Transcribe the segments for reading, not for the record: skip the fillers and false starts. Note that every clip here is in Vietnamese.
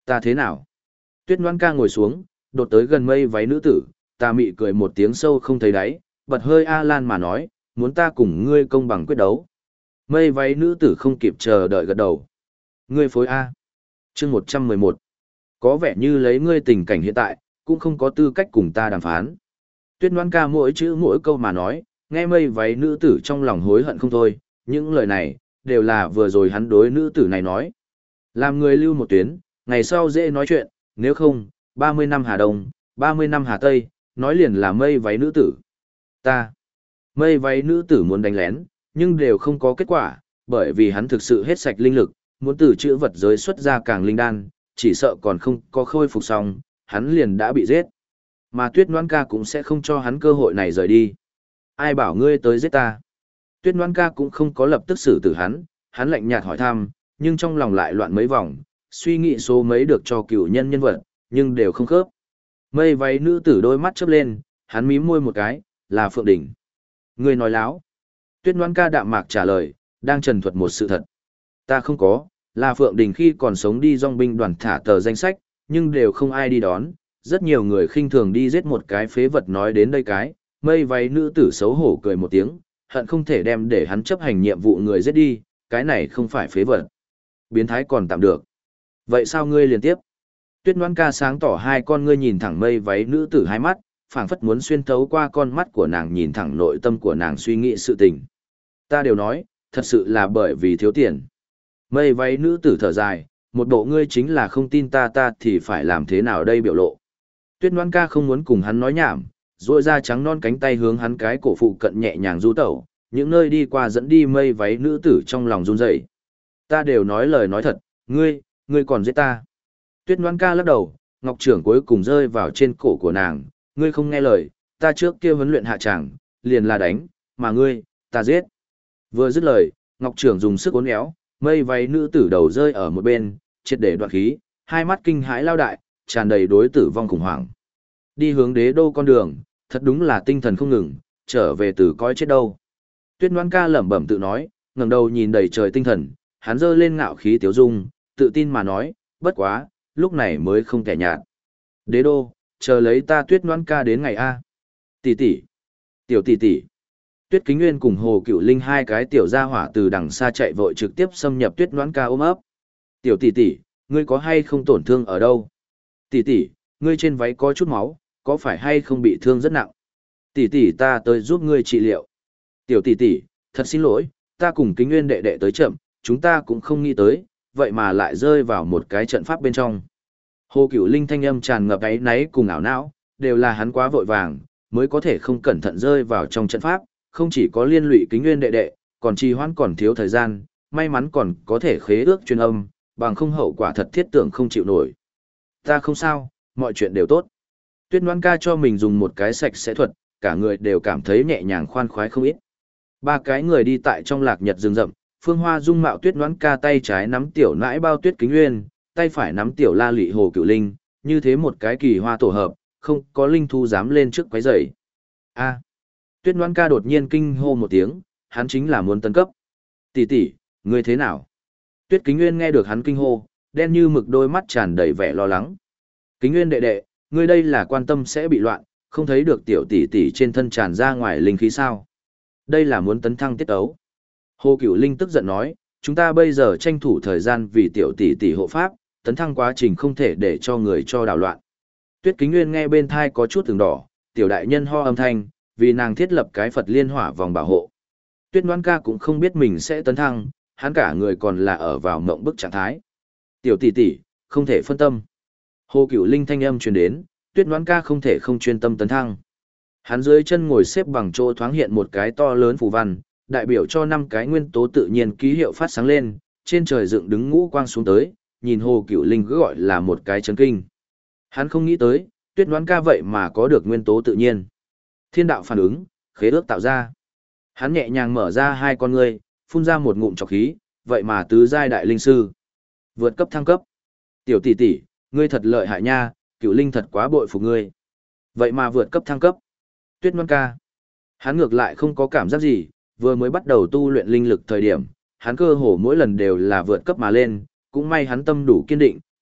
Ta thế nào? Tuyết Ngoan Ca ngồi xuống, đột tới gần mây váy nữ tử, ta mị cười một tiếng sâu không thấy đáy, bật hơi A Lan mà nói, muốn ta cùng ngươi công bằng quyết đấu. Mây váy nữ tử không kịp chờ đợi gật đầu. Ngươi phối A. Chương 111. Có vẻ như lấy ngươi tình cảnh hiện tại, cũng không có tư cách cùng ta đàm phán. Tuyết Ngoan Ca mỗi chữ mỗi câu mà nói, nghe mây váy nữ tử trong lòng hối hận không thôi, những lời này, đều là vừa rồi hắn đối nữ tử này nói. Làm người lưu một tuyến, ngày sau dễ nói chuyện, nếu không, 30 năm Hà Đông, 30 năm Hà Tây, nói liền là mây váy nữ tử. Ta, mây váy nữ tử muốn đánh lén, nhưng đều không có kết quả, bởi vì hắn thực sự hết sạch linh lực, muốn từ chữ vật giới xuất ra càng linh đan, chỉ sợ còn không có khôi phục xong, hắn liền đã bị giết. Mà Tuyết Ngoan Ca cũng sẽ không cho hắn cơ hội này rời đi. Ai bảo ngươi tới giết ta? Tuyết Ngoan Ca cũng không có lập tức xử tử hắn lạnh nhạt hỏi thăm, nhưng trong lòng lại loạn mấy vòng, suy nghĩ số mấy được cho cựu nhân nhân vật, nhưng đều không khớp. Mây váy nữ tử đôi mắt chớp lên, hắn mím môi một cái, là Phượng Đình. Ngươi nói láo. Tuyết Ngoan Ca đạm mạc trả lời, đang trần thuật một sự thật. Ta không có, là Phượng Đình khi còn sống đi dòng binh đoàn thả tờ danh sách, nhưng đều không ai đi đón. Rất nhiều người khinh thường đi giết một cái phế vật nói đến đây cái, mây váy nữ tử xấu hổ cười một tiếng, hận không thể đem để hắn chấp hành nhiệm vụ người giết đi, cái này không phải phế vật. Biến thái còn tạm được. Vậy sao ngươi liên tiếp? Tuyết Ngoan Ca sáng tỏ hai con ngươi nhìn thẳng mây váy nữ tử hai mắt, phảng phất muốn xuyên thấu qua con mắt của nàng nhìn thẳng nội tâm của nàng suy nghĩ sự tình. Ta đều nói, thật sự là bởi vì thiếu tiền. Mây váy nữ tử thở dài, một bộ ngươi chính là không tin ta thì phải làm thế nào đây biểu lộ. Tuyết Ngoan Ca không muốn cùng hắn nói nhảm, duỗi ra trắng non cánh tay hướng hắn cái cổ phụ cận nhẹ nhàng du tẩu, những nơi đi qua dẫn đi mây váy nữ tử trong lòng run rẩy. Ta đều nói lời nói thật, ngươi còn giết ta. Tuyết Ngoan Ca lắc đầu, ngọc trưởng cuối cùng rơi vào trên cổ của nàng, ngươi không nghe lời, ta trước kia huấn luyện hạ tràng, liền là đánh, mà ngươi, ta giết. Vừa dứt lời, ngọc trưởng dùng sức uốn éo, mây váy nữ tử đầu rơi ở một bên, triệt để đoạn khí, hai mắt kinh hãi lao đại, tràn đầy đối tử vong khủng hoảng. Đi hướng đế đô con đường, thật đúng là tinh thần không ngừng, trở về từ coi chết đâu. Tuyết Ngoan Ca lẩm bẩm tự nói, ngẩng đầu nhìn đầy trời tinh thần, hắn giơ lên ngạo khí tiếu dung, tự tin mà nói, bất quá, lúc này mới không kẻ nhạt. Đế đô, chờ lấy ta Tuyết Ngoan Ca đến ngày A. Tỷ tỷ, tiểu tỷ tỷ. Tuyết Kính Nguyên cùng Hồ Cựu Linh hai cái tiểu gia hỏa từ đằng xa chạy vội trực tiếp xâm nhập Tuyết Ngoan Ca ôm ấp. Tiểu tỷ tỷ, ngươi có hay không tổn thương ở đâu? Tỷ tỷ, ngươi trên váy có chút máu, có phải hay không bị thương rất nặng? Tỷ tỷ ta tới giúp ngươi trị liệu. Tiểu tỷ tỷ, thật xin lỗi, ta cùng Kính Nguyên đệ đệ tới chậm, chúng ta cũng không nghĩ tới, vậy mà lại rơi vào một cái trận pháp bên trong. Hồ Cựu Linh thanh âm tràn ngập áy náy cùng ảo não, đều là hắn quá vội vàng, mới có thể không cẩn thận rơi vào trong trận pháp, không chỉ có liên lụy Kính Nguyên đệ đệ, còn trì hoãn còn thiếu thời gian, may mắn còn có thể khế ước truyền âm, bằng không hậu quả thật thiết tưởng không chịu nổi. Ta không sao, mọi chuyện đều tốt. Tuyết Ngoan Ca cho mình dùng một cái sạch sẽ thuật, cả người đều cảm thấy nhẹ nhàng khoan khoái không ít. Ba cái người đi tại trong lạc nhật rừng rậm, Phương Hoa dung mạo Tuyết Ngoan Ca tay trái nắm tiểu nãi bao Tuyết Kính Nguyên, tay phải nắm tiểu la lị Hồ Cựu Linh, như thế một cái kỳ hoa tổ hợp, không có linh thú dám lên trước quấy rầy. A. Tuyết Ngoan Ca đột nhiên kinh hô một tiếng, hắn chính là muốn tấn cấp. Tỷ tỷ, ngươi thế nào? Tuyết Kính Nguyên nghe được hắn kinh hô, đen như mực đôi mắt tràn đầy vẻ lo lắng. Kính Nguyên đệ đệ, ngươi đây là quan tâm sẽ bị loạn, không thấy được tiểu tỷ tỷ trên thân tràn ra ngoài linh khí sao? Đây là muốn tấn thăng tiết ấu. Hồ Cựu Linh tức giận nói, chúng ta bây giờ tranh thủ thời gian vì tiểu tỷ tỷ hộ pháp, tấn thăng quá trình không thể để cho người cho đảo loạn. Tuyết Kính Nguyên nghe bên thai có chút từng đỏ, tiểu đại nhân ho âm thanh, vì nàng thiết lập cái Phật liên hỏa vòng bảo hộ. Tuyết Ngoan Ca cũng không biết mình sẽ tấn thăng, hắn cả người còn là ở vào mộng bức trạng thái. Tiểu tỷ tỷ, không thể phân tâm. Hồ Cựu Linh thanh âm truyền đến, Tuyết Ngoan Ca không thể không chuyên tâm tấn thăng. Hắn dưới chân ngồi xếp bằng chỗ thoáng hiện một cái to lớn phù văn, đại biểu cho 5 cái nguyên tố tự nhiên ký hiệu phát sáng lên, trên trời dựng đứng ngũ quang xuống tới, nhìn Hồ Cựu Linh cứ gọi là một cái chấn kinh. Hắn không nghĩ tới, Tuyết Ngoan Ca vậy mà có được nguyên tố tự nhiên. Thiên đạo phản ứng, khế ước tạo ra. Hắn nhẹ nhàng mở ra hai con ngươi, phun ra một ngụm trọc khí, vậy mà tứ giai đại linh sư. Vượt cấp thăng cấp. Tiểu tỷ tỷ, ngươi thật lợi hại nha, Cựu Linh thật quá bội phục ngươi. Vậy mà vượt cấp thăng cấp. Tuyết Ngoan Ca. Hắn ngược lại không có cảm giác gì, vừa mới bắt đầu tu luyện linh lực thời điểm, hắn cơ hồ mỗi lần đều là vượt cấp mà lên, cũng may hắn tâm đủ kiên định,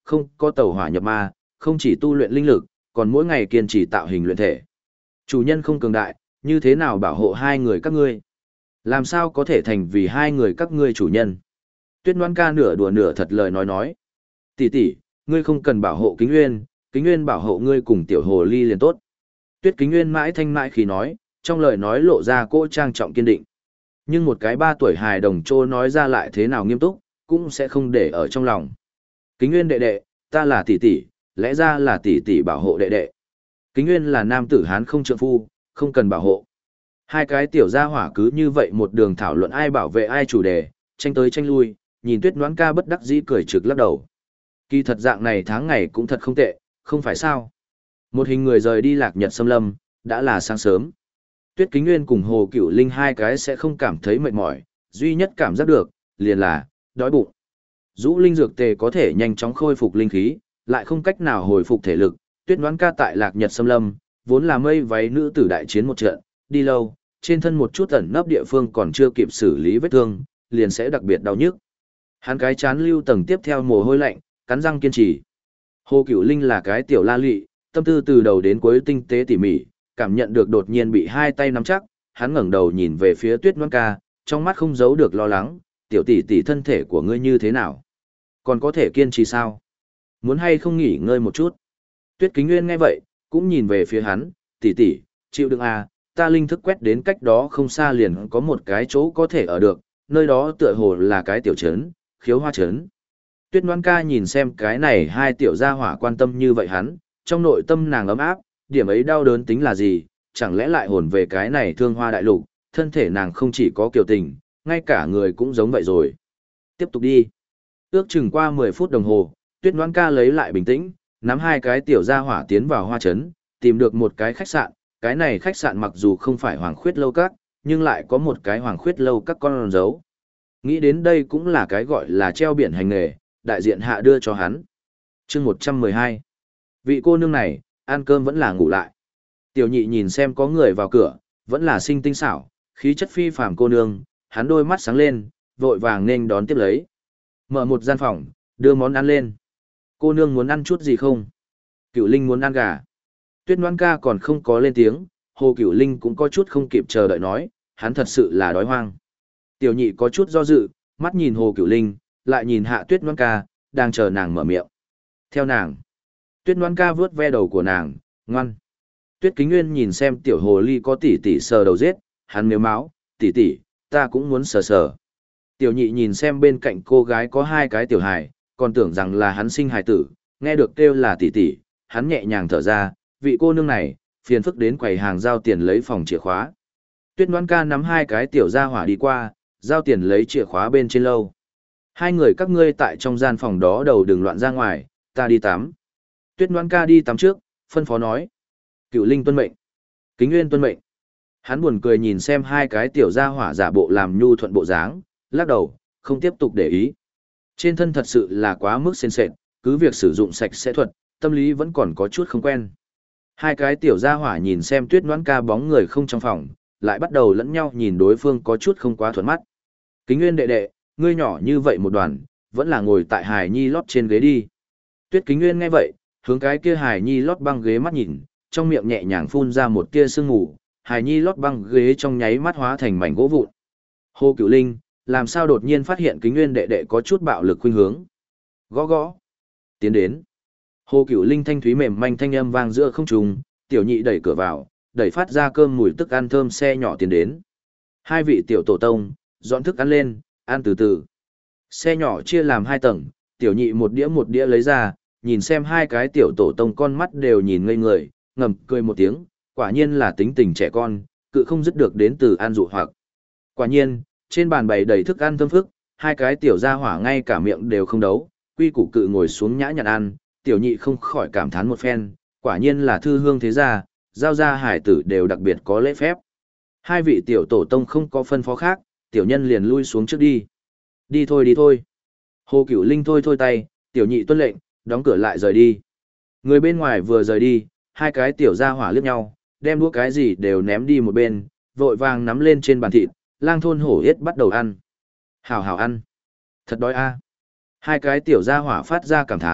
không có tẩu hỏa nhập ma, không chỉ tu luyện linh lực, còn mỗi ngày kiên trì tạo hình luyện thể. Chủ nhân không cường đại, như thế nào bảo hộ hai người các ngươi? Làm sao có thể thành vì hai người các ngươi chủ nhân? Tuyết Ngoan Ca nửa đùa nửa thật lời nói. Tỷ tỷ, ngươi không cần bảo hộ Kính Nguyên bảo hộ ngươi cùng tiểu hồ ly liền tốt. Tuyết Kính Nguyên mãi thanh mãi khi nói, trong lời nói lộ ra cỗ trang trọng kiên định. Nhưng một cái 3 tuổi hài đồng trô nói ra lại thế nào nghiêm túc, cũng sẽ không để ở trong lòng. Kính Nguyên đệ đệ, ta là tỷ tỷ, lẽ ra là tỷ tỷ bảo hộ đệ đệ. Kính Nguyên là nam tử hán không trượng phu, không cần bảo hộ. Hai cái tiểu gia hỏa cứ như vậy một đường thảo luận ai bảo vệ ai chủ đề, tranh tới tranh lui, nhìn Tuyết Ngoãn Ca bất đắc dĩ cười trực lắc đầu. Kỳ thật dạng này tháng ngày cũng thật không tệ, không phải sao? Một hình người rời đi Lạc Nhật Xâm Lâm, đã là sáng sớm. Tuyết Kính Nguyên cùng Hồ Cửu Linh hai cái sẽ không cảm thấy mệt mỏi, duy nhất cảm giác được, liền là, đói bụng. Dũ linh dược tề có thể nhanh chóng khôi phục linh khí, lại không cách nào hồi phục thể lực. Tuyết Ngoãn Ca tại Lạc Nhật Xâm Lâm, vốn là mây váy nữ tử đại chiến một trận, đi lâu, trên thân một chút ẩn nấp địa phương còn chưa kịp xử lý vết thương, liền sẽ đặc biệt đau nhức. Hắn cái chán lưu tầng tiếp theo mồ hôi lạnh, cắn răng kiên trì. Hồ Cửu Linh là cái tiểu la lị, tâm tư từ đầu đến cuối tinh tế tỉ mỉ, cảm nhận được đột nhiên bị hai tay nắm chắc, hắn ngẩng đầu nhìn về phía Tuyết Ngoãn Ca, trong mắt không giấu được lo lắng, "Tiểu tỷ tỷ thân thể của ngươi như thế nào? Còn có thể kiên trì sao? Muốn hay không nghỉ ngơi một chút?" Tuyết Kính Nguyên nghe vậy, cũng nhìn về phía hắn, "Tỷ tỷ, chịu đựng à, ta linh thức quét đến cách đó không xa liền có một cái chỗ có thể ở được, nơi đó tựa hồ là cái tiểu trấn, Khiếu Hoa trấn." Tuyết Ngoãn Ca nhìn xem cái này hai tiểu gia hỏa quan tâm như vậy hắn, trong nội tâm nàng ấm áp, điểm ấy đau đớn tính là gì, chẳng lẽ lại hồn về cái này Thương Hoa đại lục, thân thể nàng không chỉ có kiều tình, ngay cả người cũng giống vậy rồi. Tiếp tục đi. Ước chừng qua 10 phút đồng hồ, Tuyết Ngoãn Ca lấy lại bình tĩnh, nắm hai cái tiểu gia hỏa tiến vào Hoa trấn, tìm được một cái khách sạn, cái này khách sạn mặc dù không phải Hoàng Khuyết lâu các, nhưng lại có một cái Hoàng Khuyết lâu các con dấu. Nghĩ đến đây cũng là cái gọi là treo biển hành nghề, đại diện hạ đưa cho hắn. Chương 112. Vị cô nương này, ăn cơm vẫn là ngủ lại. Tiểu nhị nhìn xem có người vào cửa, vẫn là xinh tinh xảo, khí chất phi phàm cô nương, hắn đôi mắt sáng lên, vội vàng nên đón tiếp lấy. Mở một gian phòng, đưa món ăn lên. Cô nương muốn ăn chút gì không? Cửu Linh muốn ăn gà. Tuyết Ngoãn Ca còn không có lên tiếng, Hồ Cửu Linh cũng có chút không kịp chờ đợi nói, hắn thật sự là đói hoang. Tiểu nhị có chút do dự, mắt nhìn Hồ Cửu Linh, lại nhìn hạ Tuyết Ngoãn Ca, đang chờ nàng mở miệng. Theo nàng. Tuyết Ngoãn Ca vướt ve đầu của nàng, ngoan. Tuyết Kính Nguyên nhìn xem tiểu hồ ly có tỷ tỷ sờ đầu giết, hắn mếu máu, tỷ tỷ, ta cũng muốn sờ sờ. Tiểu nhị nhìn xem bên cạnh cô gái có hai cái tiểu hài, còn tưởng rằng là hắn sinh hài tử, nghe được kêu là tỷ tỷ, hắn nhẹ nhàng thở ra, vị cô nương này, phiền phức đến quầy hàng giao tiền lấy phòng chìa khóa. Tuyết Ngoãn Ca nắm hai cái tiểu gia hỏa đi qua, giao tiền lấy chìa khóa bên trên lâu. Hai người các ngươi tại trong gian phòng đó đầu đừng loạn ra ngoài, ta đi tắm. Tuyết Ngoãn Ca đi tắm trước, phân phó nói. Cửu Linh tuân mệnh. Kính Nguyên tuân mệnh. Hắn buồn cười nhìn xem hai cái tiểu gia hỏa giả bộ làm nhu thuận bộ dáng, lắc đầu, không tiếp tục để ý. Trên thân thật sự là quá mức sền sệt, cứ việc sử dụng sạch sẽ thuật, tâm lý vẫn còn có chút không quen. Hai cái tiểu gia hỏa nhìn xem Tuyết Ngoãn Ca bóng người không trong phòng, lại bắt đầu lẫn nhau nhìn đối phương có chút không quá thuận mắt. Kính Nguyên đệ đệ, ngươi nhỏ như vậy một đoàn, vẫn là ngồi tại hài nhi lót trên ghế đi. Tuyết Kính Nguyên nghe vậy, hướng cái kia hài nhi lót băng ghế mắt nhìn, trong miệng nhẹ nhàng phun ra một tia sương mù, hài nhi lót băng ghế trong nháy mắt hóa thành mảnh gỗ vụn. Hồ Cửu Linh, làm sao đột nhiên phát hiện Kính Nguyên đệ đệ có chút bạo lực khuynh hướng. Gõ gõ. Tiến đến. Hồ Cửu Linh thanh thúy mềm manh thanh âm vang giữa không trung, tiểu nhị đẩy cửa vào, đẩy phát ra cơm mùi tức ăn thơm xe nhỏ tiến đến. Hai vị tiểu tổ tông, dọn thức ăn lên, ăn từ từ. Xe nhỏ chia làm hai tầng, tiểu nhị một đĩa lấy ra, nhìn xem hai cái tiểu tổ tông con mắt đều nhìn ngây người, ngầm cười một tiếng, quả nhiên là tính tình trẻ con, cự không dứt được đến từ ăn dụ hoặc. Quả nhiên, trên bàn bày đầy thức ăn thơm phức, hai cái tiểu gia hỏa ngay cả miệng đều không đấu, quy củ cự ngồi xuống nhã nhặn ăn, tiểu nhị không khỏi cảm thán một phen, quả nhiên là thư hương thế gia, giao gia hải tử đều đặc biệt có lễ phép. Hai vị tiểu tổ tông không có phân phó khác, tiểu nhân liền lui xuống trước đi. Đi thôi đi thôi. Hồ Cửu Linh thôi thôi tay, tiểu nhị tuân lệnh, đóng cửa lại rời đi. Người bên ngoài vừa rời đi, hai cái tiểu gia hỏa liếc nhau, đem đũa cái gì đều ném đi một bên, vội vàng nắm lên trên bàn thịt, lang thôn hổ yết bắt đầu ăn. Hảo hảo ăn. Thật đói a. Hai cái tiểu gia hỏa phát ra cảm thán,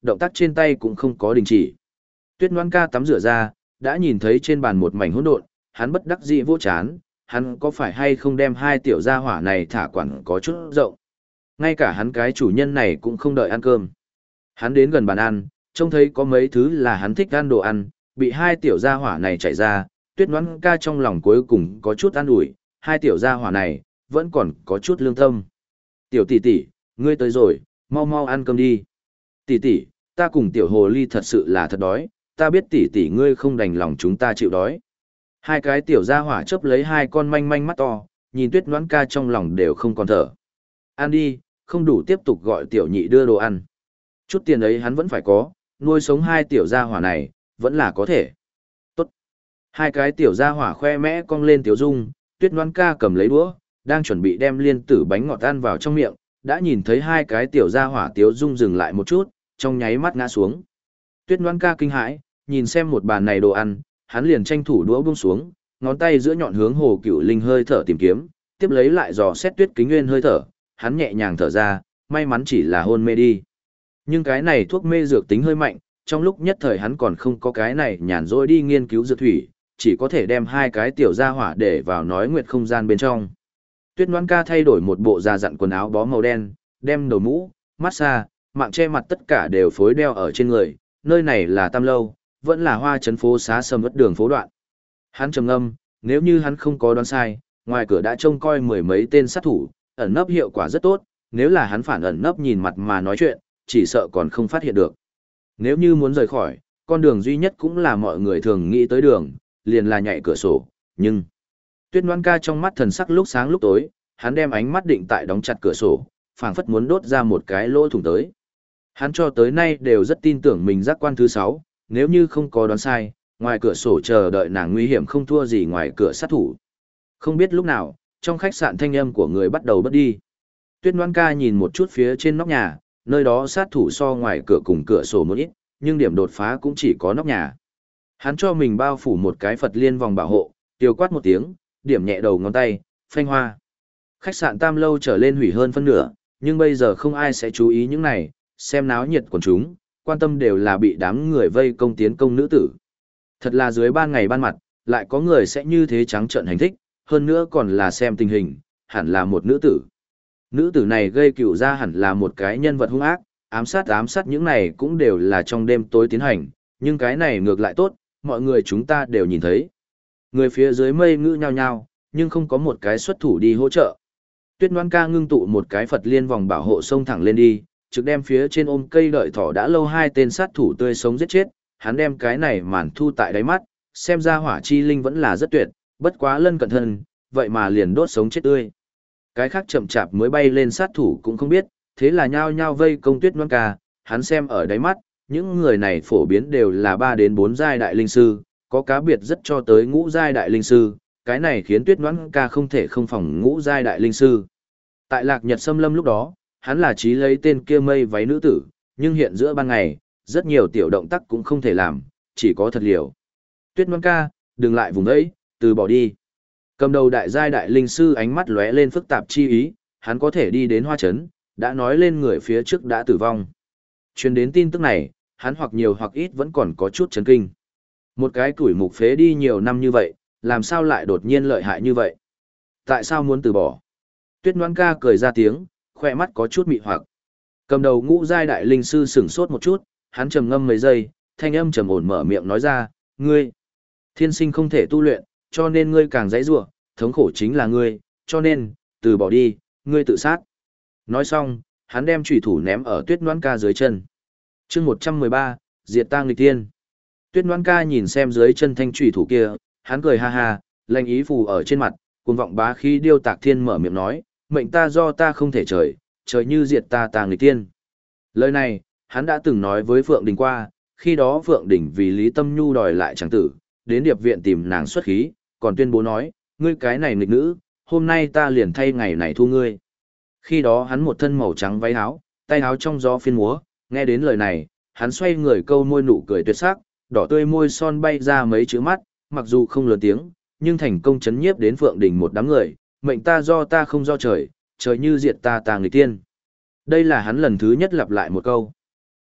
động tác trên tay cũng không có đình chỉ. Tuyết Ngoan Ca tắm rửa ra, đã nhìn thấy trên bàn một mảnh hỗn độn, hắn bất đắc dĩ vỗ chán, hắn có phải hay không đem hai tiểu gia hỏa này thả quản có chút rộng. Ngay cả hắn cái chủ nhân này cũng không đợi ăn cơm. Hắn đến gần bàn ăn, trông thấy có mấy thứ là hắn thích ăn đồ ăn, bị hai tiểu gia hỏa này chạy ra, Tuyết Ngoan Ca trong lòng cuối cùng có chút an ủi, hai tiểu gia hỏa này vẫn còn có chút lương tâm. Tiểu tỷ tỷ, ngươi tới rồi, mau mau ăn cơm đi. Tỷ tỷ, ta cùng tiểu hồ ly thật sự là thật đói, ta biết tỷ tỷ ngươi không đành lòng chúng ta chịu đói. Hai cái tiểu gia hỏa chớp lấy hai con manh manh mắt to, nhìn Tuyết Ngoãn Ca trong lòng đều không còn thở. Ăn đi, không đủ tiếp tục gọi tiểu nhị đưa đồ ăn. Chút tiền ấy hắn vẫn phải có, nuôi sống hai tiểu gia hỏa này, vẫn là có thể. Tốt. Hai cái tiểu gia hỏa khoe mẽ cong lên tiểu dung, Tuyết Ngoãn Ca cầm lấy đũa, đang chuẩn bị đem liên tử bánh ngọt ăn vào trong miệng, đã nhìn thấy hai cái tiểu gia hỏa tiểu dung dừng lại một chút, trong nháy mắt ngã xuống. Tuyết Ngoãn Ca kinh hãi, nhìn xem một bàn này đồ ăn, hắn liền tranh thủ đũa buông xuống, ngón tay giữa nhọn hướng Hồ Cựu Linh hơi thở tìm kiếm, tiếp lấy lại dò xét Tuyết Kính Nguyên hơi thở, hắn nhẹ nhàng thở ra, may mắn chỉ là hôn mê đi. Nhưng cái này thuốc mê dược tính hơi mạnh, trong lúc nhất thời hắn còn không có cái này nhàn rỗi đi nghiên cứu dược thủy, chỉ có thể đem hai cái tiểu gia hỏa để vào nói nguyệt không gian bên trong. Tuyết Ngoãn Ca thay đổi một bộ da dặn quần áo bó màu đen, đem đầu mũ, massage, mạng che mặt tất cả đều phối đeo ở trên người, nơi này là Tam Lâu, vẫn là Hoa Trấn phố xá sầm ớt đường phố đoạn. Hắn trầm ngâm, nếu như hắn không có đoán sai, ngoài cửa đã trông coi mười mấy tên sát thủ, ẩn nấp hiệu quả rất tốt, nếu là hắn phản ẩn nấp nhìn mặt mà nói chuyện, chỉ sợ còn không phát hiện được. Nếu như muốn rời khỏi, con đường duy nhất cũng là mọi người thường nghĩ tới đường, liền là nhảy cửa sổ, nhưng... Tuyết Ngoãn Ca trong mắt thần sắc lúc sáng lúc tối, hắn đem ánh mắt định tại đóng chặt cửa sổ, phảng phất muốn đốt ra một cái lỗ thủng tới. Hắn cho tới nay đều rất tin tưởng mình giác quan thứ 6, nếu như không có đoán sai, ngoài cửa sổ chờ đợi nàng nguy hiểm không thua gì ngoài cửa sát thủ. Không biết lúc nào, trong khách sạn thanh âm của người bắt đầu bớt đi. Tuyết Ngoãn Ca nhìn một chút phía trên nóc nhà, nơi đó sát thủ so ngoài cửa cùng cửa sổ một ít, nhưng điểm đột phá cũng chỉ có nóc nhà. Hắn cho mình bao phủ một cái Phật liên vòng bảo hộ, tiêu quát một tiếng, điểm nhẹ đầu ngón tay, phanh hoa. Khách sạn Tam Lâu trở lên hủy hơn phân nửa, nhưng bây giờ không ai sẽ chú ý những này, xem náo nhiệt của chúng, quan tâm đều là bị đám người vây công tiến công nữ tử. Thật là dưới ban ngày ban mặt, lại có người sẽ như thế trắng trợn hành thích, hơn nữa còn là xem tình hình, hẳn là một nữ tử. Nữ tử này gây cựu ra hẳn là một cái nhân vật hung ác, ám sát những này cũng đều là trong đêm tối tiến hành, nhưng cái này ngược lại tốt, mọi người chúng ta đều nhìn thấy. Người phía dưới mây ngữ nhao nhao, nhưng không có một cái xuất thủ đi hỗ trợ. Tuyết Ngoãn Ca ngưng tụ một cái Phật liên vòng bảo hộ xông thẳng lên đi, trực đem phía trên ôm cây đợi thỏ đã lâu hai tên sát thủ tươi sống giết chết, hắn đem cái này màn thu tại đáy mắt, xem ra hỏa chi linh vẫn là rất tuyệt, bất quá lân cẩn thận, vậy mà liền đốt sống chết tươi. Cái khác chậm chạp mới bay lên sát thủ cũng không biết, thế là nhao nhao vây công Tuyết Ngoãn Ca, hắn xem ở đáy mắt, những người này phổ biến đều là 3 đến 4 giai đại linh sư, có cá biệt rất cho tới ngũ giai đại linh sư, cái này khiến Tuyết Ngoãn Ca không thể không phòng ngũ giai đại linh sư. Tại Lạc Nhật Xâm Lâm lúc đó, hắn là chí lấy tên kia mây váy nữ tử, nhưng hiện giữa ban ngày, rất nhiều tiểu động tác cũng không thể làm, chỉ có thật liều. Tuyết Ngoãn Ca, đừng lại vùng ấy, từ bỏ đi. Cầm đầu đại giai đại linh sư ánh mắt lóe lên phức tạp chi ý, hắn có thể đi đến Hoa Trấn, đã nói lên người phía trước đã tử vong. Truyền đến tin tức này, hắn hoặc nhiều hoặc ít vẫn còn có chút chấn kinh. Một cái tuổi mục phế đi nhiều năm như vậy, làm sao lại đột nhiên lợi hại như vậy? Tại sao muốn từ bỏ? Tuyết Ngoãn Ca cười ra tiếng, khoe mắt có chút mị hoặc. Cầm đầu ngũ giai đại linh sư sửng sốt một chút, hắn trầm ngâm mấy giây, thanh âm trầm ổn mở miệng nói ra, ngươi, thiên sinh không thể tu luyện, cho nên ngươi càng dãy rủa, thống khổ chính là ngươi, cho nên, từ bỏ đi, ngươi tự sát. Nói xong, hắn đem chủy thủ ném ở Tuyết Ngoãn Ca dưới chân. Chương 113, Diệt Tang Nghịch Thiên. Tuyết Ngoãn Ca nhìn xem dưới chân thanh chủy thủ kia, hắn cười ha ha, lanh ý phù ở trên mặt, cuồng vọng bá khí điêu tạc thiên mở miệng nói, mệnh ta do ta không thể trời, trời như diệt ta Tang Nghịch Thiên. Lời này, hắn đã từng nói với Phượng Đình qua, khi đó Phượng Đình vì Lý Tâm Nhu đòi lại tràng tử, đến điệp viện tìm nàng xuất khí, còn tuyên bố nói, ngươi cái này nghịch nữ, hôm nay ta liền thay ngày này thu ngươi. Khi đó hắn một thân màu trắng váy áo, tay áo trong gió phiên múa, nghe đến lời này, hắn xoay người câu môi nụ cười tuyệt sắc, đỏ tươi môi son bay ra mấy chữ mắt, mặc dù không lớn tiếng, nhưng thành công chấn nhiếp đến Phượng Đình một đám người, mệnh ta do ta không do trời, trời như diệt ta Tang Nghịch Thiên. Đây là hắn lần thứ nhất lặp lại một câu.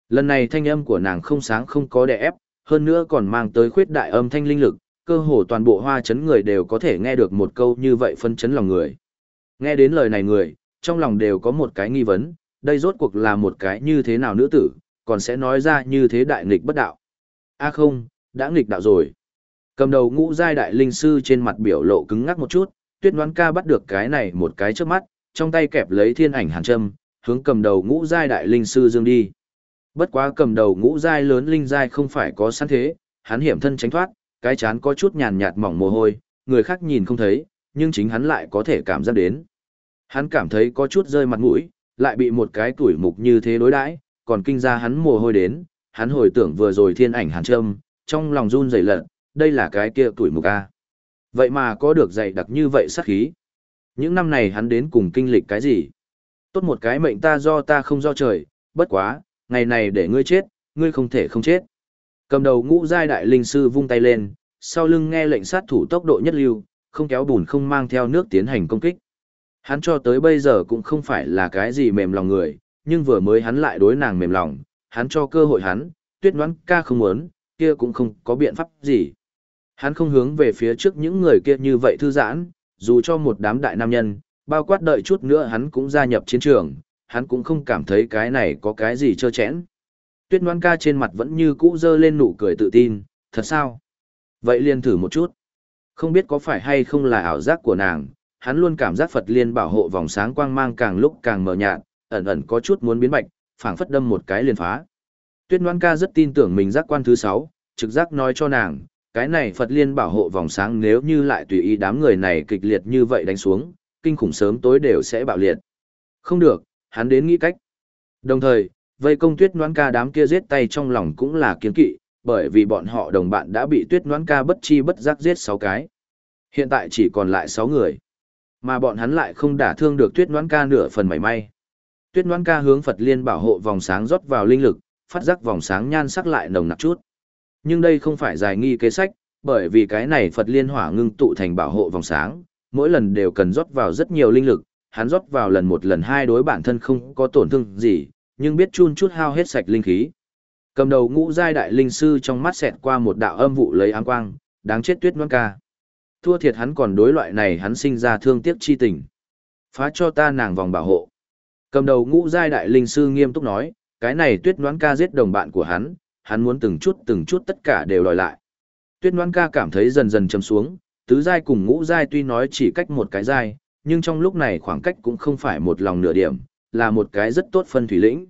Lần này thanh âm của nàng không sáng không có đè ép, hơn nữa còn mang tới khuyết đại âm thanh linh lực, cơ hồ toàn bộ Hoa Trấn người đều có thể nghe được một câu như vậy phân chấn lòng người. Nghe đến lời này người, trong lòng đều có một cái nghi vấn, đây rốt cuộc là một cái như thế nào nữ tử, còn sẽ nói ra như thế đại nghịch bất đạo. A không, đã nghịch đạo rồi. Cầm đầu ngũ giai đại linh sư trên mặt biểu lộ cứng ngắc một chút, Tuyết Ngoan Ca bắt được cái này một cái trước mắt, trong tay kẹp lấy thiên ảnh hàn châm, hướng cầm đầu ngũ giai đại linh sư dương đi. Bất quá cầm đầu ngũ giai lớn linh giai không phải có sẵn thế, hắn hiểm thân tránh thoát, cái chán có chút nhàn nhạt mỏng mồ hôi, người khác nhìn không thấy, nhưng chính hắn lại có thể cảm giác đến. Hắn cảm thấy có chút rơi mặt mũi, lại bị một cái tuổi mục như thế đối đãi, còn kinh ra hắn mồ hôi đến, hắn hồi tưởng vừa rồi thiên ảnh hàn châm, trong lòng run rẩy lận, đây là cái kia tuổi mục a. Vậy mà có được dạy đặc như vậy sát khí. Những năm này hắn đến cùng kinh lịch cái gì? Tốt một cái mệnh ta do ta không do trời, bất quá, ngày này để ngươi chết, ngươi không thể không chết. Cầm đầu ngũ giai đại linh sư vung tay lên, sau lưng nghe lệnh sát thủ tốc độ nhất lưu, không kéo bùn không mang theo nước tiến hành công kích. Hắn cho tới bây giờ cũng không phải là cái gì mềm lòng người, nhưng vừa mới hắn lại đối nàng mềm lòng, hắn cho cơ hội hắn, Tuyết Ngoãn Ca không muốn, kia cũng không có biện pháp gì. Hắn không hướng về phía trước những người kia như vậy thư giãn, dù cho một đám đại nam nhân, bao quát đợi chút nữa hắn cũng gia nhập chiến trường, hắn cũng không cảm thấy cái này có cái gì trơ chẽn. Tuyết Ngoãn Ca trên mặt vẫn như cũ dơ lên nụ cười tự tin, thật sao? Vậy liền thử một chút. Không biết có phải hay không là ảo giác của nàng, hắn luôn cảm giác Phật Liên bảo hộ vòng sáng quang mang càng lúc càng mờ nhạt, ẩn ẩn có chút muốn biến bạch, phảng phất đâm một cái liền phá. Tuyết Ngoãn Ca rất tin tưởng mình giác quan thứ 6, trực giác nói cho nàng, cái này Phật Liên bảo hộ vòng sáng nếu như lại tùy ý đám người này kịch liệt như vậy đánh xuống, kinh khủng sớm tối đều sẽ bạo liệt. Không được, hắn đến nghĩ cách. Đồng thời, vây công Tuyết Ngoãn Ca đám kia giết tay trong lòng cũng là kiêng kỵ, bởi vì bọn họ đồng bạn đã bị Tuyết Ngoãn Ca bất chi bất giác giết 6 cái. Hiện tại chỉ còn lại 6 người. Mà bọn hắn lại không đả thương được Tuyết Ngoãn Ca nửa phần mảy may. Tuyết Ngoãn Ca hướng Phật Liên bảo hộ vòng sáng rót vào linh lực, phát giác vòng sáng nhan sắc lại nồng nặc chút. Nhưng đây không phải giải nghi kế sách, bởi vì cái này Phật Liên hỏa ngưng tụ thành bảo hộ vòng sáng, mỗi lần đều cần rót vào rất nhiều linh lực, hắn rót vào lần 1 lần 2 đối bản thân không có tổn thương gì, nhưng biết chun chút hao hết sạch linh khí. Cầm đầu ngũ giai đại linh sư trong mắt xẹt qua một đạo âm vụ lấy ám quang, đáng chết Tuyết Ngoãn Ca. Thua thiệt hắn còn đối loại này hắn sinh ra thương tiếc chi tình. Phá cho ta nàng vòng bảo hộ. Cầm đầu ngũ giai đại linh sư nghiêm túc nói, cái này Tuyết Ngoãn Ca giết đồng bạn của hắn muốn từng chút tất cả đều đòi lại. Tuyết Ngoãn Ca cảm thấy dần dần chấm xuống, tứ giai cùng ngũ giai tuy nói chỉ cách một cái giai, nhưng trong lúc này khoảng cách cũng không phải một lòng nửa điểm, là một cái rất tốt phân thủy lĩnh.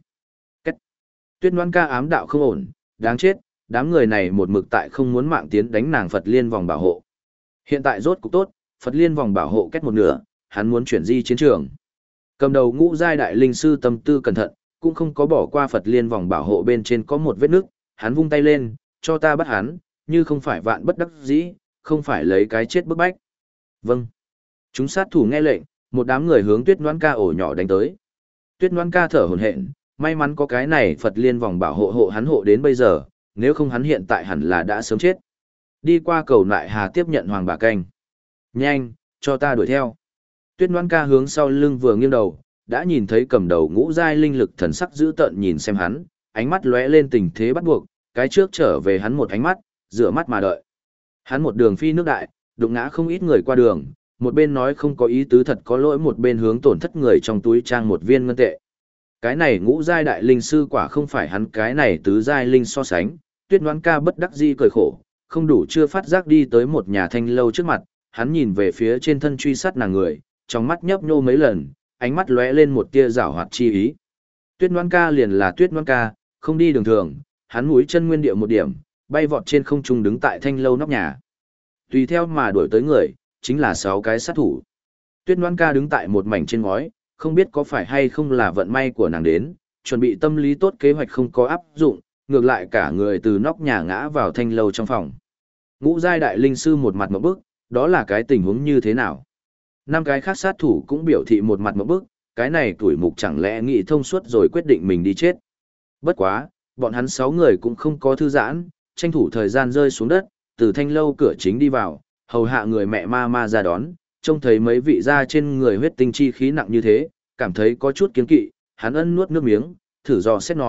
Tuyết Ngoãn Ca ám đạo không ổn, đáng chết, đám người này một mực tại không muốn mạng tiến đánh nàng Phật Liên vòng bảo hộ. Hiện tại rốt cục tốt, Phật Liên vòng bảo hộ kết một nửa, hắn muốn chuyển di chiến trường. Cầm đầu ngũ giai đại linh sư tâm tư cẩn thận, cũng không có bỏ qua Phật Liên vòng bảo hộ bên trên có một vết nứt, hắn vung tay lên, cho ta bắt hắn, như không phải vạn bất đắc dĩ, không phải lấy cái chết bức bách. Vâng. Chúng sát thủ nghe lệnh, một đám người hướng Tuyết Ngoãn Ca ổ nhỏ đánh tới. Tuyết Ngoãn Ca thở hổn hển, may mắn có cái này Phật Liên vòng bảo hộ hắn hộ đến bây giờ, nếu không hắn hiện tại hẳn là đã sớm chết. Đi qua cầu nại hà tiếp nhận hoàng bà canh. Nhanh, cho ta đuổi theo. Tuyết Ngoãn Ca hướng sau lưng vừa nghiêng đầu, đã nhìn thấy cầm đầu ngũ giai linh lực thần sắc dữ tợn nhìn xem hắn, ánh mắt lóe lên tình thế bắt buộc, cái trước trở về hắn một ánh mắt, rửa mắt mà đợi. Hắn một đường phi nước đại, đụng ngã không ít người qua đường, một bên nói không có ý tứ thật có lỗi, một bên hướng tổn thất người trong túi trang một viên ngân tệ. Cái này ngũ giai đại linh sư quả không phải hắn cái này tứ giai linh so sánh, Tuyết Ngoãn Ca bất đắc dĩ cười khổ, không đủ chưa phát giác đi tới một nhà thanh lâu trước mặt, hắn nhìn về phía trên thân truy sát nàng người, trong mắt nhấp nhô mấy lần, ánh mắt lóe lên một tia giảo hoạt chi ý. Tuyết Ngoãn Ca liền là Tuyết Ngoãn Ca, không đi đường thường, hắn mũi chân nguyên địa một điểm, bay vọt trên không trung đứng tại thanh lâu nóc nhà. Tùy theo mà đuổi tới người, chính là 6 cái sát thủ. Tuyết Ngoãn Ca đứng tại một mảnh trên ngói, không biết có phải hay không là vận may của nàng đến, chuẩn bị tâm lý tốt kế hoạch không có áp dụng, ngược lại cả người từ nóc nhà ngã vào thanh lâu trong phòng. Ngũ giai đại linh sư một mặt ngộp bức, đó là cái tình huống như thế nào? 5 cái khác sát thủ cũng biểu thị một mặt ngộp bức, cái này tuổi mục chẳng lẽ nghĩ thông suốt rồi quyết định mình đi chết. Bất quá, bọn hắn 6 người cũng không có thư giãn, tranh thủ thời gian rơi xuống đất, từ thanh lâu cửa chính đi vào, hầu hạ người mẹ ma ra đón, trông thấy mấy vị da trên người huyết tinh chi khí nặng như thế, cảm thấy có chút kiêng kỵ, hắn ân nuốt nước miếng, thử dò xét nói,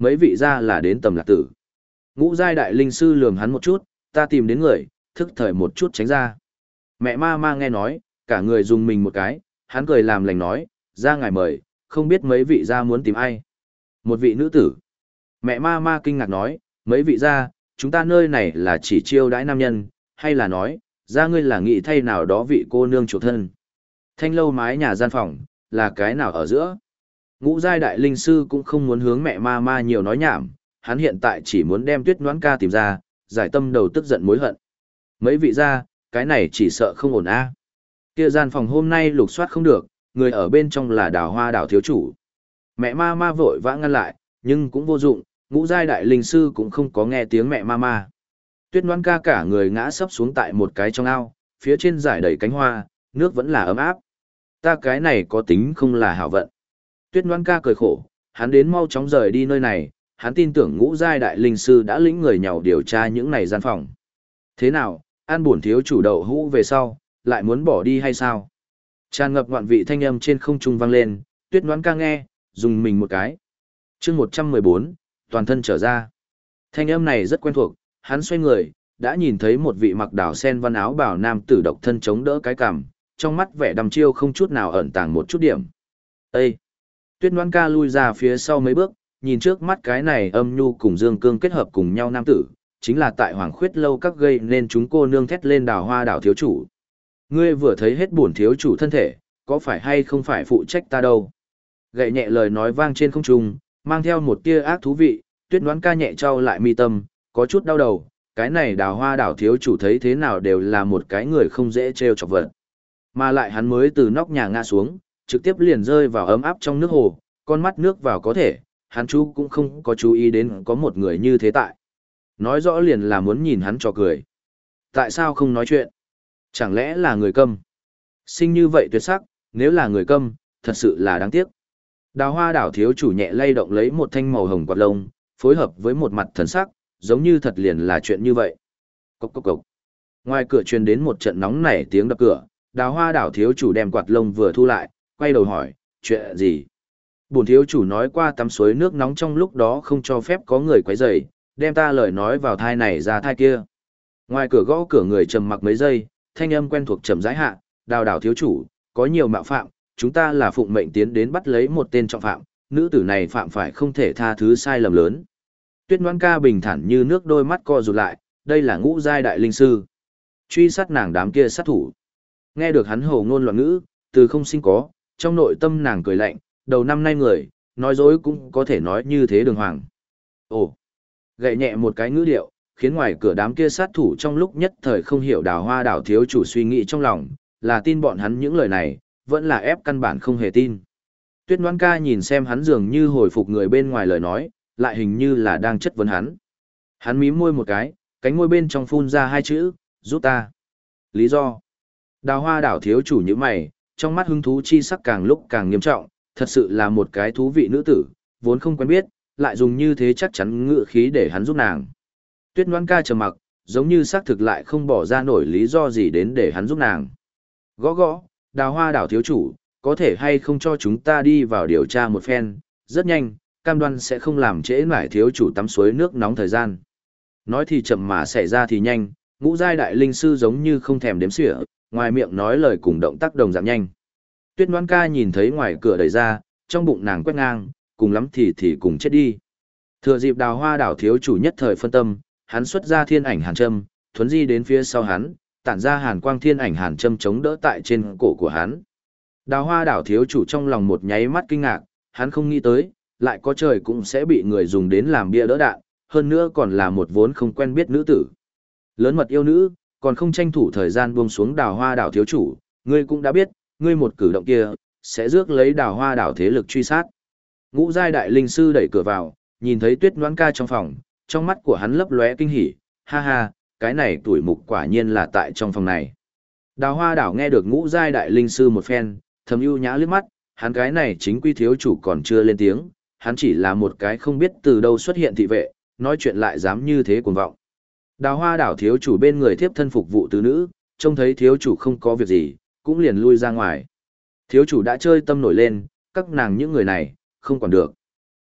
mấy vị ra là đến tầm lạc tử. Ngũ giai đại linh sư lườm hắn một chút, ta tìm đến người, thức thời một chút tránh ra. Mẹ ma ma nghe nói, cả người dùng mình một cái, hắn cười làm lành nói, ra ngài mời, không biết mấy vị ra muốn tìm ai. Một vị nữ tử. Mẹ ma ma kinh ngạc nói, mấy vị ra, chúng ta nơi này là chỉ chiêu đãi nam nhân, hay là nói, ra ngươi là nghị thay nào đó vị cô nương chủ thân. Thanh lâu mái nhà gian phòng, là cái nào ở giữa. Ngũ giai đại linh sư cũng không muốn hướng mẹ ma ma nhiều nói nhảm, hắn hiện tại chỉ muốn đem Tuyết Noãn Ca tìm ra, giải tâm đầu tức giận mối hận. Mấy vị ra, cái này chỉ sợ không ổn a. Kia gian phòng hôm nay lục soát không được, người ở bên trong là Đào Hoa đảo thiếu chủ. Mẹ ma ma vội vã ngăn lại, nhưng cũng vô dụng, ngũ giai đại linh sư cũng không có nghe tiếng mẹ ma ma. Tuyết Noãn Ca cả người ngã sấp xuống tại một cái trong ao, phía trên giải đầy cánh hoa, nước vẫn là ấm áp. Ta cái này có tính không là hảo vận. Tuyết Noãn Ca cười khổ, hắn đến mau chóng rời đi nơi này, hắn tin tưởng ngũ giai đại linh sư đã lĩnh người nhàu điều tra những này gian phòng. Thế nào, ăn bổn thiếu chủ đậu hũ về sau, lại muốn bỏ đi hay sao? Tràn ngập ngoạn vị thanh âm trên không trung vang lên, Tuyết Noãn Ca nghe, dùng mình một cái. Chương 114, toàn thân trở ra. Thanh âm này rất quen thuộc, hắn xoay người, đã nhìn thấy một vị mặc đảo sen văn áo bào nam tử độc thân chống đỡ cái cằm, trong mắt vẻ đăm chiêu không chút nào ẩn tàng một chút điểm. Ê! Tuyết Noãn Ca lui ra phía sau mấy bước, nhìn trước mắt cái này âm nhu cùng dương cương kết hợp cùng nhau nam tử, chính là tại Hoàng Khuyết lâu các gây nên chúng cô nương thét lên Đào Hoa đảo thiếu chủ. Ngươi vừa thấy hết bổn thiếu chủ thân thể, có phải hay không phải phụ trách ta đâu? Gậy nhẹ lời nói vang trên không trung, mang theo một tia ác thú vị, Tuyết Noãn Ca nhẹ trao lại mi tâm, có chút đau đầu, cái này Đào Hoa đảo thiếu chủ thấy thế nào đều là một cái người không dễ trêu chọc vật. Mà lại hắn mới từ nóc nhà ngã xuống, trực tiếp liền rơi vào ấm áp trong nước hồ, con mắt nước vào có thể, hắn chú cũng không có chú ý đến có một người như thế tại. Nói rõ liền là muốn nhìn hắn trò cười. Tại sao không nói chuyện? Chẳng lẽ là người câm? Sinh như vậy tuyệt sắc, nếu là người câm, thật sự là đáng tiếc. Đào Hoa đảo thiếu chủ nhẹ lay động lấy một thanh màu hồng quạt lông, phối hợp với một mặt thần sắc, giống như thật liền là chuyện như vậy. Cốc cốc cốc. Ngoài cửa truyền đến một trận nóng nảy tiếng đập cửa, Đào Hoa đảo thiếu chủ đem quạt lông vừa thu lại, quay đầu hỏi, chuyện gì? Bổn thiếu chủ nói qua tắm suối nước nóng trong lúc đó không cho phép có người quấy rầy, đem ta lời nói vào thai này ra thai kia. Ngoài cửa gõ cửa người trầm mặc mấy giây, thanh âm quen thuộc trầm rãi hạ, Đào đảo thiếu chủ, có nhiều mạo phạm, chúng ta là phụng mệnh tiến đến bắt lấy một tên trọng phạm, nữ tử này phạm phải không thể tha thứ sai lầm lớn. Tuyết Noãn Ca bình thản như nước, đôi mắt co rụt lại, đây là ngũ giai đại linh sư. Truy sát nàng đám kia sát thủ. Nghe được hắn hồ ngôn loạn ngữ, từ không sinh có, trong nội tâm nàng cười lạnh, đầu năm nay người, nói dối cũng có thể nói như thế đường hoàng. Ồ, gậy nhẹ một cái ngữ điệu, khiến ngoài cửa đám kia sát thủ trong lúc nhất thời không hiểu Đào Hoa đảo thiếu chủ suy nghĩ trong lòng, là tin bọn hắn những lời này, vẫn là ép căn bản không hề tin. Tuyết Noãn Ca nhìn xem hắn dường như hồi phục người bên ngoài lời nói, lại hình như là đang chất vấn hắn. Hắn mím môi một cái, cánh môi bên trong phun ra hai chữ, giúp ta. Lý do? Đào Hoa đảo thiếu chủ như mày, trong mắt hứng thú chi sắc càng lúc càng nghiêm trọng, thật sự là một cái thú vị nữ tử, vốn không quen biết, lại dùng như thế chắc chắn ngự khí để hắn giúp nàng. Tuyết Noãn Ca trầm mặc, giống như xác thực lại không bỏ ra nổi lý do gì đến để hắn giúp nàng. Gõ gõ, Đào Hoa đảo thiếu chủ, có thể hay không cho chúng ta đi vào điều tra một phen, rất nhanh, cam đoan sẽ không làm trễ nải thiếu chủ tắm suối nước nóng thời gian. Nói thì chậm mà xảy ra thì nhanh, ngũ giai đại linh sư giống như không thèm đếm xỉa, ngoài miệng nói lời cùng động tác đồng giảm nhanh. Tuyết Noãn Ca nhìn thấy ngoài cửa đẩy ra, trong bụng nàng quét ngang, cùng lắm thì cùng chết đi. Thừa dịp Đào Hoa đảo thiếu chủ nhất thời phân tâm, hắn xuất ra thiên ảnh hàn châm, thuấn di đến phía sau hắn, tản ra hàn quang thiên ảnh hàn châm chống đỡ tại trên cổ của hắn. Đào Hoa đảo thiếu chủ trong lòng một nháy mắt kinh ngạc, hắn không nghĩ tới, lại có trời cũng sẽ bị người dùng đến làm bia đỡ đạn, hơn nữa còn là một vốn không quen biết nữ tử. Lớn mật yêu nữ, còn không tranh thủ thời gian buông xuống Đào Hoa đảo thiếu chủ, ngươi cũng đã biết, ngươi một cử động kia, sẽ rước lấy Đào Hoa đảo thế lực truy sát. Ngũ giai đại linh sư đẩy cửa vào, nhìn thấy Tuyết Noãn Ca trong phòng, trong mắt của hắn lấp lóe kinh hỉ, ha ha, cái này tuổi mục quả nhiên là tại trong phòng này. Đào Hoa đảo nghe được ngũ giai đại linh sư một phen, thầm ưu nhã liếc mắt, hắn cái này chính quy thiếu chủ còn chưa lên tiếng, hắn chỉ là một cái không biết từ đâu xuất hiện thị vệ, nói chuyện lại dám như thế cuồng vọng. Đào Hoa đảo thiếu chủ bên người thiếp thân phục vụ tứ nữ, trông thấy thiếu chủ không có việc gì, cũng liền lui ra ngoài. Thiếu chủ đã chơi tâm nổi lên, các nàng những người này, không còn được.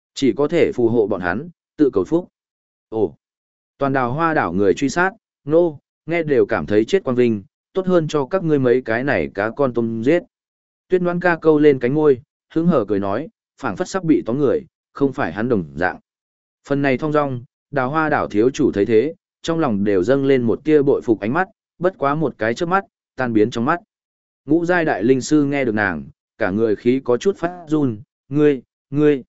Chỉ có thể phù hộ bọn hắn, tự cầu phúc. Ồ, toàn đào hoa đảo người truy sát, nô, nghe đều cảm thấy chết quang vinh, tốt hơn cho các ngươi mấy cái này cá con tôm giết. Tuyết Ngoãn Ca câu lên cánh môi, hứng hở cười nói, phảng phất sắp bị tóm người, không phải hắn đồng dạng. Phần này thong dong, đào hoa đảo thiếu chủ thấy thế, trong lòng đều dâng lên một tia bội phục ánh mắt, bất quá một cái chớp mắt, tan biến trong mắt. Ngũ giai đại linh sư nghe được nàng, cả người khí có chút phát run, ngươi,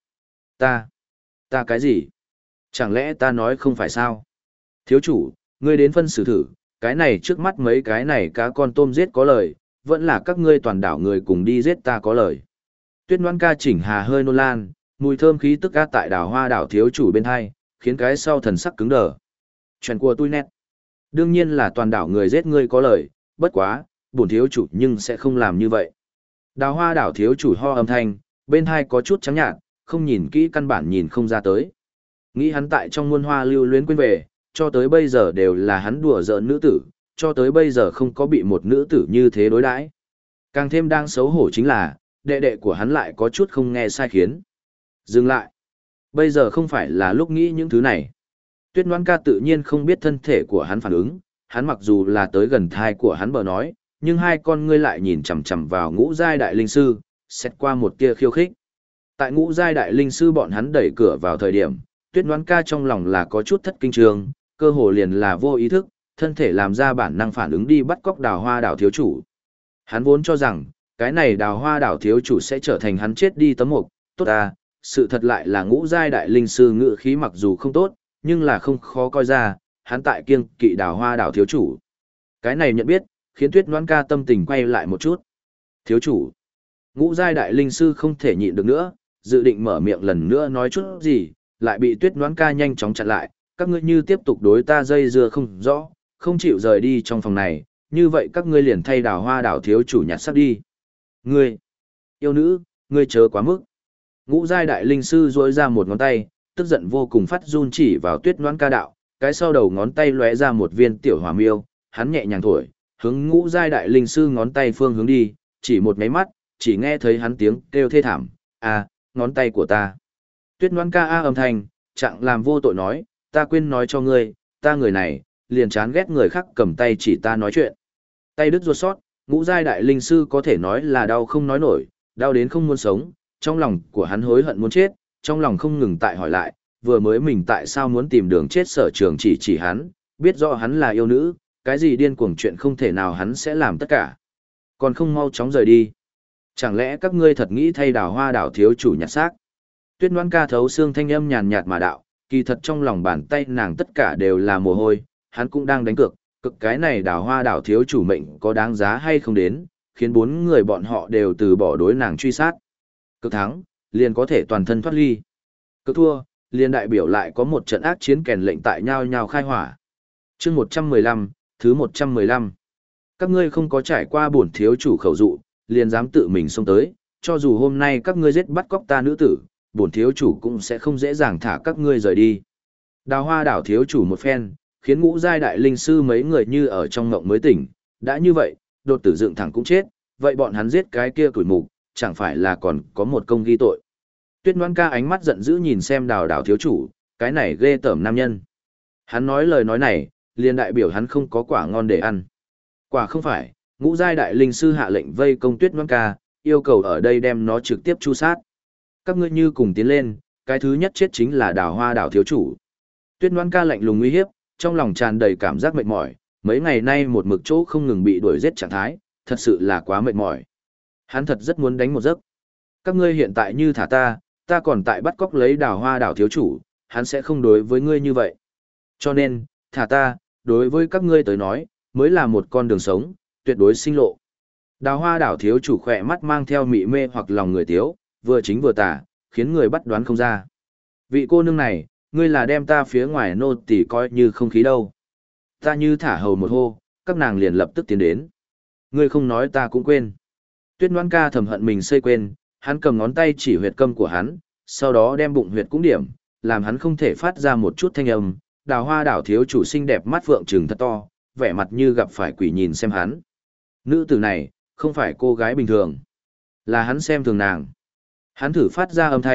ta cái gì? Chẳng lẽ ta nói không phải sao? Thiếu chủ, ngươi đến phân xử thử, cái này trước mắt mấy cái này cá con tôm giết có lời, vẫn là các ngươi toàn đảo người cùng đi giết ta có lời. Tuyết Ngoãn Ca chỉnh hà hơi nôn lan, mùi thơm khí tức ác tại đảo hoa đảo thiếu chủ bên hai, khiến cái sau thần sắc cứng đờ. Chuyện của tôi nét. Đương nhiên là toàn đảo người giết ngươi có lời, bất quá, bổn thiếu chủ nhưng sẽ không làm như vậy. Đào hoa đảo thiếu chủ ho âm thanh, bên hai có chút trắng nhạt, không nhìn kỹ căn bản nhìn không ra tới. Nghĩ hắn tại trong muôn hoa lưu luyến quên về, cho tới bây giờ đều là hắn đùa giỡn nữ tử, cho tới bây giờ không có bị một nữ tử như thế đối đãi. Càng thêm đang xấu hổ chính là, đệ đệ của hắn lại có chút không nghe sai khiến. Dừng lại. Bây giờ không phải là lúc nghĩ những thứ này. Tuyết Ngoãn Ca tự nhiên không biết thân thể của hắn phản ứng, hắn mặc dù là tới gần thai của hắn bờ nói, nhưng hai con ngươi lại nhìn chằm chằm vào ngũ giai đại linh sư, xét qua một tia khiêu khích. Tại ngũ giai đại linh sư bọn hắn đẩy cửa vào thời điểm, Tuyết Ngoãn Ca trong lòng là có chút thất kinh trường, cơ hồ liền là vô ý thức, thân thể làm ra bản năng phản ứng đi bắt cóc đào hoa đảo thiếu chủ. Hắn vốn cho rằng, cái này đào hoa đảo thiếu chủ sẽ trở thành hắn chết đi tấm mục, tốt à, sự thật lại là ngũ giai đại linh sư ngự khí mặc dù không tốt, nhưng là không khó coi ra, hắn tại kiêng kỵ đào hoa đảo thiếu chủ. Cái này nhận biết, khiến Tuyết Ngoãn Ca tâm tình quay lại một chút. Thiếu chủ, ngũ giai đại linh sư không thể nhịn được nữa, dự định mở miệng lần nữa nói chút gì, lại bị Tuyết Ngoãn Ca nhanh chóng chặn lại, các ngươi như tiếp tục đối ta dây dưa không rõ, không chịu rời đi trong phòng này, như vậy các ngươi liền thay đào hoa đảo thiếu chủ nhặt sắp đi. Ngươi, yêu nữ, ngươi chớ quá mức. Ngũ giai đại linh sư duỗi ra một ngón tay, tức giận vô cùng phát run chỉ vào Tuyết Ngoãn Ca đạo, cái sau đầu ngón tay lóe ra một viên tiểu hỏa miêu, hắn nhẹ nhàng thổi, hướng ngũ giai đại linh sư ngón tay phương hướng đi, chỉ một cái mắt, chỉ nghe thấy hắn tiếng kêu thê thảm, "À, ngón tay của ta." Tuyết Ngoãn Ca âm thanh, chẳng làm vô tội nói, "Ta quên nói cho ngươi, ta người này, liền chán ghét người khác cầm tay chỉ ta nói chuyện." Tay đứt ruột sót, ngũ giai đại linh sư có thể nói là đau không nói nổi, đau đến không muốn sống, trong lòng của hắn hối hận muốn chết, trong lòng không ngừng tại hỏi lại, vừa mới mình tại sao muốn tìm đường chết sở trường chỉ hắn, biết rõ hắn là yêu nữ, cái gì điên cuồng chuyện không thể nào hắn sẽ làm tất cả. Còn không mau chóng rời đi. Chẳng lẽ các ngươi thật nghĩ thay đào hoa đảo thiếu chủ nhặt xác? Tuyết Ngoãn Ca thấu xương thanh âm nhàn nhạt mà đạo, kỳ thật trong lòng bàn tay nàng tất cả đều là mồ hôi, hắn cũng đang đánh cược, cực cái này đào hoa đảo thiếu chủ mệnh có đáng giá hay không đến, khiến bốn người bọn họ đều từ bỏ đối nàng truy sát. Cực thắng, liền có thể toàn thân thoát ly. Cực thua, liền đại biểu lại có một trận ác chiến kèn lệnh tại nhau nhau khai hỏa. Chương 115, thứ 115. Các ngươi không có trải qua bổn thiếu chủ khẩu dụ, liền dám tự mình xông tới, cho dù hôm nay các ngươi giết bắt cóc ta nữ tử, bổn thiếu chủ cũng sẽ không dễ dàng thả các ngươi rời đi. Đào hoa đảo thiếu chủ một phen, khiến ngũ giai đại linh sư mấy người như ở trong ngộng mới tỉnh, đã như vậy, đột tử dựng thẳng cũng chết, vậy bọn hắn giết cái kia tuổi mục, chẳng phải là còn có một công ghi tội. Tuyết Ngoãn Ca ánh mắt giận dữ nhìn xem đào đảo thiếu chủ, cái này ghê tởm nam nhân. Hắn nói lời nói này, liền đại biểu hắn không có quả ngon để ăn. Quả không phải, ngũ giai đại linh sư hạ lệnh vây công Tuyết Ngoãn Ca, yêu cầu ở đây đem nó trực tiếp tru sát. Các ngươi như cùng tiến lên, cái thứ nhất chết chính là đào hoa đảo thiếu chủ. Tuyết Ngoãn Ca lạnh lùng uy hiếp, trong lòng tràn đầy cảm giác mệt mỏi, mấy ngày nay một mực chỗ không ngừng bị đuổi giết trạng thái, thật sự là quá mệt mỏi. Hắn thật rất muốn đánh một giấc. Các ngươi hiện tại như thả ta, ta còn tại bắt cóc lấy đào hoa đảo thiếu chủ, hắn sẽ không đối với ngươi như vậy. Cho nên, thả ta, đối với các ngươi tới nói, mới là một con đường sống, tuyệt đối sinh lộ. Đào hoa đảo thiếu chủ khỏe mắt mang theo mị mê hoặc lòng người tiếu, vừa chính vừa tả, khiến người bắt đoán không ra. Vị cô nương này, ngươi là đem ta phía ngoài nô tỳ coi như không khí đâu. Ta như thả hầu một hô, các nàng liền lập tức tiến đến. Ngươi không nói ta cũng quên. Tuyết Ngoãn Ca thầm hận mình xây quên, hắn cầm ngón tay chỉ huyệt câm của hắn, sau đó đem bụng huyệt cũng điểm, làm hắn không thể phát ra một chút thanh âm. Đào hoa đảo thiếu chủ xinh đẹp mắt phượng trừng thật to, vẻ mặt như gặp phải quỷ nhìn xem hắn. Nữ tử này, không phải cô gái bình thường, là hắn xem thường nàng. Hắn thử phát ra âm thanh,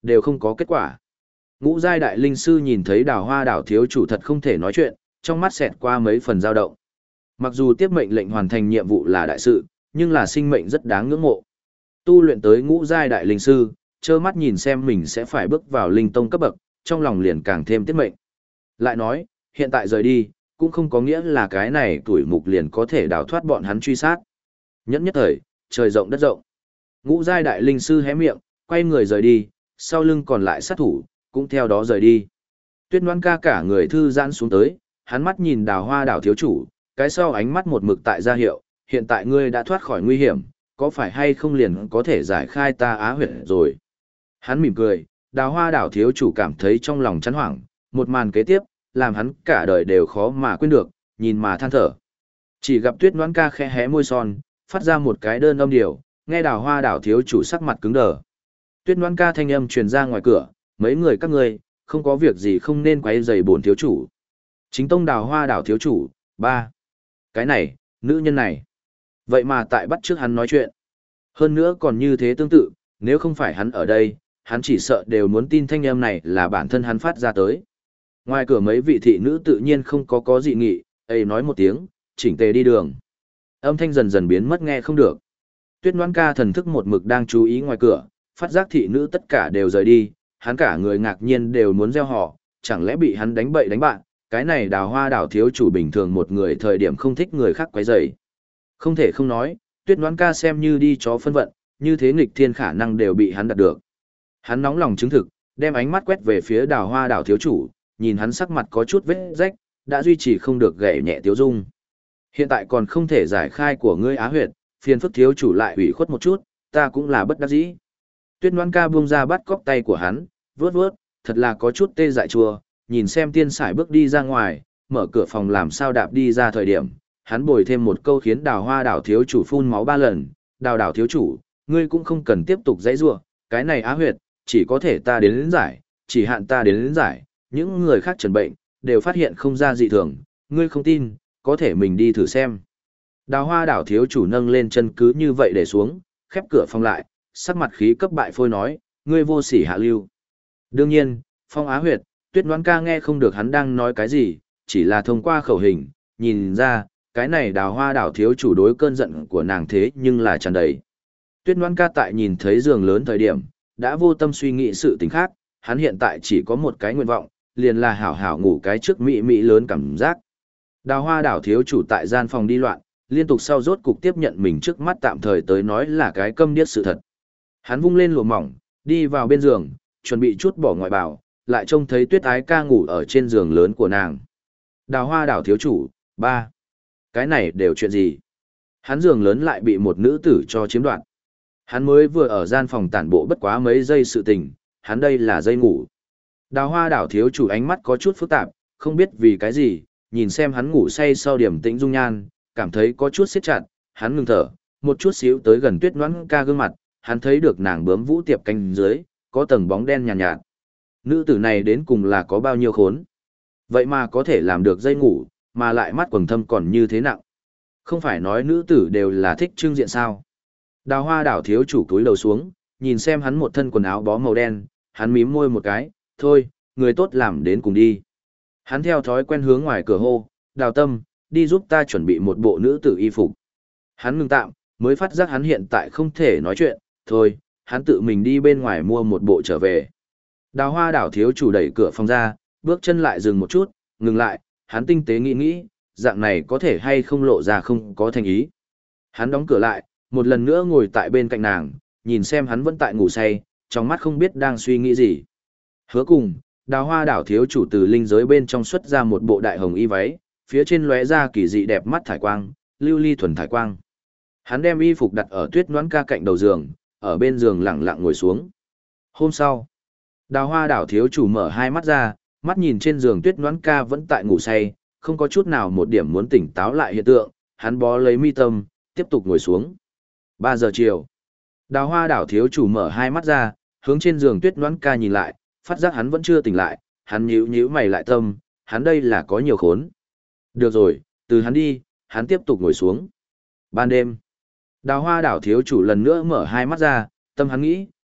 đều không có kết quả. Ngũ giai đại linh sư nhìn thấy Đào Hoa đảo thiếu chủ thật không thể nói chuyện, trong mắt xẹt qua mấy phần dao động. Mặc dù tiếp mệnh lệnh hoàn thành nhiệm vụ là đại sự, nhưng là sinh mệnh rất đáng ngưỡng mộ. Tu luyện tới ngũ giai đại linh sư, trơ mắt nhìn xem mình sẽ phải bước vào linh tông cấp bậc, trong lòng liền càng thêm tiết mệnh. Lại nói, hiện tại rời đi, cũng không có nghĩa là cái này tuổi mục liền có thể đào thoát bọn hắn truy sát. Nhẫn nhất thời, trời rộng đất rộng. Ngũ giai đại linh sư hé miệng, quay người rời đi, sau lưng còn lại sát thủ, cũng theo đó rời đi. Tuyết Ngoan ca cả người thư giãn xuống tới, hắn mắt nhìn Đào Hoa đảo thiếu chủ, cái sau ánh mắt một mực tại ra hiệu, hiện tại ngươi đã thoát khỏi nguy hiểm, có phải hay không liền có thể giải khai ta á huyệt rồi. Hắn mỉm cười, Đào Hoa đảo thiếu chủ cảm thấy trong lòng chán hoảng, một màn kế tiếp, làm hắn cả đời đều khó mà quên được, nhìn mà than thở. Chỉ gặp Tuyết Ngoan ca khẽ hé môi son, phát ra một cái đơn âm điều, nghe Đào Hoa đảo thiếu chủ sắc mặt cứng đờ. Tuyết Ngoan ca thanh âm truyền ra ngoài cửa, mấy người các ngươi, không có việc gì không nên quấy rầy bổn thiếu chủ. Chính tông Đào Hoa đảo thiếu chủ, 3. Cái này, nữ nhân này. Vậy mà tại bắt trước hắn nói chuyện. Hơn nữa còn như thế tương tự, nếu không phải hắn ở đây, hắn chỉ sợ đều muốn tin thanh âm này là bản thân hắn phát ra tới. Ngoài cửa mấy vị thị nữ tự nhiên không có dị nghị, ấy nói một tiếng, chỉnh tề đi đường. Âm thanh dần dần biến mất nghe không được. Tuyết Ngoan ca thần thức một mực đang chú ý ngoài cửa, phát giác thị nữ tất cả đều rời đi, hắn cả người ngạc nhiên đều muốn gieo họ, chẳng lẽ bị hắn đánh bậy đánh bạn, cái này Đào Hoa đảo thiếu chủ bình thường một người thời điểm không thích người khác quấy rầy. Không thể không nói, Tuyết Ngoan ca xem như đi chó phân vận, như thế nghịch thiên khả năng đều bị hắn đạt được. Hắn nóng lòng chứng thực, đem ánh mắt quét về phía Đào Hoa đảo thiếu chủ, nhìn hắn sắc mặt có chút vết rách, đã duy trì không được gảy nhẹ tiếu dung. Hiện tại còn không thể giải khai của ngươi á huyệt, phiền phức thiếu chủ lại ủy khuất một chút, ta cũng là bất đắc dĩ. Tuyết Ngoan ca buông ra bắt cóc tay của hắn, vướt vướt, thật là có chút tê dại chua, nhìn xem tiên sải bước đi ra ngoài, mở cửa phòng làm sao đạp đi ra thời điểm, hắn bồi thêm một câu khiến Đào Hoa đảo thiếu chủ phun máu 3 lần, đảo thiếu chủ, ngươi cũng không cần tiếp tục dãy rủa, cái này á huyệt, chỉ có thể ta đến giải, chỉ hạn ta đến giải, những người khác trần bệnh, đều phát hiện không ra dị thường, ngươi không tin, có thể mình đi thử xem. Đào Hoa đảo thiếu chủ nâng lên chân cứ như vậy để xuống, khép cửa phòng lại, sắc mặt khí cấp bại phôi nói, ngươi vô sỉ hạ lưu. Đương nhiên, phong á huyệt, Tuyết Ngoan ca nghe không được hắn đang nói cái gì, chỉ là thông qua khẩu hình, nhìn ra, cái này Đào Hoa đảo thiếu chủ đối cơn giận của nàng thế nhưng là tràn đầy. Tuyết Ngoan ca tại nhìn thấy giường lớn thời điểm, đã vô tâm suy nghĩ sự tình khác, hắn hiện tại chỉ có một cái nguyện vọng, liền là hảo hảo ngủ cái trước mị mị lớn cảm giác. Đào Hoa đảo thiếu chủ tại gian phòng đi loạn, liên tục sau rốt cục tiếp nhận mình trước mắt tạm thời tới nói là cái câm điếc sự thật. Hắn vung lên lụa mỏng, đi vào bên giường, chuẩn bị chút bỏ ngoại bào, lại trông thấy Tuyết Ái ca ngủ ở trên giường lớn của nàng. Đào Hoa đảo thiếu chủ, 3. Cái này đều chuyện gì? Hắn giường lớn lại bị một nữ tử cho chiếm đoạt. Hắn mới vừa ở gian phòng tản bộ bất quá mấy giây sự tình, hắn đây là dây ngủ. Đào Hoa đảo thiếu chủ ánh mắt có chút phức tạp, không biết vì cái gì, nhìn xem hắn ngủ say sau điểm tĩnh dung nhan, cảm thấy có chút siết chặt, hắn ngừng thở, một chút xíu tới gần Tuyết Ngoan ca gương mặt, hắn thấy được nàng bướm vũ tiệp cánh dưới, có tầng bóng đen nhàn nhạt. Nữ tử này đến cùng là có bao nhiêu khốn. Vậy mà có thể làm được dây ngủ, mà lại mắt quầng thâm còn như thế nặng. Không phải nói nữ tử đều là thích trưng diện sao. Đào Hoa đảo thiếu chủ túi đầu xuống, nhìn xem hắn một thân quần áo bó màu đen, hắn mím môi một cái, thôi, người tốt làm đến cùng đi. Hắn theo thói quen hướng ngoài cửa hô, Đào Tâm, đi giúp ta chuẩn bị một bộ nữ tử y phục. Hắn ngừng tạm, mới phát giác hắn hiện tại không thể nói chuyện, thôi, hắn tự mình đi bên ngoài mua một bộ trở về. Đào Hoa đảo thiếu chủ đẩy cửa phòng ra, bước chân lại dừng một chút, ngừng lại, hắn tinh tế nghĩ, dạng này có thể hay không lộ ra không có thành ý. Hắn đóng cửa lại, một lần nữa ngồi tại bên cạnh nàng, nhìn xem hắn vẫn tại ngủ say, trong mắt không biết đang suy nghĩ gì. Hứa cùng, Đào Hoa đảo thiếu chủ từ linh giới bên trong xuất ra một bộ đại hồng y váy, phía trên lóe ra kỳ dị đẹp mắt thải quang, lưu ly thuần thải quang. Hắn đem y phục đặt ở Tuyết Ngoan ca cạnh đầu giường, ở bên giường lặng lặng ngồi xuống. Hôm sau, Đào Hoa đảo thiếu chủ mở hai mắt ra, mắt nhìn trên giường Tuyết Ngoan ca vẫn tại ngủ say, không có chút nào một điểm muốn tỉnh táo lại hiện tượng, hắn bó lấy mi tâm, tiếp tục ngồi xuống. 3 giờ chiều, Đào Hoa đảo thiếu chủ mở hai mắt ra, hướng trên giường Tuyết Ngoan ca nhìn lại, phát giác hắn vẫn chưa tỉnh lại, hắn nhíu mày lại tâm, hắn đây là có nhiều khốn. Được rồi, từ hắn đi, hắn tiếp tục ngồi xuống. Ban đêm, Đào Hoa đảo thiếu chủ lần nữa mở hai mắt ra, tâm hắn nghĩ,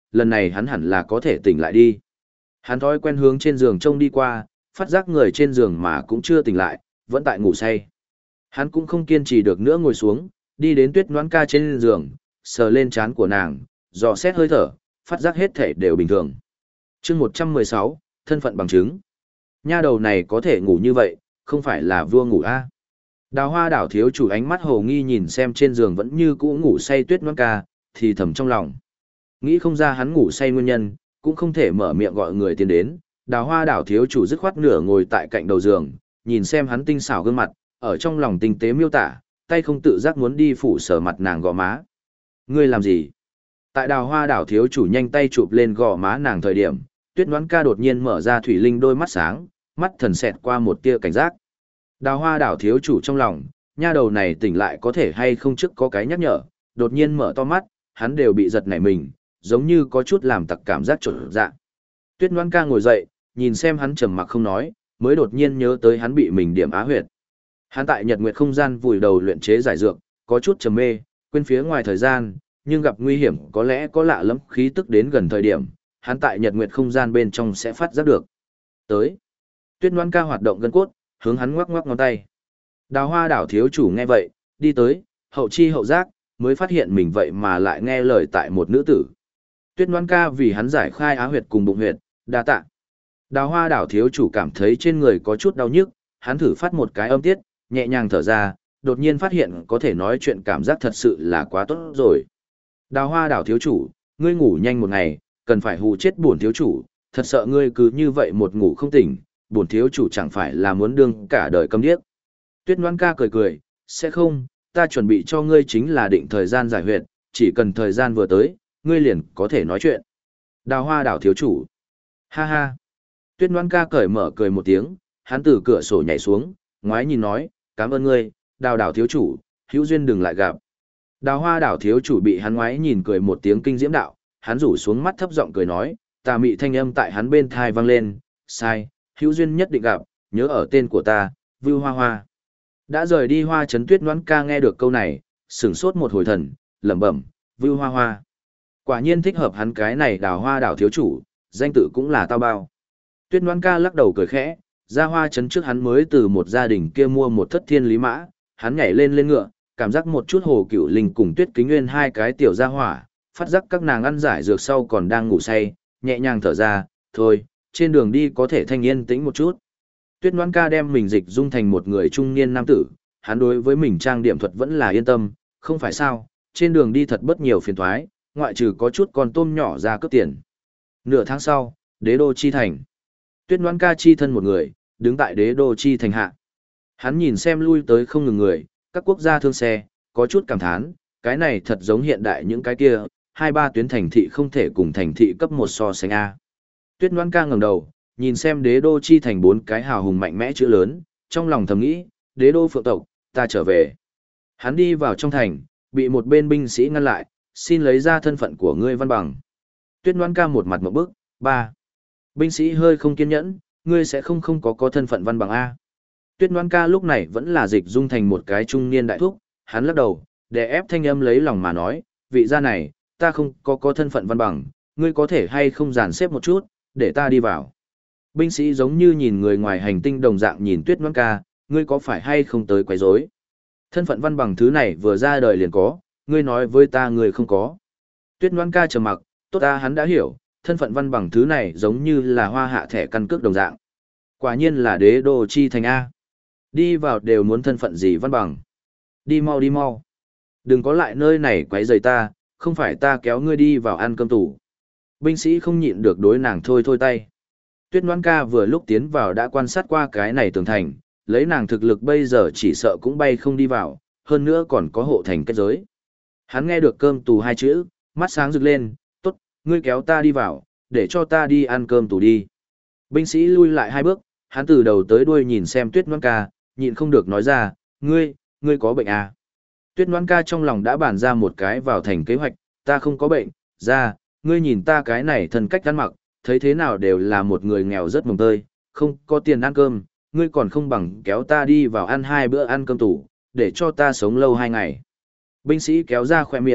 lần này hắn hẳn là có thể tỉnh lại đi. Hắn thói quen hướng trên giường trông đi qua, phát giác người trên giường mà cũng chưa tỉnh lại, vẫn tại ngủ say. Hắn cũng không kiên trì được nữa ngồi xuống, đi đến Tuyết Noãn Ca trên giường, sờ lên trán của nàng, dò xét hơi thở, phát giác hết thể đều bình thường. Chương 116, thân phận bằng chứng. Nha đầu này có thể ngủ như vậy, không phải là vua ngủ a? Đào Hoa đảo thiếu chủ ánh mắt hồ nghi nhìn xem trên giường vẫn như cũ ngủ say Tuyết Noãn Ca, thì thầm trong lòng. Nghĩ không ra hắn ngủ say nguyên nhân, cũng không thể mở miệng gọi người tiến đến. Đào Hoa đảo thiếu chủ dứt khoát nửa ngồi tại cạnh đầu giường, nhìn xem hắn tinh xảo gương mặt, ở trong lòng tinh tế miêu tả, tay không tự giác muốn đi phủ sờ mặt nàng gò má. Ngươi làm gì? Tại Đào Hoa đảo thiếu chủ nhanh tay chụp lên gò má nàng thời điểm, Tuyết Noãn Ca đột nhiên mở ra thủy linh đôi mắt sáng, mắt thần xẹt qua một tia cảnh giác. Đào Hoa đảo thiếu chủ trong lòng, nha đầu này tỉnh lại có thể hay không trước có cái nhắc nhở, đột nhiên mở to mắt, hắn đều bị giật nảy mình, giống như có chút làm tặc cảm giác trột dạ. Tuyết Noãn Ca ngồi dậy, nhìn xem hắn trầm mặc không nói, mới đột nhiên nhớ tới hắn bị mình điểm á huyệt. Hắn tại Nhật Nguyệt không gian vùi đầu luyện chế giải dược, có chút trầm mê, quên phía ngoài thời gian, nhưng gặp nguy hiểm có lẽ có lạ lẫm khí tức đến gần thời điểm, hắn tại Nhật Nguyệt không gian bên trong sẽ phát giác được. Tới. Tuyết Noãn Ca hoạt động gân cốt, hướng hắn ngoắc ngoắc ngón tay. Đào Hoa đảo thiếu chủ nghe vậy, đi tới, hậu chi hậu giác, mới phát hiện mình vậy mà lại nghe lời tại một nữ tử. Tuyết Noãn Ca vì hắn giải khai á huyệt cùng bụng huyệt, đa tạ. Đào Hoa đảo thiếu chủ cảm thấy trên người có chút đau nhức, hắn thử phát một cái âm tiết, nhẹ nhàng thở ra, đột nhiên phát hiện có thể nói chuyện cảm giác thật sự là quá tốt rồi. Đào Hoa đảo thiếu chủ, ngươi ngủ nhanh một ngày, cần phải hù chết bổn thiếu chủ, thật sợ ngươi cứ như vậy một ngủ không tỉnh, bổn thiếu chủ chẳng phải là muốn đương cả đời câm điếc. Tuyết Noãn Ca cười cười, sẽ không, ta chuẩn bị cho ngươi chính là định thời gian giải huyệt, chỉ cần thời gian vừa tới, ngươi liền có thể nói chuyện. Đào Hoa đảo thiếu chủ. Ha ha. Tuyết Noãn Ca cởi mở cười một tiếng, hắn từ cửa sổ nhảy xuống, ngoái nhìn nói, cảm ơn ngươi, Đào đảo thiếu chủ, hữu duyên đừng lại gặp. Đào Hoa đảo thiếu chủ bị hắn ngoái nhìn cười một tiếng kinh diễm đạo, hắn rủ xuống mắt thấp giọng cười nói, tà mị thanh âm tại hắn bên thai vang lên, sai, hữu duyên nhất định gặp, nhớ ở tên của ta, Vưu Hoa Hoa. Đã rời đi Hoa Trấn Tuyết Noãn Ca nghe được câu này, sửng sốt một hồi thần, lẩm bẩm, Vưu Hoa Hoa. Quả nhiên thích hợp hắn cái này Đào Hoa đảo thiếu chủ, danh tự cũng là tao bao. Tuyết Noãn Ca lắc đầu cười khẽ, ra Hoa Trấn trước hắn mới từ một gia đình kia mua một thất thiên lý mã, hắn nhảy lên ngựa, cảm giác một chút Hồ Cửu Linh cùng Tuyết Kính Nguyên hai cái tiểu gia hỏa, phát giác các nàng ăn giải dược sau còn đang ngủ say, nhẹ nhàng thở ra, thôi, trên đường đi có thể thanh yên tĩnh một chút. Tuyết Noãn Ca đem mình dịch dung thành một người trung niên nam tử, hắn đối với mình trang điểm thuật vẫn là yên tâm, không phải sao, trên đường đi thật bất nhiều phiền toái, ngoại trừ có chút con tôm nhỏ ra cướp tiền. Nửa tháng sau, Đế đô chi thành. Tuyết Noãn Ca chi thân một người, đứng tại Đế đô chi thành hạ. Hắn nhìn xem lui tới không ngừng người, các quốc gia thương xe, có chút cảm thán, cái này thật giống hiện đại những cái kia, hai ba tuyến thành thị không thể cùng thành thị cấp một so sánh A. Tuyết Noãn Ca ngẩng đầu, nhìn xem Đế đô chi thành bốn cái hào hùng mạnh mẽ chữ lớn, trong lòng thầm nghĩ, Đế đô phượng tộc, ta trở về. Hắn đi vào trong thành, bị một bên binh sĩ ngăn lại, xin lấy ra thân phận của ngươi văn bằng. Tuyết Noãn Ca một mặt một bức, ba. Binh sĩ hơi không kiên nhẫn, ngươi sẽ không có thân phận văn bằng A. Tuyết Noãn Ca lúc này vẫn là dịch dung thành một cái trung niên đại thúc, hắn lắc đầu, đè ép thanh âm lấy lòng mà nói, vị gia này, ta không có thân phận văn bằng, ngươi có thể hay không dàn xếp một chút, để ta đi vào. Binh sĩ giống như nhìn người ngoài hành tinh đồng dạng nhìn Tuyết Noãn Ca, ngươi có phải hay không tới quấy rối? Thân phận văn bằng thứ này vừa ra đời liền có, ngươi nói với ta ngươi không có. Tuyết Noãn Ca trầm mặc, tốt ta hắn đã hiểu, thân phận văn bằng thứ này giống như là hoa hạ thẻ căn cước đồng dạng. Quả nhiên là Đế đô chi thành A. Đi vào đều muốn thân phận gì văn bằng. Đi mau đi mau. Đừng có lại nơi này quấy rầy ta, không phải ta kéo ngươi đi vào ăn cơm tủ. Binh sĩ không nhịn được đối nàng thôi thôi tay. Tuyết Noãn Ca vừa lúc tiến vào đã quan sát qua cái này tường thành, lấy nàng thực lực bây giờ chỉ sợ cũng bay không đi vào, hơn nữa còn có hộ thành kết giới. Hắn nghe được cơm tù hai chữ, mắt sáng rực lên, tốt, ngươi kéo ta đi vào, để cho ta đi ăn cơm tù đi. Binh sĩ lui lại hai bước, hắn từ đầu tới đuôi nhìn xem Tuyết Noãn Ca, nhịn không được nói ra, ngươi có bệnh à? Tuyết Noãn Ca trong lòng đã bàn ra một cái vào thành kế hoạch, ta không có bệnh, ra, ngươi nhìn ta cái này thân cách ăn mặc, thấy thế nào đều là một người nghèo rất mồng tơi, không có tiền ăn cơm, ngươi còn không bằng kéo ta đi vào ăn hai bữa ăn cơm tủ, để cho ta sống lâu 2 ngày. Binh sĩ kéo ra khoe miệng,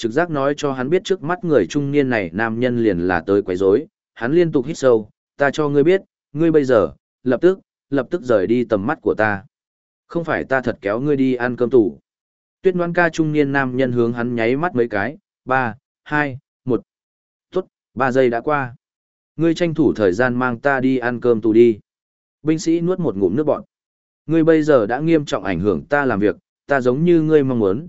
trực giác nói cho hắn biết trước mắt người trung niên này nam nhân liền là tới quấy rối, hắn liên tục hít sâu, ta cho ngươi biết, ngươi bây giờ, lập tức rời đi tầm mắt của ta. Không phải ta thật kéo ngươi đi ăn cơm tủ. Tuyết Ngoan Ca trung niên nam nhân hướng hắn nháy mắt mấy cái, 3, 2, 1. Tốt, 3 giây đã qua. Ngươi tranh thủ thời gian mang ta đi ăn cơm tù đi. Binh sĩ nuốt một ngụm nước bọt. Ngươi bây giờ đã nghiêm trọng ảnh hưởng ta làm việc, ta giống như ngươi mong muốn,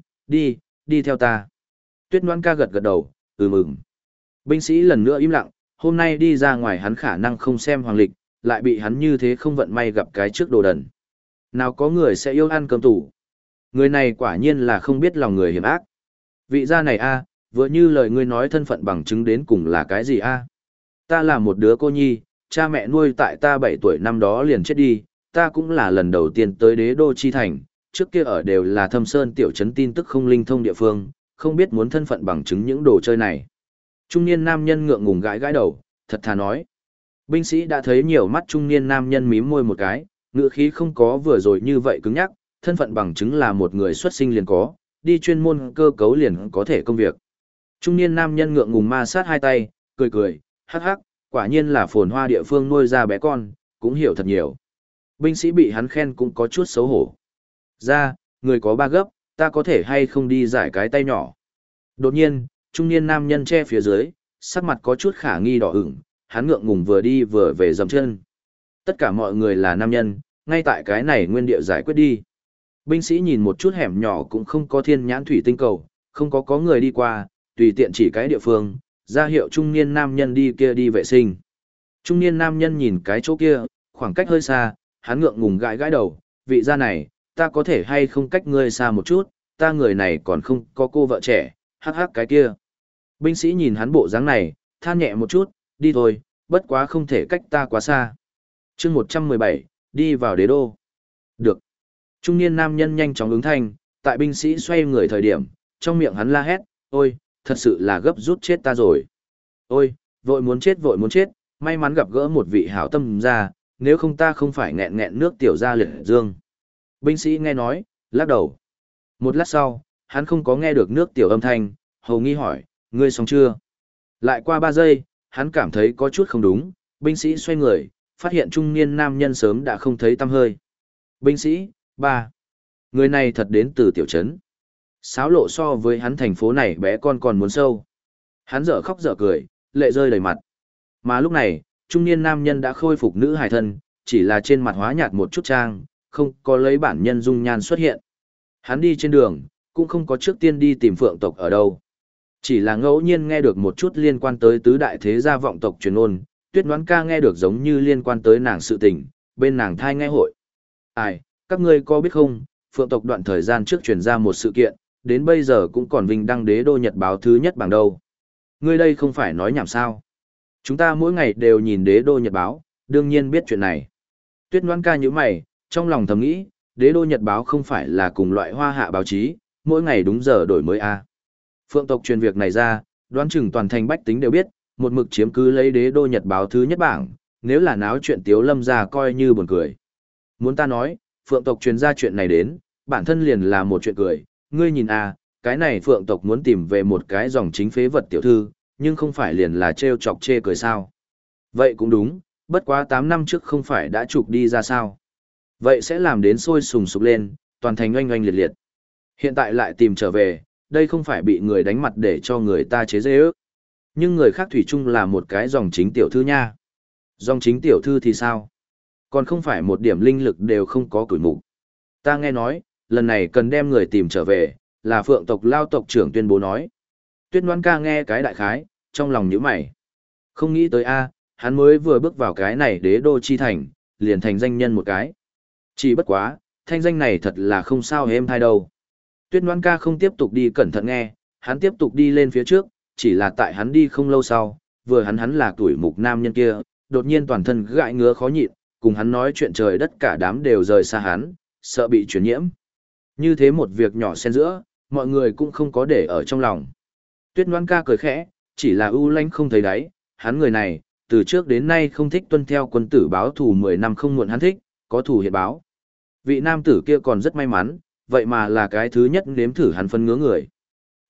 đi theo ta. Tuyết Ngoan Ca gật gật đầu, mừng. Binh sĩ lần nữa im lặng, hôm nay đi ra ngoài hắn khả năng không xem hoàng lịch, lại bị hắn như thế không vận may gặp cái trước đồ đần. Nào có người sẽ yêu ăn cơm tủ. Người này quả nhiên là không biết lòng người hiểm ác. Vị gia này a, vừa như lời ngươi nói thân phận bằng chứng đến cùng là cái gì a? Ta là một đứa cô nhi, cha mẹ nuôi tại ta 7 tuổi năm đó liền chết đi, ta cũng là lần đầu tiên tới đế đô chi thành, trước kia ở đều là thâm sơn tiểu trấn tin tức không linh thông địa phương, không biết muốn thân phận bằng chứng những đồ chơi này. Trung niên nam nhân ngượng ngùng gãi gãi đầu, thật thà nói. Binh sĩ đã thấy nhiều mắt trung niên nam nhân mím môi một cái, ngựa khí không có vừa rồi như vậy cứng nhắc, thân phận bằng chứng là một người xuất sinh liền có, đi chuyên môn cơ cấu liền có thể công việc. Trung niên nam nhân ngượng ngùng ma sát hai tay, cười, hắc hắc, quả nhiên là phồn hoa địa phương nuôi ra bé con, cũng hiểu thật nhiều. Binh sĩ bị hắn khen cũng có chút xấu hổ. Ra, người có 3 gấp, ta có thể hay không đi giải cái tay nhỏ. Đột nhiên, trung niên nam nhân che phía dưới, sắc mặt có chút khả nghi đỏ ửng, hắn ngượng ngùng vừa đi vừa về dầm chân. Tất cả mọi người là nam nhân, ngay tại cái này nguyên địa giải quyết đi. Binh sĩ nhìn một chút hẻm nhỏ cũng không có thiên nhãn thủy tinh cầu, không có người đi qua, tùy tiện chỉ cái địa phương, ra hiệu trung niên nam nhân đi kia đi vệ sinh. Trung niên nam nhân nhìn cái chỗ kia, khoảng cách hơi xa, hắn ngượng ngùng gãi gãi đầu, vị gia này, ta có thể hay không cách ngươi xa một chút, ta người này còn không có cô vợ trẻ, hắc hắc cái kia. Binh sĩ nhìn hắn bộ dáng này, than nhẹ một chút, đi thôi, bất quá không thể cách ta quá xa. chương 117, đi vào đế đô. Được. Trung niên nam nhân nhanh chóng ứng thanh, tại binh sĩ xoay người thời điểm, trong miệng hắn la hét, ôi, thật sự là gấp rút chết ta rồi. Ôi, vội muốn chết, may mắn gặp gỡ một vị hảo tâm ra, nếu không ta không phải nghẹn nghẹn nước tiểu ra liệt dương. Binh sĩ nghe nói, lắc đầu. Một lát sau, hắn không có nghe được nước tiểu âm thanh, hầu nghi hỏi, ngươi xong chưa? Lại qua 3 giây, hắn cảm thấy có chút không đúng, binh sĩ xoay người, phát hiện trung niên nam nhân sớm đã không thấy tăm hơi. Binh sĩ, 3. Người này thật đến từ tiểu trấn. Xáo lộ so với hắn thành phố này bé con còn muốn sâu. Hắn dở khóc dở cười, lệ rơi đầy mặt. Mà lúc này, trung niên nam nhân đã khôi phục nữ hài thân, chỉ là trên mặt hóa nhạt một chút trang, không có lấy bản nhân dung nhan xuất hiện. Hắn đi trên đường, cũng không có trước tiên đi tìm phượng tộc ở đâu. Chỉ là ngẫu nhiên nghe được một chút liên quan tới tứ đại thế gia vọng tộc truyền ôn, Tuyết Ngoãn Ca nghe được giống như liên quan tới nàng sự tình, bên nàng thai nghe hội. Ai, các ngươi có biết không, phượng tộc đoạn thời gian trước truyền ra một sự kiện, đến bây giờ cũng còn vinh đăng đế đô nhật báo thứ nhất bảng đâu. Ngươi đây không phải nói nhảm sao. Chúng ta mỗi ngày đều nhìn đế đô nhật báo, đương nhiên biết chuyện này. Tuyết Ngoãn Ca nhíu mày, trong lòng thầm nghĩ, đế đô nhật báo không phải là cùng loại hoa hạ báo chí, mỗi ngày đúng giờ đổi mới a. Phượng tộc truyền việc này ra, đoán chừng toàn thành bách tính đều biết, một mực chiếm cứ lấy đế đô nhật báo thứ nhất bảng, nếu là náo chuyện Tiếu Lâm ra coi như buồn cười. Muốn ta nói, phượng tộc truyền ra chuyện này đến, bản thân liền là một chuyện cười, ngươi nhìn a, cái này phượng tộc muốn tìm về một cái dòng chính phế vật tiểu thư, nhưng không phải liền là trêu chọc chê cười sao. Vậy cũng đúng, bất quá 8 năm trước không phải đã trục đi ra sao. Vậy sẽ làm đến sôi sùng sục lên, toàn thành oanh oanh liệt liệt. Hiện tại lại tìm trở về, đây không phải bị người đánh mặt để cho người ta chế dễ ước. Nhưng người khác thủy chung là một cái dòng chính tiểu thư nha. Dòng chính tiểu thư thì sao? Còn không phải một điểm linh lực đều không có củi mục. Ta nghe nói, lần này cần đem người tìm trở về, là phượng tộc lao tộc trưởng tuyên bố nói. Tuyết Ngoãn Ca nghe cái đại khái, trong lòng nhíu mày. Không nghĩ tới a, hắn mới vừa bước vào cái này đế đô chi thành, liền thành danh nhân một cái. Chỉ bất quá, thanh danh này thật là không sao êm thai đâu. Tuyết Ngoãn Ca không tiếp tục đi cẩn thận nghe, hắn tiếp tục đi lên phía trước, chỉ là tại hắn đi không lâu sau, vừa hắn là tuổi mục nam nhân kia, đột nhiên toàn thân gãi ngứa khó nhịn, cùng hắn nói chuyện trời đất cả đám đều rời xa hắn, sợ bị truyền nhiễm. Như thế một việc nhỏ xen giữa, mọi người cũng không có để ở trong lòng. Tuyết Ngoãn Ca cười khẽ, chỉ là ưu lãnh không thấy đáy, hắn người này, từ trước đến nay không thích tuân theo quân tử báo thù 10 năm không muộn hắn thích, có thù hiện báo. Vị nam tử kia còn rất may mắn, vậy mà là cái thứ nhất nếm thử hắn phân ngứa người.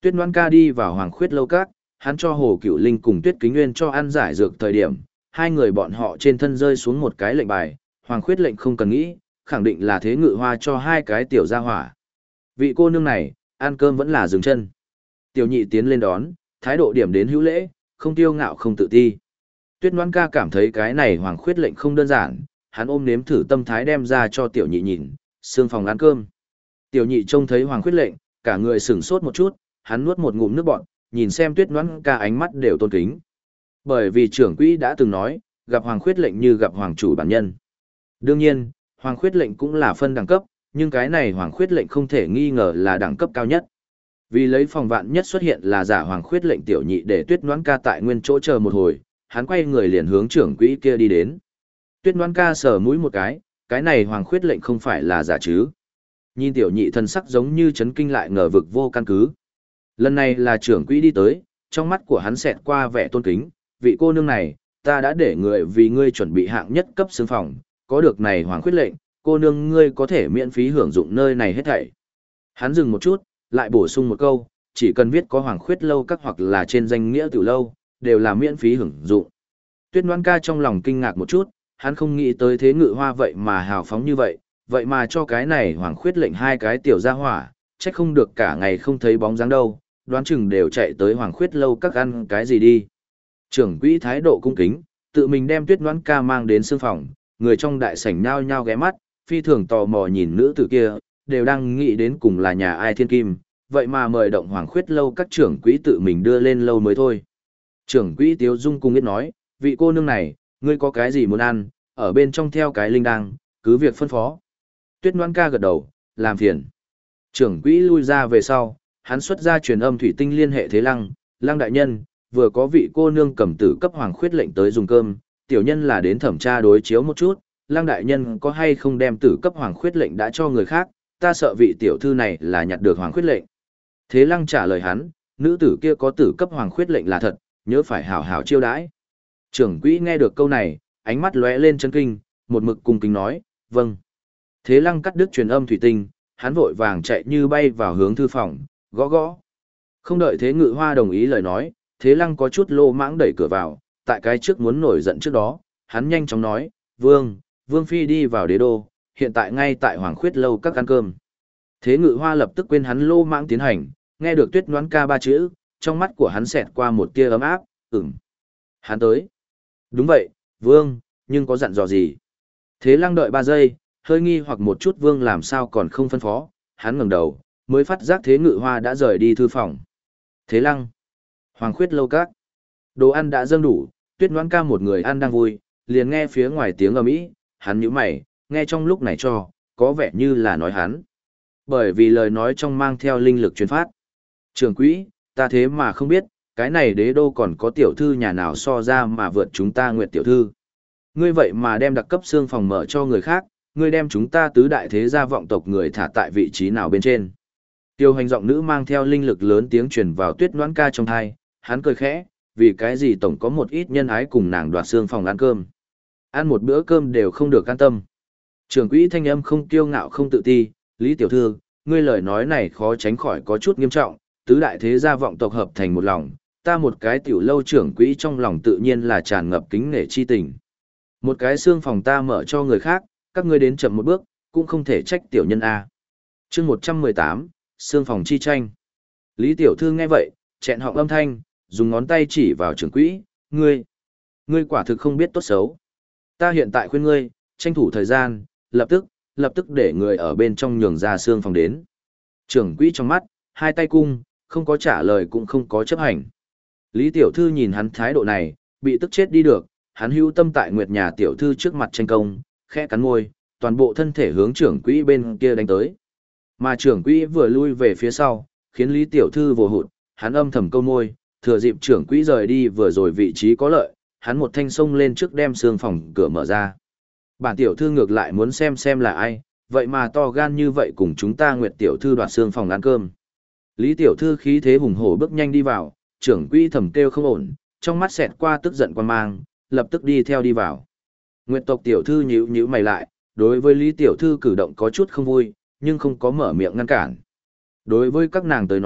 Tuyết Ngoãn Ca đi vào Hoàng Khuyết lâu các, hắn cho Hồ Cửu Linh cùng Tuyết Kính Nguyên cho ăn giải dược thời điểm, hai người bọn họ trên thân rơi xuống một cái lệnh bài, Hoàng Khuyết lệnh không cần nghĩ, khẳng định là Thế Ngự Hoa cho hai cái tiểu gia hỏa. Vị cô nương này, ăn cơm vẫn là dừng chân. Tiểu nhị tiến lên đón, thái độ điểm đến hữu lễ, không tiêu ngạo không tự ti. Tuyết Ngoãn Ca cảm thấy cái này Hoàng Khuyết lệnh không đơn giản, hắn ôm nếm thử tâm thái đem ra cho tiểu nhị nhìn, xương phòng ăn cơm. Tiểu nhị trông thấy Hoàng Khuyết lệnh, cả người sửng sốt một chút, hắn nuốt một ngụm nước bọt, nhìn xem Tuyết Ngoãn Ca ánh mắt đều tôn kính. Bởi vì trưởng quỹ đã từng nói, gặp Hoàng Khuyết lệnh như gặp hoàng chủ bản nhân. Đương nhiên, Hoàng Khuyết lệnh cũng là phân đẳng cấp, nhưng cái này Hoàng Khuyết lệnh không thể nghi ngờ là đẳng cấp cao nhất. Vì lấy phòng vạn nhất xuất hiện là giả Hoàng Khuyết lệnh, tiểu nhị để Tuyết Ngoãn Ca tại nguyên chỗ chờ một hồi, hắn quay người liền hướng trưởng quỹ kia đi đến. Tuyết Ngoãn Ca sờ mũi một cái này Hoàng Khuyết lệnh không phải là giả chứ? Nhìn tiểu nhị thân sắc giống như chấn kinh lại ngờ vực vô căn cứ. Lần này là trưởng quỹ đi tới, trong mắt của hắn xẹt qua vẻ tôn kính, vị cô nương này, ta đã để người vì ngươi chuẩn bị hạng nhất cấp xương phòng, có được này Hoàng Khuyết lệnh, cô nương ngươi có thể miễn phí hưởng dụng nơi này hết thảy. Hắn dừng một chút, lại bổ sung một câu, chỉ cần viết có Hoàng Khuyết lâu các hoặc là trên danh nghĩa tiểu lâu, đều là miễn phí hưởng dụng. Tuyết Ngoãn Ca trong lòng kinh ngạc một chút, hắn không nghĩ tới Thế Ngự Hoa vậy mà hào phóng như vậy mà cho cái này Hoàng Khuyết lệnh hai cái tiểu gia hỏa, trách không được cả ngày không thấy bóng dáng đâu, đoán chừng đều chạy tới Hoàng Khuyết lâu các ăn cái gì đi. Trưởng quỹ thái độ cung kính, tự mình đem Tuyết Ngoãn Ca mang đến sương phòng, người trong đại sảnh nhao nhao ghé mắt, phi thường tò mò nhìn nữ tử kia, đều đang nghĩ đến cùng là nhà ai thiên kim, vậy mà mời động Hoàng Khuyết lâu các trưởng quỹ tự mình đưa lên lâu mới thôi. Trưởng quỹ Tiếu Dung cung biết nói, vị cô nương này, ngươi có cái gì muốn ăn, ở bên trong theo cái linh đăng, cứ việc phân phó. Tuyết Ngoãn Ca gật đầu, làm phiền. Trưởng quỹ lui ra về sau, hắn xuất ra truyền âm thủy tinh liên hệ Thế Lăng, Lăng đại nhân, vừa có vị cô nương cầm tử cấp Hoàng Khuyết lệnh tới dùng cơm, tiểu nhân là đến thẩm tra đối chiếu một chút, Lăng đại nhân có hay không đem tử cấp Hoàng Khuyết lệnh đã cho người khác, ta sợ vị tiểu thư này là nhặt được Hoàng Khuyết lệnh. Thế Lăng trả lời hắn, nữ tử kia có tử cấp Hoàng Khuyết lệnh là thật, nhớ phải hảo hảo chiêu đãi. Trưởng quỹ nghe được câu này, ánh mắt lóe lên chấn kinh, một mực cung kính nói, vâng. Thế Lăng cắt đứt truyền âm thủy tinh, hắn vội vàng chạy như bay vào hướng thư phòng, gõ gõ. Không đợi Thế Ngự Hoa đồng ý lời nói, Thế Lăng có chút lô mãng đẩy cửa vào, tại cái trước muốn nổi giận trước đó, hắn nhanh chóng nói, Vương Phi đi vào đế đô, hiện tại ngay tại Hoàng Khuyết lâu các ăn cơm. Thế Ngự Hoa lập tức quên hắn lô mãng tiến hành, nghe được Tuyết Ngoãn Ca ba chữ, trong mắt của hắn xẹt qua một tia ấm áp, Hắn tới. Đúng vậy, Vương, nhưng có dặn dò gì? Thế Lăng đợi 3 giây, hơi nghi hoặc một chút Vương làm sao còn không phân phó, hắn ngẩng đầu, mới phát giác Thế Ngự Hoa đã rời đi thư phòng. Thế Lăng, Hoàng Khuyết lâu các. Đồ ăn đã dâng đủ, Tuyết Ngoãn Ca một người ăn đang vui, liền nghe phía ngoài tiếng ầm ĩ, hắn nhíu mày, nghe trong lúc này có vẻ như là nói hắn. Bởi vì lời nói trong mang theo linh lực truyền phát. Trưởng quỹ, ta thế mà không biết, cái này đế đô còn có tiểu thư nhà nào so ra mà vượt chúng ta Nguyệt tiểu thư. Ngươi vậy mà đem đặc cấp xương phòng mở cho người khác, ngươi đem chúng ta tứ đại thế gia vọng tộc người thả tại vị trí nào bên trên. Tiêu hành giọng nữ mang theo linh lực lớn tiếng truyền vào Tuyết Ngoãn Ca trong thai, hắn cười khẽ, vì cái gì tổng có một ít nhân ái cùng nàng đoạt xương phòng ăn cơm. Ăn một bữa cơm đều không được an tâm. Trưởng quỹ thanh âm không kiêu ngạo không tự ti, Lý tiểu thư, ngươi lời nói này khó tránh khỏi có chút nghiêm trọng, tứ đại thế gia vọng tộc hợp thành một lòng, ta một cái tiểu lâu trưởng quỹ trong lòng tự nhiên là tràn ngập kính nể chi tình. Một cái xương phòng ta mở cho người khác, các ngươi đến chậm một bước, cũng không thể trách tiểu nhân A. chương 118, xương phòng chi tranh. Lý tiểu thư nghe vậy, chẹn họng âm thanh, dùng ngón tay chỉ vào trưởng quỹ, ngươi quả thực không biết tốt xấu. Ta hiện tại khuyên ngươi, tranh thủ thời gian, lập tức để người ở bên trong nhường ra xương phòng đến. Trưởng quỹ trong mắt, hai tay cung, không có trả lời cũng không có chấp hành. Lý tiểu thư nhìn hắn thái độ này, bị tức chết đi được, hắn hữu tâm tại Nguyệt nhà tiểu thư trước mặt tranh công, khẽ cắn môi, toàn bộ thân thể hướng trưởng quỹ bên kia đánh tới. Mà trưởng quỹ vừa lui về phía sau, khiến Lý tiểu thư vồ hụt, hắn âm thầm câu môi, thừa dịp trưởng quỹ rời đi vừa rồi vị trí có lợi, hắn một thanh xông lên trước đem xương phòng cửa mở ra. Bản tiểu thư ngược lại muốn xem là ai, vậy mà to gan như vậy cùng chúng ta Nguyệt tiểu thư đoạt xương phòng ăn cơm. Lý tiểu thư khí thế hùng hổ bước nhanh đi vào, trưởng quỹ thầm kêu không ổn, trong mắt xẹt qua tức giận quan mang, lập tức đi theo đi vào. Nguyệt tộc tiểu thư nhíu mày lại, đối với Lý tiểu thư cử động có chút không vui, nhưng không có mở miệng ngăn cản. Đối với các nàng tới nói,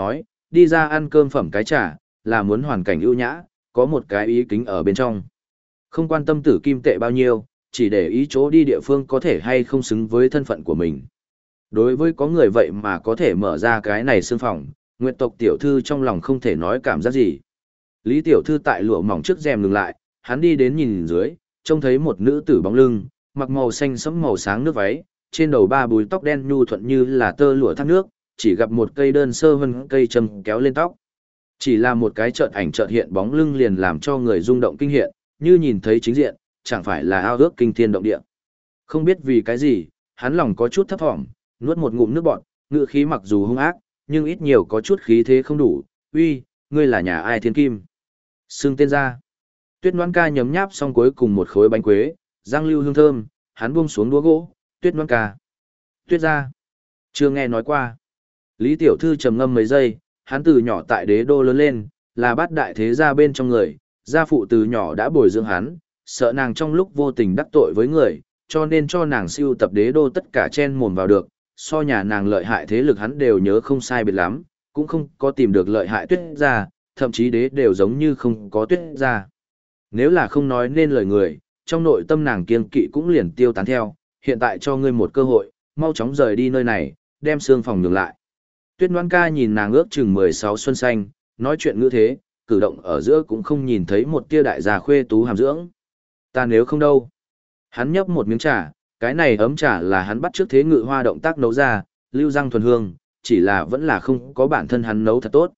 đi ra ăn cơm phẩm cái trà, là muốn hoàn cảnh ưu nhã, có một cái ý kính ở bên trong. Không quan tâm tử kim tệ bao nhiêu, chỉ để ý chỗ đi địa phương có thể hay không xứng với thân phận của mình. Đối với có người vậy mà có thể mở ra cái này xương phòng, Nguyệt tộc tiểu thư trong lòng không thể nói cảm giác gì. Lý tiểu thư tại lụa mỏng trước rèm ngừng lại, hắn đi đến nhìn dưới, trông thấy một nữ tử bóng lưng, mặc màu xanh sẫm màu sáng nước váy, trên đầu ba búi tóc đen nhu thuận như là tơ lụa thác nước, chỉ gặp một cây đơn sơ vân cây châm kéo lên tóc. Chỉ là một cái chợt ảnh chợt hiện bóng lưng liền làm cho người rung động kinh hiện, như nhìn thấy chính diện, chẳng phải là ao ước kinh thiên động địa. Không biết vì cái gì, hắn lòng có chút thấp thỏm, nuốt một ngụm nước bọt, ngữ khí mặc dù hung ác, nhưng ít nhiều có chút khí thế không đủ. Uy, ngươi là nhà ai thiên kim? Xưng tên ra. Tuyết Ngoãn Ca nhấm nháp xong cuối cùng một khối bánh quế, răng lưu hương thơm, hắn buông xuống đũa gỗ. Tuyết Ngoãn Ca. Tuyết gia. Chưa nghe nói qua. Lý tiểu thư trầm ngâm mấy giây, hắn từ nhỏ tại đế đô lớn lên, là bát đại thế gia bên trong người, gia phụ từ nhỏ đã bồi dưỡng hắn, sợ nàng trong lúc vô tình đắc tội với người, cho nên cho nàng siêu tập đế đô tất cả chen mồm vào được, so nhà nàng lợi hại thế lực hắn đều nhớ không sai biệt lắm, cũng không có tìm được lợi hại Tuyết gia, thậm chí đế đều giống như không có Tuyết gia. Nếu là không nói nên lời người, trong nội tâm nàng kiêng kỵ cũng liền tiêu tán theo, hiện tại cho ngươi một cơ hội, mau chóng rời đi nơi này, đem xương phòng nhường lại. Tuyết Ngoãn Ca nhìn nàng ước chừng 16 xuân xanh, nói chuyện ngữ thế, cử động ở giữa cũng không nhìn thấy một tia đại già khuê tú hàm dưỡng. Ta nếu không đâu. Hắn nhấp một miếng trà, cái này ấm trà là hắn bắt trước thế ngự hoa động tác nấu ra, lưu răng thuần hương, chỉ là vẫn là không có bản thân hắn nấu thật tốt.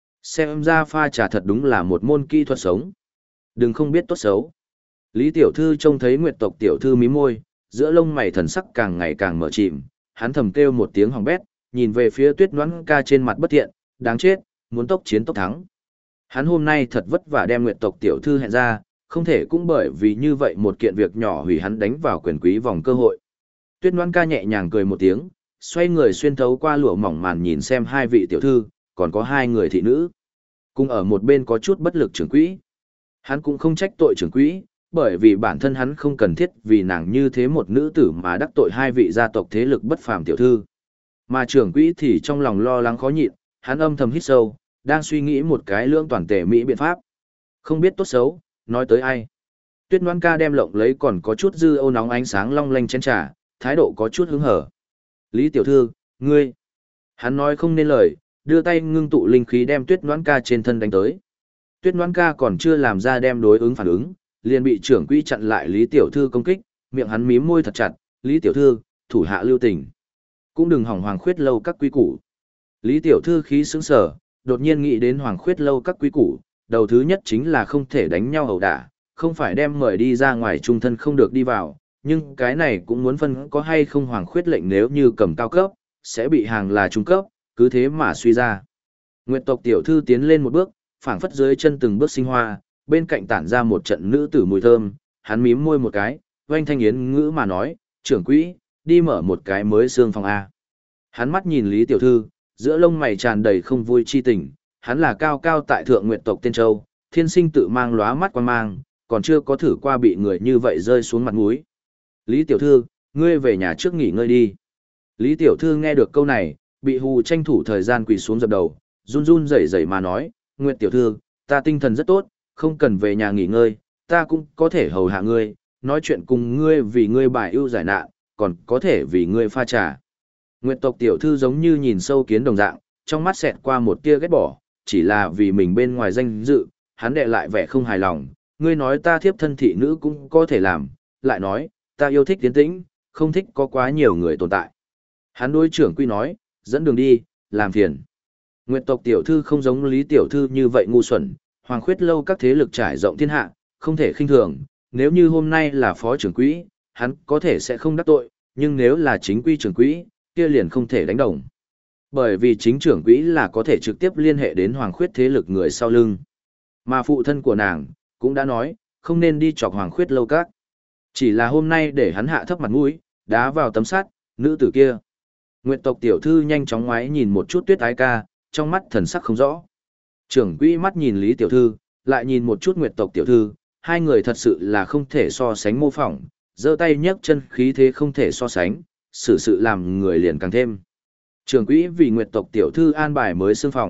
Xem ra pha trà thật đúng là một môn kỹ thuật sống. Đừng không biết tốt xấu. Lý tiểu thư trông thấy Nguyệt tộc tiểu thư mím môi, giữa lông mày thần sắc càng ngày càng mở chìm, hắn thầm kêu một tiếng hỏng bét, nhìn về phía Tuyết Ngoãn Ca trên mặt bất thiện, đáng chết, muốn tốc chiến tốc thắng. Hắn hôm nay thật vất vả đem Nguyệt tộc tiểu thư hẹn ra, không thể cũng bởi vì như vậy một kiện việc nhỏ hủy hắn đánh vào quyền quý vòng cơ hội. Tuyết Ngoãn Ca nhẹ nhàng cười một tiếng, xoay người xuyên thấu qua lụa mỏng màn nhìn xem hai vị tiểu thư, còn có hai người thị nữ. Cùng ở một bên có chút bất lực trưởng quỹ. Hắn cũng không trách tội trưởng quỹ, bởi vì bản thân hắn không cần thiết vì nàng như thế một nữ tử mà đắc tội hai vị gia tộc thế lực bất phàm tiểu thư. Mà trưởng quỹ thì trong lòng lo lắng khó nhịn, hắn âm thầm hít sâu, đang suy nghĩ một cái lưỡng toàn tề mỹ biện pháp. Không biết tốt xấu, nói tới ai. Tuyết Ngoãn Ca đem lộng lấy còn có chút dư âu nóng ánh sáng long lanh chén trà, thái độ có chút hứng hở. Lý tiểu thư, ngươi. Hắn nói không nên lời, đưa tay ngưng tụ linh khí đem Tuyết Ngoãn Ca trên thân đánh tới. Tuyết Ngoãn Ca còn chưa làm ra đem đối ứng phản ứng, liền bị trưởng quỹ chặn lại Lý tiểu thư công kích, miệng hắn mím môi thật chặt, "Lý tiểu thư, thủ hạ lưu tình, cũng đừng hỏng Hoàng Khuyết lâu các quý củ." Lý tiểu thư khí sững sờ, đột nhiên nghĩ đến Hoàng Khuyết lâu các quý củ, đầu thứ nhất chính là không thể đánh nhau ẩu đả, không phải đem mời đi ra ngoài trung thân không được đi vào, nhưng cái này cũng muốn phân có hay không Hoàng Khuyết lệnh, nếu như cầm cao cấp, sẽ bị hàng là trung cấp, cứ thế mà suy ra. Nguyệt tộc tiểu thư tiến lên một bước, phảng phất dưới chân từng bước sinh hoa, bên cạnh tản ra một trận nữ tử mùi thơm, hắn mím môi một cái, oanh thanh yến ngữ mà nói, "Trưởng quỹ, đi mở một cái mới xương phòng A." Hắn mắt nhìn Lý tiểu thư, giữa lông mày tràn đầy không vui chi tình, hắn là cao cao tại thượng Nguyệt tộc Tiên Châu, thiên sinh tự mang lóa mắt quan mang, còn chưa có thử qua bị người như vậy rơi xuống mặt mũi. "Lý tiểu thư, ngươi về nhà trước nghỉ ngơi đi." Lý tiểu thư nghe được câu này, bị hù tranh thủ thời gian quỳ xuống dập đầu, run run rẩy rẩy mà nói, "Nguyệt tiểu thư, ta tinh thần rất tốt, không cần về nhà nghỉ ngơi, ta cũng có thể hầu hạ ngươi, nói chuyện cùng ngươi vì ngươi bài ưu giải nạn, còn có thể vì ngươi pha trà." Nguyệt tộc tiểu thư giống như nhìn sâu kiến đồng dạng, trong mắt xẹt qua một tia ghét bỏ, chỉ là vì mình bên ngoài danh dự, hắn đệ lại vẻ không hài lòng, "Ngươi nói ta thiếp thân thị nữ cũng có thể làm, lại nói, ta yêu thích tiến tĩnh, không thích có quá nhiều người tồn tại." Hắn đối trưởng quy nói, "Dẫn đường đi, làm phiền." Nguyệt tộc tiểu thư không giống Lý tiểu thư như vậy ngu xuẩn, Hoàng Khuyết lâu các thế lực trải rộng thiên hạ, không thể khinh thường, nếu như hôm nay là phó trưởng quỹ, hắn có thể sẽ không đắc tội, nhưng nếu là chính quy trưởng quỹ, kia liền không thể đánh đồng. Bởi vì chính trưởng quỹ là có thể trực tiếp liên hệ đến Hoàng Khuyết thế lực người sau lưng. Mà phụ thân của nàng cũng đã nói, không nên đi chọc Hoàng Khuyết lâu các. Chỉ là hôm nay để hắn hạ thấp mặt mũi, đá vào tấm sắt, nữ tử kia. Nguyệt tộc tiểu thư nhanh chóng ngoái nhìn một chút Tuyết Ái Ca, trong mắt thần sắc không rõ. Trưởng quỹ mắt nhìn Lý tiểu thư, lại nhìn một chút Nguyệt tộc tiểu thư, hai người thật sự là không thể so sánh mô phỏng, giơ tay nhấc chân khí thế không thể so sánh, xử sự làm người liền càng thêm. Trưởng quỹ vì Nguyệt tộc tiểu thư an bài mới xương phòng,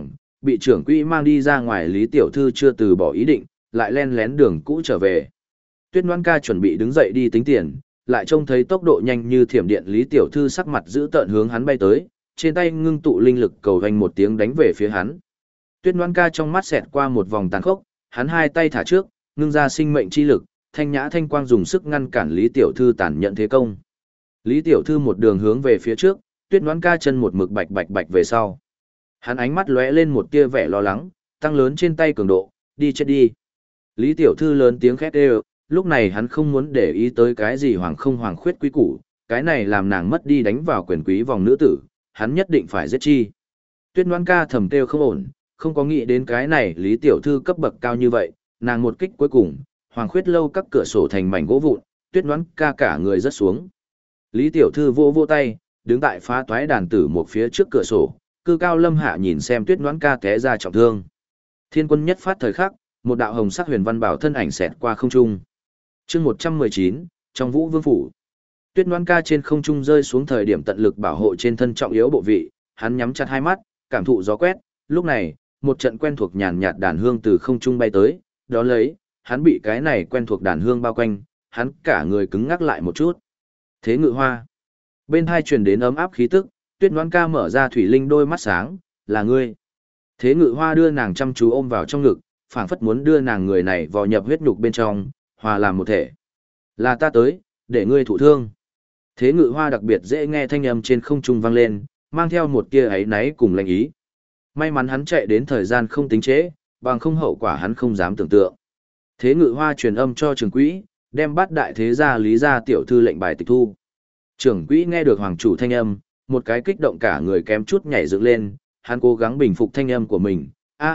bị trưởng quỹ mang đi ra ngoài Lý Tiểu Thư chưa từ bỏ ý định, lại len lén đường cũ trở về. Tuyết Ngoan Ca chuẩn bị đứng dậy đi tính tiền, lại trông thấy tốc độ nhanh như thiểm điện Lý Tiểu Thư sắc mặt giữ tợn hướng hắn bay tới, trên tay ngưng tụ linh lực cầu vành một tiếng đánh về phía hắn. Tuyết Ngoan Ca trong mắt xẹt qua một vòng tàn khốc, hắn hai tay thả trước, ngưng ra sinh mệnh chi lực, thanh nhã thanh quang dùng sức ngăn cản Lý Tiểu Thư tàn nhận thế công. Lý Tiểu Thư một đường hướng về phía trước, Tuyết Ngoan Ca chân một mực bạch bạch bạch về sau. Hắn ánh mắt lóe lên một tia vẻ lo lắng, tăng lớn trên tay cường độ, đi chết đi. Lý Tiểu Thư lớn tiếng khét ê, lúc này hắn không muốn để ý tới cái gì hoàng không hoàng khuyết quý củ, cái này làm nàng mất đi đánh vào quyền quý vòng nữ tử, hắn nhất định phải giết chi. Tuyết Ngoan Ca thầm kêu không ổn, không có nghĩ đến cái này Lý Tiểu Thư cấp bậc cao như vậy, nàng một kích cuối cùng, hoàng khuyết lâu các cửa sổ thành mảnh gỗ vụn, Tuyết Ngoan Ca cả người rớt xuống. Lý Tiểu Thư vô vô tay, đứng tại phá toái đàn tử một phía trước cửa sổ, cư cao lâm hạ nhìn xem Tuyết Ngoan Ca té ra trọng thương. Thiên quân nhất phát thời khắc, một đạo hồng sắc huyền văn bảo thân ảnh xẹt qua không trung. Chương 119, trong Vũ Vương phủ. Tuyết Ngoan Ca trên không trung rơi xuống thời điểm tận lực bảo hộ trên thân trọng yếu bộ vị, hắn nhắm chặt hai mắt, cảm thụ gió quét, lúc này, một trận quen thuộc nhàn nhạt đàn hương từ không trung bay tới, đó lấy, hắn bị cái này quen thuộc đàn hương bao quanh, hắn cả người cứng ngắc lại một chút. Thế Ngự Hoa. Bên hai truyền đến ấm áp khí tức, Tuyết Ngoan Ca mở ra thủy linh đôi mắt sáng, là ngươi. Thế Ngự Hoa đưa nàng chăm chú ôm vào trong ngực, phảng phất muốn đưa nàng người này vào nhập huyết nhục bên trong, hòa làm một thể. Là ta tới, để ngươi thụ thương. Thế Ngự Hoa đặc biệt dễ nghe thanh âm trên không trung vang lên, mang theo một tia ấy náy cùng lệnh ý. May mắn hắn chạy đến thời gian không tính trễ, bằng không hậu quả hắn không dám tưởng tượng. Thế Ngự Hoa truyền âm cho trưởng quỹ, đem bắt đại thế gia Lý gia tiểu thư lệnh bài tịch thu. Trưởng quỹ nghe được hoàng chủ thanh âm, một cái kích động cả người kém chút nhảy dựng lên, hắn cố gắng bình phục thanh âm của mình.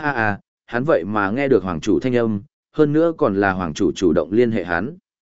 Hắn vậy mà nghe được hoàng chủ thanh âm, hơn nữa còn là hoàng chủ chủ động liên hệ hắn.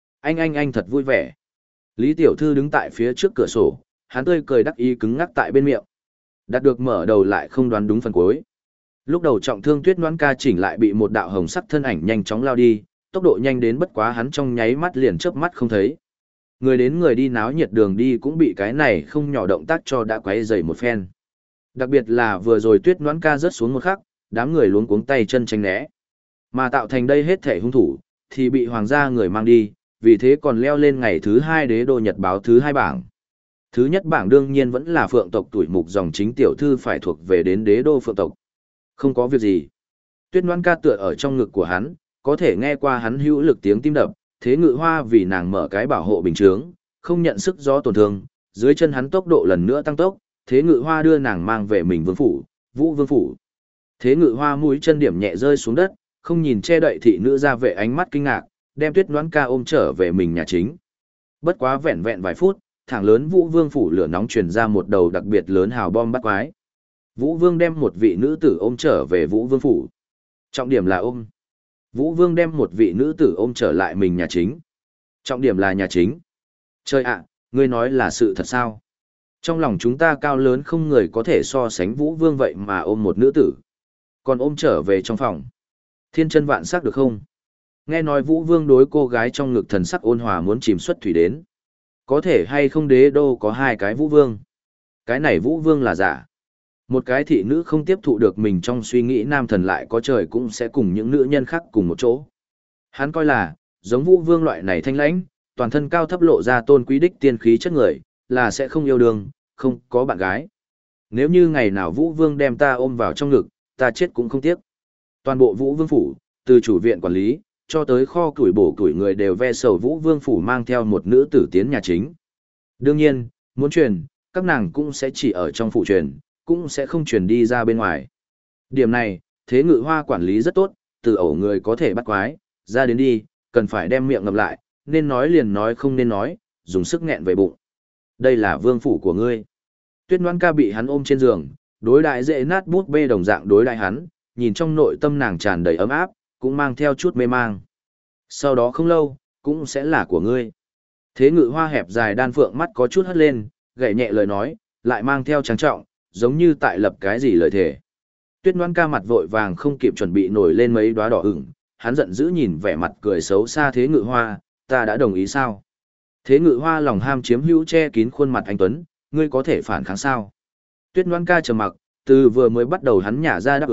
Anh thật vui vẻ. Lý Tiểu Thư đứng tại phía trước cửa sổ, hắn tươi cười đắc ý cứng ngắc tại bên miệng. Đạt được mở đầu lại không đoán đúng phần cuối. Lúc đầu trọng thương Tuyết Ngoan Ca chỉnh lại bị một đạo hồng sắc thân ảnh nhanh chóng lao đi, tốc độ nhanh đến bất quá hắn trong nháy mắt liền chớp mắt không thấy. Người đến người đi náo nhiệt đường đi cũng bị cái này không nhỏ động tác cho đã quấy rầy một phen. Đặc biệt là vừa rồi Tuyết Ngoan Ca rớt xuống một khắc, đám người luống cuống tay chân tránh né. Mà tạo thành đây hết thể hung thủ, thì bị hoàng gia người mang đi, vì thế còn leo lên ngày thứ 2 đế đô nhật báo thứ 2 bảng. Thứ nhất bảng đương nhiên vẫn là phượng tộc tuổi mục dòng chính tiểu thư phải thuộc về đến đế đô phượng tộc. Không có việc gì. Tuyết Ngoan Ca tựa ở trong ngực của hắn, có thể nghe qua hắn hữu lực tiếng tim đập, Thế Ngự Hoa vì nàng mở cái bảo hộ bình chướng, không nhận sức gió tổn thương, dưới chân hắn tốc độ lần nữa tăng tốc, Thế Ngự Hoa đưa nàng mang về mình vương phủ, Vũ Vương phủ. Thế Ngự Hoa mũi chân điểm nhẹ rơi xuống đất, không nhìn che đậy thị nữ ra vệ ánh mắt kinh ngạc, đem Tuyết Ngoan Ca ôm trở về mình nhà chính. Bất quá vẹn vẹn vài phút, thẳng lớn Vũ Vương phủ lửa nóng truyền ra một đầu đặc biệt lớn hào bom bắt quái. Vũ Vương đem một vị nữ tử ôm trở về Vũ Vương phủ. Trọng điểm là ôm. Vũ Vương đem một vị nữ tử ôm trở lại mình nhà chính. Trọng điểm là nhà chính. Trời ạ, ngươi nói là sự thật sao? Trong lòng chúng ta cao lớn không người có thể so sánh Vũ Vương vậy mà ôm một nữ tử. Còn ôm trở về trong phòng. Thiên chân vạn sắc được không? Nghe nói Vũ Vương đối cô gái trong ngực thần sắc ôn hòa muốn chìm xuất thủy đến. Có thể hay không đế đô có 2 cái Vũ Vương? Cái này Vũ Vương là giả. Một cái thị nữ không tiếp thụ được mình trong suy nghĩ nam thần lại có trời cũng sẽ cùng những nữ nhân khác cùng một chỗ. Hắn coi là, giống Vũ Vương loại này thanh lãnh, toàn thân cao thấp lộ ra tôn quý đích tiên khí chất người, là sẽ không yêu đương, không có bạn gái. Nếu như ngày nào Vũ Vương đem ta ôm vào trong ngực, ta chết cũng không tiếc. Toàn bộ Vũ Vương phủ, từ chủ viện quản lý, cho tới kho củi bổ củi người đều ve sầu Vũ Vương phủ mang theo một nữ tử tiến nhà chính. Đương nhiên, muốn truyền, các nàng cũng sẽ chỉ ở trong phủ truyền, cũng sẽ không truyền đi ra bên ngoài. Điểm này, Thế Ngự Hoa quản lý rất tốt, từ ẩu người có thể bắt quái, ra đến đi, cần phải đem miệng ngậm lại, nên nói liền nói không nên nói, dùng sức nghẹn về bụng. Đây là vương phủ của ngươi. Tuyết Ngoan Ca bị hắn ôm trên giường, đối đại dễ nát bút bê đồng dạng đối đại hắn, nhìn trong nội tâm nàng tràn đầy ấm áp, cũng mang theo chút mê mang. Sau đó không lâu, cũng sẽ là của ngươi. Thế Ngự Hoa hẹp dài đan phượng mắt có chút hất lên, gảy nhẹ lời nói, lại mang theo trang trọng, giống như tại lập cái gì lời thề. Tuyết Ngoan Ca mặt vội vàng không kịp chuẩn bị nổi lên mấy đóa đỏ ửng, hắn giận dữ nhìn vẻ mặt cười xấu xa Thế Ngự Hoa, ta đã đồng ý sao? Thế Ngự Hoa lòng ham chiếm hữu che kín khuôn mặt anh tuấn, ngươi có thể phản kháng sao? Tuyết Ngoan Ca trầm mặc, từ vừa mới bắt đầu hắn nhả ra đáp ứng,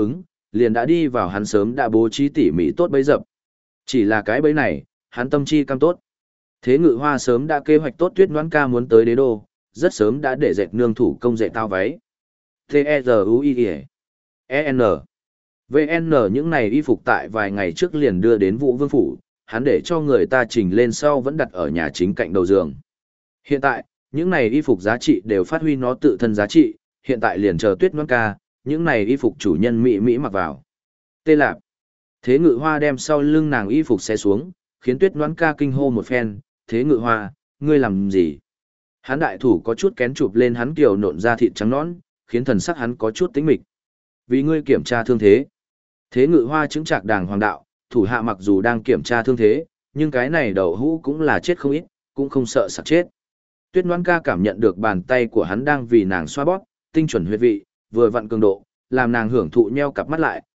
liền đã đi vào hắn sớm đã bố trí tỉ mỉ tốt bẫy dập. Chỉ là cái bẫy này, hắn tâm chi cam tốt. Thế Ngự Hoa sớm đã kế hoạch tốt Tuyết Noãn Ca muốn tới đế đô, rất sớm đã để dệt nương thủ công dệt tao váy. T-E-Z-U-I-E-N. VN những này y phục tại vài ngày trước liền đưa đến Vũ Vương phủ, hắn để cho người ta chỉnh lên sau vẫn đặt ở nhà chính cạnh đầu giường. Hiện tại, những này y phục giá trị đều phát huy nó tự thân giá trị, hiện tại liền chờ Tuyết Noãn Ca, những này y phục chủ nhân mỹ mỹ mặc vào. Tê Lạp. Thế Ngự Hoa đem sau lưng nàng y phục xé xuống, khiến Tuyết Noãn Ca kinh hô một phen, Thế Ngự Hoa, ngươi làm gì? Hắn đại thủ có chút kén chụp lên hắn kiều nộn ra thịt trắng nõn, khiến thần sắc hắn có chút tĩnh mịch. Vì ngươi kiểm tra thương thế. Thế Ngự Hoa chứng trạc đàng hoàng đạo, thủ hạ mặc dù đang kiểm tra thương thế, nhưng cái này đậu hũ cũng là chết không ít, cũng không sợ sặc chết. Tuyết Noãn Ca cảm nhận được bàn tay của hắn đang vì nàng xoa bóp, tinh chuẩn huyệt vị, vừa vặn cường độ, làm nàng hưởng thụ nheo cặp mắt lại,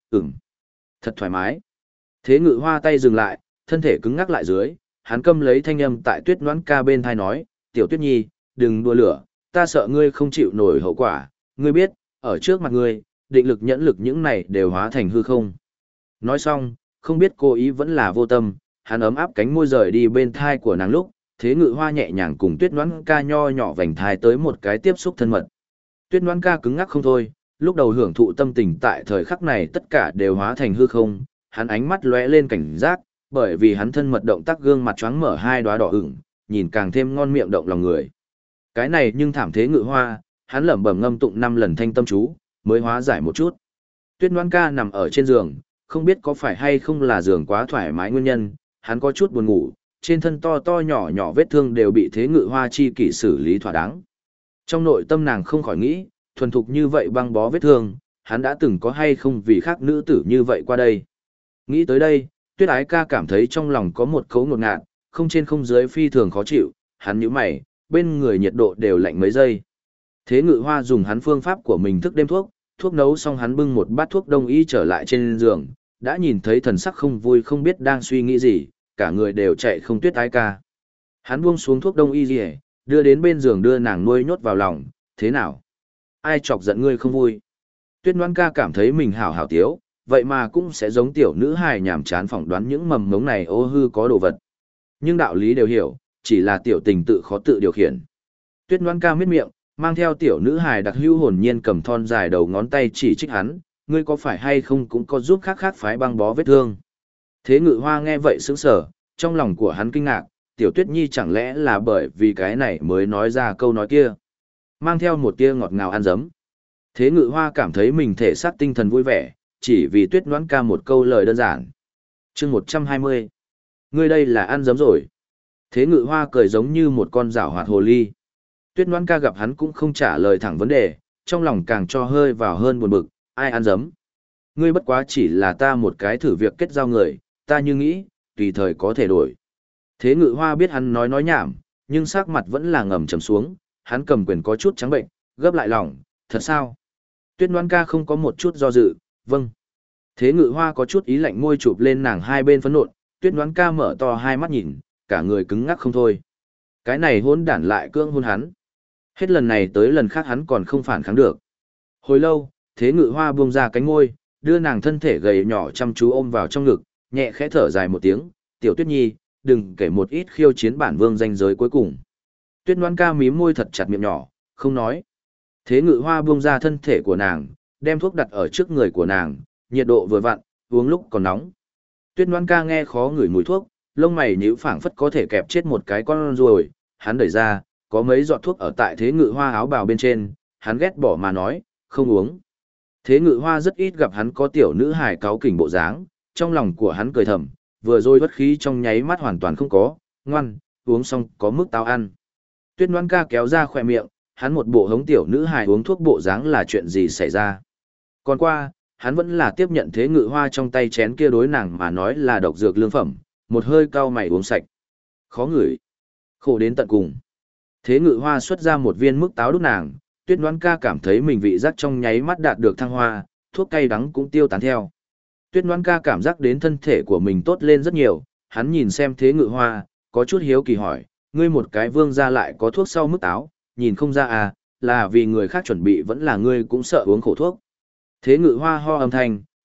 thật thoải mái. Thế Ngự Hoa tay dừng lại, thân thể cứng ngắc lại dưới, hắn câm lấy thanh âm tại Tuyết Noãn Ca bên thai nói, tiểu Tuyết Nhi, đừng đùa lửa, ta sợ ngươi không chịu nổi hậu quả, ngươi biết, ở trước mặt ngươi, định lực nhẫn lực những này đều hóa thành hư không. Nói xong, không biết cố ý vẫn là vô tâm, hắn ấm áp cánh môi rời đi bên thai của nàng lúc, Thế Ngự Hoa nhẹ nhàng cùng Tuyết Noãn Ca nho nhỏ vành thai tới một cái tiếp xúc thân mật. Tuyết Noãn Ca cứng ngắc không thôi, lúc đầu hưởng thụ tâm tình tại thời khắc này tất cả đều hóa thành hư không, hắn ánh mắt lóe lên cảnh giác, bởi vì hắn thân mật động tác gương mặt choáng mở hai đóa đỏ ửng, nhìn càng thêm ngon miệng động lòng người. Cái này nhưng thảm Thế Ngự Hoa, hắn lẩm bẩm ngâm tụng 5 lần thanh tâm chú, mới hóa giải một chút. Tuyết Noãn Ca nằm ở trên giường, không biết có phải hay không là giường quá thoải mái nguyên nhân, hắn có chút buồn ngủ, trên thân to to nhỏ nhỏ vết thương đều bị Thế Ngự Hoa chi kỷ xử lý thỏa đáng. Trong nội tâm nàng không khỏi nghĩ, thuần thục như vậy băng bó vết thương, hắn đã từng có hay không vì khác nữ tử như vậy qua đây. Nghĩ tới đây, Tuyết Ái Ca cảm thấy trong lòng có một cấu ngột ngạt, không trên không dưới phi thường khó chịu, hắn nhíu mày, bên người nhiệt độ đều lạnh mấy giây. Thế Ngự Hoa dùng hắn phương pháp của mình thức đêm thuốc, thuốc nấu xong hắn bưng một bát thuốc đông y trở lại trên giường, đã nhìn thấy thần sắc không vui không biết đang suy nghĩ gì, cả người đều chạy không Tuyết Ái Ca. Hắn buông xuống thuốc đông y gì, đưa đến bên giường đưa nàng nuôi nhốt vào lòng, thế nào? Ai chọc giận ngươi không vui? Tuyết Noãn Ca cảm thấy mình hảo hảo tiếu, vậy mà cũng sẽ giống tiểu nữ hài nhảm chán phỏng đoán những mầm ngống này ô hư có đồ vật. Nhưng đạo lý đều hiểu, chỉ là tiểu tình tự khó tự điều khiển. Tuyết Noãn Ca miết miệng, mang theo tiểu nữ hài đặc hữu hồn nhiên cầm thon dài đầu ngón tay chỉ trích hắn, ngươi có phải hay không cũng có giúp khác khác phái băng bó vết thương. Thế Ngự Hoa nghe vậy sững sờ, trong lòng của hắn kinh ngạc, tiểu Tuyết Nhi chẳng lẽ là bởi vì cái này mới nói ra câu nói kia. Mang theo một tia ngọt ngào ăn dấm. Thế Ngự Hoa cảm thấy mình thể xác tinh thần vui vẻ, chỉ vì Tuyết Noãn Ca một câu lời đơn giản. Chương 120. Ngươi đây là ăn dấm rồi. Thế Ngự Hoa cười giống như một con giảo hoạt hồ ly. Tuyết Noãn Ca gặp hắn cũng không trả lời thẳng vấn đề, trong lòng càng cho hơi vào hơn buồn bực, ai ăn dấm. Ngươi bất quá chỉ là ta một cái thử việc kết giao người, ta như nghĩ, tùy thời có thể đổi. Thế Ngự Hoa biết hắn nói nhảm, nhưng sắc mặt vẫn là ngầm trầm xuống, hắn cầm quyền có chút trắng bệnh, gấp lại lòng, thật sao? Tuyết Noãn Ca không có một chút do dự, vâng. Thế Ngự Hoa có chút ý lạnh môi chụp lên nàng hai bên phấn nộn, Tuyết Noãn Ca mở to hai mắt nhìn, cả người cứng ngắc không thôi. Cái này hỗn đản lại cưỡng hôn hắn. Hết lần này tới lần khác hắn còn không phản kháng được. Hồi lâu, Thế Ngự Hoa buông ra cánh môi, đưa nàng thân thể gầy nhỏ chăm chú ôm vào trong ngực, nhẹ khẽ thở dài một tiếng, tiểu Tuyết Nhi, đừng kể một ít khiêu chiến bản vương danh giới cuối cùng. Tuyết Noãn Ca mím môi thật chặt miệng nhỏ, không nói. Thế Ngự Hoa buông ra thân thể của nàng, đem thuốc đặt ở trước người của nàng, nhiệt độ vừa vặn, uống lúc còn nóng. Tuyết Noãn Ca nghe khó ngửi mùi thuốc, lông mày nhíu phảng phất có thể kẹp chết một cái con ruồi, hắn đẩy ra, có mấy giọt thuốc ở tại Thế Ngự Hoa áo bào bên trên, hắn ghét bỏ mà nói, không uống. Thế Ngự Hoa rất ít gặp hắn có tiểu nữ hài cáu kỉnh bộ dáng, trong lòng của hắn cười thầm, vừa rồi bất khí trong nháy mắt hoàn toàn không có, ngoan, uống xong có mức tao ăn. Tuyết Noãn Ca kéo ra khỏe miệng, hắn một bộ hống tiểu nữ hài uống thuốc bộ dáng là chuyện gì xảy ra. Còn qua, hắn vẫn là tiếp nhận Thế Ngự Hoa trong tay chén kia đối nàng mà nói là độc dược lương phẩm, một hơi cau mày uống sạch. Khó ngửi, khổ đến tận cùng. Thế Ngự Hoa xuất ra một viên mức táo đút nàng, Tuyết Noãn Ca cảm thấy mình vị giác trong nháy mắt đạt được thăng hoa, thuốc cay đắng cũng tiêu tán theo. Tuyết Noãn Ca cảm giác đến thân thể của mình tốt lên rất nhiều, hắn nhìn xem Thế Ngự Hoa, có chút hiếu kỳ hỏi, ngươi một cái vương gia lại có thuốc sau mức táo, nhìn không ra à, là vì người khác chuẩn bị vẫn là ngươi cũng sợ uống khổ thuốc. Thế Ngự Hoa ho âm thanh,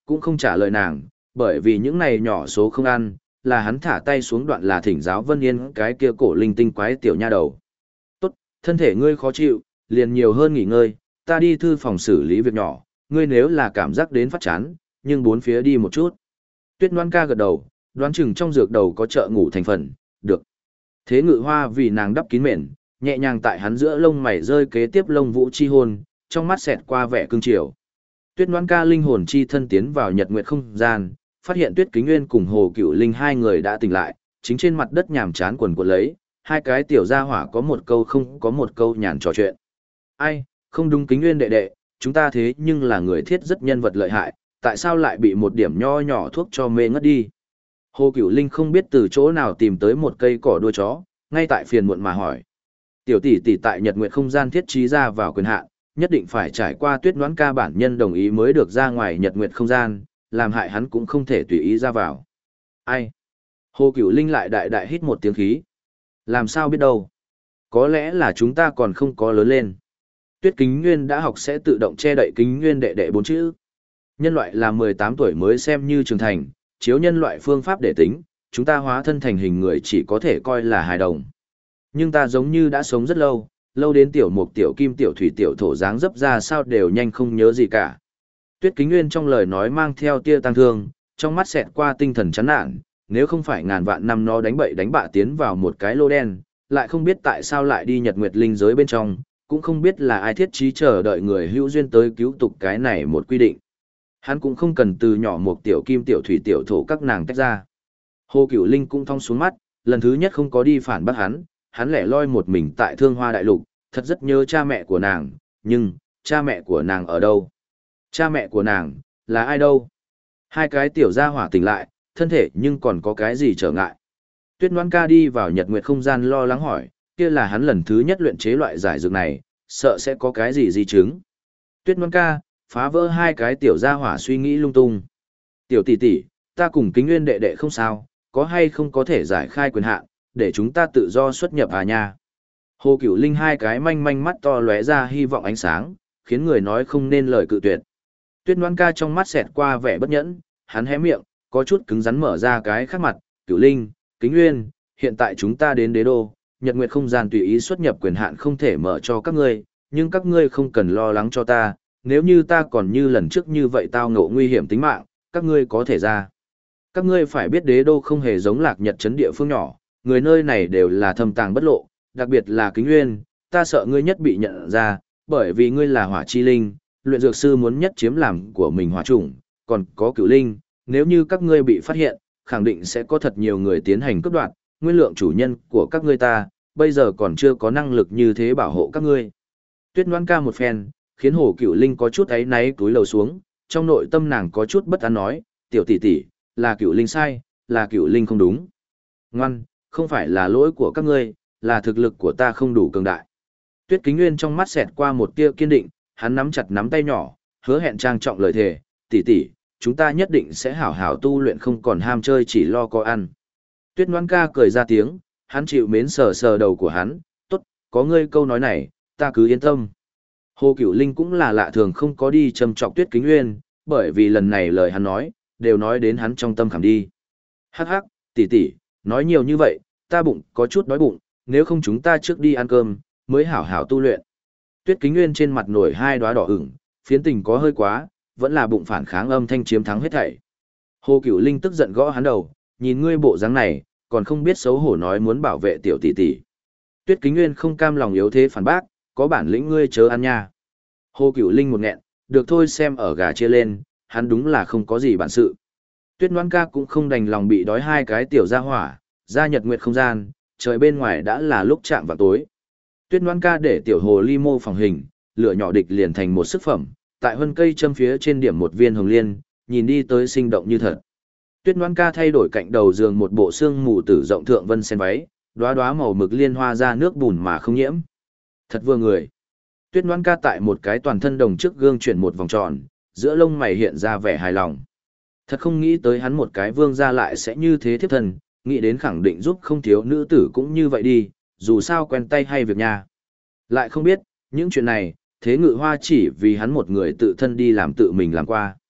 cũng không trả lời nàng, bởi vì những này nhỏ số không ăn, là hắn thả tay xuống đoạn là thỉnh giáo Vân Yên cái kia cổ linh tinh quái tiểu nha đầu. Tốt, thân thể ngươi khó chịu, liền nhiều hơn nghỉ ngơi, ta đi thư phòng xử lý việc nhỏ, ngươi nếu là cảm giác đến phát chán, nhưng bốn phía đi một chút. Tuyết Loan ca gật đầu, đoán chừng trong dược đầu có trợ ngủ thành phần, được. Thế Ngự Hoa vì nàng đắp kín mền, nhẹ nhàng tại hắn giữa lông mày rơi kế tiếp lông vũ chi hôn, trong mắt xẹt qua vẻ cương triều. Tuyết Loan ca linh hồn chi thân tiến vào nhật nguyệt không gian, phát hiện Tuyết Kính Nguyên cùng Hồ Cựu Linh hai người đã tỉnh lại, chính trên mặt đất nhàm chán quần quật lấy, hai cái tiểu gia hỏa có một câu không có một câu nhàn trò chuyện. Ai, không đúng Kính Nguyên đệ đệ, chúng ta thế nhưng là người thiết rất nhân vật lợi hại, tại sao lại bị một điểm nho nhỏ thuốc cho mê ngất đi? Hồ Cửu Linh không biết từ chỗ nào tìm tới một cây cỏ đuôi chó, ngay tại phiền muộn mà hỏi. Tiểu tỷ tỷ tại Nhật Nguyệt không gian thiết trí ra vào quyền hạn, nhất định phải trải qua Tuyết Đoán ca bản nhân đồng ý mới được ra ngoài Nhật Nguyệt không gian, làm hại hắn cũng không thể tùy ý ra vào. Ai? Hồ Cửu Linh lại đại đại hít một tiếng khí. Làm sao biết đâu? Có lẽ là chúng ta còn không có lớn lên. Tuyết Kính Nguyên đã học sẽ tự động che đậy Kính Nguyên đệ đệ bốn chữ. Nhân loại là 18 tuổi mới xem như trưởng thành, chiếu nhân loại phương pháp để tính, chúng ta hóa thân thành hình người chỉ có thể coi là hài đồng. Nhưng ta giống như đã sống rất lâu, lâu đến tiểu mục tiểu kim tiểu thủy tiểu thổ dáng dấp ra sao đều nhanh không nhớ gì cả. Tuyết Kính Nguyên trong lời nói mang theo tia tăng thương, trong mắt xẹt qua tinh thần chán nản, nếu không phải ngàn vạn năm nó đánh bậy đánh bạ tiến vào một cái lô đen, lại không biết tại sao lại đi Nhật Nguyệt linh giới bên trong, cũng không biết là ai thiết trí chờ đợi người hữu duyên tới cứu tục cái này một quy định. Hắn cũng không cần từ nhỏ một tiểu kim tiểu thủy tiểu thổ các nàng tách ra. Hồ Cửu Linh cũng thong xuống mắt, lần thứ nhất không có đi phản bác hắn lẻ loi một mình tại Thương Hoa Đại Lục, thật rất nhớ cha mẹ của nàng, nhưng, cha mẹ của nàng ở đâu? Cha mẹ của nàng, là ai đâu? Hai cái tiểu gia hỏa tỉnh lại, thân thể nhưng còn có cái gì trở ngại? Tuyết Ngoan ca đi vào Nhật Nguyệt không gian lo lắng hỏi, kia là hắn lần thứ nhất luyện chế loại giải dược này, sợ sẽ có cái gì di chứng. Tuyết Ngoan ca, phá vỡ hai cái tiểu gia hỏa suy nghĩ lung tung. Tiểu tỷ tỷ, ta cùng Kính Nguyên đệ đệ không sao, có hay không có thể giải khai quyền hạn, để chúng ta tự do xuất nhập à nha. Hồ Cửu Linh hai cái manh manh mắt to lóe ra hy vọng ánh sáng, khiến người nói không nên lời cự tuyệt. Tuyết Ngoan ca trong mắt xẹt qua vẻ bất nhẫn, hắn hé miệng, có chút cứng rắn mở ra cái khác mặt, Cửu Linh, Kính Nguyên, hiện tại chúng ta đến đế đô, Nhật Nguyệt không gian tùy ý xuất nhập quyền hạn không thể mở cho các ngươi, nhưng các ngươi không cần lo lắng cho ta, nếu như ta còn như lần trước như vậy tao ngộ nguy hiểm tính mạng, các ngươi có thể ra. Các ngươi phải biết đế đô không hề giống Lạc Nhật trấn địa phương nhỏ, người nơi này đều là thâm tàng bất lộ, đặc biệt là Kính Nguyên, ta sợ ngươi nhất bị nhận ra, bởi vì ngươi là hỏa chi linh, luyện dược sư muốn nhất chiếm làm của mình hỏa chủng, còn có Cửu Linh, nếu như các ngươi bị phát hiện, khẳng định sẽ có thật nhiều người tiến hành cướp đoạt, nguyên lượng chủ nhân của các ngươi ta, bây giờ còn chưa có năng lực như thế bảo hộ các ngươi. Tuyết Ngoan ca một phen, khiến Hồ Cửu Linh có chút áy náy túi lầu xuống, trong nội tâm nàng có chút bất an nói, tiểu tỷ tỷ, là Cửu Linh sai, là Cửu Linh không đúng. Ngoan, không phải là lỗi của các ngươi, là thực lực của ta không đủ cường đại. Tuyết Kính Nguyên trong mắt xẹt qua một tia kiên định, hắn nắm chặt nắm tay nhỏ, hứa hẹn trang trọng lời thề, tỷ tỷ, chúng ta nhất định sẽ hảo hảo tu luyện không còn ham chơi chỉ lo có ăn. Tuyết Ngoan ca cười ra tiếng, hắn chịu mến sờ sờ đầu của hắn, tốt, có ngươi câu nói này, ta cứ yên tâm. Hồ Cửu Linh cũng là lạ thường không có đi châm trọc Tuyết Kính Nguyên, bởi vì lần này lời hắn nói, đều nói đến hắn trong tâm khảm đi. Hắc hắc, tỷ tỷ, nói nhiều như vậy, ta bụng có chút đói bụng, nếu không chúng ta trước đi ăn cơm, mới hảo hảo tu luyện. Tuyết Kính Nguyên trên mặt nổi hai đóa đỏ ửng, phiến tình có hơi quá, vẫn là bụng phản kháng âm thanh chiếm thắng hết thảy. Hồ Cửu Linh tức giận gõ hắn đầu, nhìn ngươi bộ dáng này, còn không biết xấu hổ nói muốn bảo vệ tiểu tỷ tỷ. Tuyết Kính Nguyên không cam lòng yếu thế phản bác, có bản lĩnh ngươi chớ ăn nha. Hồ Cửu Linh một nghẹn, được thôi xem ở gà chia lên, hắn đúng là không có gì bản sự. Tuyết Ngoan ca cũng không đành lòng bị đói hai cái tiểu gia hỏa, ra Nhật Nguyệt không gian, trời bên ngoài đã là lúc chạm vào tối. Tuyết Ngoan ca để tiểu hồ ly mô phỏng hình, lửa nhỏ địch liền thành một sức phẩm, tại hân cây châm phía trên điểm một viên hồng liên, nhìn đi tới sinh động như thật. Tuyết Ngoan ca thay đổi cạnh đầu giường một bộ xương mù tử rộng thượng vân sen váy, đóa đóa màu mực liên hoa ra nước bùn mà không nhiễm. Thật vừa người. Tuyết Ngoan ca tại một cái toàn thân đồng trước gương chuyển một vòng tròn, giữa lông mày hiện ra vẻ hài lòng. Thật không nghĩ tới hắn một cái vương gia lại sẽ như thế thiếp thân, nghĩ đến khẳng định giúp không thiếu nữ tử cũng như vậy đi, dù sao quen tay hay việc nhà. Lại không biết, những chuyện này, Thế Ngự Hoa chỉ vì hắn một người tự thân đi làm tự mình làm qua.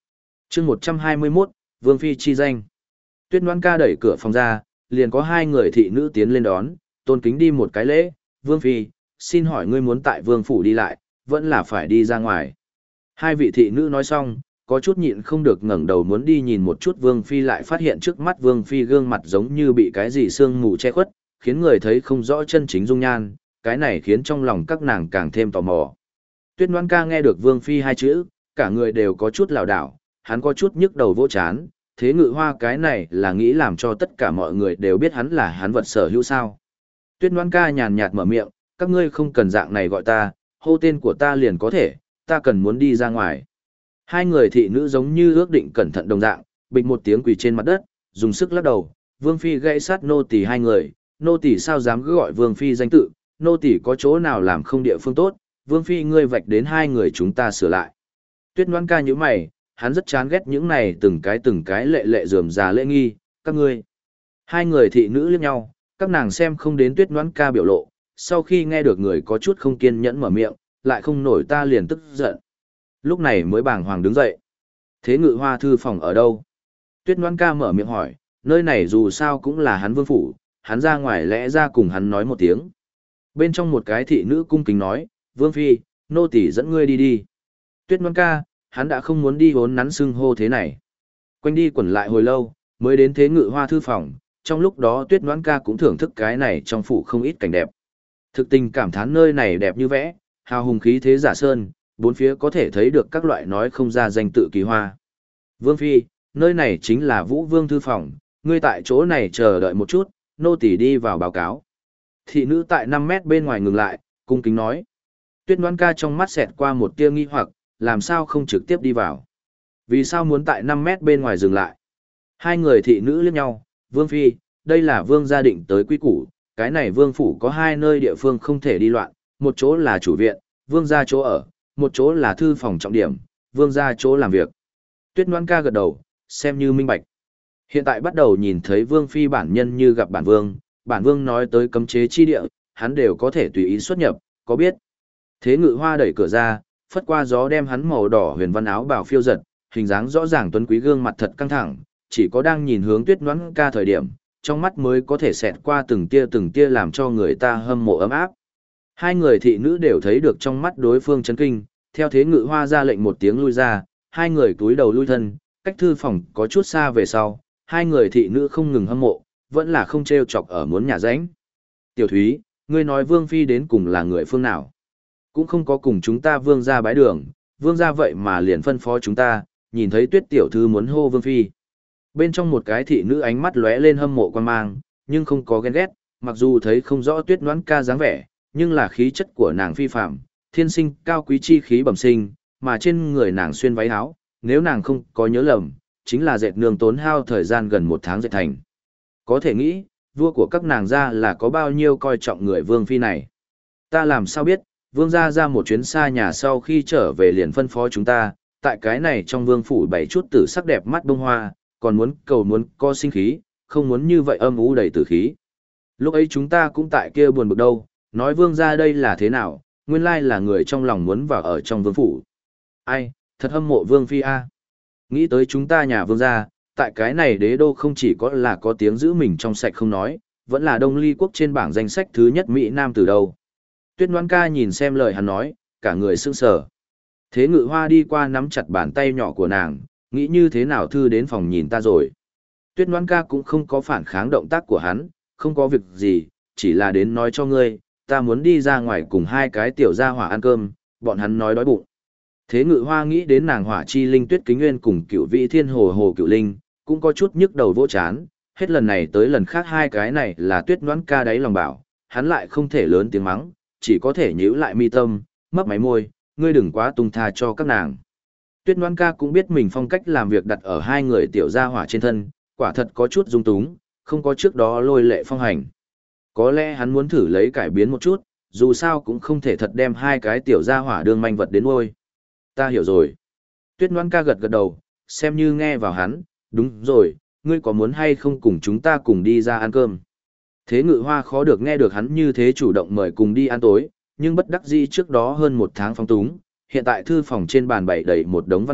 chương 121, Vương Phi chi danh. Tuyết Ngoan Ca đẩy cửa phòng ra, liền có hai người thị nữ tiến lên đón, tôn kính đi một cái lễ, Vương Phi, xin hỏi ngươi muốn tại Vương Phủ đi lại, vẫn là phải đi ra ngoài. Hai vị thị nữ nói xong, có chút nhịn không được ngẩng đầu muốn đi nhìn một chút Vương Phi, lại phát hiện trước mắt Vương Phi gương mặt giống như bị cái gì sương mù che khuất, khiến người thấy không rõ chân chính dung nhan, cái này khiến trong lòng các nàng càng thêm tò mò. Tuyết Ngoan Ca nghe được Vương Phi hai chữ, cả người đều có chút lảo đảo, hắn có chút nhức đầu vỗ chán, Thế Ngự Hoa cái này là nghĩ làm cho tất cả mọi người đều biết hắn là hắn vật sở hữu sao. Tuyết Ngoan Ca nhàn nhạt mở miệng, các ngươi không cần dạng này gọi ta, hô tên của ta liền có thể, ta cần muốn đi ra ngoài. Hai người thị nữ giống như ước định cẩn thận đồng dạng, bịch một tiếng quỳ trên mặt đất, dùng sức lắc đầu, Vương Phi gãy sát nô tỳ hai người, nô tỳ sao dám cứ gọi Vương Phi danh tự, nô tỳ có chỗ nào làm không địa phương tốt, Vương Phi ngươi vạch đến hai người chúng ta sửa lại. Tuyết Ngoan Ca nhíu mày, hắn rất chán ghét những này từng cái lệ lệ rườm rà lễ nghi, các ngươi. Hai người thị nữ liếc nhau, các nàng xem không đến Tuyết Ngoan Ca biểu lộ, sau khi nghe được người có chút không kiên nhẫn mở miệng, lại không nổi ta liền tức giận. Lúc này mới bàng hoàng đứng dậy. Thế Ngự Hoa thư phòng ở đâu? Tuyết Ngoan Ca mở miệng hỏi, nơi này dù sao cũng là hắn Vương Phủ, hắn ra ngoài lẽ ra cùng hắn nói một tiếng. Bên trong một cái thị nữ cung kính nói, Vương Phi, nô tỳ dẫn ngươi đi đi. Tuyết Ngoan Ca, hắn đã không muốn đi vốn nắn xưng hô thế này. Quanh đi quẩn lại hồi lâu, mới đến Thế Ngự Hoa thư phòng, trong lúc đó Tuyết Ngoan Ca cũng thưởng thức cái này trong phủ không ít cảnh đẹp. Thực tình cảm thán nơi này đẹp như vẽ, hào hùng khí thế giả sơn, bốn phía có thể thấy được các loại nói không ra danh tự kỳ hoa. Vương Phi, nơi này chính là Vũ Vương thư phòng, ngươi tại chỗ này chờ đợi một chút, nô tỳ đi vào báo cáo. Thị nữ tại 5 mét bên ngoài ngừng lại, cung kính nói. Tuyết Ngoan Ca trong mắt xẹt qua một tia nghi hoặc, làm sao không trực tiếp đi vào? Vì sao muốn tại 5 mét bên ngoài dừng lại? Hai người thị nữ liếc nhau, Vương Phi, đây là Vương gia định tới quy củ, cái này Vương phủ có hai nơi địa phương không thể đi loạn, một chỗ là chủ viện, Vương gia chỗ ở, một chỗ là thư phòng trọng điểm, Vương gia chỗ làm việc. Tuyết Ngoan Ca gật đầu, xem như minh bạch. Hiện tại bắt đầu nhìn thấy Vương Phi bản nhân như gặp bản Vương nói tới cấm chế chi địa, hắn đều có thể tùy ý xuất nhập, có biết. Thế Ngự Hoa đẩy cửa ra, phất qua gió đem hắn màu đỏ huyền văn áo bào phiêu giật, hình dáng rõ ràng tuấn quý gương mặt thật căng thẳng, chỉ có đang nhìn hướng Tuyết Ngoan Ca thời điểm, trong mắt mới có thể xẹt qua từng tia làm cho người ta hâm mộ ấm áp. Hai người thị nữ đều thấy được trong mắt đối phương chấn kinh, theo Thế Ngự Hoa ra lệnh một tiếng lui ra, hai người túi đầu lui thân, cách thư phòng có chút xa về sau, hai người thị nữ không ngừng hâm mộ, vẫn là không trêu chọc ở muốn nhà ránh. Tiểu Thúy, ngươi nói Vương Phi đến cùng là người phương nào? Cũng không có cùng chúng ta Vương gia bái đường, Vương gia vậy mà liền phân phó chúng ta, nhìn thấy Tuyết tiểu thư muốn hô Vương Phi. Bên trong một cái thị nữ ánh mắt lóe lên hâm mộ quan mang, nhưng không có ghen ghét, mặc dù thấy không rõ Tuyết Ngoan Ca dáng vẻ, nhưng là khí chất của nàng phi phàm, thiên sinh cao quý chi khí bẩm sinh, mà trên người nàng xuyên váy áo, nếu nàng không có nhớ lầm, chính là dệt nương tốn hao thời gian gần 1 tháng dệt thành. Có thể nghĩ, vua của các nàng gia là có bao nhiêu coi trọng người Vương Phi này. Ta làm sao biết, Vương gia ra một chuyến xa nhà sau khi trở về liền phân phó chúng ta, tại cái này trong Vương phủ bày chút tử sắc đẹp mắt bông hoa, còn muốn có sinh khí, không muốn như vậy âm u đầy tử khí. Lúc ấy chúng ta cũng tại kia buồn bực đâu, nói Vương gia đây là thế nào, nguyên lai là người trong lòng muốn vào ở trong Vương phủ. Ai, thật hâm mộ Vương Phi a. Nghĩ tới chúng ta nhà Vương gia, tại cái này đế đô không chỉ có tiếng giữ mình trong sạch không nói, vẫn là Đông Ly quốc trên bảng danh sách thứ nhất Mỹ Nam từ đâu. Tuyết Ngoan Ca nhìn xem lời hắn nói, cả người sững sờ. Thế Ngự Hoa đi qua nắm chặt bàn tay nhỏ của nàng, nghĩ như thế nào thư đến phòng nhìn ta rồi. Tuyết Ngoan Ca cũng không có phản kháng động tác của hắn, không có việc gì, chỉ là đến nói cho ngươi, ta muốn đi ra ngoài cùng hai cái tiểu gia hỏa ăn cơm, bọn hắn nói đói bụng. Thế Ngự Hoa nghĩ đến nàng Hỏa Chi Linh Tuyết Kính Nguyên cùng Cửu Vị Thiên Hồ Hồ Cửu Linh, cũng có chút nhức đầu vỗ chán, hết lần này tới lần khác hai cái này là Tuyết Ngoan Ca đáy lòng bảo, hắn lại không thể lớn tiếng mắng, chỉ có thể nhíu lại mi tâm, mấp máy môi, ngươi đừng quá tung tha cho các nàng. Tuyết Ngoan Ca cũng biết mình phong cách làm việc đặt ở hai người tiểu gia hỏa trên thân, quả thật có chút dung túng, không có trước đó lôi lệ phong hành. Có lẽ hắn muốn thử lấy cải biến một chút, dù sao cũng không thể thật đem hai cái tiểu gia hỏa đương manh vật đến nuôi. Ta hiểu rồi. Tuyết Ngoan Ca gật gật đầu, xem như nghe vào hắn, đúng rồi, ngươi có muốn hay không cùng chúng ta cùng đi ra ăn cơm. Thế Ngự Hoa khó được nghe được hắn như thế chủ động mời cùng đi ăn tối, nhưng bất đắc dĩ trước đó hơn 1 tháng phóng túng, hiện tại thư phòng trên bàn bày đầy một đống văn kiện,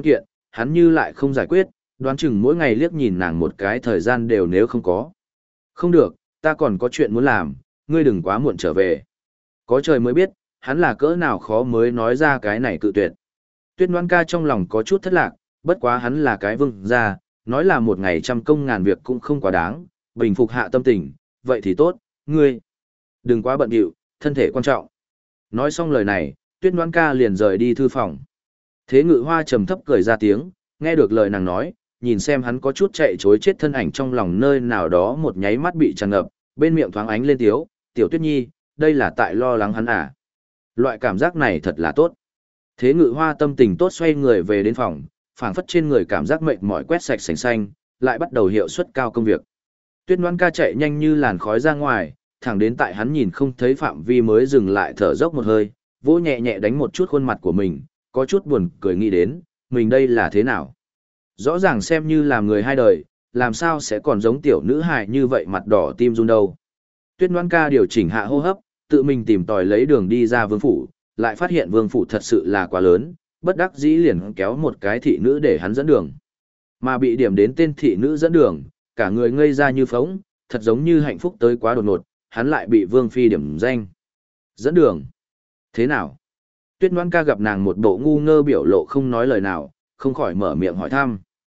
hắn như lại không giải quyết, đoán chừng mỗi ngày liếc nhìn nàng một cái thời gian đều nếu không có. Không được, ta còn có chuyện muốn làm, ngươi đừng quá muộn trở về. Có trời mới biết, hắn là cỡ nào khó mới nói ra cái này cự tuyệt. Tuyết Ngoan Ca trong lòng có chút thất lạc, bất quá hắn là cái vương gia, nói là một ngày trăm công ngàn việc cũng không quá đáng, bình phục hạ tâm tình, vậy thì tốt, ngươi. Đừng quá bận rộn, thân thể quan trọng. Nói xong lời này, Tuyết Ngoan Ca liền rời đi thư phòng. Thế Ngự Hoa trầm thấp cười ra tiếng, nghe được lời nàng nói, nhìn xem hắn có chút chạy chối chết thân ảnh trong lòng nơi nào đó một nháy mắt bị tràn ngập, bên miệng thoáng ánh lên tiếu, "Tiểu Tuyết Nhi, đây là tại lo lắng hắn à?" Loại cảm giác này thật là tốt. Thế Ngự Hoa tâm tình tốt xoay người về đến phòng, phảng phất trên người cảm giác mệt mỏi quét sạch sành xanh, lại bắt đầu hiệu suất cao công việc. Tuyết Ngoan Ca chạy nhanh như làn khói ra ngoài, thẳng đến tại hắn nhìn không thấy phạm vi mới dừng lại thở dốc một hơi, vỗ nhẹ nhẹ đánh một chút khuôn mặt của mình, có chút buồn cười nghĩ đến, mình đây là thế nào? Rõ ràng xem như làm người hai đời, làm sao sẽ còn giống tiểu nữ hài như vậy mặt đỏ tim run đâu. Tuyết Ngoan Ca điều chỉnh hạ hô hấp, tự mình tìm tòi lấy đường đi ra vương phủ, lại phát hiện vương phủ thật sự là quá lớn, bất đắc dĩ liền kéo một cái thị nữ để hắn dẫn đường. Mà bị điểm đến tên thị nữ dẫn đường, cả người ngây ra như phóng, thật giống như hạnh phúc tới quá đột ngột, hắn lại bị vương phi điểm danh. Dẫn đường? Thế nào? Tuyết Ngoan Ca gặp nàng một bộ ngu ngơ biểu lộ không nói lời nào, không khỏi mở miệng hỏi thăm.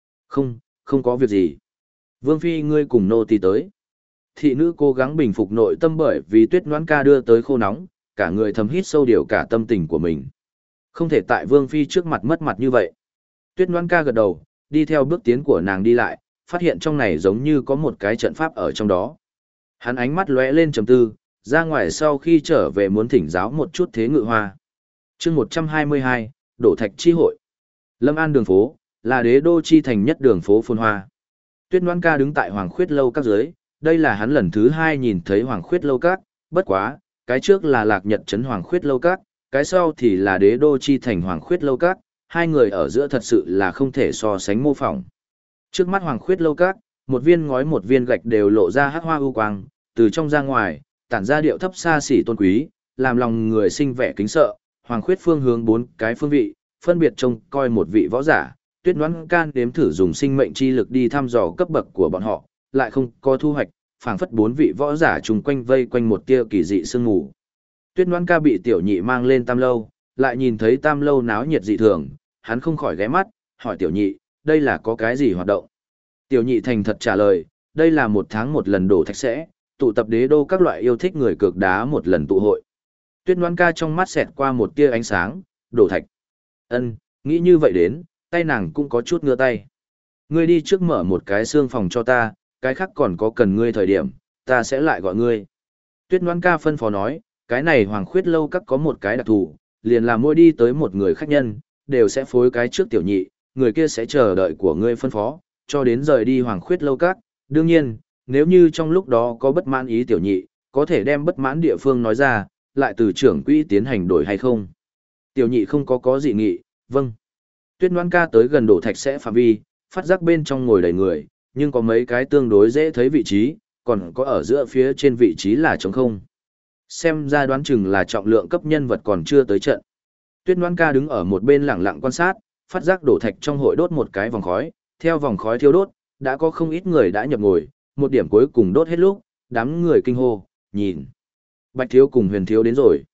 Không có việc gì. Vương phi ngươi cùng nô tỳ tới. Thị nữ cố gắng bình phục nội tâm bởi vì Tuyết Ngoan Ca đưa tới khô nóng, cả người thầm hít sâu điều cả tâm tình của mình. Không thể tại Vương phi trước mặt mất mặt như vậy. Tuyết Ngoan Ca gật đầu, đi theo bước tiến của nàng đi lại, phát hiện trong này giống như có một cái trận pháp ở trong đó. Hắn ánh mắt lóe lên trầm tư, ra ngoài sau khi trở về muốn thỉnh giáo một chút Thế Ngự Hoa. Chương 122, Đổ Thạch Chi hội. Lâm An đường phố, là đế đô chi thành nhất đường phố phồn hoa. Tuyết Ngoan Ca đứng tại Hoàng Khuyết lâu các dưới, đây là hắn lần thứ 2 nhìn thấy Hoàng Khuyết lâu các, bất quá, cái trước là Lạc Nhật trấn Hoàng Khuyết lâu các, cái sau thì là đế đô chi thành Hoàng Khuyết lâu các, hai người ở giữa thật sự là không thể so sánh mô phỏng. Trước mắt Hoàng Khuyết lâu các, một viên ngói một viên gạch đều lộ ra hắc hoa ưu quang, từ trong ra ngoài, tản ra điệu thấp xa xỉ tôn quý, làm lòng người sinh vẻ kính sợ. Hoàng Khuyết phương hướng 4 cái phương vị, phân biệt trông coi một vị võ giả. Tuyết Ngoan Ca đếm thử dùng sinh mệnh chi lực đi thăm dò cấp bậc của bọn họ, lại không có thu hoạch, phảng phất 4 vị võ giả chung quanh vây quanh một tia kỳ dị sương mù. Tuyết Ngoan Ca bị tiểu nhị mang lên tam lâu, lại nhìn thấy tam lâu náo nhiệt dị thường, hắn không khỏi ghé mắt, hỏi tiểu nhị, đây là có cái gì hoạt động? Tiểu nhị thành thật trả lời, đây là 1 tháng một lần đổ thạch sẽ, tụ tập đế đô các loại yêu thích người cược đá một lần tụ hội. Tuyết Ngoan Ca trong mắt xẹt qua một tia ánh sáng, đổ thạch. Ân, nghĩ như vậy đến, tay nàng cũng có chút ngứa tay. Ngươi đi trước mở một cái xương phòng cho ta, cái khác còn có cần ngươi thời điểm, ta sẽ lại gọi ngươi. Tuyết Ngoan Ca phân phó nói, cái này Hoàng Khuyết lâu các có một cái đặc thù, liền là mỗi đi tới một người khách nhân, đều sẽ phối cái trước tiểu nhị, người kia sẽ chờ đợi của ngươi phân phó, cho đến rời đi Hoàng Khuyết lâu các. Đương nhiên, nếu như trong lúc đó có bất mãn ý tiểu nhị, có thể đem bất mãn địa phương nói ra, lại từ trưởng quỹ tiến hành đổi hay không. Tiểu nhị không có dị nghị, vâng. Tuyết Ngoan Ca tới gần đổ thạch sẽ phạm vi, phát giác bên trong ngồi đầy người, nhưng có mấy cái tương đối dễ thấy vị trí, còn có ở giữa phía trên vị trí là trống không. Xem ra đoán chừng là trọng lượng cấp nhân vật còn chưa tới trận. Tuyết Ngoan Ca đứng ở một bên lặng lặng quan sát, phát giác đổ thạch trong hội đốt một cái vòng khói, theo vòng khói thiêu đốt, đã có không ít người đã nhập ngồi, một điểm cuối cùng đốt hết lúc, đám người kinh hô, nhìn. Bạch Thiếu cùng Huyền Thiếu đến rồi.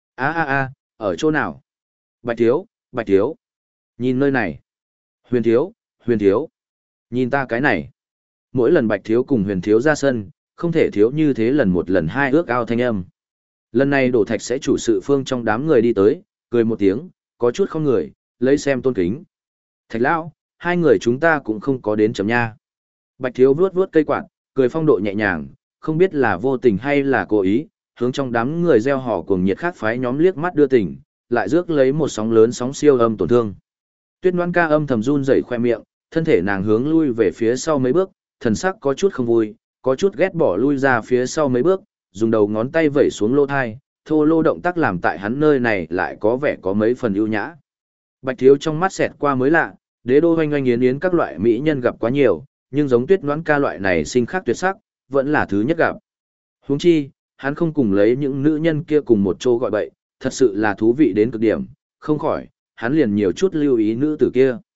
Ở chỗ nào? Bạch Thiếu. Nhìn nơi này. Huyền Thiếu. Nhìn ta cái này. Mỗi lần Bạch Thiếu cùng Huyền Thiếu ra sân, không thể thiếu như thế lần một lần hai ước ao thanh âm. Lần này đổ thạch sẽ chủ sự phương trong đám người đi tới, cười một tiếng, có chút không người, lấy xem tôn kính. Thạch lão, hai người chúng ta cũng không có đến chấm nha. Bạch Thiếu vuốt vuốt cây quạt, cười phong độ nhẹ nhàng, không biết là vô tình hay là cố ý, hướng trong đám người gieo hò cuồng nhiệt khác phái nhóm liếc mắt đưa tình, lại rước lấy một sóng lớn sóng siêu âm tổn thương. Tuyết Ngoan Ca âm thầm run rẩy khoe miệng, thân thể nàng hướng lui về phía sau mấy bước, thần sắc có chút không vui, có chút ghét bỏ lui ra phía sau mấy bước, dùng đầu ngón tay vẩy xuống lỗ thai, thô lô động tác làm tại hắn nơi này lại có vẻ có mấy phần ưu nhã. Bạch Thiếu trong mắt xẹt qua mới lạ, đế đô hoanh hoanh yến yến các loại mỹ nhân gặp quá nhiều, nhưng giống Tuyết Ngoan Ca loại này sinh khác tuyệt sắc, vẫn là thứ nhất gặp. Huống chi, hắn không cùng lấy những nữ nhân kia cùng một chỗ gọi bậy, thật sự là thú vị đến cực điểm, không khỏi, hắn liền nhiều chút lưu ý nữ tử kia.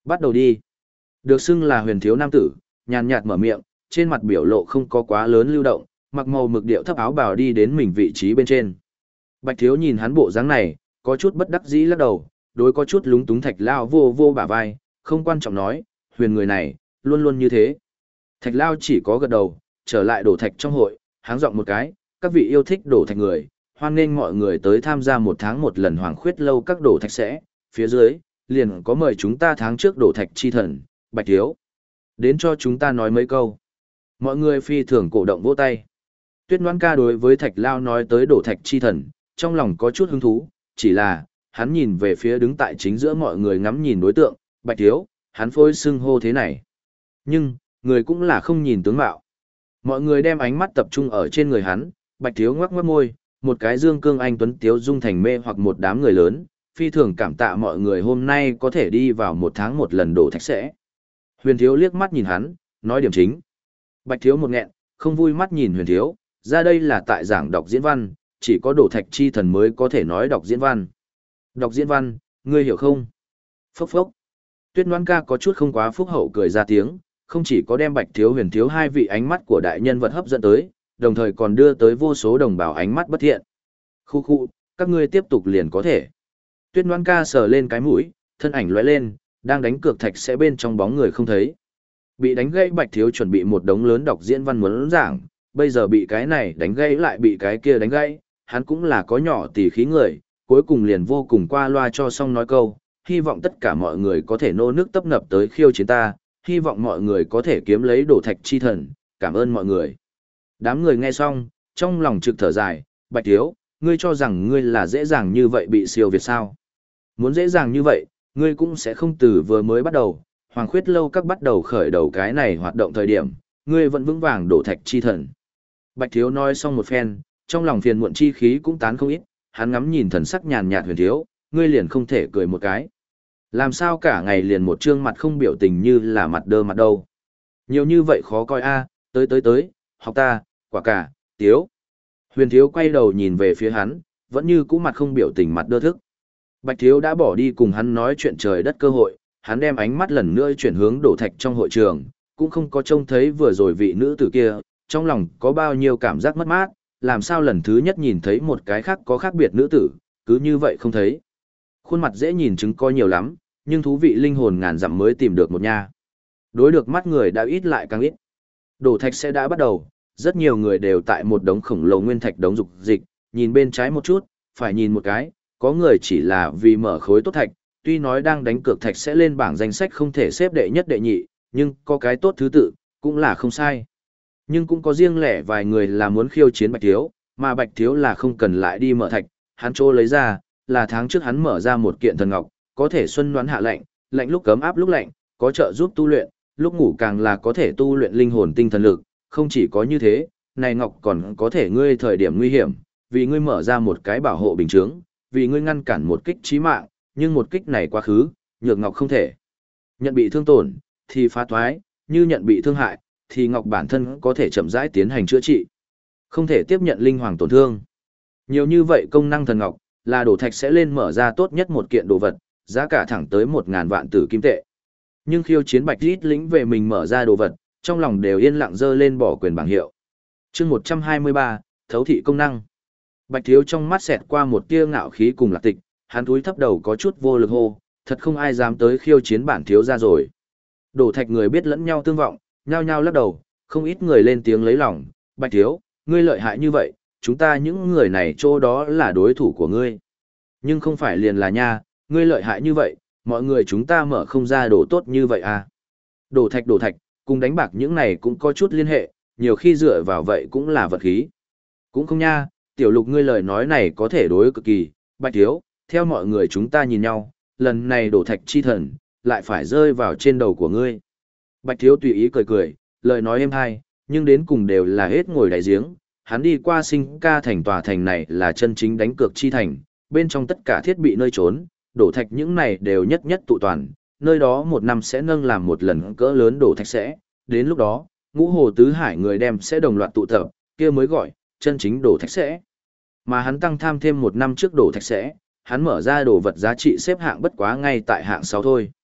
Bắt đầu đi. Được xưng là huyền thiếu nam tử, nhàn nhạt mở miệng, trên mặt biểu lộ không có quá lớn lưu động, mặc màu mực điệu thấp áo bào đi đến mình vị trí bên trên. Bạch thiếu nhìn hắn bộ dáng này, có chút bất đắc dĩ lắc đầu, đối có chút lúng túng Thạch Lao vô vô bả vai, không quan trọng nói, huyền người này, luôn luôn như thế. Thạch Lao chỉ có gật đầu, trở lại đổ thạch trong hội, háng giọng một cái, các vị yêu thích đổ thạch người, hoan nghênh mọi người tới tham gia 1 tháng 1 lần Hoàng Khuyết lâu các đổ thạch sẽ, phía dưới, liền có mời chúng ta tháng trước đổ thạch chi thần, Bạch thiếu. Đến cho chúng ta nói mấy câu. Mọi người phi thường cổ động vỗ tay. Tuyết Ngoan ca đối với Thạch Lao nói tới đổ thạch chi thần, trong lòng có chút hứng thú, chỉ là, hắn nhìn về phía đứng tại chính giữa mọi người ngắm nhìn đối tượng, Bạch thiếu, hắn phôi xưng hô thế này. Nhưng, người cũng là không nhìn tướng mạo. Mọi người đem ánh mắt tập trung ở trên người hắn, Bạch thiếu ngoắc ngoắc môi, một cái dương cương anh tuấn tiếu dung thành mê hoặc một đám người lớn, phi thường cảm tạ mọi người hôm nay có thể đi vào 1 tháng 1 lần đổ thạch sẽ. Huyền thiếu liếc mắt nhìn hắn, nói điểm chính. Bạch thiếu một nghẹn, không vui mắt nhìn huyền thiếu, ra đây là tại giảng đọc diễn văn, chỉ có đổ thạch chi thần mới có thể nói đọc diễn văn. Đọc diễn văn, ngươi hiểu không? Phốc phốc. Tuyết Ngoan ca có chút không quá phúc hậu cười ra tiếng, không chỉ có đem Bạch thiếu huyền thiếu hai vị ánh mắt của đại nhân vật hấp dẫn tới, đồng thời còn đưa tới vô số đồng bào ánh mắt bất thiện. Khu khu, các ngươi tiếp tục liền có thể. Tuyết Ngoan ca sờ lên cái mũi, thân ảnh lóe lên, đang đánh cược thạch sẽ bên trong bóng người không thấy. Bị đánh gãy Bạch thiếu chuẩn bị một đống lớn đọc diễn văn muốn giảng, bây giờ bị cái này đánh gãy lại bị cái kia đánh gãy, hắn cũng là có nhỏ tỉ khí người, cuối cùng liền vô cùng qua loa cho xong nói câu, hy vọng tất cả mọi người có thể nô nước tấp nập tới khiêu chiến ta, hy vọng mọi người có thể kiếm lấy đổ thạch chi thần, cảm ơn mọi người. Đám người nghe xong, trong lòng trực thở dài, Bạch thiếu, ngươi cho rằng ngươi là dễ dàng như vậy bị siêu việt sao? Muốn dễ dàng như vậy, ngươi cũng sẽ không từ vừa mới bắt đầu, Hoàng Khuyết lâu các bắt đầu khởi đầu cái này hoạt động thời điểm, ngươi vẫn vững vàng đổ thạch chi thần. Bạch thiếu nói xong một phen, trong lòng phiền muộn chi khí cũng tán không ít, hắn ngắm nhìn thần sắc nhàn nhạt huyền thiếu, ngươi liền không thể cười một cái. Làm sao cả ngày liền một trương mặt không biểu tình như là mặt đơ mặt đâu. Nhiều như vậy khó coi a, tới, học ta, quả cả, tiếu. Huyền thiếu quay đầu nhìn về phía hắn, vẫn như cũ mặt không biểu tình mặt đơ thức. Bạch thiếu đã bỏ đi cùng hắn nói chuyện trời đất cơ hội, hắn đem ánh mắt lần nữa chuyển hướng đổ thạch trong hội trường, cũng không có trông thấy vừa rồi vị nữ tử kia, trong lòng có bao nhiêu cảm giác mất mát, làm sao lần thứ nhất nhìn thấy một cái khác có khác biệt nữ tử, cứ như vậy không thấy. Khuôn mặt dễ nhìn chứng coi nhiều lắm, nhưng thú vị linh hồn ngàn dặm mới tìm được một nha. Đối được mắt người đã ít lại càng ít. Đổ thạch sẽ đã bắt đầu, rất nhiều người đều tại một đống khổng lồ nguyên thạch đống dục dịch, nhìn bên trái một chút, phải nhìn một cái, có người chỉ là vì mở khối tốt thạch, tuy nói đang đánh cược thạch sẽ lên bảng danh sách không thể xếp đệ nhất đệ nhị, nhưng có cái tốt thứ tự, cũng là không sai. Nhưng cũng có riêng lẻ vài người là muốn khiêu chiến Bạch thiếu, mà Bạch thiếu là không cần lại đi mở thạch, hắn chỗ lấy ra, là tháng trước hắn mở ra một kiện thần ngọc, có thể xuân đoán hạ lạnh, lạnh lúc cấm áp lúc lạnh, có trợ giúp tu luyện, lúc ngủ càng là có thể tu luyện linh hồn tinh thần lực, không chỉ có như thế, này ngọc còn có thể ngươi thời điểm nguy hiểm, vì ngươi mở ra một cái bảo hộ bình chướng, vì ngươi ngăn cản một kích chí mạng, nhưng một kích này quá khứ, nhược ngọc không thể nhận bị thương tổn, thì phá thoái, như nhận bị thương hại, thì ngọc bản thân có thể chậm rãi tiến hành chữa trị, không thể tiếp nhận linh hoàng tổn thương. Nhiều như vậy công năng thần ngọc, là đổ thạch sẽ lên mở ra tốt nhất một kiện đồ vật, giá cả thẳng tới 1.000 vạn tử kim tệ. Nhưng khiêu chiến Bạch Rít lĩnh về mình mở ra đồ vật, trong lòng đều yên lặng dơ lên bỏ quyền bảng hiệu. chương 123, thấu thị công năng. Bạch thiếu trong mắt xẹt qua một tia ngạo khí cùng lạc tịch, hắn túi thấp đầu có chút vô lực hô, thật không ai dám tới khiêu chiến bản thiếu ra rồi. Đổ thạch người biết lẫn nhau tương vọng, nhao nhao lắc đầu, không ít người lên tiếng lấy lòng, Bạch thiếu, ngươi lợi hại như vậy, chúng ta những người này chỗ đó là đối thủ của ngươi. Nhưng không phải liền là nha, ngươi lợi hại như vậy, mọi người chúng ta mở không ra đồ tốt như vậy à. Đổ thạch, cùng đánh bạc những này cũng có chút liên hệ, nhiều khi dựa vào vậy cũng là vật khí. Cũng không nha, tiểu lục ngươi lời nói này có thể đối cực kỳ, Bạch thiếu, theo mọi người chúng ta nhìn nhau, lần này đổ thạch chi thần, lại phải rơi vào trên đầu của ngươi. Bạch thiếu tùy ý cười, lời nói êm hay, nhưng đến cùng đều là hết ngồi đại giếng, hắn đi qua Sinh Ca thành tòa thành này là chân chính đánh cược chi thành, bên trong tất cả thiết bị nơi trốn, đổ thạch những này đều nhất nhất tụ toàn, nơi đó một năm sẽ nâng làm một lần cỡ lớn đổ thạch sẽ, đến lúc đó, ngũ hồ tứ hải người đem sẽ đồng loạt tụ tập, kia mới gọi, chân chính đổ thạch sẽ. Mà hắn tăng tham thêm một năm trước đổ thạch sẽ, hắn mở ra đồ vật giá trị xếp hạng bất quá ngay tại hạng 6 thôi.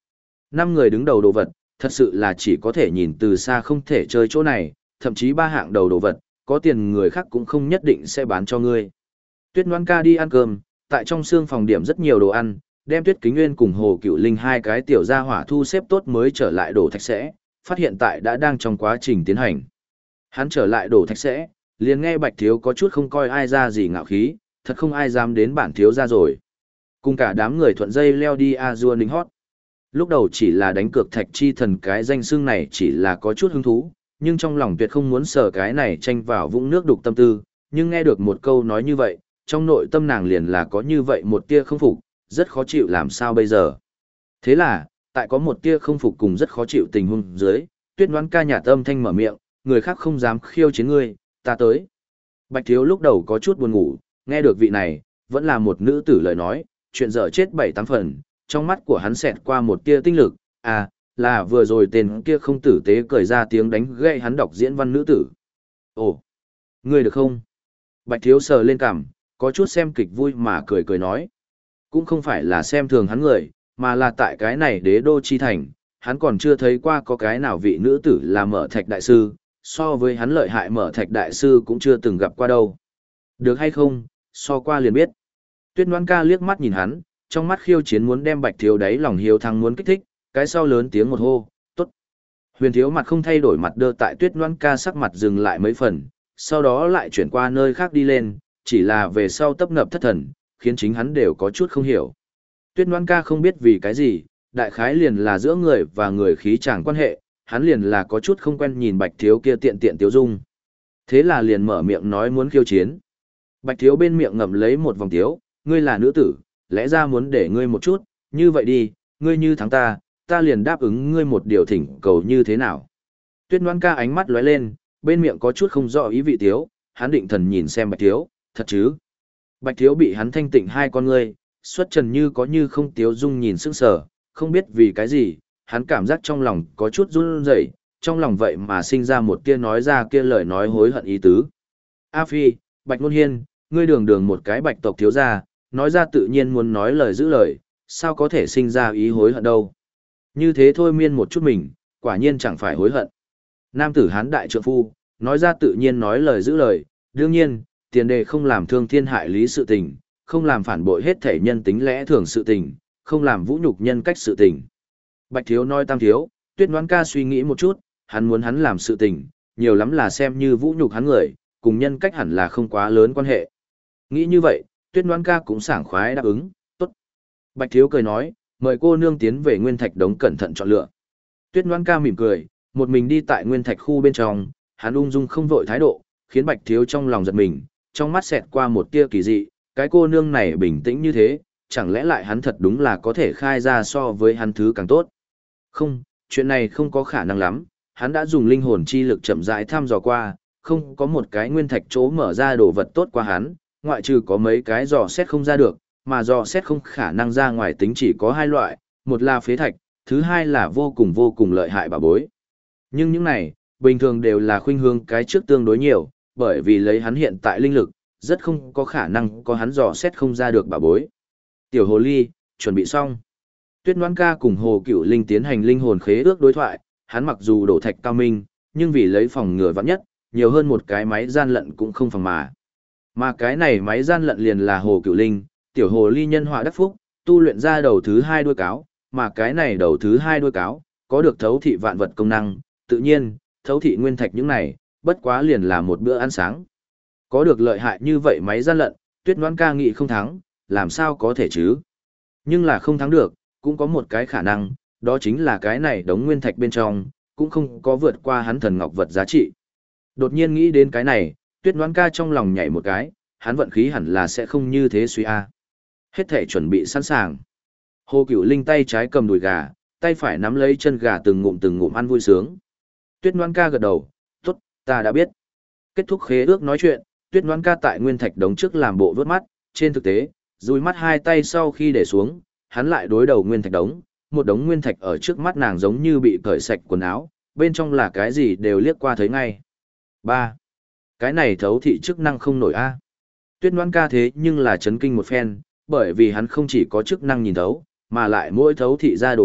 5 người đứng đầu đồ vật, thật sự là chỉ có thể nhìn từ xa không thể chơi chỗ này, thậm chí 3 hạng đầu đồ vật, có tiền người khác cũng không nhất định sẽ bán cho ngươi. Tuyết Ngoan ca đi ăn cơm, tại trong xương phòng điểm rất nhiều đồ ăn, đem Tuyết Kính Nguyên cùng Hồ Cựu Linh hai cái tiểu gia hỏa thu xếp tốt mới trở lại đổ thạch sẽ, phát hiện tại đã đang trong quá trình tiến hành. Hắn trở lại đổ thạch sẽ, liền nghe Bạch Thiếu có chút không coi ai ra gì ngạo khí, thật không ai dám đến bản thiếu ra rồi. Cùng cả đám người thuận dây leo đi Azure Ninh Hót. Lúc đầu chỉ là đánh cược Thạch Chi Thần cái danh xưng này chỉ là có chút hứng thú, nhưng trong lòng tuyệt không muốn sờ cái này tranh vào vũng nước đục tâm tư, nhưng nghe được một câu nói như vậy, trong nội tâm nàng liền là có như vậy một tia không phục, rất khó chịu làm sao bây giờ. Thế là, tại có một tia không phục cùng rất khó chịu tình huống dưới, Tuyết Ngoan ca nhạt âm thanh mở miệng, người khác không dám khiêu chiến ngươi, ta tới. Bạch Thiếu lúc đầu có chút buồn ngủ, nghe được vị này, vẫn là một nữ tử lời nói, chuyện dở chết 7-8 phần, trong mắt của hắn xẹt qua một tia tinh lực, à, là vừa rồi tên kia không tử tế cười ra tiếng đánh gậy hắn đọc diễn văn nữ tử. Ồ, ngươi được không? Bạch Thiếu sờ lên cằm, có chút xem kịch vui mà cười cười nói. Cũng không phải là xem thường hắn người, mà là tại cái này đế đô chi thành, hắn còn chưa thấy qua có cái nào vị nữ tử là mở thạch đại sư, so với hắn lợi hại mở thạch đại sư cũng chưa từng gặp qua đâu. Được hay không, so qua liền biết. Tuyết Ngoan ca liếc mắt nhìn hắn, trong mắt khiêu chiến muốn đem Bạch Thiếu đáy lòng hiếu thắng muốn kích thích, cái sau lớn tiếng một hô, tốt. Huyền Thiếu mặt không thay đổi mặt đơ tại Tuyết Ngoan ca sắc mặt dừng lại mấy phần, sau đó lại chuyển qua nơi khác đi lên, chỉ là về sau tấp nập thất thần, khiến chính hắn đều có chút không hiểu. Tuyết Ngoan ca không biết vì cái gì, đại khái liền là giữa người và người khí chàng quan hệ, hắn liền là có chút không quen nhìn Bạch Thiếu kia tiện tiện tiếu dung. Thế là liền mở miệng nói muốn khiêu chiến. Bạch Thiếu bên miệng ngậm lấy một vòng tiếu, ngươi là nữ tử, lẽ ra muốn để ngươi một chút, như vậy đi, ngươi như thắng ta, ta liền đáp ứng ngươi một điều thỉnh cầu như thế nào. Tuyết Ngoan ca ánh mắt lóe lên, bên miệng có chút không rõ ý vị tiếu, hắn định thần nhìn xem Bạch Thiếu, thật chứ. Bạch Thiếu bị hắn thanh tịnh hai con ngươi, xuất trần như có như không tiếu dung nhìn sững sờ, không biết vì cái gì, hắn cảm giác trong lòng có chút run rẩy, trong lòng vậy mà sinh ra một tia nói ra kia lời nói hối hận ý tứ. A Phi, Bạch Ngôn Hiên, ngươi đường đường một cái Bạch tộc thiếu gia, nói ra tự nhiên muốn nói lời giữ lời, sao có thể sinh ra ý hối hận đâu. Như thế thôi miên một chút mình, quả nhiên chẳng phải hối hận. Nam tử hán đại trượng phu, nói ra tự nhiên nói lời giữ lời, đương nhiên, tiền đề không làm thương thiên hại lý sự tình, không làm phản bội hết thể nhân tính lẽ thường sự tình, không làm vũ nhục nhân cách sự tình. Bạch Thiếu nói tam thiếu, Tuyết Ngoan ca suy nghĩ một chút, hắn muốn hắn làm sự tình, nhiều lắm là xem như vũ nhục hắn người, cùng nhân cách hẳn là không quá lớn quan hệ. Nghĩ như vậy, Tuyết Ngoan ca cũng sảng khoái đáp ứng, tốt. Bạch Thiếu cười nói, mời cô nương tiến về Nguyên Thạch đống cẩn thận chọn lựa. Tuyết Ngoan ca mỉm cười, một mình đi tại Nguyên Thạch khu bên trong, hắn ung dung không vội thái độ, khiến Bạch Thiếu trong lòng giật mình, trong mắt xẹt qua một tia kỳ dị, cái cô nương này bình tĩnh như thế, chẳng lẽ lại hắn thật đúng là có thể khai ra so với hắn thứ càng tốt. Không, chuyện này không có khả năng lắm, hắn đã dùng linh hồn chi lực chậm rãi thăm dò qua, không có một cái nguyên thạch chỗ mở ra đồ vật tốt qua hắn, ngoại trừ có mấy cái dò xét không ra được, mà dò xét không khả năng ra ngoài tính chỉ có hai loại, một là phế thạch, thứ hai là vô cùng lợi hại bảo bối. Nhưng những này, bình thường đều là khuynh hướng cái trước tương đối nhiều, bởi vì lấy hắn hiện tại linh lực, rất không có khả năng có hắn dò xét không ra được bảo bối. Tiểu hồ ly, chuẩn bị xong. Tuyết Ngoan ca cùng Hồ Cựu Linh tiến hành linh hồn khế ước đối thoại, hắn mặc dù đổ thạch cao minh, nhưng vì lấy phòng ngừa vắng nhất, nhiều hơn một cái máy gian lận cũng không phòng mà. Mà cái này máy gian lận liền là Hồ Cựu Linh, tiểu hồ ly nhân họa đắc phúc, tu luyện ra đầu thứ hai đuôi cáo, mà cái này đầu thứ hai đuôi cáo, có được thấu thị vạn vật công năng, tự nhiên, thấu thị nguyên thạch những này, bất quá liền là một bữa ăn sáng. Có được lợi hại như vậy máy gian lận, Tuyết Ngoan ca nghị không thắng, làm sao có thể chứ? Nhưng là không thắng được, cũng có một cái khả năng, đó chính là cái này đống nguyên thạch bên trong, cũng không có vượt qua hắn thần ngọc vật giá trị. Đột nhiên nghĩ đến cái này, Tuyết Ngoan ca trong lòng nhảy một cái, hắn vận khí hẳn là sẽ không như thế suy a. Hết thể chuẩn bị sẵn sàng. Hồ Cựu Linh tay trái cầm đùi gà, tay phải nắm lấy chân gà từng ngụm ăn vui sướng. Tuyết Ngoan ca gật đầu, tốt, ta đã biết. Kết thúc khế ước nói chuyện, Tuyết Ngoan ca tại nguyên thạch đống trước làm bộ vớt mắt, trên thực tế, dùi mắt hai tay sau khi để xuống, hắn lại đối đầu nguyên thạch đống, một đống nguyên thạch ở trước mắt nàng giống như bị cởi sạch quần áo, bên trong là cái gì đều liếc qua thấy ngay. 3. Cái này thấu thị chức năng không nổi a. Tuyết Ngoan ca thế nhưng là chấn kinh một phen, bởi vì hắn không chỉ có chức năng nhìn thấu, mà lại mỗi thấu thị ra đồ vật,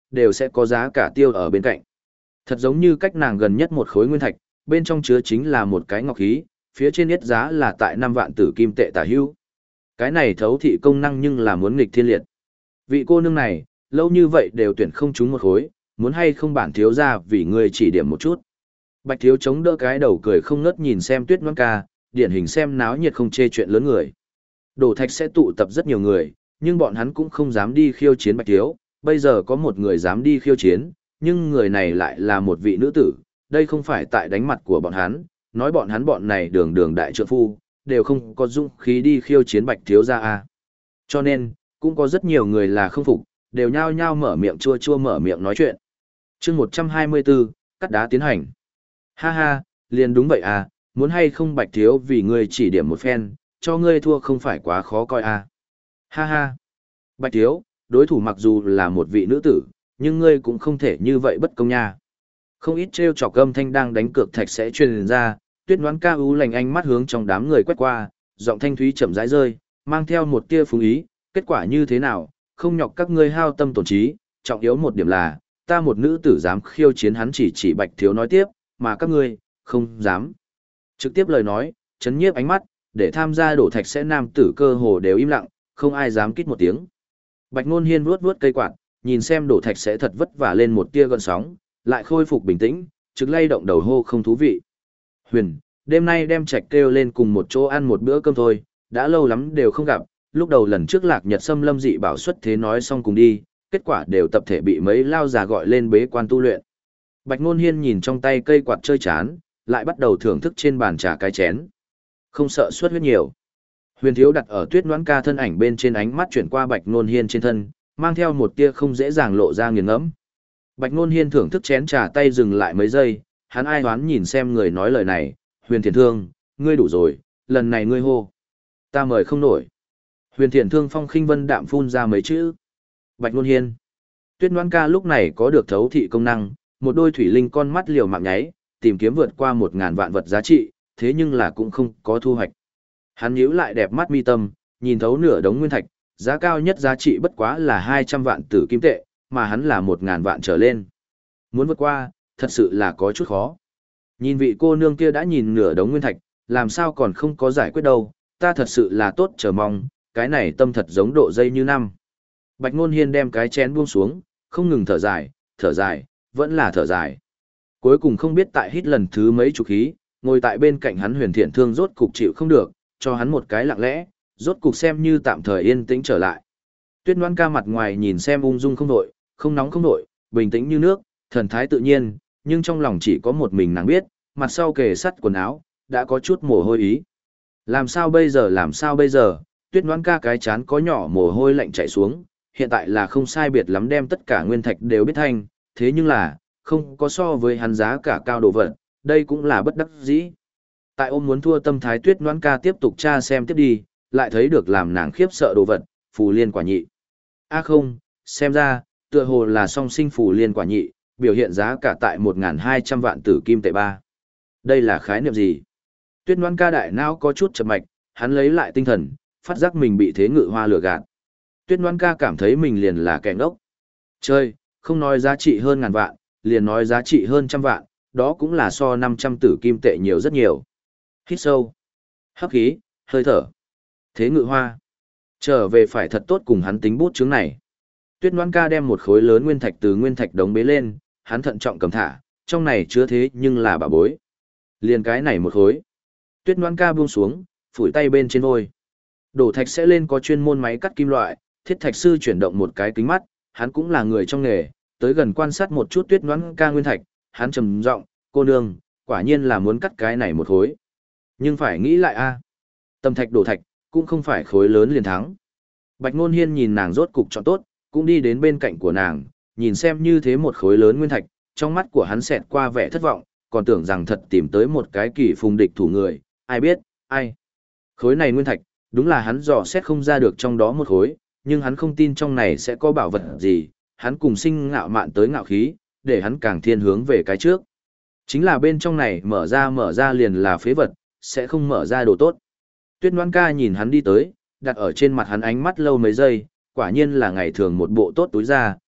đều sẽ có giá cả tiêu ở bên cạnh. Thật giống như cách nàng gần nhất một khối nguyên thạch, bên trong chứa chính là một cái ngọc khí, phía trên yết giá là tại 5 vạn tử kim tệ tả hữu. Cái này thấu thị công năng nhưng là muốn nghịch thiên liệt. Vị cô nương này, lâu như vậy đều tuyển không trúng một khối, muốn hay không bản thiếu ra vì người chỉ điểm một chút. Bạch thiếu chống đỡ cái đầu cười không ngớt nhìn xem Tuyết Ngoãn Ca, điển hình xem náo nhiệt không chê chuyện lớn người. Đổ thạch sẽ tụ tập rất nhiều người, nhưng bọn hắn cũng không dám đi khiêu chiến Bạch thiếu, bây giờ có một người dám đi khiêu chiến, nhưng người này lại là một vị nữ tử, đây không phải tại đánh mặt của bọn hắn, nói bọn này đường đường đại trượng phu, đều không có dũng khí đi khiêu chiến Bạch thiếu gia a. Cho nên, cũng có rất nhiều người là không phục, đều nhao nhao mở miệng chua chua mở miệng nói chuyện. Chương 124, cắt đá tiến hành. Ha ha, liền đúng vậy à, muốn hay không Bạch thiếu vì ngươi chỉ điểm một phen, cho ngươi thua không phải quá khó coi à. Ha ha. Bạch thiếu, đối thủ mặc dù là một vị nữ tử, nhưng ngươi cũng không thể như vậy bất công nha. Không ít trêu chọc âm thanh đang đánh cược thạch sẽ truyền ra, Tuyết Ngoãn Ca ú lành ánh mắt hướng trong đám người quét qua, giọng thanh thúy chậm rãi rơi, mang theo một tia phúng ý, kết quả như thế nào, không nhọc các ngươi hao tâm tổn trí, trọng yếu một điểm là, ta một nữ tử dám khiêu chiến hắn chỉ Bạch thiếu nói tiếp, mà các ngươi, không dám. Trực tiếp lời nói, chấn nhiếp ánh mắt, để tham gia đổ thạch sẽ nam tử cơ hồ đều im lặng, không ai dám kít một tiếng. Bạch Ngôn Hiên vuốt vuốt cây quạt, nhìn xem đổ thạch sẽ thật vất vả lên một tia gợn sóng, lại khôi phục bình tĩnh, trực lay động đầu hô không thú vị. Huyền, đêm nay đem Trạch kêu lên cùng một chỗ ăn một bữa cơm thôi, đã lâu lắm đều không gặp, lúc đầu lần trước Lạc Nhật Sâm Lâm dị bảo xuất thế nói xong cùng đi, kết quả đều tập thể bị mấy lao già gọi lên bế quan tu luyện. Bạch Ngôn Hiên nhìn trong tay cây quạt chơi chán, lại bắt đầu thưởng thức trên bàn trà cái chén. Không sợ suất huyết nhiều. Huyền Thiếu đặt ở Tuyết Ngoãn Ca thân ảnh bên trên, ánh mắt chuyển qua Bạch Ngôn Hiên trên thân, mang theo một tia không dễ dàng lộ ra nghiền ngẫm. Bạch Ngôn Hiên thưởng thức chén trà tay dừng lại mấy giây, hắn ai hoán nhìn xem người nói lời này, Huyền Thiện Thương, ngươi đủ rồi, lần này ngươi hô. Ta mời không nổi. Huyền Thiện Thương phong khinh vân đạm phun ra mấy chữ. Bạch Ngôn Hiên. Tuyết Ngoãn Ca lúc này có được thấu thị công năng, một đôi thủy linh con mắt liều mạng nháy, tìm kiếm vượt qua 1000 vạn vật giá trị, thế nhưng là cũng không có thu hoạch. Hắn nhíu lại đẹp mắt mi tâm, nhìn thấu nửa đống nguyên thạch, giá cao nhất giá trị bất quá là 200 vạn tử kim tệ, mà hắn là 1000 vạn trở lên. Muốn vượt qua, thật sự là có chút khó. Nhìn vị cô nương kia đã nhìn nửa đống nguyên thạch, làm sao còn không có giải quyết đâu, ta thật sự là tốt chờ mong, cái này tâm thật giống độ dây như năm. Bạch Ngôn Hiên đem cái chén buông xuống, không ngừng thở dài, vẫn là thở dài. Cuối cùng không biết tại hít lần thứ mấy chục khí, ngồi tại bên cạnh hắn Huyền Thiện Thương rốt cục chịu không được, cho hắn một cái lặng lẽ, rốt cục xem như tạm thời yên tĩnh trở lại. Tuyết Ngoãn Ca mặt ngoài nhìn xem ung dung không đổi, không nóng không nổi, bình tĩnh như nước, thần thái tự nhiên, nhưng trong lòng chỉ có một mình nàng biết, mặt sau kề sắt quần áo, đã có chút mồ hôi ý. Làm sao bây giờ, Tuyết Ngoãn Ca cái chán có nhỏ mồ hôi lạnh chảy xuống, hiện tại là không sai biệt lắm đem tất cả nguyên thạch đều biết thanh, thế nhưng là, không có so với hắn giá cả cao đồ vật, đây cũng là bất đắc dĩ. Tại ôm muốn thua tâm thái, Tuyết Ngoãn Ca tiếp tục tra xem tiếp đi, lại thấy được làm nàng khiếp sợ đồ vật, phù liên quả nhị. Không, xem ra, tựa hồ là song sinh phù liên quả nhị, biểu hiện giá cả tại 1200 vạn tử kim tệ ba. Đây là khái niệm gì? Tuyết Ngoãn Ca đại não có chút chập mạch, hắn lấy lại tinh thần, phát giác mình bị Thế Ngự Hoa lừa gạt. Tuyết Ngoãn Ca cảm thấy mình liền là kẻ ngốc. Chơi, không nói giá trị hơn ngàn vạn, liền nói giá trị hơn trăm vạn, đó cũng là so 500 tử kim tệ nhiều rất nhiều. Hít sâu, hấp khí, hơi thở. Thế Ngự Hoa, trở về phải thật tốt cùng hắn tính bút chướng này. Tuyết Ngoãn Ca đem một khối lớn nguyên thạch từ nguyên thạch đống bế lên, hắn thận trọng cầm thả, trong này chứa thế nhưng là bảo bối. Liền cái này một khối. Tuyết Ngoãn Ca buông xuống, phủi tay bên trên vôi. Đổ thạch sẽ lên có chuyên môn máy cắt kim loại, thiết thạch sư chuyển động một cái kính mắt, hắn cũng là người trong nghề, tới gần quan sát một chút Tuyết Ngoãn Ca nguyên thạch, hắn trầm giọng, cô nương, quả nhiên là muốn cắt cái này một khối. Nhưng phải nghĩ lại a, tầm thạch đổ thạch, cũng không phải khối lớn liền thắng. Bạch Ngôn Hiên nhìn nàng rốt cục chọn tốt, cũng đi đến bên cạnh của nàng, nhìn xem như thế một khối lớn nguyên thạch, trong mắt của hắn xẹt qua vẻ thất vọng, còn tưởng rằng thật tìm tới một cái kỳ phùng địch thủ người, ai biết, ai. Khối này nguyên thạch, đúng là hắn dò xét không ra được trong đó một khối, nhưng hắn không tin trong này sẽ có bảo vật gì, hắn cùng sinh ngạo mạn tới ngạo khí, để hắn càng thiên hướng về cái trước. Chính là bên trong này mở ra liền là phế vật, sẽ không mở ra đồ tốt. Tuyết Ngoãn Ca nhìn hắn đi tới, đặt ở trên mặt hắn ánh mắt lâu mấy giây, quả nhiên là ngày thường một bộ tốt túi ra,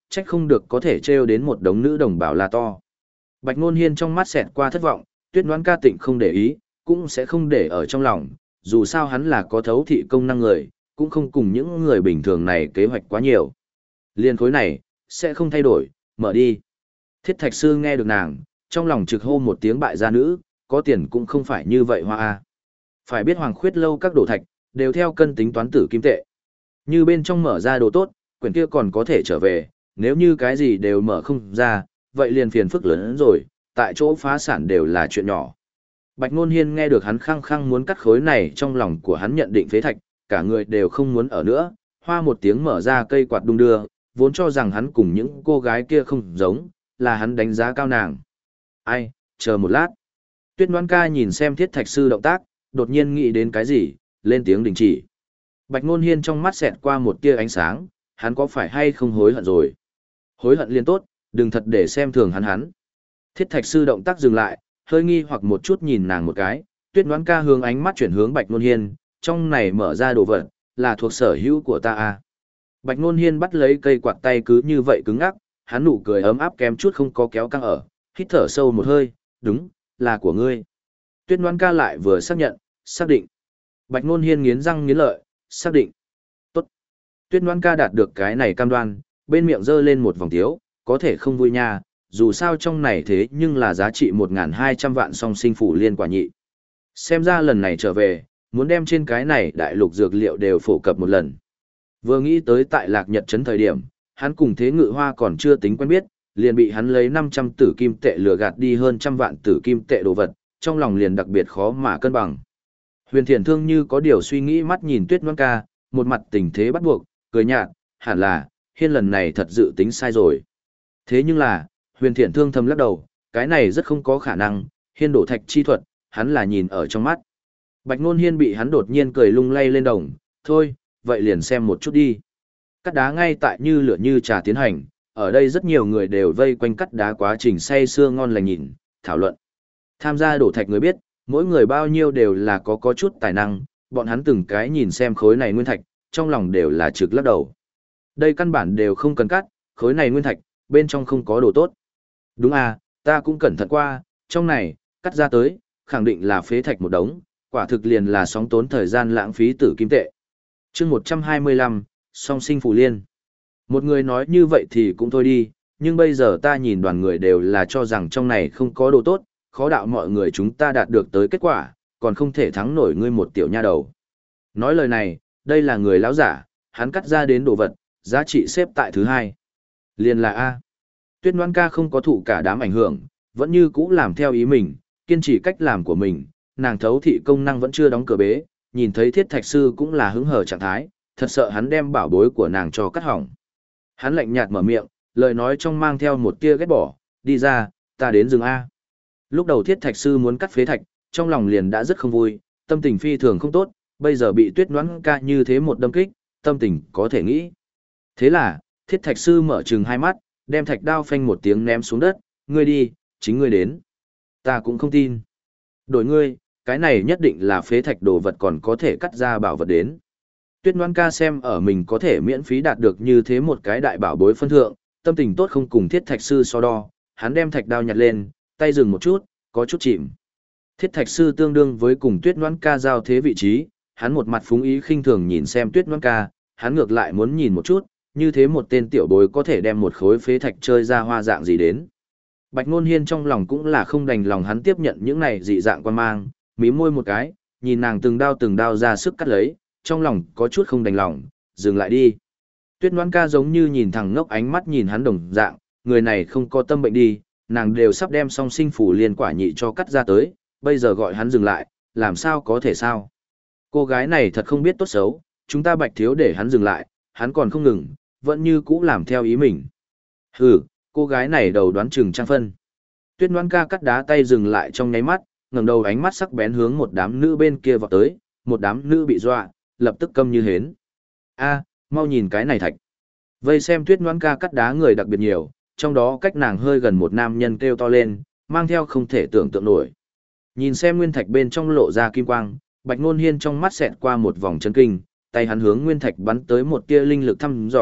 trách không được có thể trêu đến một đống nữ đồng bào là to. Bạch Nôn Hiên trong mắt xẹt qua thất vọng, Tuyết Đoán Ca Tịnh không để ý, cũng sẽ không để ở trong lòng, dù sao hắn là có thấu thị công năng người, cũng không cùng những người bình thường này kế hoạch quá nhiều. Liên khối này, sẽ không thay đổi, mở đi. Thiết Thạch Sư nghe được nàng, trong lòng trực hô một tiếng bại gia nữ, có tiền cũng không phải như vậy hoa a. Phải biết Hoàng Khuyết lâu các đồ thạch, đều theo cân tính toán tử kim tệ. Như bên trong mở ra đồ tốt, quyển kia còn có thể trở về, nếu như cái gì đều mở không ra, vậy liền phiền phức lớn hơn rồi, tại chỗ phá sản đều là chuyện nhỏ. Bạch Nôn Hiên nghe được hắn khăng khăng muốn cắt khối này, trong lòng của hắn nhận định phế thạch, cả người đều không muốn ở nữa, hoa một tiếng mở ra cây quạt đung đưa, vốn cho rằng hắn cùng những cô gái kia không giống, là hắn đánh giá cao nàng. Ai, chờ một lát. Tuyết Đoán Ca nhìn xem Thiết Thạch Sư động tác, đột nhiên nghĩ đến cái gì, lên tiếng đình chỉ. Bạch Nôn Hiên trong mắt xẹt qua một tia ánh sáng, hắn có phải hay không hối hận rồi? Hối hận liên tốt, đừng thật để xem thường hắn. Thiết Thạch Sư động tác dừng lại, hơi nghi hoặc một chút nhìn nàng một cái, Tuyết Đoán Ca hướng ánh mắt chuyển hướng Bạch Nôn Hiên, trong này mở ra đồ vật, là thuộc sở hữu của ta à. Bạch Nôn Hiên bắt lấy cây quạt tay cứ như vậy cứng ngắc, hắn nụ cười ấm áp kém chút không có kéo căng ở, hít thở sâu một hơi, đúng, là của ngươi. Tuyết Đoán Ca lại vừa xác nhận, xác định. Bạch Nôn Hiên nghiến răng nghiến lợi, xác định. Tốt. Tuyết Đoán Ca đạt được cái này cam đoan, bên miệng giơ lên một vòng tiếu, có thể không vui nha, dù sao trong này thế nhưng là giá trị 1.200 vạn song sinh phủ liên quả nhị. Xem ra lần này trở về, muốn đem trên cái này đại lục dược liệu đều phổ cập một lần. Vừa nghĩ tới tại Lạc Nhật Trấn thời điểm, hắn cùng Thế Ngự Hoa còn chưa tính quen biết, liền bị hắn lấy 500 tử kim tệ lừa gạt đi hơn trăm vạn tử kim tệ đồ vật, trong lòng liền đặc biệt khó mà cân bằng. Huyền Thiện Thương như có điều suy nghĩ mắt nhìn Tuyết Đoán Ca, một mặt tình thế bắt buộc, cười nhạt, hẳn là, Hiên lần này thật dự tính sai rồi. Thế nhưng là, Huyền Thiện Thương thầm lắc đầu, cái này rất không có khả năng, Hiên đổ thạch chi thuật, hắn là nhìn ở trong mắt. Bạch Nôn Hiên bị hắn đột nhiên cười lung lay lên đồng, thôi, vậy liền xem một chút đi. Cắt đá ngay tại như lửa như trà tiến hành, ở đây rất nhiều người đều vây quanh cắt đá quá trình say sưa ngon lành nhìn, thảo luận. Tham gia đổ thạch người biết, mỗi người bao nhiêu đều là có chút tài năng, bọn hắn từng cái nhìn xem khối này nguyên thạch, trong lòng đều là trực lắc đầu. Đây căn bản đều không cần cắt, khối này nguyên thạch, bên trong không có đồ tốt. Đúng à, ta cũng cẩn thận qua, trong này, cắt ra tới, khẳng định là phế thạch một đống, quả thực liền là sóng tốn thời gian lãng phí tử kim tệ. Chương 125, song sinh phù liên. Một người nói như vậy thì cũng thôi đi, nhưng bây giờ ta nhìn đoàn người đều là cho rằng trong này không có đồ tốt, khó đạo mọi người chúng ta đạt được tới kết quả, còn không thể thắng nổi ngươi một tiểu nha đầu. Nói lời này, đây là người lão giả, hắn cắt ra đến đồ vật, giá trị xếp tại thứ hai. Liền là A. Tuyết Đoán Ca không có thụ cả đám ảnh hưởng, vẫn như cũ làm theo ý mình, kiên trì cách làm của mình, nàng thấu thị công năng vẫn chưa đóng cửa bế, nhìn thấy Thiết Thạch Sư cũng là hứng hờ trạng thái, thật sợ hắn đem bảo bối của nàng cho cắt hỏng. Hắn lạnh nhạt mở miệng, lời nói trong mang theo một tia ghét bỏ, đi ra, ta đến rừng A. Lúc đầu Thiết Thạch Sư muốn cắt phế thạch, trong lòng liền đã rất không vui, tâm tình phi thường không tốt, bây giờ bị Tuyết Đoán Ca như thế một đâm kích, tâm tình có thể nghĩ. Thế là, Thiết Thạch Sư mở trừng hai mắt, đem thạch đao phanh một tiếng ném xuống đất, ngươi đi, chính ngươi đến. Ta cũng không tin. Đổi ngươi, cái này nhất định là phế thạch đồ vật còn có thể cắt ra bảo vật đến. Tuyết Đoán Ca xem ở mình có thể miễn phí đạt được như thế một cái đại bảo bối phân thượng, tâm tình tốt không cùng Thiết Thạch Sư so đo, hắn đem thạch đao nhặt lên, tay dừng một chút, có chút chìm. Thiết Thạch Sư tương đương với cùng Tuyết Đoán Ca giao thế vị trí, hắn một mặt phúng ý khinh thường nhìn xem Tuyết Đoán Ca, hắn ngược lại muốn nhìn một chút, như thế một tên tiểu bối có thể đem một khối phế thạch chơi ra hoa dạng gì đến. Bạch Nôn Hiên trong lòng cũng là không đành lòng hắn tiếp nhận những này dị dạng quan mang, mím môi một cái, nhìn nàng từng đao ra sức cắt lấy, trong lòng có chút không đành lòng, dừng lại đi. Tuyết Đoán Ca giống như nhìn thằng ngốc ánh mắt nhìn hắn đồng dạng, người này không có tâm bệnh đi, nàng đều sắp đem song sinh phủ liên quả nhị cho cắt ra tới, bây giờ gọi hắn dừng lại, làm sao có thể sao. Cô gái này thật không biết tốt xấu, chúng ta Bạch thiếu để hắn dừng lại, hắn còn không ngừng, vẫn như cũ làm theo ý mình. Hừ, cô gái này đầu đoán chừng trang phân. Tuyết Đoán Ca cắt đá tay dừng lại trong nháy mắt, ngẩng đầu ánh mắt sắc bén hướng một đám nữ bên kia vọt tới, một đám nữ bị dọa, lập tức câm như hến. A, mau nhìn cái này thạch. Vây xem Tuyết Đoán Ca cắt đá người đặc biệt nhiều, trong đó cách nàng hơi gần một nam nhân kêu to lên, mang theo không thể tưởng tượng nổi. Nhìn xem nguyên thạch bên trong lộ ra kim quang, Bạch Nôn Hiên trong mắt xẹt qua một vòng chấn kinh, tay hắn hướng nguyên thạch bắn tới một tia linh lực thăm dò,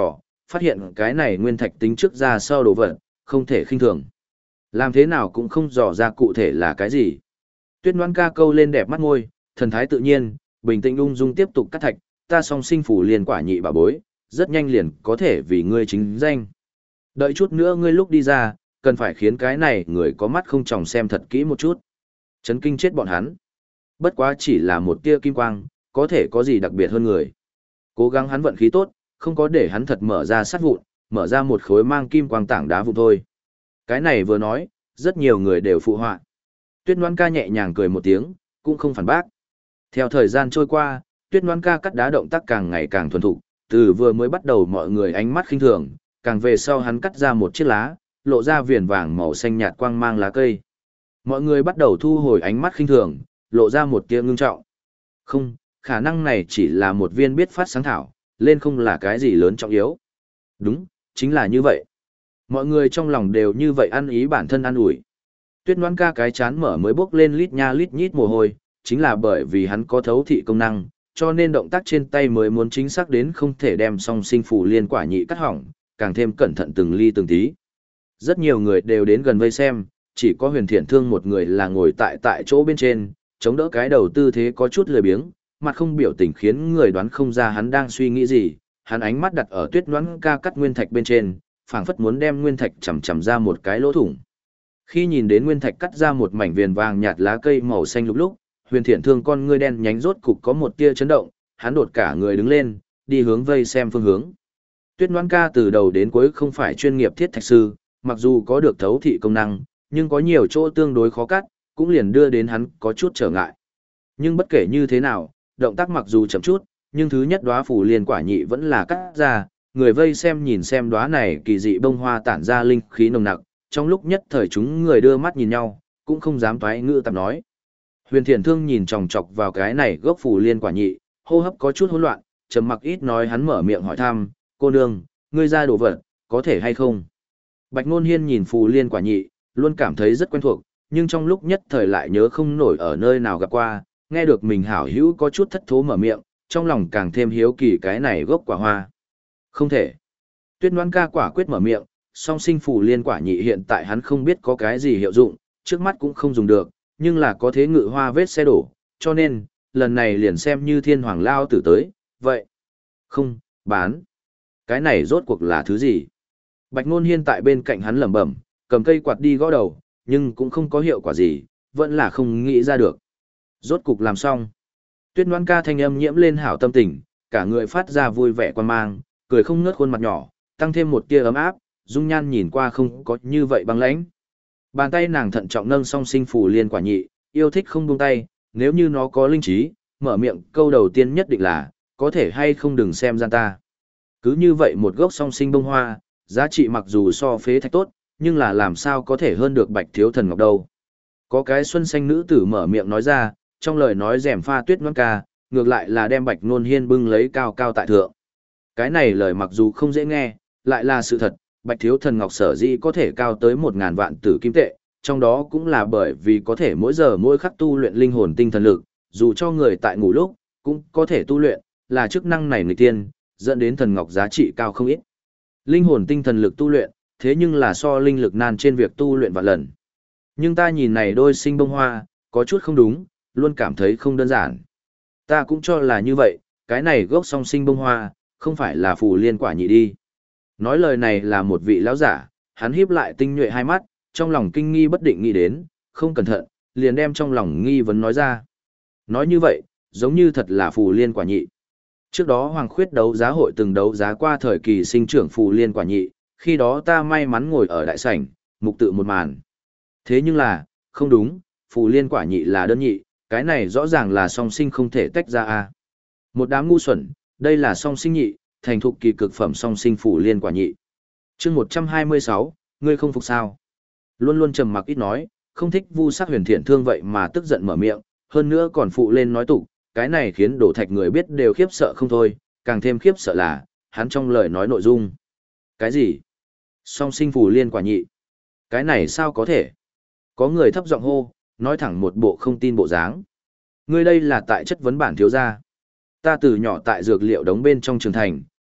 phát hiện cái này nguyên thạch tính trước ra sau đồ vật, không thể khinh thường. Làm thế nào cũng không dò ra cụ thể là cái gì. Tuyết Ngoan ca câu lên đẹp mắt môi, thần thái tự nhiên, bình tĩnh ung dung tiếp tục cắt thạch, ta song sinh phủ liên quả nhị bà bối, rất nhanh liền có thể vì ngươi chính danh. Đợi chút nữa ngươi lúc đi ra, cần phải khiến cái này người có mắt không tròng xem thật kỹ một chút. Chấn kinh chết bọn hắn. Bất quá chỉ là một tia kim quang, có thể có gì đặc biệt hơn người. Cố gắng hắn vận khí tốt, không có để hắn thật mở ra sát vụn, mở ra một khối mang kim quang tảng đá vụn thôi. Cái này vừa nói, rất nhiều người đều phụ họa. Tuyết Ngoan ca nhẹ nhàng cười một tiếng, cũng không phản bác. Theo thời gian trôi qua, Tuyết Ngoan ca cắt đá động tác càng ngày càng thuần thục, từ vừa mới bắt đầu mọi người ánh mắt khinh thường, càng về sau hắn cắt ra một chiếc lá, lộ ra viền vàng màu xanh nhạt quang mang lá cây. Mọi người bắt đầu thu hồi ánh mắt khinh thường, lộ ra một tia ngưng trọng. Không, khả năng này chỉ là một viên biết phát sáng thảo, lên không là cái gì lớn trọng yếu. Đúng, chính là như vậy. Mọi người trong lòng đều như vậy ăn ý bản thân ăn ủi. Tuyết Ngoan ca cái chán mở mới bốc lên lít nha lít nhít mồ hôi, chính là bởi vì hắn có thấu thị công năng, cho nên động tác trên tay mới muốn chính xác đến không thể đem song sinh phủ liên quả nhị cắt hỏng, càng thêm cẩn thận từng ly từng tí. Rất nhiều người đều đến gần vây xem, chỉ có Huyền Thiện Thương một người là ngồi tại chỗ bên trên, chống đỡ cái đầu tư thế có chút lười biếng, mặt không biểu tình khiến người đoán không ra hắn đang suy nghĩ gì, hắn ánh mắt đặt ở Tuyết Ngoan ca cắt nguyên thạch bên trên, phảng phất muốn đem nguyên thạch chầm chầm ra một cái lỗ thủng. Khi nhìn đến nguyên thạch cắt ra một mảnh viền vàng nhạt lá cây màu xanh lục lúc, Huyền Thiện Thương con ngươi đen nhánh rốt cục có một tia chấn động, hắn đột cả người đứng lên, đi hướng vây xem phương hướng. Tuyết Ngoan ca từ đầu đến cuối không phải chuyên nghiệp thiết thạch sư, mặc dù có được thấu thị công năng, nhưng có nhiều chỗ tương đối khó cắt, cũng liền đưa đến hắn có chút trở ngại. Nhưng bất kể như thế nào, động tác mặc dù chậm chút, nhưng thứ nhất đóa phủ liên quả nhị vẫn là cắt ra, người vây xem nhìn xem đóa này kỳ dị bông hoa tản ra linh khí nồng nặc, trong lúc nhất thời chúng người đưa mắt nhìn nhau, cũng không dám toái ngữ tạp nói. Huyền Thiện Thương nhìn chòng chọc vào cái này gốc phủ liên quả nhị, hô hấp có chút hỗn loạn, trầm mặc ít nói hắn mở miệng hỏi thăm, cô nương, ngươi ra đồ vật, có thể hay không? Bạch Nôn Hiên nhìn phù liên quả nhị, luôn cảm thấy rất quen thuộc, nhưng trong lúc nhất thời lại nhớ không nổi ở nơi nào gặp qua, nghe được mình hảo hữu có chút thất thố mở miệng, trong lòng càng thêm hiếu kỳ cái này gốc quả hoa. Không thể. Tuyết Ngoan ca quả quyết mở miệng, song sinh phù liên quả nhị hiện tại hắn không biết có cái gì hiệu dụng, trước mắt cũng không dùng được, nhưng là có thế ngự hoa vết xe đổ, cho nên, lần này liền xem như thiên hoàng lao tử tới, vậy. Không, bán. Cái này rốt cuộc là thứ gì? Bạch Nôn Hiên tại bên cạnh hắn lẩm bẩm, cầm cây quạt đi gõ đầu, nhưng cũng không có hiệu quả gì, vẫn là không nghĩ ra được. Rốt cục làm xong. Tuyết Ngoan ca thanh âm nhiễm lên hảo tâm tình, cả người phát ra vui vẻ quan mang, cười không ngớt khuôn mặt nhỏ, tăng thêm một tia ấm áp, dung nhan nhìn qua không có như vậy băng lãnh. Bàn tay nàng thận trọng nâng song sinh phù liên quả nhị, yêu thích không buông tay, nếu như nó có linh trí, mở miệng câu đầu tiên nhất định là, có thể hay không đừng xem gian ta. Cứ như vậy một gốc song sinh bông hoa, giá trị mặc dù so phế thạch tốt, nhưng là làm sao có thể hơn được Bạch Thiếu Thần Ngọc đâu. Có cái xuân xanh nữ tử mở miệng nói ra, trong lời nói rèm pha Tuyết Ngoan ca, ngược lại là đem Bạch Nôn Hiên bưng lấy cao cao tại thượng. Cái này lời mặc dù không dễ nghe, lại là sự thật, Bạch Thiếu Thần Ngọc sở dĩ có thể cao tới 1.000 vạn tử kim tệ, trong đó cũng là bởi vì có thể mỗi giờ mỗi khắc tu luyện linh hồn tinh thần lực, dù cho người tại ngủ lúc, cũng có thể tu luyện, là chức năng này người tiên, dẫn đến thần ngọc giá trị cao không ít. Linh hồn tinh thần lực tu luyện, thế nhưng là so linh lực nan trên việc tu luyện vạn lần. Nhưng ta nhìn này đôi sinh bông hoa, có chút không đúng, luôn cảm thấy không đơn giản. Ta cũng cho là như vậy, cái này gốc song sinh bông hoa, không phải là phù liên quả nhị đi. Nói lời này là một vị lão giả, hắn híp lại tinh nhuệ hai mắt, trong lòng kinh nghi bất định nghĩ đến, không cẩn thận, liền đem trong lòng nghi vấn nói ra. Nói như vậy, giống như thật là phù liên quả nhị. Trước đó Hoàng Khuyết đấu giá hội từng đấu giá qua thời kỳ sinh trưởng phù liên quả nhị, khi đó ta may mắn ngồi ở đại sảnh, mục tự một màn. Thế nhưng là, không đúng, phù liên quả nhị là đơn nhị, cái này rõ ràng là song sinh không thể tách ra a. Một đám ngu xuẩn, đây là song sinh nhị, thành thục kỳ cực phẩm song sinh phù liên quả nhị. Chương 126, ngươi không phục sao? Luôn luôn trầm mặc ít nói, không thích Vu Sắc Huyền Thiện Thương vậy mà tức giận mở miệng, hơn nữa còn phụ lên nói tục, cái này khiến Đổ Thạch người biết đều khiếp sợ không thôi, càng thêm khiếp sợ là, hắn trong lời nói nội dung. Cái gì? Song sinh phù liên quả nhị. Cái này sao có thể? Có người thấp giọng hô, nói thẳng một bộ không tin bộ dáng. Ngươi đây là tại chất vấn bản thiếu gia. Ta từ nhỏ tại dược liệu đóng bên trong trường thành,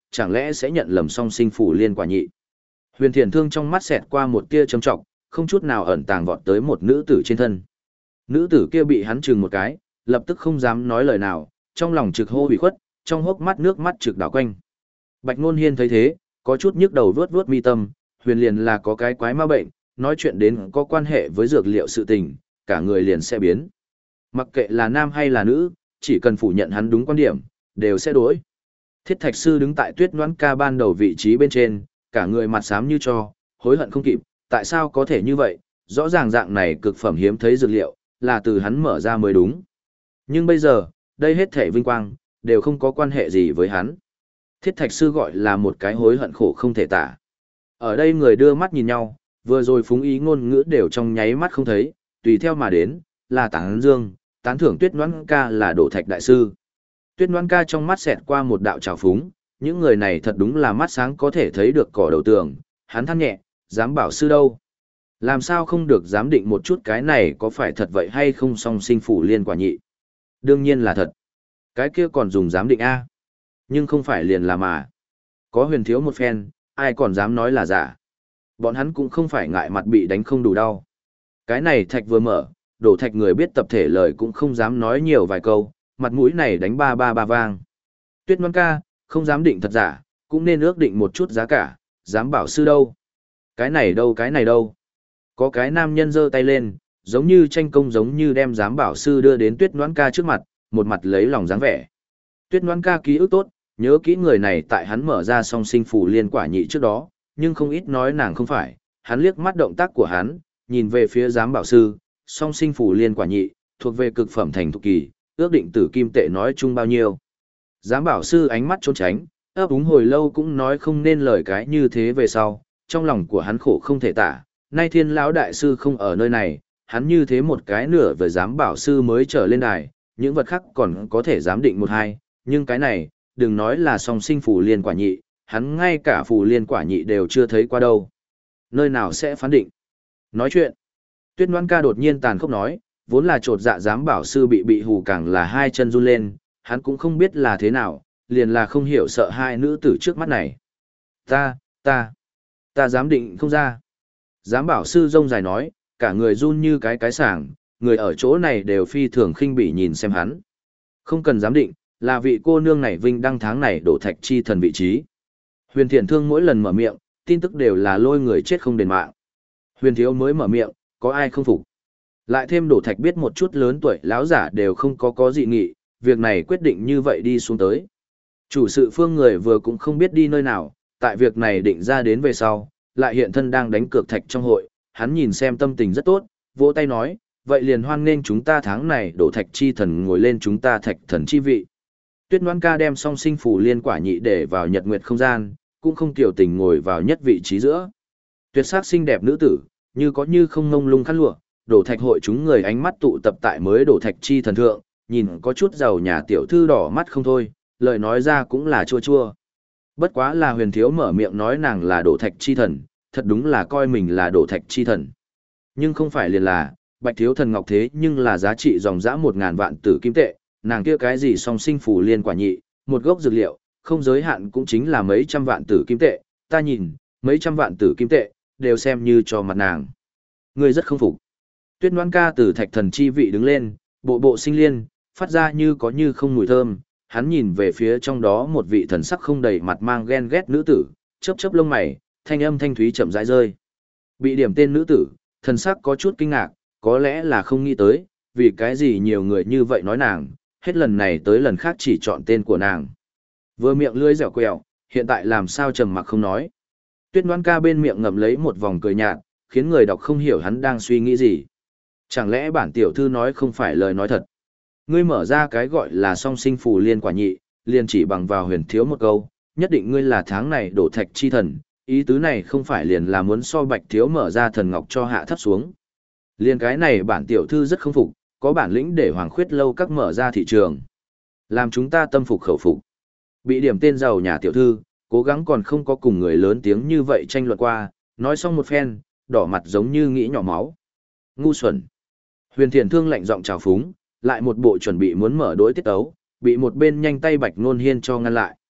chẳng lẽ sẽ nhận lầm song sinh phủ liên quả nhị. Huyền Thiện Thương trong mắt xẹt qua một tia châm trọng, không chút nào ẩn tàng vọt tới một nữ tử trên thân. Nữ tử kia bị hắn chừng một cái, lập tức không dám nói lời nào, trong lòng trực hô ủy khuất, trong hốc mắt nước mắt trực đảo quanh. Bạch Nôn Hiên thấy thế, có chút nhức đầu vuốt vuốt mi tâm, Huyền liền là có cái quái ma bệnh, nói chuyện đến có quan hệ với dược liệu sự tình, cả người liền sẽ biến. Mặc kệ là nam hay là nữ, chỉ cần phủ nhận hắn đúng quan điểm, đều sẽ đối. Thiết Thạch Sư đứng tại Tuyết Noãn Ca ban đầu vị trí bên trên, cả người mặt xám như tro, hối hận không kịp, tại sao có thể như vậy, rõ ràng dạng này cực phẩm hiếm thấy dược liệu, là từ hắn mở ra mới đúng. Nhưng bây giờ, đây hết thể vinh quang, đều không có quan hệ gì với hắn. Thiết Thạch Sư gọi là một cái hối hận khổ không thể tả. Ở đây người đưa mắt nhìn nhau, vừa rồi phúng ý ngôn ngữ đều trong nháy mắt không thấy, tùy theo mà đến, là tán dương, tán thưởng Tuyết Noãn Ca là Đổ Thạch Đại Sư. Tuyết Noãn Ca trong mắt xẹt qua một đạo trào phúng, những người này thật đúng là mắt sáng có thể thấy được cỏ đầu tường, hắn than nhẹ, dám bảo sư đâu. Làm sao không được dám định một chút cái này có phải thật vậy hay không song sinh phủ liên quả nhị. Đương nhiên là thật. Cái kia còn dùng dám định A. Nhưng không phải liền là mà. Có Huyền thiếu một phen, ai còn dám nói là giả. Bọn hắn cũng không phải ngại mặt bị đánh không đủ đau. Cái này Thạch vừa mở, Đổ Thạch người biết tập thể lời cũng không dám nói nhiều vài câu, mặt mũi này đánh ba ba ba vang. Tuyết Noãn Ca, không dám định thật giả, cũng nên ước định một chút giá cả, dám bảo sư đâu. Cái này đâu cái này đâu. Có cái nam nhân giơ tay lên, giống như tranh công giống như đem giám bảo sư đưa đến Tuyết Noãn Ca trước mặt, một mặt lấy lòng dáng vẻ. Tuyết Noãn Ca ký ức tốt, nhớ kỹ người này tại hắn mở ra song sinh phủ liên quả nhị trước đó, nhưng không ít nói nàng không phải, hắn liếc mắt động tác của hắn, nhìn về phía giám bảo sư, song sinh phủ liên quả nhị, thuộc về cực phẩm thành thục kỳ, ước định tử kim tệ nói chung bao nhiêu. Giám bảo sư ánh mắt trốn tránh, ấp úng hồi lâu cũng nói không nên lời cái như thế về sau, trong lòng của hắn khổ không thể tả, nay Thiên lão đại sư không ở nơi này, hắn như thế một cái nửa về giám bảo sư mới trở lên đài, những vật khác còn có thể giám định một hai, nhưng cái này, đừng nói là song sinh phủ liên quả nhị, hắn ngay cả phủ liên quả nhị đều chưa thấy qua đâu. Nơi nào sẽ phán định? Nói chuyện. Tuyết Noãn Ca đột nhiên tàn khốc nói, vốn là trột dạ giám bảo sư bị hù càng là hai chân run lên, hắn cũng không biết là thế nào, liền là không hiểu sợ hai nữ tử trước mắt này. Ta dám định không ra. Giám bảo sư rông dài nói, cả người run như cái sảng, người ở chỗ này đều phi thường khinh bỉ nhìn xem hắn. Không cần dám định, là vị cô nương này vinh đăng tháng này Đổ Thạch chi thần vị trí. Huyền Thiện Thương mỗi lần mở miệng, tin tức đều là lôi người chết không đền mạng. Huyền thiếu mới mở miệng, có ai không phục. Lại thêm Đổ Thạch biết một chút lớn tuổi lão giả đều không có dị nghị, việc này quyết định như vậy đi xuống tới. Chủ sự phương người vừa cũng không biết đi nơi nào, tại việc này định ra đến về sau, lại hiện thân đang đánh cược Thạch trong hội, hắn nhìn xem tâm tình rất tốt, vỗ tay nói, vậy liền hoan nghênh chúng ta tháng này Đổ Thạch chi thần ngồi lên chúng ta Thạch thần chi vị. Tuyết Noãn Ca đem song sinh phủ liên quả nhị để vào nhật nguyệt không gian, cũng không tiểu tình ngồi vào nhất vị trí giữa. Tuyệt sắc xinh đẹp nữ tử, như có như không ngông lung khăn lụa, Đổ Thạch hội chúng người ánh mắt tụ tập tại mới Đổ Thạch chi thần thượng, nhìn có chút giàu nhà tiểu thư đỏ mắt không thôi, lời nói ra cũng là chua chua. Bất quá là Huyền thiếu mở miệng nói nàng là Đổ Thạch chi thần, thật đúng là coi mình là Đổ Thạch chi thần. Nhưng không phải liền là, Bạch thiếu thần ngọc thế nhưng là giá trị dòng dã 1.000 vạn tử kim tệ, nàng kia cái gì song sinh phủ liên quả nhị, một gốc dược liệu, không giới hạn cũng chính là mấy trăm vạn tử kim tệ, ta nhìn, mấy trăm vạn tử kim tệ, đều xem như cho mặt nàng. Ngươi rất không phục. Tuyết Noãn Ca từ Thạch thần chi vị đứng lên, bộ sinh liên, phát ra như có như không mùi thơm, hắn nhìn về phía trong đó một vị thần sắc không đầy mặt mang ghen ghét nữ tử, chớp lông mày, thanh âm thanh thúy chậm rãi rơi. Bị điểm tên nữ tử, thần sắc có chút kinh ngạc, có lẽ là không nghĩ tới, vì cái gì nhiều người như vậy nói nàng, hết lần này tới lần khác chỉ chọn tên của nàng. Vừa miệng lưỡi dẻo quẹo, hiện tại làm sao trầm mặc không nói. Tuyết Noãn Ca bên miệng ngậm lấy một vòng cười nhạt, khiến người đọc không hiểu hắn đang suy nghĩ gì. Chẳng lẽ bản tiểu thư nói không phải lời nói thật? Ngươi mở ra cái gọi là song sinh phù liên quả nhị, liền chỉ bằng vào Huyền thiếu một câu, nhất định ngươi là tháng này Đổ Thạch chi thần, ý tứ này không phải liền là muốn so Bạch thiếu mở ra thần ngọc cho hạ thấp xuống. Liền cái này bản tiểu thư rất không phục, có bản lĩnh để Hoàng Khuyết lâu các mở ra thị trường. Làm chúng ta tâm phục khẩu phục. Bị điểm tên giàu nhà tiểu thư, cố gắng còn không có cùng người lớn tiếng như vậy tranh luận qua, nói xong một phen, đỏ mặt giống như nghĩ nhỏ máu. Ngu xuẩn. Huyền Thiện Thương lạnh giọng chào phúng, lại một bộ chuẩn bị muốn mở đối tiết tấu, bị một bên nhanh tay Bạch Nôn Hiên cho ngăn lại.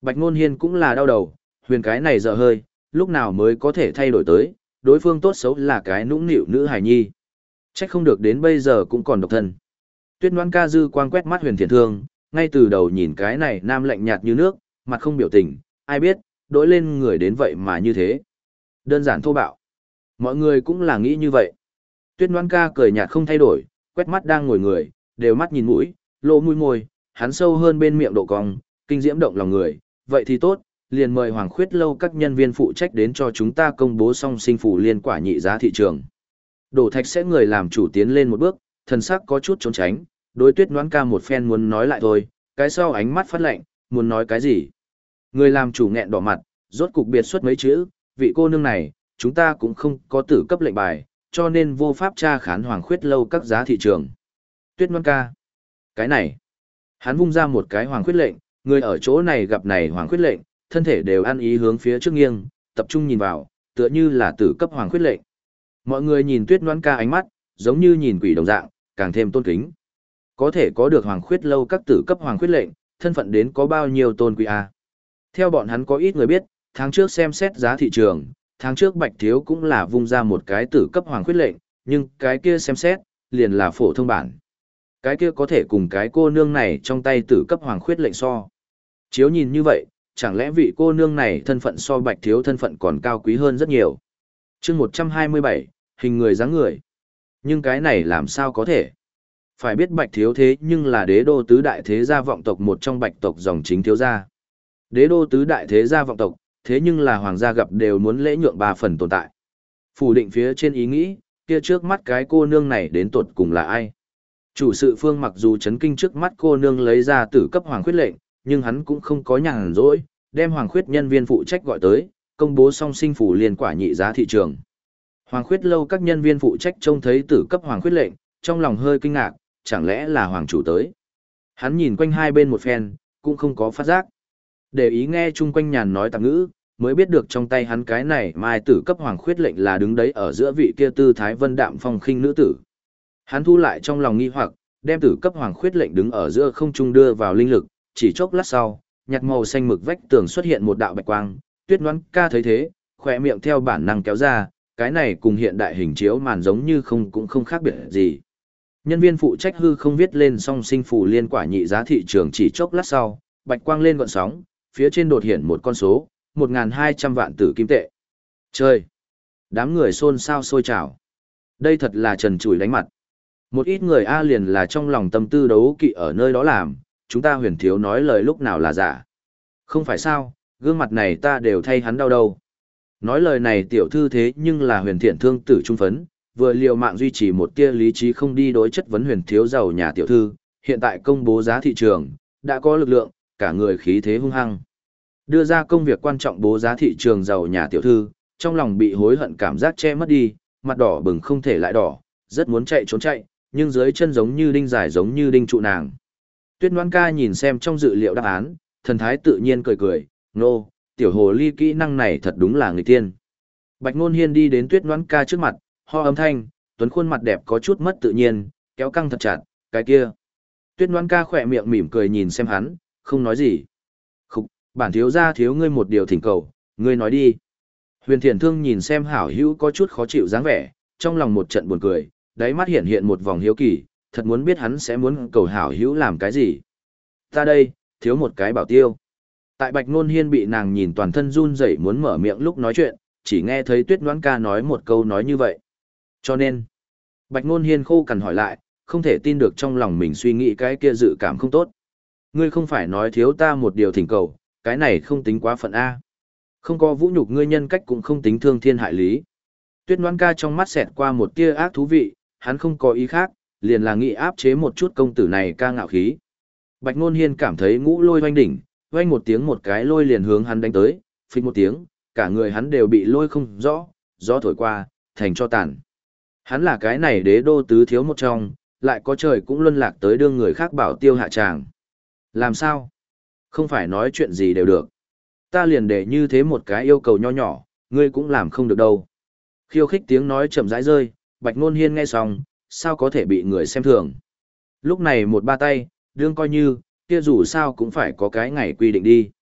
Bạch Ngôn Hiên cũng là đau đầu, huyền cái này dở hơi, lúc nào mới có thể thay đổi tới, đối phương tốt xấu là cái nũng nịu nữ hài nhi. Trách không được đến bây giờ cũng còn độc thân. Tuyết Ngoan Ca dư quang quét mắt Huyền Thiện Thương, ngay từ đầu nhìn cái này nam lạnh nhạt như nước, mặt không biểu tình, ai biết, đối lên người đến vậy mà như thế. Đơn giản thô bạo. Mọi người cũng là nghĩ như vậy. Tuyết Ngoan Ca cười nhạt không thay đổi, quét mắt đang ngồi người, đều mắt nhìn mũi, lỗ mũi môi, hắn sâu hơn bên miệng độ cong, kinh diễm động lòng người, vậy thì tốt, liền mời Hoàng Khuyết lâu các nhân viên phụ trách đến cho chúng ta công bố song sinh phủ liên quả nhị giá thị trường. Đổ Thạch sẽ người làm chủ tiến lên một bước, thần sắc có chút trốn tránh, đối Tuyết Ngoãn Ca một phen muốn nói lại thôi, cái sau ánh mắt phát lạnh, muốn nói cái gì. Người làm chủ nghẹn đỏ mặt, rốt cục biệt xuất mấy chữ, vị cô nương này, chúng ta cũng không có tử cấp lệnh bài, cho nên vô pháp tra khán Hoàng Khuyết lâu các giá thị trường. Tuyết Ngoãn Ca. Cái này. Hắn vung ra một cái Hoàng Khuyết lệnh, người ở chỗ này gặp này Hoàng Khuyết lệnh, thân thể đều ăn ý hướng phía trước nghiêng, tập trung nhìn vào, tựa như là tử cấp Hoàng Khuyết lệnh. Mọi người nhìn Tuyết Ngoãn Ca ánh mắt, giống như nhìn quỷ đồng dạng, càng thêm tôn kính. Có thể có được Hoàng Khuyết lâu các tử cấp Hoàng Khuyết lệnh, thân phận đến có bao nhiêu tôn quý a? Theo bọn hắn có ít người biết, tháng trước xem xét giá thị trường, tháng trước Bạch Thiếu cũng là vung ra một cái tử cấp Hoàng Khuyết lệnh, nhưng cái kia xem xét, liền là phổ thông bản. Cái kia có thể cùng cái cô nương này trong tay tử cấp Hoàng Khuyết lệnh so. Chiếu nhìn như vậy, chẳng lẽ vị cô nương này thân phận so Bạch Thiếu thân phận còn cao quý hơn rất nhiều. Chương 127, hình người dáng người. Nhưng cái này làm sao có thể? Phải biết Bạch Thiếu thế nhưng là đế đô tứ đại thế gia vọng tộc một trong Bạch tộc dòng chính thiếu gia. Đế đô tứ đại thế gia vọng tộc, thế nhưng là hoàng gia gặp đều muốn lễ nhượng 3 phần tồn tại. Phủ định phía trên ý nghĩ, kia trước mắt cái cô nương này đến tột cùng là ai? Chủ sự Phương mặc dù chấn kinh trước mắt cô nương lấy ra tử cấp Hoàng Khuyết lệnh, nhưng hắn cũng không có nhàn rỗi, đem Hoàng Khuyết nhân viên phụ trách gọi tới, công bố song sinh phủ liên quả nhị giá thị trường. Hoàng Khuyết lâu các nhân viên phụ trách trông thấy tử cấp Hoàng Khuyết lệnh, trong lòng hơi kinh ngạc, chẳng lẽ là hoàng chủ tới. Hắn nhìn quanh hai bên một phen, cũng không có phát giác. Để ý nghe chung quanh nhàn nói tạp ngữ, mới biết được trong tay hắn cái này mai tử cấp Hoàng Khuyết lệnh là đứng đấy ở giữa vị kia tư thái vân đạm phong khinh nữ tử. Hắn thu lại trong lòng nghi hoặc, đem tử cấp Hoàng Khuyết lệnh đứng ở giữa không trung đưa vào linh lực, chỉ chốc lát sau, nhạt màu xanh mực vách tường xuất hiện một đạo bạch quang, Tuyết Ngoãn Ca thấy thế, khỏe miệng theo bản năng kéo ra, cái này cùng hiện đại hình chiếu màn giống như cũng không khác biệt gì. Nhân viên phụ trách hư không viết lên song sinh phủ liên quả nhị giá thị trường chỉ chốc lát sau, bạch quang lên gọn sóng, phía trên đột hiện một con số, 1.200 vạn tử kim tệ. Chơi! Đám người xôn xao sôi trào. Đây thật là trần trụi đánh mặt. Một ít người A liền là trong lòng tâm tư đấu kỵ ở nơi đó làm, chúng ta Huyền thiếu nói lời lúc nào là giả. Không phải sao, gương mặt này ta đều thay hắn đau đầu. Nói lời này tiểu thư thế nhưng là Huyền Thiện Thương tử trung phấn, vừa liều mạng duy trì một tia lý trí không đi đối chất vấn Huyền thiếu giàu nhà tiểu thư, hiện tại công bố giá thị trường, đã có lực lượng, cả người khí thế hung hăng. Đưa ra công việc quan trọng bố giá thị trường giàu nhà tiểu thư, trong lòng bị hối hận cảm giác che mất đi, mặt đỏ bừng không thể lại đỏ, rất muốn chạy trốn chạy, nhưng dưới chân giống như đinh dài giống như đinh trụ nàng. Tuyết Ngoãn Ca nhìn xem trong dự liệu đáp án, thần thái tự nhiên cười cười, nô, tiểu hồ ly kỹ năng này thật đúng là người tiên. Bạch Ngôn Hiên đi đến Tuyết Ngoãn Ca trước mặt, ho âm thanh, tuấn khuôn mặt đẹp có chút mất tự nhiên, kéo căng thật chặt, cái kia. Tuyết Ngoãn Ca khỏe miệng mỉm cười nhìn xem hắn, không nói gì. Khục, bản thiếu gia thiếu ngươi một điều thỉnh cầu, ngươi nói đi. Huyền Thiện Thương nhìn xem hảo hữu có chút khó chịu dáng vẻ, trong lòng một trận buồn cười, đáy mắt hiện hiện một vòng hiếu kỳ, thật muốn biết hắn sẽ muốn cầu hảo hữu làm cái gì. Ta đây, thiếu một cái bảo tiêu. Tại Bạch Ngôn Hiên bị nàng nhìn toàn thân run rẩy muốn mở miệng lúc nói chuyện, chỉ nghe thấy Tuyết Ngoãn Ca nói một câu nói như vậy. Cho nên, Bạch Ngôn Hiên khô cằn hỏi lại, không thể tin được trong lòng mình suy nghĩ cái kia dự cảm không tốt. Ngươi không phải nói thiếu ta một điều thỉnh cầu, cái này không tính quá phận A. Không có vũ nhục ngươi nhân cách cũng không tính thương thiên hại lý. Tuyết Ngoãn Ca trong mắt xẹt qua một tia ác thú vị, hắn không có ý khác, liền là nghĩ áp chế một chút công tử này ca ngạo khí. Bạch Ngôn Hiên cảm thấy ngũ lôi oanh đỉnh, oanh một tiếng một cái lôi liền hướng hắn đánh tới, phịch một tiếng, cả người hắn đều bị lôi không rõ, gió thổi qua, thành cho tàn. Hắn là cái này đế đô tứ thiếu một trong, lại có trời cũng luân lạc tới đương người khác bảo tiêu hạ tràng. Làm sao? Không phải nói chuyện gì đều được. Ta liền để như thế một cái yêu cầu nho nhỏ, ngươi cũng làm không được đâu. Khiêu khích tiếng nói chậm rãi rơi, Bạch Ngôn Hiên nghe xong, sao có thể bị người xem thường. Lúc này một ba tay, đương coi như, kia dù sao cũng phải có cái ngày quy định đi.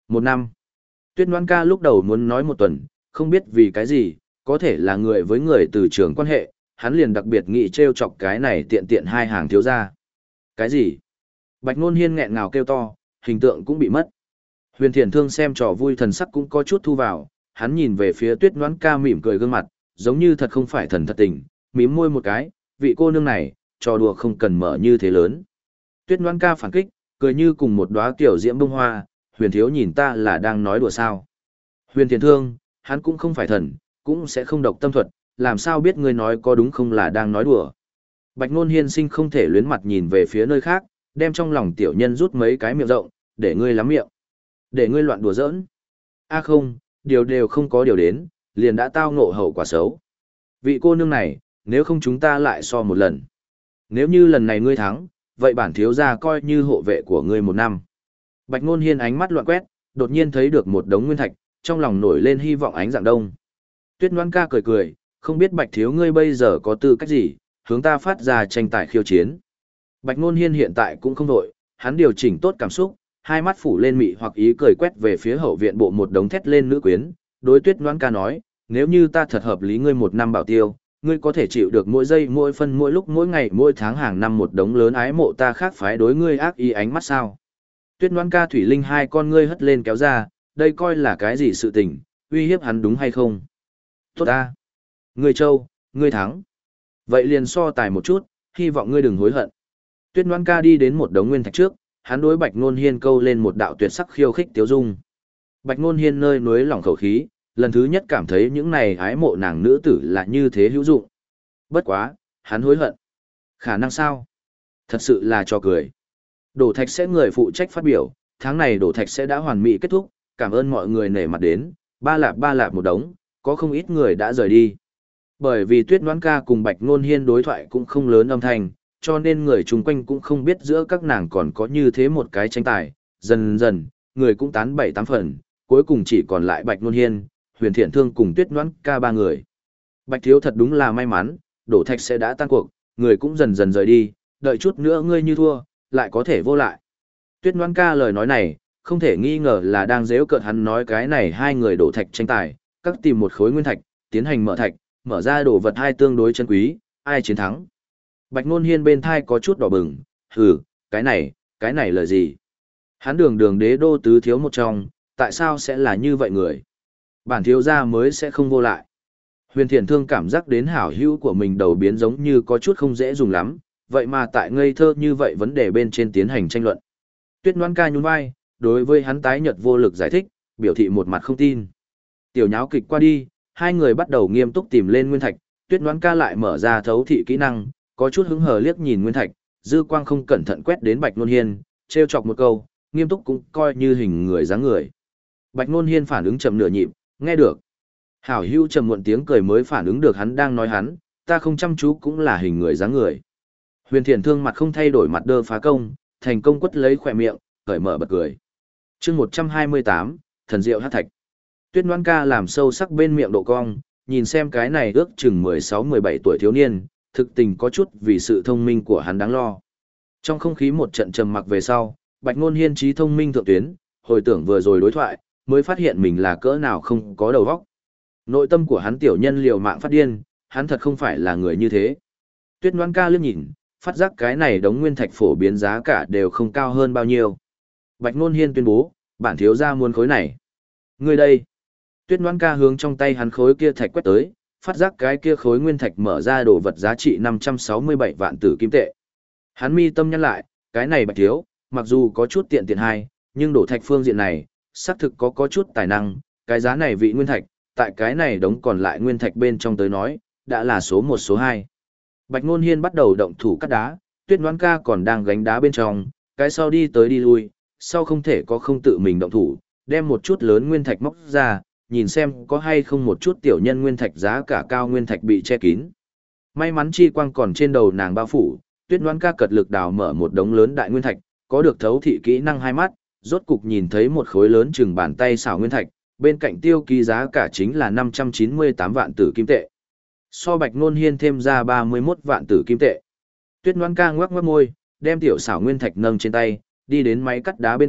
1 năm. Tuyết Ngoan ca lúc đầu muốn nói 1 tuần, không biết vì cái gì, có thể là người với người từ trường quan hệ, hắn liền đặc biệt nghĩ trêu chọc cái này tiện tiện hai hàng thiếu gia. Cái gì? Bạch Nôn Hiên nghẹn ngào kêu to, hình tượng cũng bị mất. Huyền Thiện Thương xem trò vui thần sắc cũng có chút thu vào, hắn nhìn về phía Tuyết Ngoãn ca mỉm cười gương mặt, giống như thật không phải thần thật tình, mím môi một cái, vị cô nương này, trò đùa không cần mở như thế lớn. Tuyết Ngoãn ca phản kích, cười như cùng một đóa kiểu diễm bông hoa, Huyền thiếu nhìn ta là đang nói đùa sao? Huyền Thiện Thương, hắn cũng không phải thần, cũng sẽ không độc tâm thuật, làm sao biết ngươi nói có đúng không là đang nói đùa. Bạch Nôn Hiên sinh không thể luyến mặt nhìn về phía nơi khác, đem trong lòng tiểu nhân rút mấy cái miệng rộng, để ngươi lắm miệng. Để ngươi loạn đùa giỡn. A không, điều đều không có điều đến, liền đã tao ngộ hậu quả xấu. Vị cô nương này, nếu không chúng ta lại so một lần. Nếu như lần này ngươi thắng, vậy bản thiếu gia coi như hộ vệ của ngươi 1 năm. Bạch Nôn Hiên ánh mắt loạn quét, đột nhiên thấy được một đống nguyên thạch, trong lòng nổi lên hy vọng ánh dạng đông. Tuyết Ngoãn ca cười cười, không biết Bạch thiếu ngươi bây giờ có tư cách gì, hướng ta phát ra tranh tài khiêu chiến. Bạch Nôn Hiên hiện tại cũng không đổi, hắn điều chỉnh tốt cảm xúc, hai mắt phủ lên mị hoặc ý cười quét về phía hậu viện bộ một đống thét lên nữ quyến, đối Tuyết Ngoãn ca nói, nếu như ta thật hợp lý ngươi 1 năm bảo tiêu, ngươi có thể chịu được mỗi giây mỗi phân mỗi lúc mỗi ngày mỗi tháng hàng năm một đống lớn ái mộ ta khác phái đối ngươi ác ý ánh mắt sao? Tuyết Ngoãn ca thủy linh hai con ngươi hất lên kéo ra, đây coi là cái gì sự tình, uy hiếp hắn đúng hay không? Tốt ta. Ngươi Châu, ngươi thắng. Vậy liền so tài một chút, hy vọng ngươi đừng hối hận. Tuyết Ngoãn ca đi đến một đống nguyên thạch trước, hắn đối Bạch Nôn Hiên câu lên một đạo tuyệt sắc khiêu khích tiếu dung. Bạch Nôn Hiên nơi núi lỏng khẩu khí, lần thứ nhất cảm thấy những này ái mộ nàng nữ tử là như thế hữu dụng. Bất quá, hắn hối hận. Khả năng sao? Thật sự là trò cười. Đổ thạch sẽ người phụ trách phát biểu, tháng này đổ thạch sẽ đã hoàn mỹ kết thúc, cảm ơn mọi người nể mặt đến, ba lạp một đống, có không ít người đã rời đi. Bởi vì Tuyết Ngoãn ca cùng Bạch Nôn Hiên đối thoại cũng không lớn âm thanh, cho nên người chung quanh cũng không biết giữa các nàng còn có như thế một cái tranh tài, dần dần, người cũng tán 7-8 phần, cuối cùng chỉ còn lại Bạch Nôn Hiên, Huyền Thiện Thương cùng Tuyết Ngoãn ca 3 người. Bạch thiếu thật đúng là may mắn, đổ thạch sẽ đã tan cuộc, người cũng dần dần rời đi, đợi chút nữa ngươi như thua, lại có thể vô lại. Tuyết Ngoãn ca lời nói này, không thể nghi ngờ là đang giễu cợt hắn nói cái này hai người đổ thạch tranh tài, các tìm một khối nguyên thạch, tiến hành mở thạch, mở ra đồ vật hai tương đối chân quý, ai chiến thắng. Bạch Nôn Hiên bên thai có chút đỏ bừng, hừ, cái này là gì? Hắn đường đế đô tứ thiếu một trong, tại sao sẽ là như vậy người? Bản thiếu gia mới sẽ không vô lại. Huyền Thiện Thương cảm giác đến hảo hữu của mình đầu biến giống như có chút không dễ dùng lắm, vậy mà tại ngây thơ như vậy vấn đề bên trên tiến hành tranh luận. Tuyết Ngoãn ca nhún vai, đối với hắn tái nhợt vô lực giải thích, biểu thị một mặt không tin. Tiểu nháo kịch qua đi, hai người bắt đầu nghiêm túc tìm lên nguyên thạch, Tuyết Ngoãn ca lại mở ra thấu thị kỹ năng, có chút hứng hờ liếc nhìn nguyên thạch, dư quang không cẩn thận quét đến Bạch Nôn Hiên, trêu chọc một câu, nghiêm túc cũng coi như hình người dáng người. Bạch Nôn Hiên phản ứng chậm nửa nhịp, nghe được. Hảo Hữu trầm muộn tiếng cười mới phản ứng được hắn đang nói hắn, ta không chăm chú cũng là hình người dáng người. Huyền Thiện Thương mặt không thay đổi mặt đơ phá công, thành công quất lấy khỏe miệng, cởi mở bật cười. Chương 128, thần diệu hắc thạch. Tuyết Ngoãn ca làm sâu sắc bên miệng độ cong, nhìn xem cái này ước chừng 16-17 tuổi thiếu niên, thực tình có chút vì sự thông minh của hắn đáng lo. Trong không khí một trận trầm mặc về sau, Bạch Nôn Hiên trí thông minh thượng tuyến, hồi tưởng vừa rồi đối thoại, mới phát hiện mình là cỡ nào không có đầu óc. Nội tâm của hắn tiểu nhân liều mạng phát điên, hắn thật không phải là người như thế. Tuyết Ngoãn ca liếc nhìn, phát giác cái này đống nguyên thạch phổ biến giá cả đều không cao hơn bao nhiêu. Bạch Nôn Hiên tuyên bố, bản thiếu gia muốn khối này. Ngươi đây. Tuyết Ngoãn ca hướng trong tay hắn khối kia thạch quét tới, phát giác cái kia khối nguyên thạch mở ra đồ vật giá trị 567 vạn tử kim tệ. Hắn mi tâm nhăn lại, cái này Bạch thiếu, mặc dù có chút tiện hay, nhưng đổ thạch phương diện này, xác thực có chút tài năng, cái giá này vị nguyên thạch, tại cái này đống còn lại nguyên thạch bên trong tới nói, đã là số 1 số 2. Bạch Nôn Hiên bắt đầu động thủ cắt đá, Tuyết Ngoãn ca còn đang gánh đá bên trong, cái sau đi tới đi lui, sau không thể có không tự mình động thủ, đem một chút lớn nguyên thạch móc ra, nhìn xem có hay không một chút tiểu nhân nguyên thạch giá cả cao nguyên thạch bị che kín. May mắn chi quang còn trên đầu nàng bao phủ, Tuyết Ngoãn ca cật lực đào mở một đống lớn đại nguyên thạch, có được thấu thị kỹ năng hai mắt, rốt cục nhìn thấy một khối lớn chừng bàn tay xảo nguyên thạch, bên cạnh tiêu ký giá cả chính là 598 vạn tử kim tệ. So Bạch Nôn Hiên thêm ra 31 vạn tử kim tệ. Tuyết Ngoãn ca ngoác môi, đem tiểu xảo nguyên thạch nâng trên tay, đi đến máy cắt đá bên cạnh,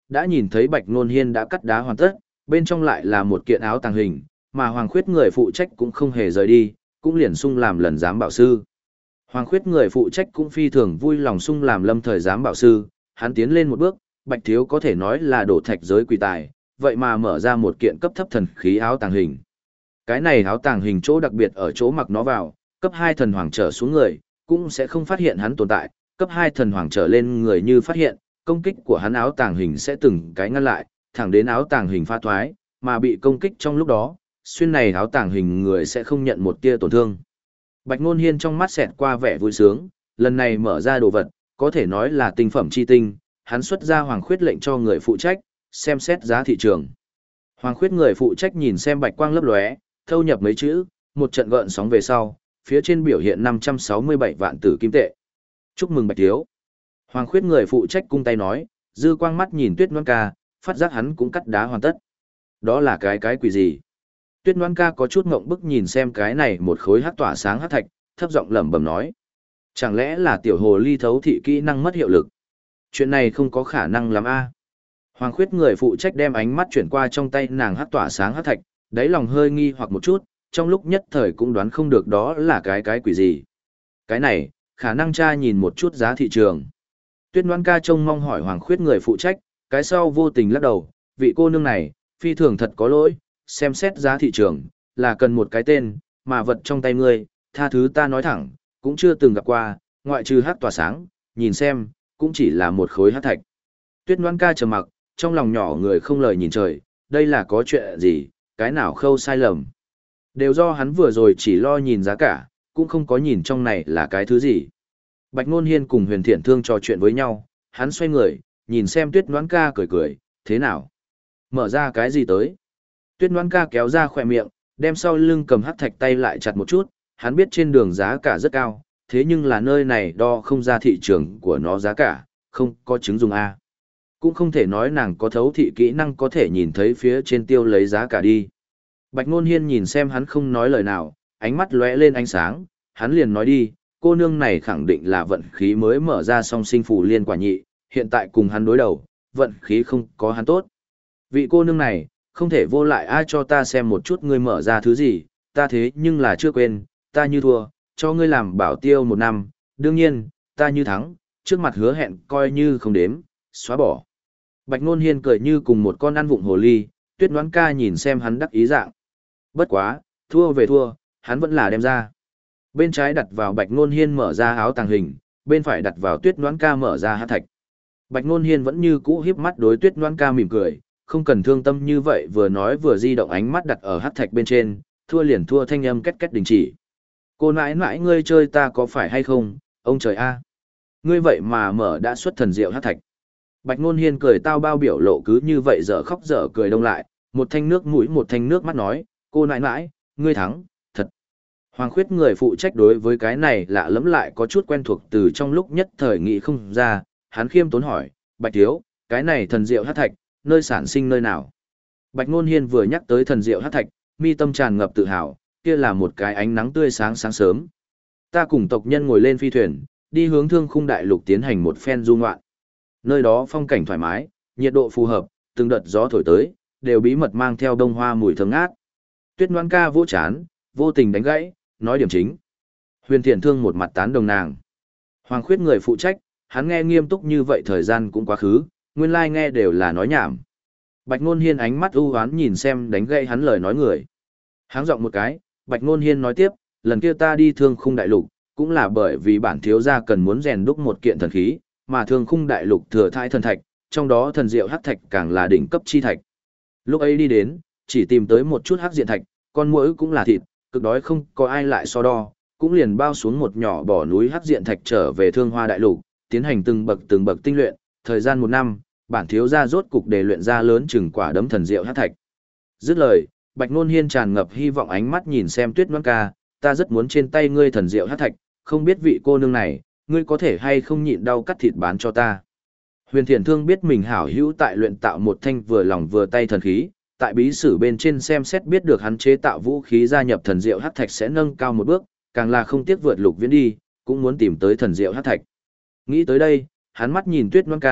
đã nhìn thấy Bạch Nôn Hiên đã cắt đá hoàn tất, bên trong lại là một kiện áo tàng hình, mà Hoàng Khuyết người phụ trách cũng không hề rời đi, cũng liền sung làm lần giám bảo sư. Hoàng Khuyết người phụ trách cũng phi thường vui lòng sung làm lâm thời giám bảo sư, hắn tiến lên một bước, Bạch Thiếu có thể nói là đổ thạch giới quỷ tài, vậy mà mở ra một kiện cấp thấp thần khí áo tàng hình. Cái này áo tàng hình chỗ đặc biệt ở chỗ mặc nó vào, cấp 2 thần hoàng trở xuống người, cũng sẽ không phát hiện hắn tồn tại, cấp 2 thần hoàng trở lên người như phát hiện, công kích của hắn áo tàng hình sẽ từng cái ngăn lại, thẳng đến áo tàng hình phá thoái, mà bị công kích trong lúc đó, xuyên này áo tàng hình người sẽ không nhận một tia tổn thương. Bạch Nôn Hiên trong mắt xẹt qua vẻ vui sướng, lần này mở ra đồ vật, có thể nói là tinh phẩm chi tinh, hắn xuất ra Hoàng Khuyết lệnh cho người phụ trách, xem xét giá thị trường. Hoàng Khuyết người phụ trách nhìn xem bạch quang lấp lóe, thâu nhập mấy chữ, một trận gợn sóng về sau, phía trên biểu hiện 567 vạn tử kim tệ. Chúc mừng Bạch Thiếu. Hoàng Khuyết người phụ trách cung tay nói, dư quang mắt nhìn Tuyết Loan Ca, phát giác hắn cũng cắt đá hoàn tất. Đó là cái quỷ gì? Tuyết Loan Ca có chút ngộng bức nhìn xem cái này một khối hắc tỏa sáng hắc thạch, thấp giọng lẩm bẩm nói. Chẳng lẽ là tiểu hồ ly thấu thị kỹ năng mất hiệu lực? Chuyện này không có khả năng lắm a. Hoàng Khuyết người phụ trách đem ánh mắt chuyển qua trong tay nàng hắc tỏa sáng hắc thạch, đáy lòng hơi nghi hoặc một chút, trong lúc nhất thời cũng đoán không được đó là cái quỷ gì. Cái này, khả năng tra nhìn một chút giá thị trường. Tuyết Loan Ca trông mong hỏi Hoàng Khuyết người phụ trách, cái sau vô tình lắc đầu, vị cô nương này, phi thường thật có lỗi, xem xét giá thị trường, là cần một cái tên, mà vật trong tay ngươi, tha thứ ta nói thẳng, cũng chưa từng gặp qua, ngoại trừ hắc tỏa sáng, nhìn xem, cũng chỉ là một khối hắc thạch. Tuyết Loan Ca trầm mặc, trong lòng nhỏ người không lời nhìn trời, đây là có chuyện gì, cái nào khâu sai lầm. Đều do hắn vừa rồi chỉ lo nhìn giá cả, cũng không có nhìn trong này là cái thứ gì. Bạch Nôn Hiên cùng Huyền Thiện Thương trò chuyện với nhau, hắn xoay người, nhìn xem Tuyết Loan Ca cười cười, thế nào? Mở ra cái gì tới? Tuyết Loan Ca kéo ra khỏe miệng, đem sau lưng cầm hắc thạch tay lại chặt một chút, hắn biết trên đường giá cả rất cao, thế nhưng là nơi này đo không ra thị trường của nó giá cả, không có chứng dùng A. Cũng không thể nói nàng có thấu thị kỹ năng có thể nhìn thấy phía trên tiêu lấy giá cả đi. Bạch Nôn Hiên nhìn xem hắn không nói lời nào, ánh mắt lóe lên ánh sáng, hắn liền nói đi, cô nương này khẳng định là vận khí mới mở ra song sinh phù liên quả nhị, hiện tại cùng hắn đối đầu, vận khí không có hắn tốt. Vị cô nương này, không thể vô lại ai cho ta xem một chút ngươi mở ra thứ gì, ta thế nhưng là chưa quên, ta như thua, cho ngươi làm bảo tiêu 1 năm, đương nhiên, ta như thắng, trước mặt hứa hẹn coi như không đếm, xóa bỏ. Bạch Nôn Hiên cười như cùng một con ăn vụng hồ ly, Tuyết Loan Ca nhìn xem hắn đắc ý dạng. Bất quá, thua về thua, hắn vẫn là đem ra. Bên trái đặt vào Bạch Nôn Hiên mở ra áo tàng hình, bên phải đặt vào Tuyết Loan Ca mở ra hắc thạch. Bạch Nôn Hiên vẫn như cũ hiếp mắt đối Tuyết Loan Ca mỉm cười, không cần thương tâm như vậy, vừa nói vừa di động ánh mắt đặt ở hắc thạch bên trên, thua liền thua thanh âm két két đình chỉ. Cô nãi nãi ngươi chơi ta có phải hay không, ông trời a. Ngươi vậy mà mở đã xuất thần diệu hắc thạch. Bạch Nôn Hiên cười tao bao biểu lộ cứ như vậy dở khóc dở cười đông lại, một thanh nước mũi một thanh nước mắt nói, cô nãi nãi, ngươi thắng, thật. Hoàng Khuyết người phụ trách đối với cái này lạ lẫm lại có chút quen thuộc từ trong lúc nhất thời nghĩ không ra, hắn khiêm tốn hỏi, Bạch Thiếu, cái này thần diệu hắc thạch, nơi sản sinh nơi nào? Bạch Nôn Hiên vừa nhắc tới thần diệu hắc thạch, mi tâm tràn ngập tự hào, kia là một cái ánh nắng tươi sáng sáng sớm. Ta cùng tộc nhân ngồi lên phi thuyền, đi hướng Thương Khung Đại Lục tiến hành một phen du ngoạn. Nơi đó phong cảnh thoải mái, nhiệt độ phù hợp, từng đợt gió thổi tới, đều bí mật mang theo đông hoa mùi thơm ngát. Tuyết Loan Ca vỗ chán, vô tình đánh gãy, nói điểm chính. Huyền Thiện Thương một mặt tán đồng nàng. Hoàng Khuyết người phụ trách, hắn nghe nghiêm túc như vậy thời gian cũng quá khứ, nguyên lai nghe đều là nói nhảm. Bạch Nôn Hiên ánh mắt u hoán nhìn xem đánh gãy hắn lời nói người. Háng giọng một cái, Bạch Nôn Hiên nói tiếp, lần kia ta đi Thương Khung Đại Lục, cũng là bởi vì bản thiếu gia cần muốn rèn đúc một kiện thần khí, mà Thương Khung Đại Lục thừa thãi thần thạch, trong đó thần diệu hắc thạch càng là đỉnh cấp chi thạch. Lúc ấy đi đến, chỉ tìm tới một chút hắc diện thạch, con muỗi cũng là thịt, cực đói không có ai lại so đo, cũng liền bao xuống một nhỏ bỏ núi hắc diện thạch trở về Thương Hoa Đại Lục, tiến hành từng bậc tinh luyện, thời gian 1 năm, bản thiếu gia rốt cục để luyện ra lớn chừng quả đấm thần diệu hắc thạch. Dứt lời, Bạch Nôn Hiên tràn ngập hy vọng ánh mắt nhìn xem Tuyết Loan Ca, ta rất muốn trên tay ngươi thần diệu hắc thạch, không biết vị cô nương này, ngươi có thể hay không nhịn đau cắt thịt bán cho ta. Huyền Thiện Thương biết mình hảo hữu tại luyện tạo một thanh vừa lòng vừa tay thần khí, tại bí sử bên trên xem xét biết được hắn chế tạo vũ khí gia nhập thần diệu hắc thạch sẽ nâng cao một bước, càng là không tiếc vượt lục viễn đi, cũng muốn tìm tới thần diệu hắc thạch. Nghĩ tới đây, hắn mắt nhìn Tuyết Loan Ca,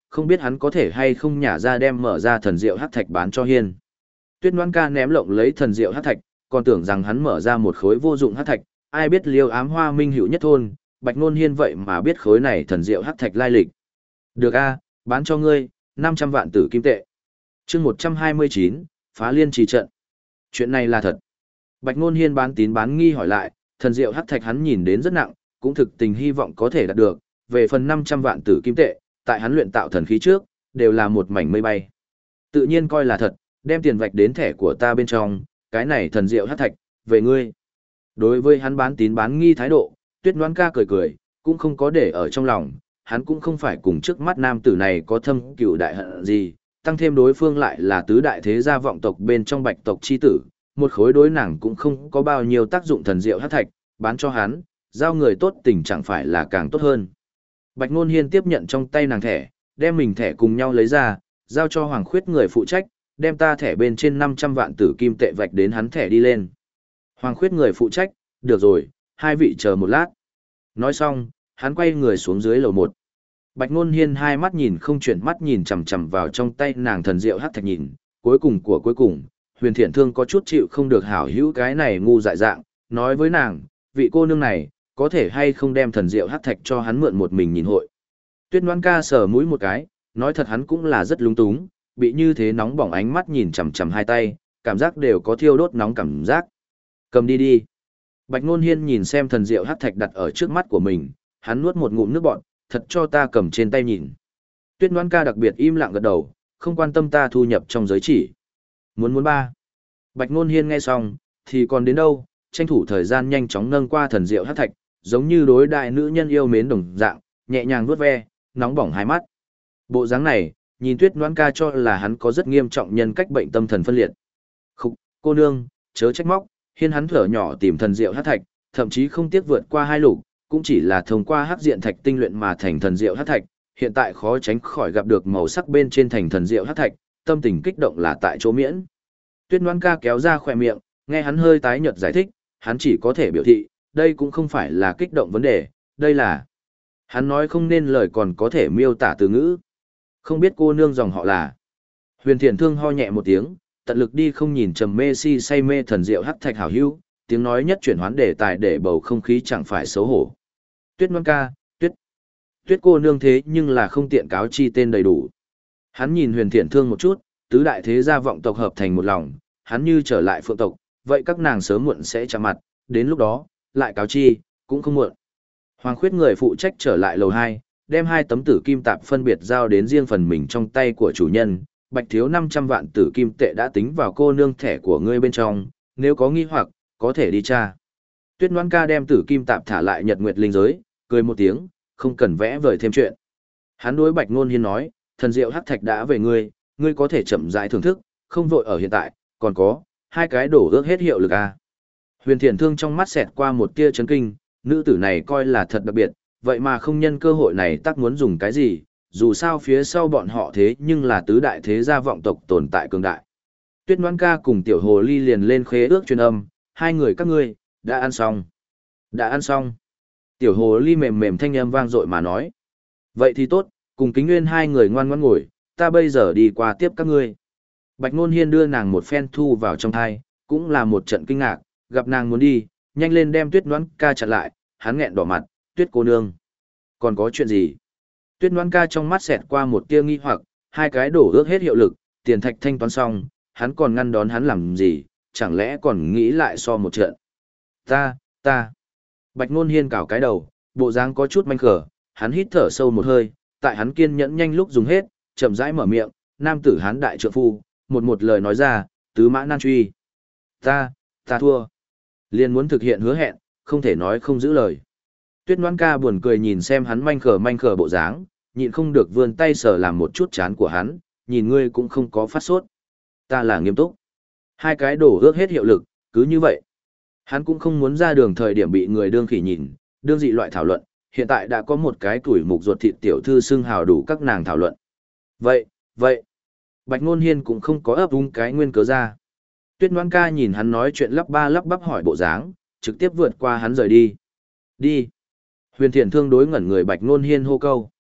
không biết hắn có thể hay không nhả ra đem mở ra thần diệu hắc thạch bán cho Hiên. Tuyết Ngoan Ca ném lộng lấy thần diệu hắc thạch, còn tưởng rằng hắn mở ra một khối vô dụng hắc thạch, ai biết Liêu Ám Hoa minh hữu nhất thôn, Bạch Nôn Hiên vậy mà biết khối này thần diệu hắc thạch lai lịch. Được a, bán cho ngươi, 500 vạn tử kim tệ. Chương 129, phá liên trì trận. Chuyện này là thật. Bạch Nôn Hiên bán tín bán nghi hỏi lại, thần diệu hắc thạch hắn nhìn đến rất nặng, cũng thực tình hy vọng có thể đạt được, về phần 500 vạn tử kim tệ, tại hắn luyện tạo thần khí trước, đều là một mảnh mây bay. Tự nhiên coi là thật, đem tiền vạch đến thẻ của ta bên trong, cái này thần diệu hắc thạch, về ngươi. Đối với hắn bán tín bán nghi thái độ, Tuyết Ngoan Ca cười cười, cũng không có để ở trong lòng, hắn cũng không phải cùng trước mắt nam tử này có thâm cừu đại hận gì, tăng thêm đối phương lại là tứ đại thế gia vọng tộc bên trong Bạch tộc chi tử, một khối đối nàng cũng không có bao nhiêu tác dụng thần diệu hắc thạch, bán cho hắn, giao người tốt tình chẳng phải là càng tốt hơn. Bạch Nôn Hiên tiếp nhận trong tay nàng thẻ, đem mình thẻ cùng nhau lấy ra, giao cho Hoàng Khuyết người phụ trách, đem ta thẻ bên trên 500 vạn tử kim tệ vạch đến hắn thẻ đi lên. Hoàng Khuyết người phụ trách, được rồi, hai vị chờ một lát. Nói xong, hắn quay người xuống dưới lầu 1. Bạch Nôn Hiên hai mắt nhìn không chuyển mắt nhìn chằm chằm vào trong tay nàng thần diệu hắc thạch nhìn, cuối cùng, Huyền Thiện Thương có chút chịu không được hảo hữu cái này ngu dại dạng, nói với nàng, vị cô nương này, có thể hay không đem thần diệu hắc thạch cho hắn mượn một mình nhìn hội. Tuyết Ngoan Ca sờ mũi một cái, nói thật hắn cũng là rất lung túng, bị như thế nóng bỏng ánh mắt nhìn chằm chằm hai tay, cảm giác đều có thiêu đốt nóng cảm giác. Cầm đi đi. Bạch Nôn Hiên nhìn xem thần diệu hắc thạch đặt ở trước mắt của mình, hắn nuốt một ngụm nước bọt, thật cho ta cầm trên tay nhìn. Tuyết Ngoan Ca đặc biệt im lặng gật đầu, không quan tâm ta thu nhập trong giới chỉ. Muốn ba. Bạch Nôn Hiên nghe xong, thì còn đến đâu, tranh thủ thời gian nhanh chóng nâng qua thần diệu hắc thạch, giống như đối đại nữ nhân yêu mến đồng dạng, nhẹ nhàng vuốt ve, nóng bỏng hai mắt. Bộ dáng này, nhìn Tuyết Ngoan Ca cho là hắn có rất nghiêm trọng nhân cách bệnh tâm thần phân liệt. Khúc, cô nương, chớ trách móc, Hiên hắn thở nhỏ tìm thần diệu hắc thạch, thậm chí không tiếc vượt qua hai lục, cũng chỉ là thông qua hắc diện thạch tinh luyện mà thành thần diệu hắc thạch, hiện tại khó tránh khỏi gặp được màu sắc bên trên thành thần diệu hắc thạch, tâm tình kích động là tại chỗ miễn. Tuyết Ngoan Ca kéo ra khỏe miệng, nghe hắn hơi tái nhợt giải thích, hắn chỉ có thể biểu thị, đây cũng không phải là kích động vấn đề, đây là... Hắn nói không nên lời còn có thể miêu tả từ ngữ. Không biết cô nương dòng họ là... Huyền Thiện Thương ho nhẹ một tiếng, tận lực đi không nhìn trầm mê si say mê thần diệu hắc thạch hảo hữu, tiếng nói nhất chuyển hoán đề tài để bầu không khí chẳng phải xấu hổ. Tuyết Ngoan Ca, Tuyết cô nương thế nhưng là không tiện cáo chi tên đầy đủ. Hắn nhìn Huyền Thiện Thương một chút, tứ đại thế gia vọng tộc hợp thành một lòng, hắn như trở lại phượng tộc, vậy các nàng sớm muộn sẽ chạm mặt, đến lúc đó, lại cáo chi, cũng không muộn. Hoàng Khuyết người phụ trách trở lại lầu 2, đem 2 tấm tử kim tạp phân biệt giao đến riêng phần mình trong tay của chủ nhân, Bạch thiếu 500 vạn tử kim tệ đã tính vào cô nương thẻ của ngươi bên trong, nếu có nghi hoặc, có thể đi tra. Tuyết Ngoan Ca đem tử kim tạp thả lại Nhật Nguyệt linh giới, cười một tiếng, không cần vẽ vời thêm chuyện. Hắn đối Bạch Nôn Hiên nói, thần diệu hắc thạch đã về ngươi, ngươi có thể chậm rãi thưởng thức, không vội ở hiện tại, còn có 2 cái đổ ước hết hiệu lực à. Huyền Thiện Thương trong mắt xẹt qua một tia chấn kinh, nữ tử này coi là thật đặc biệt, vậy mà không nhân cơ hội này tác muốn dùng cái gì, dù sao phía sau bọn họ thế nhưng là tứ đại thế gia vọng tộc tồn tại cường đại. Tuyết Ngoan Ca cùng Tiểu Hồ Ly liền lên khế ước truyền âm, 2 người các ngươi, đã ăn xong. Đã ăn xong. Tiểu Hồ Ly mềm mềm thanh âm vang dội mà nói. Vậy thì tốt, cùng Kính Nguyên 2 người ngoan ngoãn ngồi, ta bây giờ đi qua tiếp các ngươi. Bạch Nôn Hiên đưa nàng một phen thu vào trong thai, cũng là một trận kinh ngạc, gặp nàng muốn đi, nhanh lên đem Tuyết Ngoan Ca chặn lại, hắn nghẹn đỏ mặt, Tuyết cô nương. Còn có chuyện gì? Tuyết Ngoan Ca trong mắt xẹt qua một tia nghi hoặc, 2 cái đổ ước hết hiệu lực, tiền thạch thanh toán xong, hắn còn ngăn đón hắn làm gì, chẳng lẽ còn nghĩ lại so một trận. Ta. Bạch Nôn Hiên cào cái đầu, bộ dáng có chút manh khở, hắn hít thở sâu một hơi, tại hắn kiên nhẫn nhanh lúc dùng hết, chậm rãi mở miệng, nam tử hắn đại trượng phu, một lời nói ra, tứ mã nan truy. Ta thua. Liền muốn thực hiện hứa hẹn, không thể nói không giữ lời. Tuyết Ngoan Ca buồn cười nhìn xem hắn manh khở bộ dáng, nhịn không được vươn tay sờ làm một chút chán của hắn, nhìn ngươi cũng không có phát sốt. Ta là nghiêm túc. 2 cái đổ ước hết hiệu lực, cứ như vậy. Hắn cũng không muốn ra đường thời điểm bị người đương khỉ nhìn, đương dị loại thảo luận, hiện tại đã có một cái tuổi mục ruột thịt tiểu thư xưng hào đủ các nàng thảo luận. Vậy. Bạch Nôn Hiên cũng không có ấp úng cái nguyên cớ ra. Tuyết Ngoan Ca nhìn hắn nói chuyện lắp bắp hỏi bộ dáng, trực tiếp vượt qua hắn rời đi. Đi. Huyền Thiện Thương đối ngẩn người Bạch Nôn Hiên hô câu.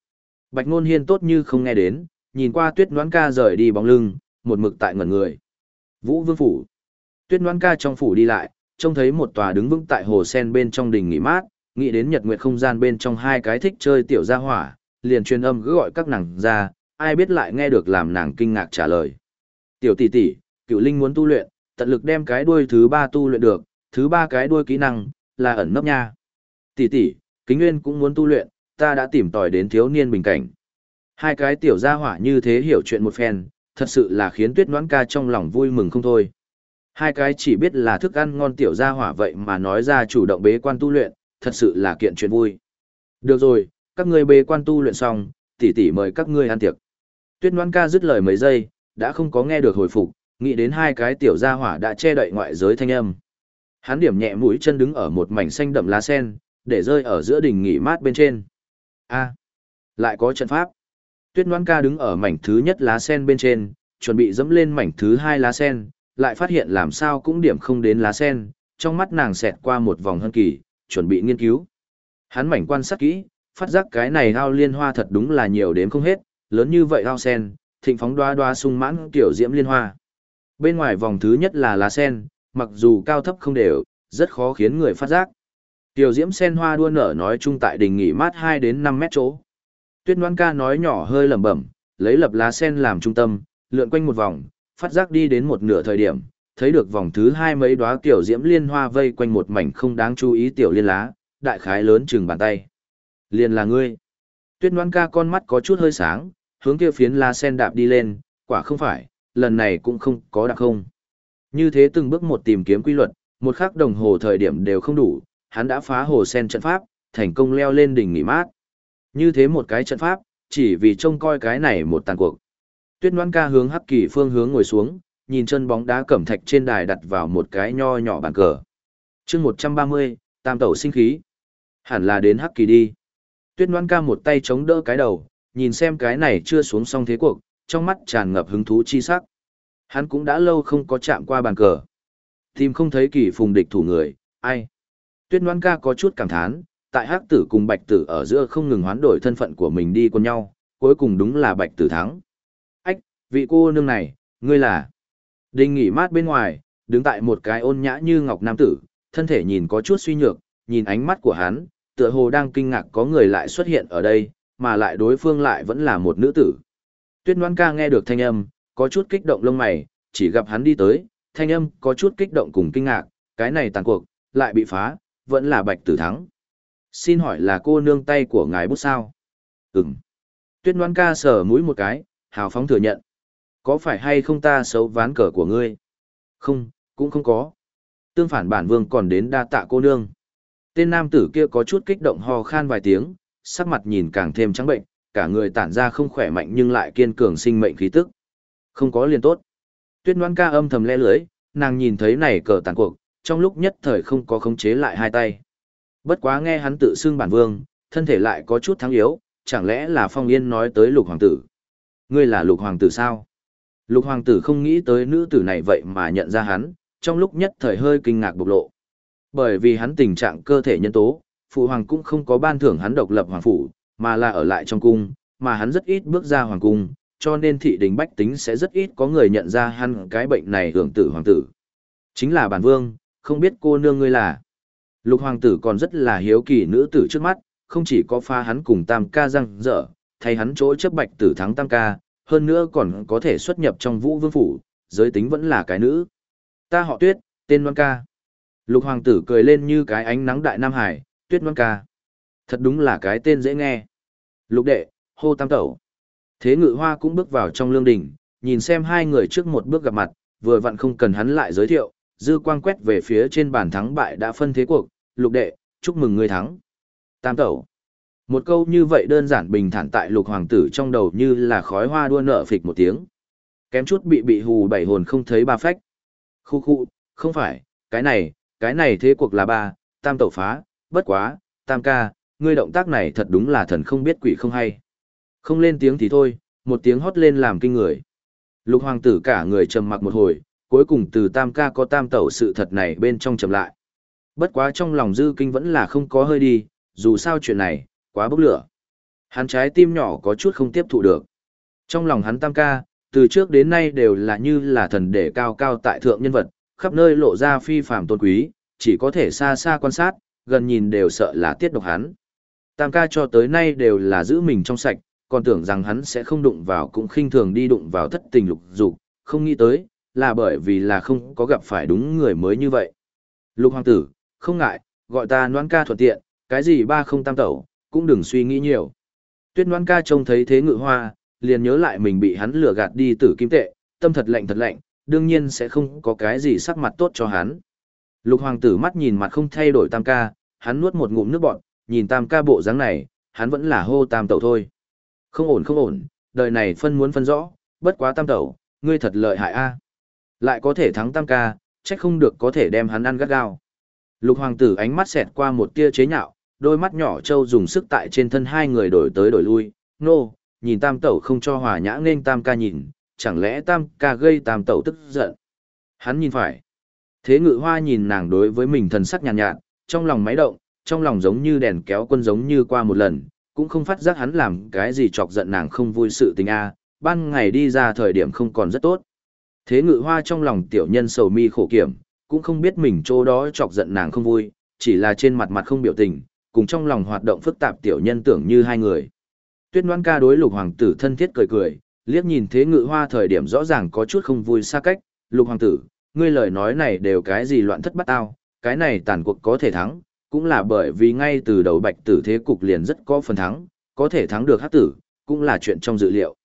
Bạch Ngôn Hiên tốt như không nghe đến, nhìn qua Tuyết Noãn Ca rời đi bóng lưng, một mực tại ngẩn người. Vũ Vương phủ. Tuyết Noãn Ca trong phủ đi lại, trông thấy một tòa đứng vững tại hồ sen bên trong đình nghỉ mát, nghĩ đến nhật nguyệt không gian bên trong hai cái thích chơi tiểu gia hỏa, liền truyền âm cứ gọi các nàng ra, ai biết lại nghe được làm nàng kinh ngạc trả lời. Tiểu tỷ tỷ, Cựu Linh muốn tu luyện, tận lực đem cái đuôi thứ ba tu luyện được, thứ ba cái đuôi kỹ năng là ẩn nấp nha. Tỷ tỷ, Kính Nguyên cũng muốn tu luyện, ta đã tìm tòi đến thiếu niên bình cảnh. Hai cái tiểu gia hỏa như thế hiểu chuyện một phen, thật sự là khiến Tuyết Noãn Ca trong lòng vui mừng không thôi. Hai cái chỉ biết là thức ăn ngon tiểu gia hỏa vậy mà nói ra chủ động bế quan tu luyện, thật sự là kiện chuyện vui. Được rồi, các ngươi bế quan tu luyện xong, tỷ tỷ mời các ngươi ăn tiệc. Tuyết Noãn Ca dứt lời mấy giây, đã không có nghe được hồi phục, nghĩ đến hai cái tiểu gia hỏa đã che đậy ngoại giới thanh âm. Hắn điểm nhẹ mũi chân đứng ở một mảnh xanh đậm lá sen, để rơi ở giữa đỉnh nghỉ mát bên trên. A, lại có trận pháp. Tuyết Noãn Ca đứng ở mảnh thứ nhất lá sen bên trên, chuẩn bị dẫm lên mảnh thứ hai lá sen, lại phát hiện làm sao cũng điểm không đến lá sen, trong mắt nàng xẹt qua một vòng hân kỳ, chuẩn bị nghiên cứu. Hắn mảnh quan sát kỹ, phát giác cái này ao liên hoa thật đúng là nhiều đến không hết, lớn như vậy ao sen, thịnh phóng đoá đoá sung mãn tiểu diễm liên hoa. Bên ngoài vòng thứ nhất là lá sen, mặc dù cao thấp không đều, rất khó khiến người phát giác. Tiểu diễm sen hoa đua nở nói chung tại đình nghỉ mát 2 đến 5 mét chỗ. Tuyết Noãn Ca nói nhỏ hơi lẩm bẩm, lấy lập lá sen làm trung tâm, lượn quanh một vòng, phát giác đi đến một nửa thời điểm, thấy được vòng thứ hai mấy đóa tiểu diễm liên hoa vây quanh một mảnh không đáng chú ý tiểu liên lá, đại khái lớn chừng bàn tay. Liền là ngươi. Tuyết Noãn Ca con mắt có chút hơi sáng, hướng kia phiến lá sen đạp đi lên, quả không phải, lần này cũng không có đạp không. Như thế từng bước một tìm kiếm quy luật, một khắc đồng hồ thời điểm đều không đủ, hắn đã phá hồ sen trận pháp, thành công leo lên đỉnh nghỉ mát. Như thế một cái trận pháp, chỉ vì trông coi cái này một tàn cuộc. Tuyết Noãn Ca hướng Hắc Kỳ phương hướng ngồi xuống, nhìn chân bóng đá cẩm thạch trên đài đặt vào một cái nho nhỏ bàn cờ. Chương 130, Tam tẩu sinh khí. Hẳn là đến Hắc Kỳ đi. Tuyết Noãn Ca một tay chống đỡ cái đầu, nhìn xem cái này chưa xuống xong thế cuộc, trong mắt tràn ngập hứng thú chi sắc. Hắn cũng đã lâu không có chạm qua bàn cờ. Tìm không thấy Kỳ phùng địch thủ người, ai. Tuyết Noãn Ca có chút cảm thán, tại Hắc tử cùng Bạch tử ở giữa không ngừng hoán đổi thân phận của mình đi quân nhau, cuối cùng đúng là Bạch tử thắng. Ách, vị cô nương này, ngươi là... Đình nghỉ mát bên ngoài, đứng tại một cái ôn nhã như ngọc nam tử, thân thể nhìn có chút suy nhược, nhìn ánh mắt của hắn, tựa hồ đang kinh ngạc có người lại xuất hiện ở đây, mà lại đối phương lại vẫn là một nữ tử. Tuyết Noãn Ca nghe được thanh âm, có chút kích động lông mày, chỉ gặp hắn đi tới, thanh âm có chút kích động cùng kinh ngạc, cái này tàn cuộc, lại bị phá, vẫn là Bạch tử thắng. Xin hỏi là cô nương tay của ngài bút sao? Ừm. Tuyết Noãn Ca sờ mũi một cái, hào phóng thừa nhận. Có phải hay không ta xấu ván cờ của ngươi? Không, cũng không có. Tương phản bản vương còn đến đa tạ cô nương. Tên nam tử kia có chút kích động ho khan vài tiếng, sắc mặt nhìn càng thêm trắng bệnh, cả người tản ra không khỏe mạnh nhưng lại kiên cường sinh mệnh khí tức. Không có liền tốt. Tuyết Noãn Ca âm thầm le lưới, nàng nhìn thấy này cờ tàn cuộc, trong lúc nhất thời không có khống chế lại hai tay. Bất quá nghe hắn tự xưng bản vương, thân thể lại có chút thắng yếu, chẳng lẽ là Phong Yên nói tới Lục hoàng tử? Ngươi là Lục hoàng tử sao? Lục hoàng tử không nghĩ tới nữ tử này vậy mà nhận ra hắn, trong lúc nhất thời hơi kinh ngạc bộc lộ. Bởi vì hắn tình trạng cơ thể nhân tố, phụ hoàng cũng không có ban thưởng hắn độc lập hoàng phủ, mà là ở lại trong cung, mà hắn rất ít bước ra hoàng cung, cho nên thị đình bách tính sẽ rất ít có người nhận ra hắn cái bệnh này hưởng tử hoàng tử. Chính là bản vương, không biết cô nương ngươi là. Lục hoàng tử còn rất là hiếu kỳ nữ tử trước mắt, không chỉ có pha hắn cùng tam ca răng dở, thay hắn chỗ chấp Bạch tử thắng tam ca, hơn nữa còn có thể xuất nhập trong Vũ Vương phủ, giới tính vẫn là cái nữ. Ta họ Tuyết, tên Noãn Ca. Lục hoàng tử cười lên như cái ánh nắng đại nam hải, Tuyết Noãn Ca. Thật đúng là cái tên dễ nghe. Lục đệ, hô tam tẩu. Thế Ngự Hoa cũng bước vào trong lương đình, nhìn xem hai người trước một bước gặp mặt, vừa vặn không cần hắn lại giới thiệu, dư quang quét về phía trên bàn thắng bại đã phân thế cuộc, Lục đệ, chúc mừng ngươi thắng. Tam tẩu. Một câu như vậy đơn giản bình thản tại Lục hoàng tử trong đầu như là khói hoa đua nở phịch một tiếng. Kém chút bị hù bảy hồn không thấy ba phách. Khu khu, không phải, cái này thế cuộc là ba, tam tẩu phá, bất quá, tam ca, ngươi động tác này thật đúng là thần không biết quỷ không hay. Không lên tiếng thì thôi, một tiếng hót lên làm kinh người. Lục hoàng tử cả người trầm mặc một hồi, cuối cùng từ tam ca có tam tẩu sự thật này bên trong trầm lại. Bất quá trong lòng dư kinh vẫn là không có hơi đi, dù sao chuyện này, quá bốc lửa. Hắn trái tim nhỏ có chút không tiếp thụ được. Trong lòng hắn tam ca, từ trước đến nay đều là như là thần để cao cao tại thượng nhân vật, khắp nơi lộ ra phi phàm tôn quý, chỉ có thể xa xa quan sát, gần nhìn đều sợ là tiết độc hắn. Tam ca cho tới nay đều là giữ mình trong sạch, còn tưởng rằng hắn sẽ không đụng vào cũng khinh thường đi đụng vào thất tình lục dục, không nghĩ tới, là bởi vì là không có gặp phải đúng người mới như vậy. Lục hoàng tử, không ngại, gọi ta Noãn ca thuận tiện, cái gì ba không tam tẩu, cũng đừng suy nghĩ nhiều. Tuyết Noãn ca trông thấy Thế Ngự Hoa, liền nhớ lại mình bị hắn lừa gạt đi tử kim tệ, tâm thật lạnh, đương nhiên sẽ không có cái gì sắc mặt tốt cho hắn. Lục hoàng tử mắt nhìn mặt không thay đổi tam ca, hắn nuốt một ngụm nước bọt, nhìn tam ca bộ dáng này, hắn vẫn là hô tam tẩu thôi. Không ổn, đời này phân muốn phân rõ, bất quá tam tẩu, ngươi thật lợi hại a. Lại có thể thắng tam ca, trách không được có thể đem hắn ăn gắt gao. Lục hoàng tử ánh mắt xẹt qua một tia chế nhạo, đôi mắt nhỏ trâu dùng sức tại trên thân hai người đổi tới đổi lui, nô, nhìn tam tẩu không cho hòa nhã nên tam ca nhìn, chẳng lẽ tam ca gây tam tẩu tức giận. Hắn nhìn phải. Thế Ngự Hoa nhìn nàng đối với mình thần sắc nhàn nhạt, trong lòng máy động, trong lòng giống như đèn kéo quân giống như qua một lần, cũng không phát giác hắn làm cái gì chọc giận nàng không vui sự tình a, ban ngày đi ra thời điểm không còn rất tốt. Thế Ngự Hoa trong lòng tiểu nhân sầu mi khổ kiểm, cũng không biết mình chỗ đó chọc giận nàng không vui, chỉ là trên mặt mặt không biểu tình, cùng trong lòng hoạt động phức tạp tiểu nhân tưởng như hai người. Tuyết Noãn ca đối Lục hoàng tử thân thiết cười, liếc nhìn Thế Ngự Hoa thời điểm rõ ràng có chút không vui xa cách, Lục hoàng tử, ngươi lời nói này đều cái gì loạn thất bát ao, cái này tàn cuộc có thể thắng, cũng là bởi vì ngay từ đầu bạch tử thế cục liền rất có phần thắng, có thể thắng được hắc tử, cũng là chuyện trong dự liệu.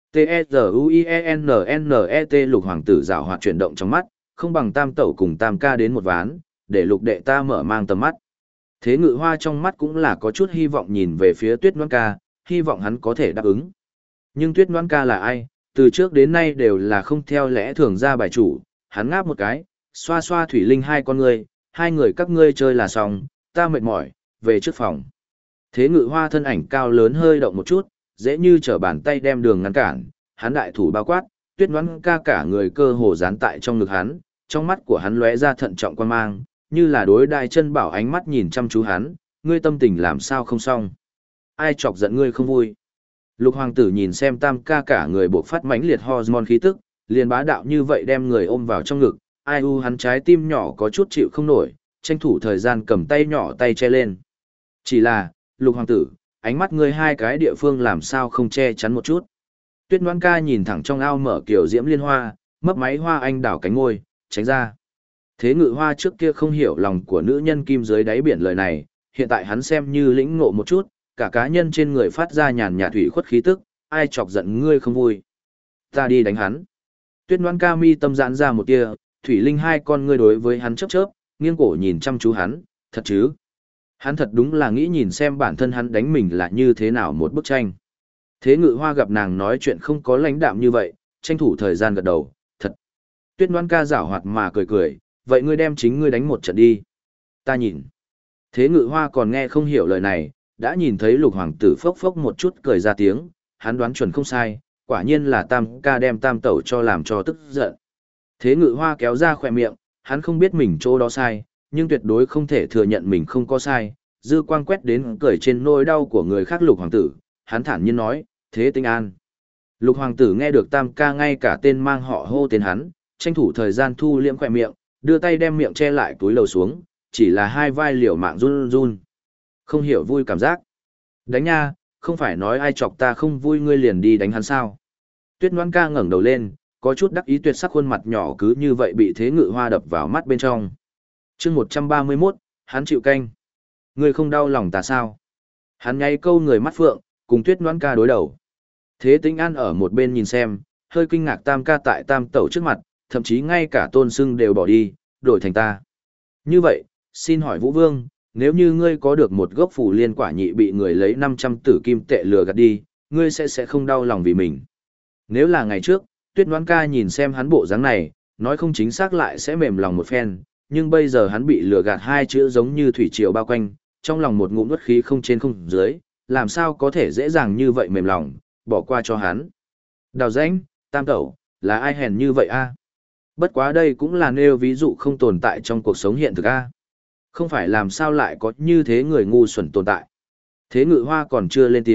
T-E-Z-U-I-E-N-N-E-T Lục hoàng tử giảo hoạt chuyển động trong mắt, không bằng tam tẩu cùng tam ca đến một ván, để lục đệ ta mở mang tầm mắt. Thế Ngự Hoa trong mắt cũng là có chút hy vọng nhìn về phía Tuyết Noãn ca, hy vọng hắn có thể đáp ứng. Nhưng Tuyết Noãn ca là ai, từ trước đến nay đều là không theo lẽ thường ra bài chủ, hắn ngáp một cái, xoa xoa thủy linh hai con ngươi, hai người các ngươi chơi là xong, ta mệt mỏi, về trước phòng. Thế Ngự Hoa thân ảnh cao lớn hơi động một chút, dễ như trở bàn tay đem đường ngăn cản, hắn đại thủ bao quát, Tuyết Noãn ca cả người cơ hồ dán tại trong ngực hắn, trong mắt của hắn lóe ra thận trọng quan mang, như là đối đai chân bảo ánh mắt nhìn chăm chú hắn, ngươi tâm tình làm sao không xong. Ai chọc giận ngươi không vui. Lục hoàng tử nhìn xem tam ca cả người bộc phát mãnh liệt hormone khí tức, liền bá đạo như vậy đem người ôm vào trong ngực, ai u hắn trái tim nhỏ có chút chịu không nổi, tranh thủ thời gian cầm tay nhỏ tay che lên. Chỉ là, Lục hoàng tử, ánh mắt ngươi hai cái địa phương làm sao không che chắn một chút. Tuyết Noãn ca nhìn thẳng trong ao mở kiểu diễm liên hoa, mấp máy hoa anh đảo cánh ngôi, tránh ra. Thế Ngự Hoa trước kia không hiểu lòng của nữ nhân kim dưới đáy biển lời này, hiện tại hắn xem như lĩnh ngộ một chút, cả cá nhân trên người phát ra nhàn nhạt thủy khuất khí tức, ai chọc giận ngươi không vui. Ta đi đánh hắn. Tuyết Noãn ca mi tâm giãn ra một tia, thủy linh hai con ngươi đối với hắn chớp chớp, nghiêng cổ nhìn chăm chú hắn, thật chứ. Hắn thật đúng là nghĩ nhìn xem bản thân hắn đánh mình là như thế nào một bức tranh. Thế Ngự Hoa gặp nàng nói chuyện không có lãnh đạm như vậy, tranh thủ thời gian gật đầu, thật. Tuyết Noãn ca giảo hoạt mà cười, vậy ngươi đem chính ngươi đánh một trận đi. Ta nhìn. Thế Ngự Hoa còn nghe không hiểu lời này, đã nhìn thấy Lục hoàng tử phốc phốc một chút cười ra tiếng, hắn đoán chuẩn không sai, quả nhiên là tam ca đem tam tẩu cho làm cho tức giận. Thế Ngự Hoa kéo ra khỏe miệng, hắn không biết mình chỗ đó sai, nhưng tuyệt đối không thể thừa nhận mình không có sai, dư quang quét đến cười trên nỗi đau của người khác Lục hoàng tử, hắn thản nhiên nói, thế tinh an. Lục hoàng tử nghe được tam ca ngay cả tên mang họ hô tên hắn, tranh thủ thời gian thu liễm khỏe miệng, đưa tay đem miệng che lại túi lầu xuống, chỉ là hai vai liều mạng run run. Không hiểu vui cảm giác. Đánh nha, không phải nói ai chọc ta không vui ngươi liền đi đánh hắn sao. Tuyết Noãn ca ngẩng đầu lên, có chút đắc ý tuyệt sắc khuôn mặt nhỏ cứ như vậy bị Thế Ngự Hoa đập vào mắt bên trong. chương 131, hắn chịu canh. Ngươi không đau lòng ta sao? Hắn nháy câu người mắt phượng, cùng Tuyết Noãn ca đối đầu. Thế Tĩnh An ở một bên nhìn xem, hơi kinh ngạc tam ca tại tam tẩu trước mặt, thậm chí ngay cả tôn sưng đều bỏ đi, đổi thành ta. Như vậy, xin hỏi Vũ Vương, nếu như ngươi có được một gốc phù liên quả nhị bị người lấy 500 tử kim tệ lừa gạt đi, ngươi sẽ không đau lòng vì mình. Nếu là ngày trước, Tuyết Noãn ca nhìn xem hắn bộ dáng này, nói không chính xác lại sẽ mềm lòng một phen, nhưng bây giờ hắn bị lừa gạt hai chữ giống như thủy triều bao quanh, trong lòng một ngụm nuốt khí không trên không dưới, làm sao có thể dễ dàng như vậy mềm lòng, bỏ qua cho hắn. Đào Danh, tam tẩu, là ai hèn như vậy a? Bất quá đây cũng là nêu ví dụ không tồn tại trong cuộc sống hiện thực a. Không phải làm sao lại có như thế người ngu xuẩn tồn tại. Thế Ngự Hoa còn chưa lên tiếng,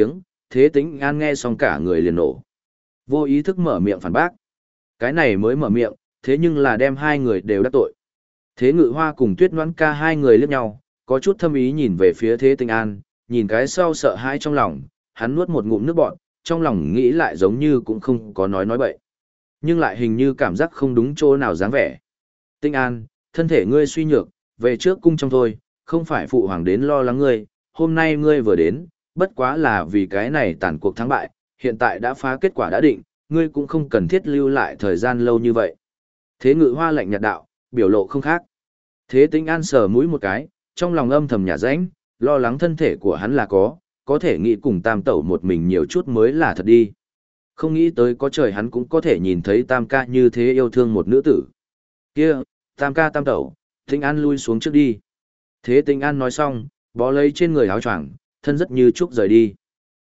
Thế Tĩnh An nghe xong cả người liền nổ. Vô ý thức mở miệng phản bác. Cái này mới mở miệng, thế nhưng là đem hai người đều đắc tội. Thế Ngự Hoa cùng Tuyết Noãn Ca hai người liếc nhau, có chút thâm ý nhìn về phía Thế Tĩnh An, nhìn cái sau sợ hãi trong lòng, hắn nuốt một ngụm nước bọt, trong lòng nghĩ lại giống như cũng không có nói bậy. Nhưng lại hình như cảm giác không đúng chỗ nào dáng vẻ. Tĩnh An, thân thể ngươi suy nhược, về trước cung trong thôi, không phải phụ hoàng đến lo lắng ngươi, hôm nay ngươi vừa đến, bất quá là vì cái này tàn cuộc thắng bại, hiện tại đã phá kết quả đã định, ngươi cũng không cần thiết lưu lại thời gian lâu như vậy. Thế Ngự Hoa lạnh nhạt đạo, biểu lộ không khác. Thế Tĩnh An sờ mũi một cái, trong lòng âm thầm nhả rãnh, lo lắng thân thể của hắn là có thể nghĩ cùng Tam Tẩu một mình nhiều chút mới là thật đi. Không nghĩ tới có trời hắn cũng có thể nhìn thấy Tam ca như thế yêu thương một nữ tử. Kia, Tam ca Tam Tẩu, Tĩnh An lui xuống trước đi. Thế Tĩnh An nói xong, bó lấy trên người áo choàng, thân rất như trúc rời đi.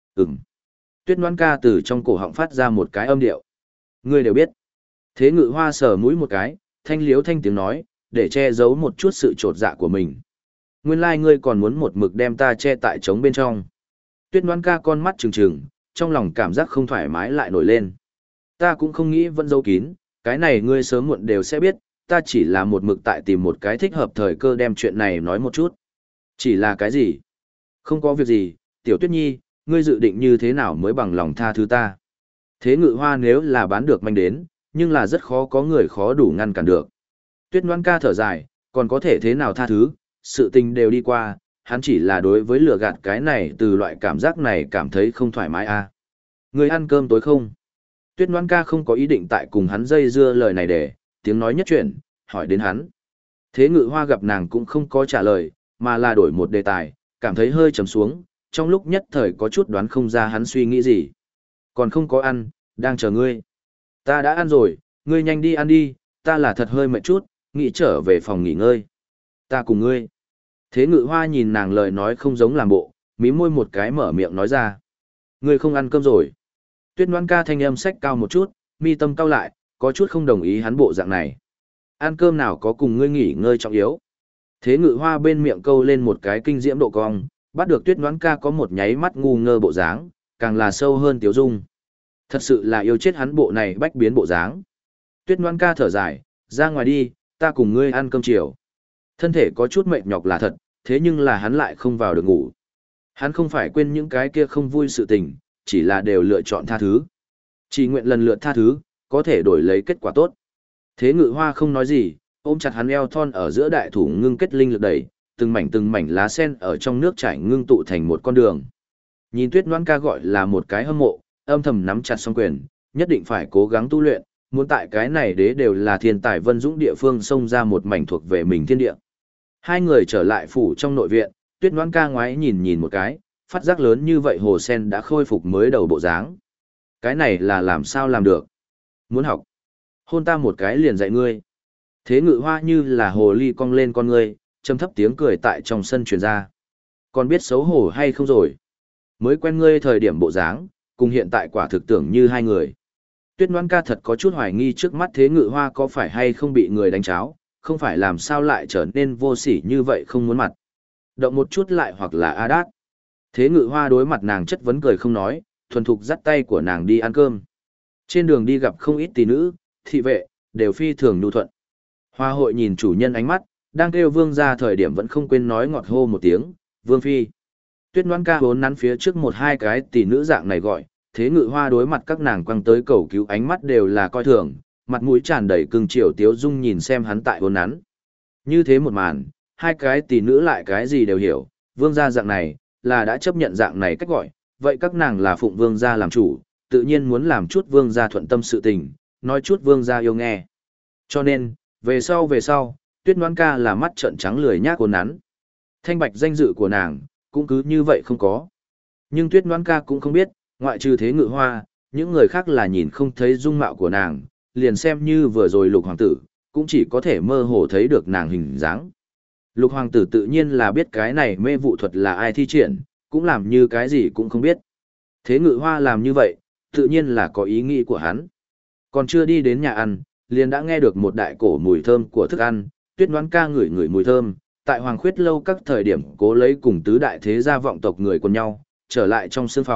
Tuyết Noãn Ca từ trong cổ họng phát ra một cái âm điệu. Ngươi đều biết. Thế Ngự Hoa sờ mũi một cái, thanh liếu thanh tiếng nói, để che giấu một chút sự trột dạ của mình. Nguyên lai ngươi còn muốn một mực đem ta che tại trống bên trong. Tuyết Noãn Ca con mắt trừng trừng, trong lòng cảm giác không thoải mái lại nổi lên. Ta cũng không nghĩ vẫn giấu kín, cái này ngươi sớm muộn đều sẽ biết, ta chỉ là một mực tại tìm một cái thích hợp thời cơ đem chuyện này nói một chút. Chỉ là cái gì? Không có việc gì, Tiểu Tuyết Nhi, ngươi dự định như thế nào mới bằng lòng tha thứ ta? Thế Ngự Hoa nếu là bán được manh đến, nhưng là rất khó có người khó đủ ngăn cản được. Tuyết Noãn Ca thở dài, còn có thể thế nào tha thứ, sự tình đều đi qua, hắn chỉ là đối với lừa gạt cái này từ loại cảm giác này cảm thấy không thoải mái à. Ngươi ăn cơm tối không? Tuyết Noãn Ca không có ý định tại cùng hắn dây dưa lời này để, tiếng nói nhất chuyển, hỏi đến hắn. Thế Ngự Hoa gặp nàng cũng không có trả lời, mà là đổi một đề tài, cảm thấy hơi trầm xuống, trong lúc nhất thời có chút đoán không ra hắn suy nghĩ gì. Còn không có ăn, đang chờ ngươi. Ta đã ăn rồi, ngươi nhanh đi ăn đi, ta là thật hơi mệt chút, nghĩ trở về phòng nghỉ ngơi. Ta cùng ngươi. Thế Ngự Hoa nhìn nàng lời nói không giống làm bộ, mí môi một cái mở miệng nói ra. Ngươi không ăn cơm rồi. Tuyết Noãn Ca thanh âm sách cao một chút, mi tâm cao lại, có chút không đồng ý hắn bộ dạng này. Ăn cơm nào có cùng ngươi nghỉ ngơi trọng yếu. Thế Ngự Hoa bên miệng câu lên một cái kinh diễm độ cong, bắt được Tuyết Noãn Ca có một nháy mắt ngu ngơ bộ dáng, càng là sâu hơn tiếu dung. Thật sự là yêu chết hắn bộ này bách biến bộ dáng. Tuyết Noãn Ca thở dài, ra ngoài đi, ta cùng ngươi ăn cơm chiều. Thân thể có chút mệt nhọc là thật, thế nhưng là hắn lại không vào được ngủ. Hắn không phải quên những cái kia không vui sự tình, chỉ là đều lựa chọn tha thứ. Chỉ nguyện lần lượt tha thứ, có thể đổi lấy kết quả tốt. Thế Ngự Hoa không nói gì, ôm chặt hắn eo thon ở giữa đại thủ ngưng kết linh lực đẩy, từng mảnh lá sen ở trong nước chảy ngưng tụ thành một con đường. Nhìn Tuyết Noãn Ca gọi là một cái hâm mộ, âm thầm nắm chặt song quyền, nhất định phải cố gắng tu luyện, muốn tại cái này đế đều là thiên tài vân dũng địa phương xông ra một mảnh thuộc về mình thiên địa. Hai người trở lại phủ trong nội viện, Tuyết Noãn Ca ngoái nhìn nhìn một cái, phát giác lớn như vậy hồ sen đã khôi phục mới đầu bộ dáng. Cái này là làm sao làm được? Muốn học? Hôn ta một cái liền dạy ngươi. Thế Ngự Hoa như là hồ ly cong lên con ngươi, trầm thấp tiếng cười tại trong sân truyền ra. Còn biết xấu hổ hay không rồi? Mới quen ngươi thời điểm bộ dáng, cùng hiện tại quả thực tưởng như hai người. Tuyết Noãn Ca thật có chút hoài nghi trước mắt Thế Ngự Hoa có phải hay không bị người đánh cháo, không phải làm sao lại trở nên vô sỉ như vậy không muốn mặt. Động một chút lại hoặc là a đát. Thế Ngự Hoa đối mặt nàng chất vấn cười không nói, thuần thục dắt tay của nàng đi ăn cơm. Trên đường đi gặp không ít tỷ nữ, thị vệ, đều phi thường nhu thuận. Hoa hội nhìn chủ nhân ánh mắt, đang kêu vương ra thời điểm vẫn không quên nói ngọt hô một tiếng, vương phi. Tuyết Noãn Ca vốn nắn phía trước một hai cái tỷ nữ dạng này gọi, Thế Ngự Hoa đối mặt các nàng quăng tới cầu cứu ánh mắt đều là coi thường, mặt mũi tràn đầy cưng chiều tiếu dung nhìn xem hắn tại vốn nắn. Như thế một màn, hai cái tỷ nữ lại cái gì đều hiểu, vương gia dạng này, là đã chấp nhận dạng này cách gọi, vậy các nàng là phụng vương gia làm chủ, tự nhiên muốn làm chút vương gia thuận tâm sự tình, nói chút vương gia yêu nghe. Cho nên, về sau, Tuyết Noãn Ca là mắt trợn trắng lười nhác vốn nắn. Thanh bạch danh dự của nàng, cũng cứ như vậy không có. Nhưng Tuyết Noãn Ca cũng không biết, ngoại trừ Thế Ngự Hoa, những người khác là nhìn không thấy dung mạo của nàng, liền xem như vừa rồi Lục Hoàng tử, cũng chỉ có thể mơ hồ thấy được nàng hình dáng. Lục Hoàng tử tự nhiên là biết cái này mê vụ thuật là ai thi triển, cũng làm như cái gì cũng không biết. Thế Ngự Hoa làm như vậy, tự nhiên là có ý nghĩ của hắn. Còn chưa đi đến nhà ăn, liền đã nghe được một đại cổ mùi thơm của thức ăn, Tuyết Noãn Ca ngửi ngửi mùi thơm, tại Hoàng Khuyết lâu các thời điểm cố lấy cùng tứ đại thế gia vọng tộc người cùng nhau, trở lại trong sương phòng,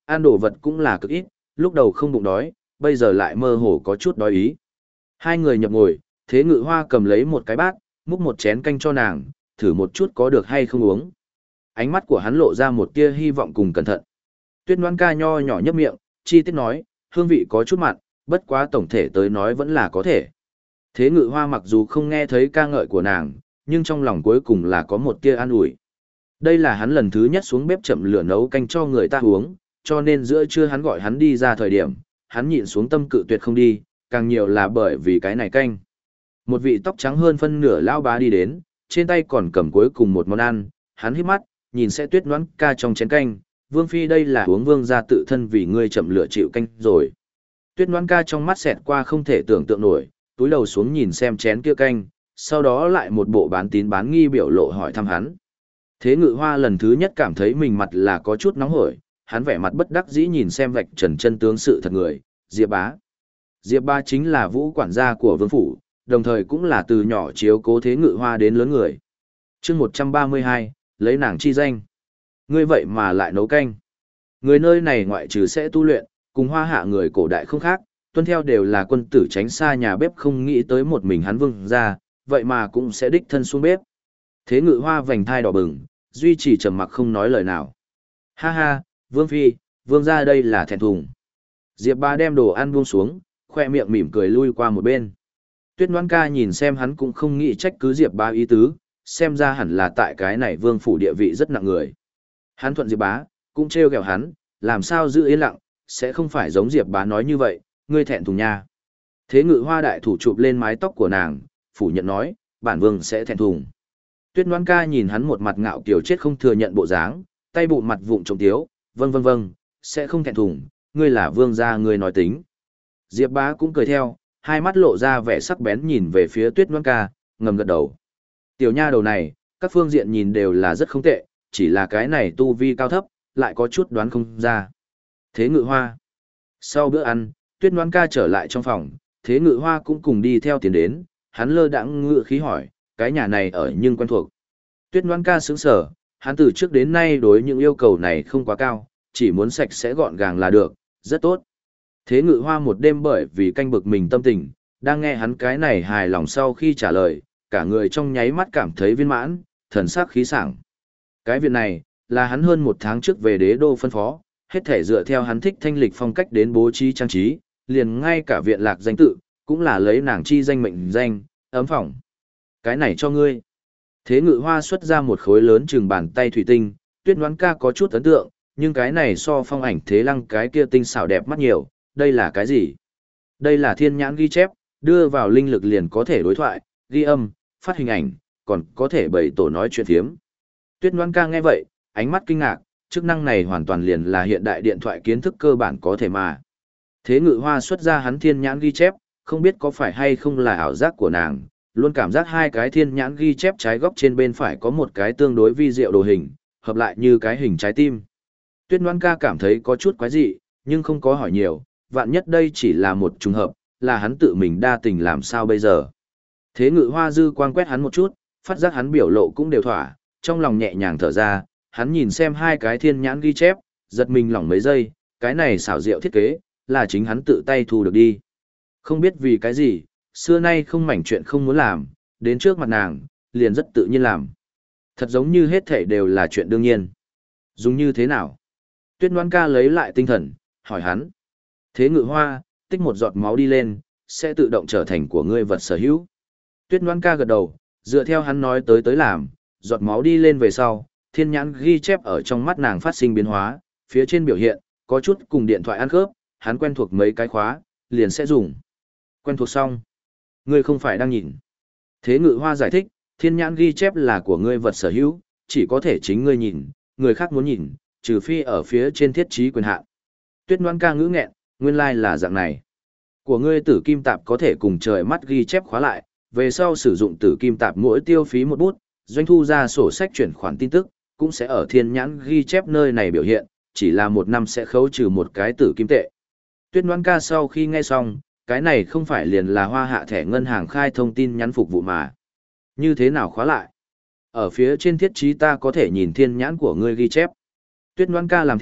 ăn đồ vật cũng là cực ít, lúc đầu không bụng đói, bây giờ lại mơ hồ có chút đói ý. Hai người nhập ngồi, Thế Ngự Hoa cầm lấy một cái bát, múc một chén canh cho nàng, thử một chút có được hay không uống. Ánh mắt của hắn lộ ra một tia hy vọng cùng cẩn thận. Tuyết Ngoan Ca nho nhỏ nhấp miệng, chi tiết nói, hương vị có chút mặn, bất quá tổng thể tới nói vẫn là có thể. Thế Ngự Hoa mặc dù không nghe thấy ca ngợi của nàng, nhưng trong lòng cuối cùng là có một tia an ủi. Đây là hắn lần thứ nhất xuống bếp chậm lửa nấu canh cho người ta uống, cho nên giữa trưa hắn gọi hắn đi ra thời điểm, hắn nhịn xuống tâm cự tuyệt không đi, càng nhiều là bởi vì cái này canh. Một vị tóc trắng hơn phân nửa lão bá đi đến, trên tay còn cầm cuối cùng một món ăn, hắn híp mắt, nhìn sẽ Tuyết Ngoãn Ca trong chén canh, Vương Phi đây là uống vương gia tự thân vì ngươi chậm lửa chịu canh rồi. Tuyết Ngoãn Ca trong mắt xẹt qua không thể tưởng tượng nổi, túi đầu xuống nhìn xem chén kia canh, sau đó lại một bộ bán tín bán nghi biểu lộ hỏi thăm hắn. Thế Ngự Hoa lần thứ nhất cảm thấy mình mặt là có chút nóng hổi, hắn vẻ mặt bất đắc dĩ nhìn xem vạch trần chân tướng sự thật người, Diệp Bá. Diệp Bá chính là vũ quản gia của vương phủ, đồng thời cũng là từ nhỏ chiếu cố Thế Ngự Hoa đến lớn người. chương 132, lấy nàng chi danh. Ngươi vậy mà lại nấu canh. Người nơi này ngoại trừ sẽ tu luyện, cùng Hoa Hạ người cổ đại không khác, tuân theo đều là quân tử tránh xa nhà bếp, không nghĩ tới một mình hắn vương ra, vậy mà cũng sẽ đích thân xuống bếp. Thế Ngự Hoa vành thai đỏ bừng, duy trì trầm mặc không nói lời nào. Ha ha, Vương Phi, Vương ra đây là thẹn thùng. Diệp Bá đem đồ ăn buông xuống, khoe miệng mỉm cười lui qua một bên. Tuyết Ngoãn Ca nhìn xem hắn cũng không nghĩ trách cứ Diệp Bá ý tứ, xem ra hẳn là tại cái này vương phủ địa vị rất nặng người. Hắn thuận Diệp Bá, cũng trêu ghẹo hắn, làm sao giữ yên lặng, sẽ không phải giống Diệp Bá nói như vậy, ngươi thẹn thùng nha. Thế Ngự Hoa đại thủ chụp lên mái tóc của nàng, phủ nhận nói, bản vương sẽ thẹn thùng. Tuyết Ngoãn Ca nhìn hắn một mặt ngạo kiều chết không thừa nhận bộ dáng, tay bụng mặt vụng trộm tiếu, vâng, sẽ không thẹn thùng, ngươi là vương gia ngươi nói tính. Diệp Bá cũng cười theo, hai mắt lộ ra vẻ sắc bén nhìn về phía Tuyết Ngoãn Ca, ngầm gật đầu. Tiểu nha đầu này, các phương diện nhìn đều là rất không tệ, chỉ là cái này tu vi cao thấp, lại có chút đoán không ra. Thế Ngự Hoa. Sau bữa ăn, Tuyết Ngoãn Ca trở lại trong phòng, Thế Ngự Hoa cũng cùng đi theo tiến đến, hắn lơ đãng ngự khí hỏi, cái nhà này ở nhưng quen thuộc. Tuyết Ngoãn Ca sững sờ, hắn từ trước đến nay đối những yêu cầu này không quá cao, chỉ muốn sạch sẽ gọn gàng là được, rất tốt. Thế Ngự Hoa một đêm bởi vì canh bực mình tâm tình, đang nghe hắn cái này hài lòng sau khi trả lời, cả người trong nháy mắt cảm thấy viên mãn, thần sắc khí sảng. Cái việc này, là hắn hơn một tháng trước về đế đô phân phó, hết thể dựa theo hắn thích thanh lịch phong cách đến bố trí trang trí, liền ngay cả viện lạc danh tự, cũng là lấy nàng chi danh mệnh danh, ấm phỏng. Cái này cho ngươi. Thế Ngự Hoa xuất ra một khối lớn chừng bàn tay thủy tinh, Tuyết Ngoãn Ca có chút ấn tượng, nhưng cái này so phong ảnh Thế Lăng cái kia tinh xảo đẹp mắt nhiều, đây là cái gì? Đây là thiên nhãn ghi chép, đưa vào linh lực liền có thể đối thoại, ghi âm, phát hình ảnh, còn có thể bày tổ nói chuyện phiếm. Tuyết Ngoãn Ca nghe vậy, ánh mắt kinh ngạc, chức năng này hoàn toàn liền là hiện đại điện thoại kiến thức cơ bản có thể mà. Thế Ngự Hoa xuất ra hắn thiên nhãn ghi chép, không biết có phải hay không là ảo giác của nàng, luôn cảm giác hai cái thiên nhãn ghi chép trái góc trên bên phải có một cái tương đối vi diệu đồ hình, hợp lại như cái hình trái tim. Tuyết Ngoãn Ca cảm thấy có chút quái dị, nhưng không có hỏi nhiều, vạn nhất đây chỉ là một trùng hợp, là hắn tự mình đa tình làm sao bây giờ. Thế Ngự Hoa dư quang quét hắn một chút, phát giác hắn biểu lộ cũng đều thỏa, trong lòng nhẹ nhàng thở ra, hắn nhìn xem hai cái thiên nhãn ghi chép, giật mình lỏng mấy giây, cái này xảo diệu thiết kế, là chính hắn tự tay thu được đi. Không biết vì cái gì, xưa nay không mảnh chuyện không muốn làm, đến trước mặt nàng, liền rất tự nhiên làm. Thật giống như hết thảy đều là chuyện đương nhiên. Dùng như thế nào? Tuyết Ngoãn Ca lấy lại tinh thần, hỏi hắn. Thế Ngự Hoa, tích một giọt máu đi lên, sẽ tự động trở thành của ngươi vật sở hữu. Tuyết Ngoãn Ca gật đầu, dựa theo hắn nói tới làm, giọt máu đi lên về sau, thiên nhãn ghi chép ở trong mắt nàng phát sinh biến hóa, phía trên biểu hiện, có chút cùng điện thoại ăn khớp, hắn quen thuộc mấy cái khóa, liền sẽ dùng. Quen thuộc xong. Ngươi không phải đang nhìn. Thế Ngự Hoa giải thích, thiên nhãn ghi chép là của ngươi vật sở hữu, chỉ có thể chính ngươi nhìn, người khác muốn nhìn, trừ phi ở phía trên thiết trí quyền hạn. Tuyết Ngoãn Ca ngữ nghẹn, nguyên lai là dạng này. Của ngươi tử kim tạp có thể cùng trời mắt ghi chép khóa lại, về sau sử dụng tử kim tạp mỗi tiêu phí một bút, doanh thu ra sổ sách chuyển khoản tin tức, cũng sẽ ở thiên nhãn ghi chép nơi này biểu hiện, chỉ là một năm sẽ khấu trừ một cái tử kim tệ. Tuyết Ngoãn Ca sau khi nghe xong, cái này không phải liền là Hoa Hạ thẻ ngân hàng khai thông tin nhắn phục vụ mà. Như thế nào khóa lại? Ở phía trên thiết trí ta có thể nhìn thiên nhãn của ngươi ghi chép. Tuyết Ngoãn Ca làm theo,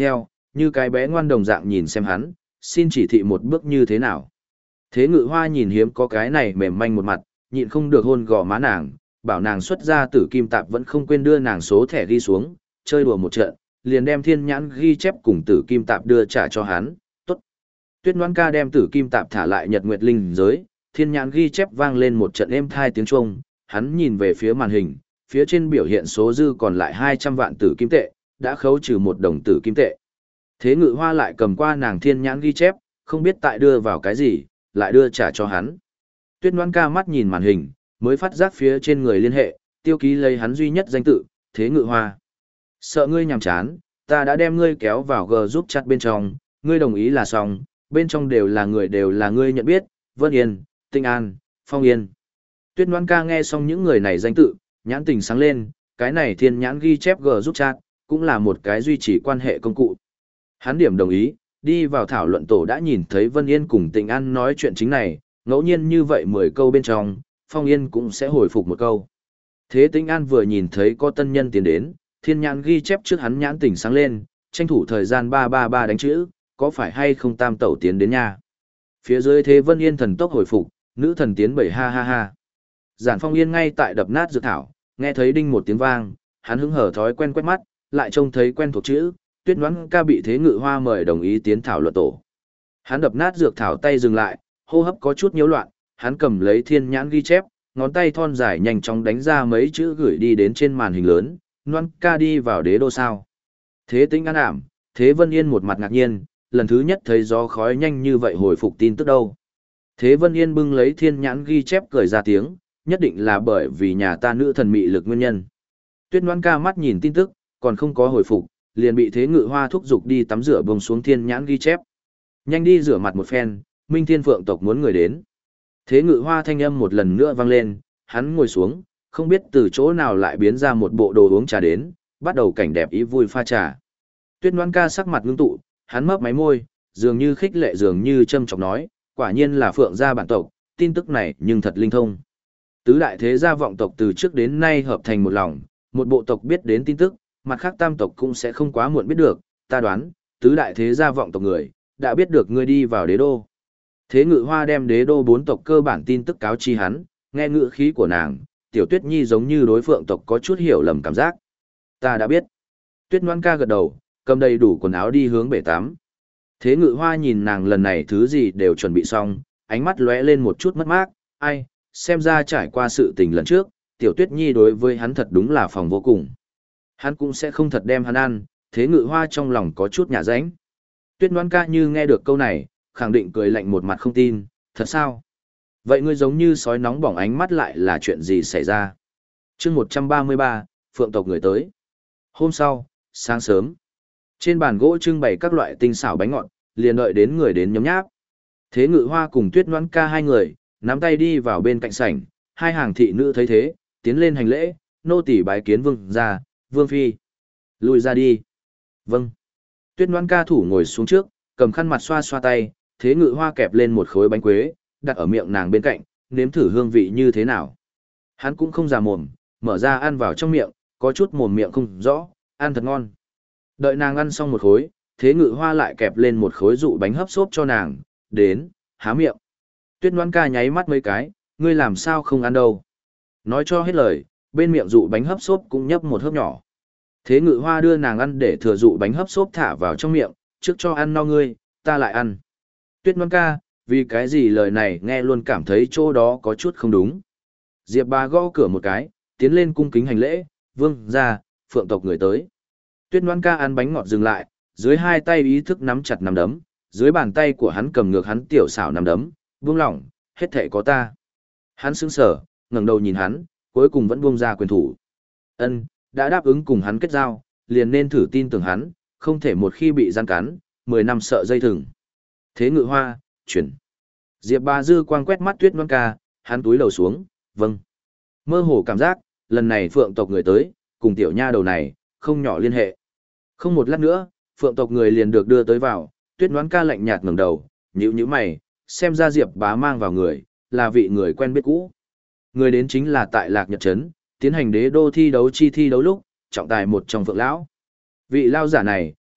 như cái bé ngoan đồng dạng nhìn xem hắn, xin chỉ thị một bước như thế nào. Thế Ngự Hoa nhìn hiếm có cái này mềm manh một mặt, nhịn không được hôn gò má nàng, bảo nàng xuất ra Tử Kim Tạp vẫn không quên đưa nàng số thẻ ghi xuống, chơi đùa một trận, liền đem thiên nhãn ghi chép cùng Tử Kim Tạp đưa trả cho hắn. Tốt. Tuyết Ngoan Ca đem Tử Kim Tạp thả lại Nhật Nguyệt Linh giới, thiên nhãn ghi chép vang lên một trận êm thai tiếng chuông, hắn nhìn về phía màn hình, phía trên biểu hiện số dư còn lại 200 vạn Tử Kim tệ, đã khấu trừ 1 đồng Tử Kim tệ. Thế Ngự Hoa lại cầm qua nàng thiên nhãn ghi chép, không biết tại đưa vào cái gì, lại đưa trả cho hắn. Tuyết Ngoan Ca mắt nhìn màn hình, mới phát giác phía trên người liên hệ, tiêu ký lấy hắn duy nhất danh tự, Thế Ngự Hoa. Sợ ngươi nhàm chán, ta đã đem ngươi kéo vào G giúp chat bên trong, ngươi đồng ý là xong, bên trong đều là ngươi nhận biết, Vân Yên, Tinh An, Phong Yên. Tuyết Ngoan Ca nghe xong những người này danh tự, nhãn tình sáng lên, cái này thiên nhãn ghi chép G giúp chat, cũng là một cái duy trì quan hệ công cụ. Hắn điểm đồng ý, đi vào thảo luận tổ đã nhìn thấy Vân Yên cùng Tinh An nói chuyện chính này, ngẫu nhiên như vậy 10 câu bên trong, Phong Yên cũng sẽ hồi phục một câu. Thế Tinh An vừa nhìn thấy có tân nhân tiến đến, thiên nhãn ghi chép trước hắn nhãn tỉnh sáng lên, tranh thủ thời gian 333 đánh chữ, có phải hay không tam tẩu tiến đến nha. Phía dưới Thế Vân Yên thần tốc hồi phục, nữ thần tiến 7 ha ha ha. Giản Phong Yên ngay tại đập nát dược thảo, nghe thấy đinh một tiếng vang, hắn hứng hở thói quen quét mắt, lại trông thấy quen thuộc chữ, Tuyết Ngoãn Ca bị Thế Ngự Hoa mời đồng ý tiến thảo luận tổ. Hắn đập nát dược thảo tay dừng lại, hô hấp có chút nhiễu loạn, hắn cầm lấy thiên nhãn ghi chép, ngón tay thon dài nhanh chóng đánh ra mấy chữ gửi đi đến trên màn hình lớn, Ngoãn Ca đi vào đế đô sao. Thế Tĩnh An ảm, Thế Vân Yên một mặt ngạc nhiên, lần thứ nhất thấy gió khói nhanh như vậy hồi phục tin tức đâu. Thế Vân Yên bưng lấy thiên nhãn ghi chép cười ra tiếng, nhất định là bởi vì nhà ta nữ thần mị lực nguyên nhân. Tuyết Ngoãn Ca mắt nhìn tin tức, còn không có hồi phục, liền bị Thế Ngự Hoa thúc giục đi tắm rửa bông xuống thiên nhãn ghi chép. Nhanh đi rửa mặt một phen, Minh Thiên Phượng tộc muốn người đến. Thế Ngự Hoa thanh âm một lần nữa vang lên, hắn ngồi xuống, không biết từ chỗ nào lại biến ra một bộ đồ uống trà đến, bắt đầu cảnh đẹp ý vui pha trà. Tuyết Ngoãn Ca sắc mặt ngưng tụ, hắn mấp máy môi, dường như khích lệ dường như châm chọc nói, quả nhiên là Phượng gia bản tộc, tin tức này nhưng thật linh thông. Tứ đại thế gia vọng tộc từ trước đến nay hợp thành một lòng, một bộ tộc biết đến tin tức, mặt khác tam tộc cũng sẽ không quá muộn biết được, ta đoán, tứ đại thế gia vọng tộc người, đã biết được ngươi đi vào đế đô. Thế Ngự Hoa đem đế đô 4 tộc cơ bản tin tức cáo chi hắn, nghe ngữ khí của nàng, Tiểu Tuyết Nhi giống như đối Phượng tộc có chút hiểu lầm cảm giác. Ta đã biết. Tuyết Ngoãn Ca gật đầu, cầm đầy đủ quần áo đi hướng bể tắm. Thế Ngự Hoa nhìn nàng lần này thứ gì đều chuẩn bị xong, ánh mắt lóe lên một chút mất mát, ai, xem ra trải qua sự tình lần trước, Tiểu Tuyết Nhi đối với hắn thật đúng là phòng vô cùng. Hắn cũng sẽ không thật đem hắn ăn, Thế Ngự Hoa trong lòng có chút nhả ránh. Tuyết Ngoãn Ca như nghe được câu này, khẳng định cười lạnh một mặt không tin, thật sao? Vậy ngươi giống như sói nóng bỏng ánh mắt lại là chuyện gì xảy ra? Chương 133, Phượng tộc người tới. Hôm sau, sáng sớm, trên bàn gỗ trưng bày các loại tinh xảo bánh ngọt, liền đợi đến người đến nhóm nháp. Thế Ngự Hoa cùng Tuyết Ngoãn Ca hai người, nắm tay đi vào bên cạnh sảnh, hai hàng thị nữ thấy thế, tiến lên hành lễ, nô tỳ bái kiến vương gia, vương phi. Lùi ra đi. Vâng. Tuyết Ngoãn Ca thủ ngồi xuống trước, cầm khăn mặt xoa xoa tay, Thế Ngự Hoa kẹp lên một khối bánh quế, đặt ở miệng nàng bên cạnh, nếm thử hương vị như thế nào. Hắn cũng không già mồm, mở ra ăn vào trong miệng, có chút mồm miệng không rõ, ăn thật ngon. Đợi nàng ăn xong một khối, Thế Ngự Hoa lại kẹp lên một khối dụ bánh hấp xốp cho nàng, đến, há miệng. Tuyết Ngoãn Ca nháy mắt mấy cái, ngươi làm sao không ăn đâu. Nói cho hết lời, bên miệng dụ bánh hấp xốp cũng nhấp một hớp nhỏ. Thế Ngự Hoa đưa nàng ăn để thừa dụ bánh hấp xốp thả vào trong miệng, trước cho ăn no ngươi, ta lại ăn. Tuyết Ngoãn Ca, vì cái gì lời này nghe luôn cảm thấy chỗ đó có chút không đúng. Diệp Bà gõ cửa một cái, tiến lên cung kính hành lễ, vương gia, Phượng tộc người tới. Tuyết Ngoãn Ca ăn bánh ngọt dừng lại, dưới hai tay ý thức nắm chặt nắm đấm, dưới bàn tay của hắn cầm ngược hắn tiểu xảo nắm đấm, buông lỏng, hết thảy có ta. Hắn sững sờ, ngẩng đầu nhìn hắn, cuối cùng vẫn buông ra quyền thủ. Ân, đã đáp ứng cùng hắn kết giao, liền nên thử tin tưởng hắn, không thể một khi bị gian cắn, 10 năm sợ dây thừng. Thế Ngự Hoa, chuyển. Diệp Bà dư quang quét mắt Tuyết Ngoãn Ca, hắn túi đầu xuống, vâng. Mơ hồ cảm giác, lần này Phượng tộc người tới, cùng tiểu nha đầu này, không nhỏ liên hệ. Không một lát nữa, Phượng tộc người liền được đưa tới vào, Tuyết Ngoãn Ca lạnh nhạt ngẩng đầu, nhíu mày, xem ra Diệp Bá mang vào người, là vị người quen biết cũ. Người đến chính là tại Lạc Nhật Trấn, tiến hành đế đô thi đấu lúc, trọng tài một trong Phượng lão. Vị lao giả này,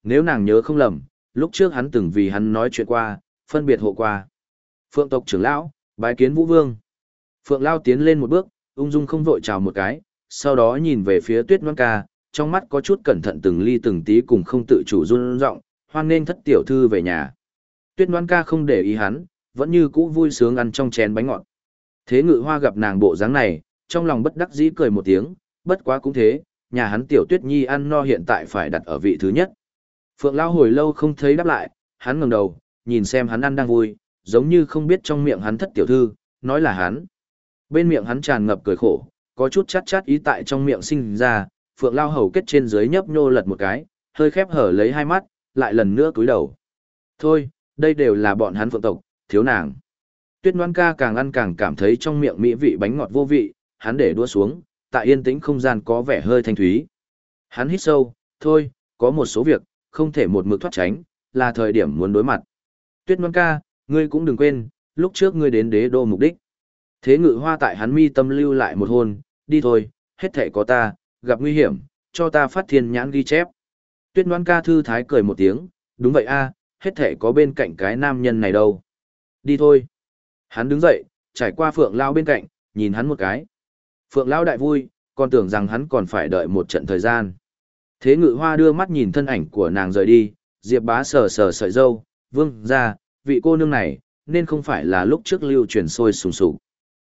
Nếu nàng nhớ không lầm, lúc trước hắn từng vì hắn nói chuyện qua, phân biệt hộ qua. Phượng tộc trưởng lão, bái kiến Vũ Vương. Phượng Lao tiến lên một bước, ung dung không vội chào một cái, sau đó nhìn về phía Tuyết Ngoan Ca, trong mắt có chút cẩn thận từng ly từng tí cùng không tự chủ run giọng, hoan nghênh thất tiểu thư về nhà. Tuyết Ngoan Ca không để ý hắn, vẫn như cũ vui sướng ăn trong chén bánh ngọt. Thế Ngự Hoa gặp nàng bộ dáng này, trong lòng bất đắc dĩ cười một tiếng, bất quá cũng thế, nhà hắn tiểu Tuyết Nhi ăn no hiện tại phải đặt ở vị thứ nhất. Phượng Lao hồi lâu không thấy đáp lại, hắn ngẩng đầu, nhìn xem hắn ăn đang vui, giống như không biết trong miệng hắn thất tiểu thư, nói là hắn. Bên miệng hắn tràn ngập cười khổ, có chút chát chát ý tại trong miệng sinh ra, Phượng Lao hầu kết trên dưới nhấp nhô lật một cái, hơi khép hở lấy hai mắt, lại lần nữa cúi đầu. Thôi, đây đều là bọn hắn Phượng tộc, thiếu nàng. Tuyết Ngoan Ca càng ăn càng cảm thấy trong miệng mỹ vị bánh ngọt vô vị, hắn để đũa xuống, tại yên tĩnh không gian có vẻ hơi thanh thúy. Hắn hít sâu, thôi, có một số việc, không thể một mực thoát tránh, là thời điểm muốn đối mặt. Tuyết Ngoan Ca, ngươi cũng đừng quên, lúc trước ngươi đến đế đô mục đích. Thế Ngự Hoa tại hắn mi tâm lưu lại một hôn, đi thôi, hết thảy có ta, gặp nguy hiểm, cho ta phát thiên nhãn ghi chép. Tuyết Ngoan Ca thư thái cười một tiếng, đúng vậy a, hết thảy có bên cạnh cái nam nhân này đâu. Đi thôi. Hắn đứng dậy, trải qua Phượng Lao bên cạnh, nhìn hắn một cái. Phượng Lao đại vui, còn tưởng rằng hắn còn phải đợi một trận thời gian. Thế Ngự Hoa đưa mắt nhìn thân ảnh của nàng rời đi, Diệp Bá sờ sờ sợi dâu, vương ra, vị cô nương này, nên không phải là lúc trước lưu truyền sôi sùng sục.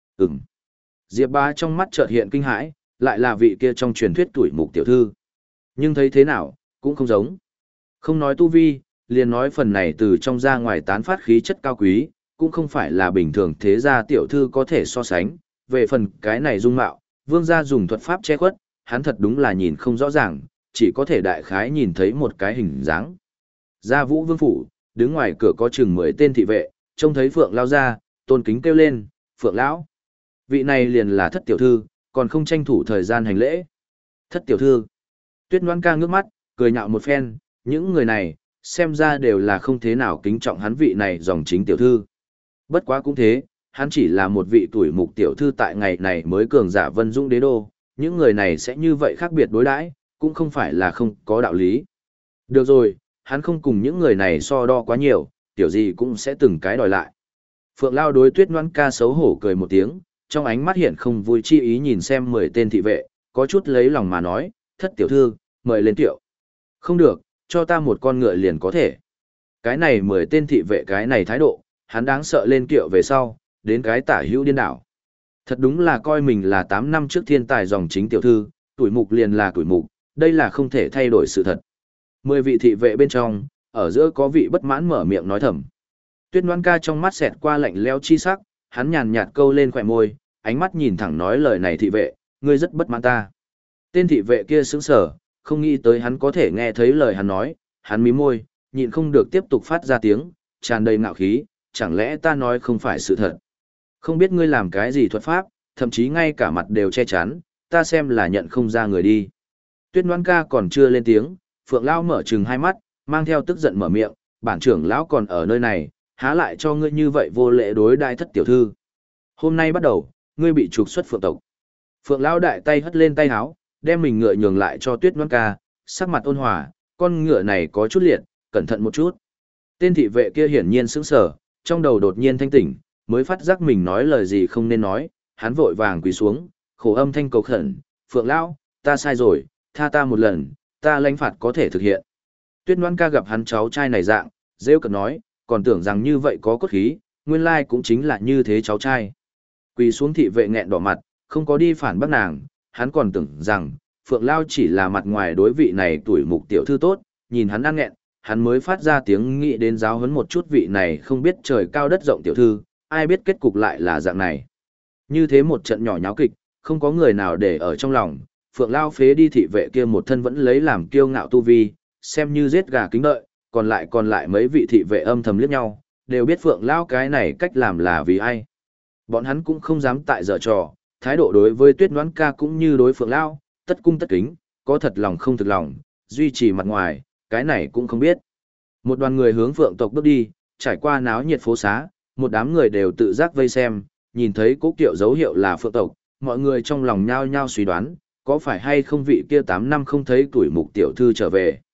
Diệp Bá trong mắt chợt hiện kinh hãi, lại là vị kia trong truyền thuyết tuổi mục tiểu thư. Nhưng thấy thế nào, cũng không giống. Không nói tu vi, liền nói phần này từ trong ra ngoài tán phát khí chất cao quý, cũng không phải là bình thường thế gia tiểu thư có thể so sánh. Về phần cái này dung mạo, vương gia dùng thuật pháp che khuất, hắn thật đúng là nhìn không rõ ràng, chỉ có thể đại khái nhìn thấy một cái hình dáng. Gia Vũ Vương phủ, đứng ngoài cửa có chừng 10 tên thị vệ, trông thấy Phượng Lao ra, tôn kính kêu lên, Phượng Lão. Vị này liền là thất tiểu thư, còn không tranh thủ thời gian hành lễ. Thất tiểu thư. Tuyết Ngoan Ca ngước mắt, cười nhạo một phen, những người này, xem ra đều là không thế nào kính trọng hắn vị này dòng chính tiểu thư. Bất quá cũng thế, hắn chỉ là một vị tuổi mục tiểu thư tại ngày này mới cường giả Vân Dũng đế đô, những người này sẽ như vậy khác biệt đối đãi, cũng không phải là không có đạo lý. Được rồi, hắn không cùng những người này so đo quá nhiều, tiểu gì cũng sẽ từng cái đòi lại. Phượng Lao đối Tuyết Ngoan Ca xấu hổ cười một tiếng, trong ánh mắt hiện không vui chi ý nhìn xem 10 tên thị vệ, có chút lấy lòng mà nói, thất tiểu thư, mời lên tiệu. Không được, cho ta một con ngựa liền có thể. Cái này 10 tên thị vệ cái này thái độ, hắn đáng sợ lên kiệu về sau, đến cái tả hữu điên đảo. Thật đúng là coi mình là 8 năm trước thiên tài dòng chính tiểu thư, tuổi mục liền là tuổi mục, đây là không thể thay đổi sự thật. 10 vị thị vệ bên trong, ở giữa có vị bất mãn mở miệng nói thầm. Tuyết Ngoan Ca trong mắt xẹt qua lạnh lẽo chi sắc, hắn nhàn nhạt câu lên khóe môi, ánh mắt nhìn thẳng nói lời này thị vệ, ngươi rất bất mãn ta. Tên thị vệ kia sững sờ, không nghĩ tới hắn có thể nghe thấy lời hắn nói, hắn mím môi, nhịn không được tiếp tục phát ra tiếng, tràn đầy ngạo khí, chẳng lẽ ta nói không phải sự thật. Không biết ngươi làm cái gì thuật pháp, thậm chí ngay cả mặt đều che chắn, ta xem là nhận không ra người đi. Tuyết Ngoan Ca còn chưa lên tiếng, Phượng Lão mở trừng hai mắt, mang theo tức giận mở miệng, bản trưởng lão còn ở nơi này, há lại cho ngươi như vậy vô lễ đối đãi thất tiểu thư. Hôm nay bắt đầu, ngươi bị trục xuất Phượng tộc. Phượng Lão đại tay hất lên tay áo, đem mình ngựa nhường lại cho Tuyết Ngoan Ca, sắc mặt ôn hòa, con ngựa này có chút liệt, cẩn thận một chút. Tên thị vệ kia hiển nhiên sững sờ, trong đầu đột nhiên thanh tỉnh, mới phát giác mình nói lời gì không nên nói, hắn vội vàng quỳ xuống, khổ âm thanh cầu khẩn, Phượng Lão, ta sai rồi, tha ta một lần, ta lãnh phạt có thể thực hiện. Tuyết Ngoan Ca gặp hắn cháu trai này dạng, rêu cợt nói, còn tưởng rằng như vậy có cốt khí, nguyên lai cũng chính là như thế cháu trai. Quỳ xuống thị vệ nghẹn đỏ mặt, không có đi phản bác nàng, hắn còn tưởng rằng, Phượng Lao chỉ là mặt ngoài đối vị này tuổi mục tiểu thư tốt, nhìn hắn ăn nghẹn, hắn mới phát ra tiếng nghĩ đến giáo huấn một chút vị này không biết trời cao đất rộng tiểu thư, ai biết kết cục lại là dạng này. Như thế một trận nhỏ nháo kịch, không có người nào để ở trong lòng, Phượng Lao phế đi thị vệ kia một thân vẫn lấy làm kiêu ngạo tu vi, xem như giết gà kính đợi, còn lại mấy vị thị vệ âm thầm liếc nhau, đều biết Phượng Lao cái này cách làm là vì ai. Bọn hắn cũng không dám tại giở trò, thái độ đối với Tuyết Ngoãn Ca cũng như đối Phượng Lao, tất cung tất kính, có thật lòng không thực lòng, duy trì mặt ngoài, cái này cũng không biết. Một đoàn người hướng Phượng tộc bước đi, trải qua náo nhiệt phố xá, một đám người đều tự giác vây xem, nhìn thấy cố kiệu dấu hiệu là Phượng tộc, mọi người trong lòng nhao nhao suy đoán, có phải hay không vị kia 8 năm không thấy tuổi mục tiểu thư trở về.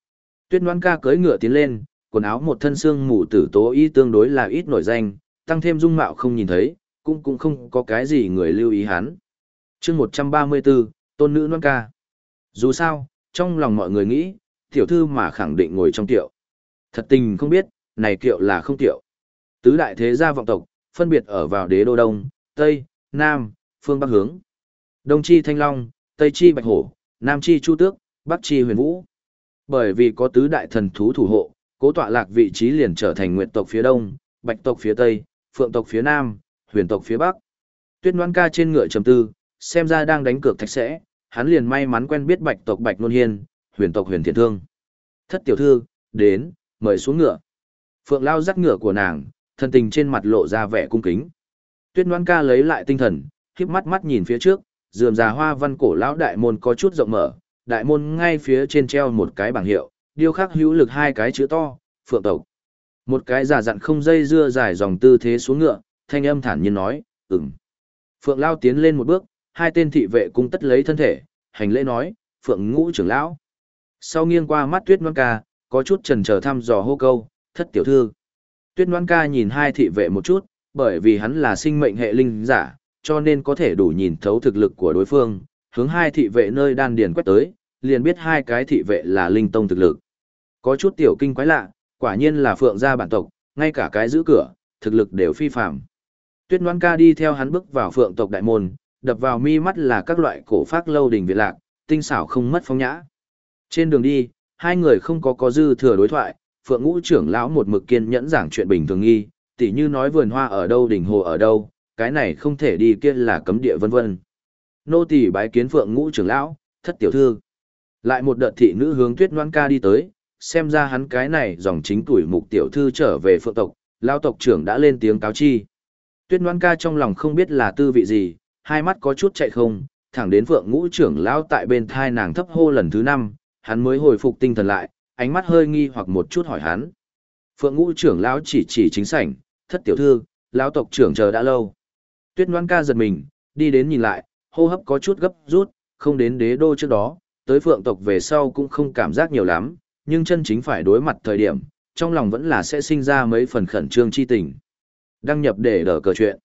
Tuyết Ngoan ca cưỡi ngựa tiến lên, quần áo một thân xương mù tử tố y tương đối là ít nổi danh, tăng thêm dung mạo không nhìn thấy, cũng không có cái gì người lưu ý hắn. Chương 134, tôn nữ Ngoan ca. Dù sao, trong lòng mọi người nghĩ, tiểu thư mà khẳng định ngồi trong tiệu. Thật tình không biết, này kiệu là không tiệu. Tứ đại thế gia vọng tộc, phân biệt ở vào đế đô Đông, Tây, Nam, phương Bắc hướng. Đông chi Thanh Long, Tây chi Bạch Hổ, Nam chi Chu Tước, Bắc chi Huyền Vũ. Bởi vì có tứ đại thần thú thủ hộ, cố tọa lạc vị trí liền trở thành Nguyệt tộc phía Đông, Bạch tộc phía Tây, Phượng tộc phía Nam, Huyền tộc phía Bắc. Tuyết Ngoan ca trên ngựa trầm tư, xem ra đang đánh cược thạch sẽ, hắn liền may mắn quen biết Bạch tộc Bạch Nôn Hiên, Huyền tộc Huyền Thiện Thương. Thất tiểu thư, đến, mời xuống ngựa. Phượng Lao dắt ngựa của nàng, thân tình trên mặt lộ ra vẻ cung kính. Tuyết Ngoan ca lấy lại tinh thần, khép mắt nhìn phía trước, rườm rà hoa văn cổ lão đại môn có chút rộng mở, đại môn ngay phía trên treo một cái bảng hiệu, điêu khắc hữu lực hai cái chữ to, Phượng tộc. Một cái giả dặn không dây dưa dài dòng tư thế xuống ngựa, thanh âm thản nhiên nói, ừm. Phượng Lao tiến lên một bước, hai tên thị vệ cung tất lấy thân thể, hành lễ nói, Phượng Ngũ trưởng lão. Sau nghiêng qua mắt Tuyết Ngoan ca, có chút chần chờ thăm dò hô câu, thất tiểu thư. Tuyết Ngoan ca nhìn hai thị vệ một chút, bởi vì hắn là sinh mệnh hệ linh giả, cho nên có thể đủ nhìn thấu thực lực của đối phương, hướng hai thị vệ nơi đan điền quét tới, liền biết hai cái thị vệ là linh tông thực lực. Có chút tiểu kinh quái lạ, quả nhiên là Phượng gia bản tộc, ngay cả cái giữ cửa, thực lực đều phi phàm. Tuyết Ngoan ca đi theo hắn bước vào Phượng tộc đại môn, đập vào mi mắt là các loại cổ phác lâu đình viện lạc, tinh xảo không mất phong nhã. Trên đường đi, hai người không có dư thừa đối thoại, Phượng Ngũ trưởng lão một mực kiên nhẫn giảng chuyện bình thường nghi, tỉ như nói vườn hoa ở đâu đỉnh hồ ở đâu, cái này không thể đi kia là cấm địa vân vân. Nô tỳ bái kiến Phượng Ngũ trưởng lão, thất tiểu thư. Lại một đợt thị nữ hướng Tuyết Ngoan ca đi tới, xem ra hắn cái này dòng chính tuổi mục tiểu thư trở về Phượng tộc, lão tộc trưởng đã lên tiếng cáo chi. Tuyết Ngoan ca trong lòng không biết là tư vị gì, hai mắt có chút chạy không, thẳng đến Phượng Ngũ trưởng lão tại bên thai nàng thấp hô lần thứ 5, hắn mới hồi phục tinh thần lại, ánh mắt hơi nghi hoặc một chút hỏi hắn. Phượng Ngũ trưởng lão chỉ chính sảnh, thất tiểu thư, lão tộc trưởng chờ đã lâu. Tuyết Ngoan ca giật mình, đi đến nhìn lại, hô hấp có chút gấp rút, không đến đế đô trước đó, tới Phượng tộc về sau cũng không cảm giác nhiều lắm, nhưng chân chính phải đối mặt thời điểm, trong lòng vẫn là sẽ sinh ra mấy phần khẩn trương chi tình. Đăng nhập để đỡ cờ chuyện.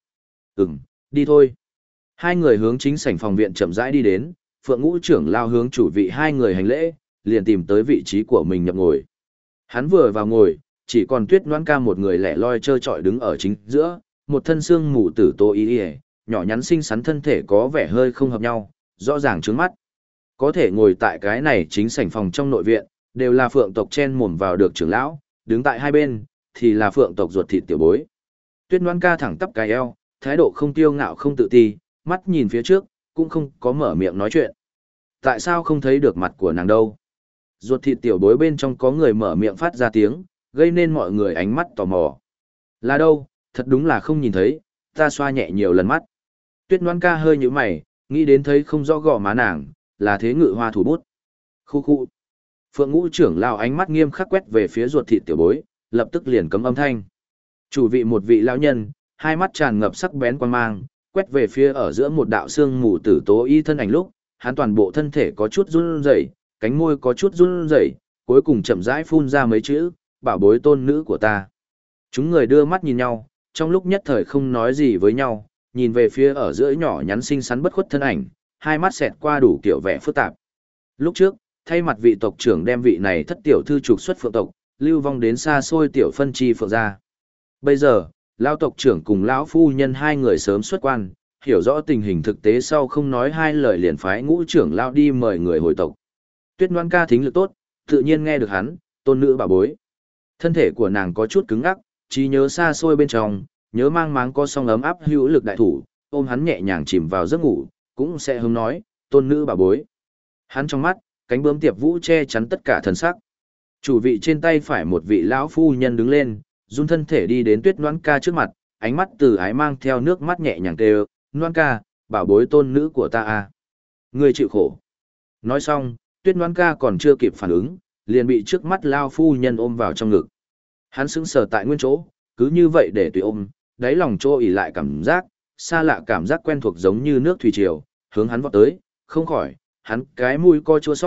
Đi thôi. Hai người hướng chính sảnh phòng viện chậm rãi đi đến, Phượng Ngũ trưởng lao hướng chủ vị hai người hành lễ, liền tìm tới vị trí của mình nhập ngồi. Hắn vừa vào ngồi, chỉ còn Tuyết Ngoan ca một người lẻ loi trơ trọi đứng ở chính giữa, một thân xương mù tử tô ý ỉa, nhỏ nhắn xinh xắn thân thể có vẻ hơi không hợp nhau, rõ ràng trướng mắt. Có thể ngồi tại cái này chính sảnh phòng trong nội viện, đều là Phượng tộc chen mồm vào được trưởng lão, đứng tại hai bên thì là Phượng tộc ruột thịt tiểu bối. Tuyết Ngoan ca thẳng tắp cái eo, thái độ không tiêu ngạo không tự ti, mắt nhìn phía trước, cũng không có mở miệng nói chuyện. Tại sao không thấy được mặt của nàng đâu? Ruột thịt tiểu bối bên trong có người mở miệng phát ra tiếng, gây nên mọi người ánh mắt tò mò. Là đâu, thật đúng là không nhìn thấy, ta xoa nhẹ nhiều lần mắt. Tuyết Ngoan ca hơi nhíu mày, nghĩ đến thấy không rõ gò má nàng, là thế ngự hoa thủ bút. Khu khu. Phượng Ngũ trưởng lao ánh mắt nghiêm khắc quét về phía ruột thịt tiểu bối, lập tức liền cấm âm thanh. Chủ vị một vị lão nhân, hai mắt tràn ngập sắc bén quan mang, quét về phía ở giữa một đạo xương mù tử tố y thân ảnh lúc, hắn toàn bộ thân thể có chút run rẩy, cánh môi có chút run rẩy, cuối cùng chậm rãi phun ra mấy chữ, bảo bối tôn nữ của ta. Chúng người đưa mắt nhìn nhau, trong lúc nhất thời không nói gì với nhau, nhìn về phía ở giữa nhỏ nhắn xinh xắn bất khuất thân ảnh, hai mắt xẹt qua đủ kiểu vẻ phức tạp. Lúc trước, thay mặt vị tộc trưởng đem vị này thất tiểu thư trục xuất Phượng tộc, lưu vong đến xa xôi tiểu phân chi Phượng gia. Bây giờ, lão tộc trưởng cùng lão phu nhân hai người sớm xuất quan, hiểu rõ tình hình thực tế sau không nói hai lời liền phái Ngũ trưởng lão đi mời người hồi tộc. Tuyết Ngoan ca thính lực tốt, tự nhiên nghe được hắn, tôn nữ bảo bối. Thân thể của nàng có chút cứng ngắc, trí nhớ xa xôi bên trong, nhớ mang máng có song ấm áp hữu lực đại thủ, ôm hắn nhẹ nhàng chìm vào giấc ngủ, cũng sẽ hướng nói, tôn nữ bảo bối. Hắn trong mắt, cánh bướm tiệp vũ che chắn tất cả thần sắc. Chủ vị trên tay phải một vị lão phu nhân đứng lên, run thân thể đi đến Tuyết Ngoan ca trước mặt, ánh mắt từ ái mang theo nước mắt nhẹ nhàng kêu, Ngoan ca, bảo bối tôn nữ của ta à. Ngươi chịu khổ. Nói xong, Tuyết Ngoan ca còn chưa kịp phản ứng, liền bị trước mắt lão phu nhân ôm vào trong ngực. Hắn sững sờ tại nguyên chỗ, cứ như vậy để tùy ôm, đáy lòng trô ỉ lại cảm giác, xa lạ cảm giác quen thuộc giống như nước thủy triều, hướng hắn vọt tới, không khỏi, hắn cái mũi co chua sót,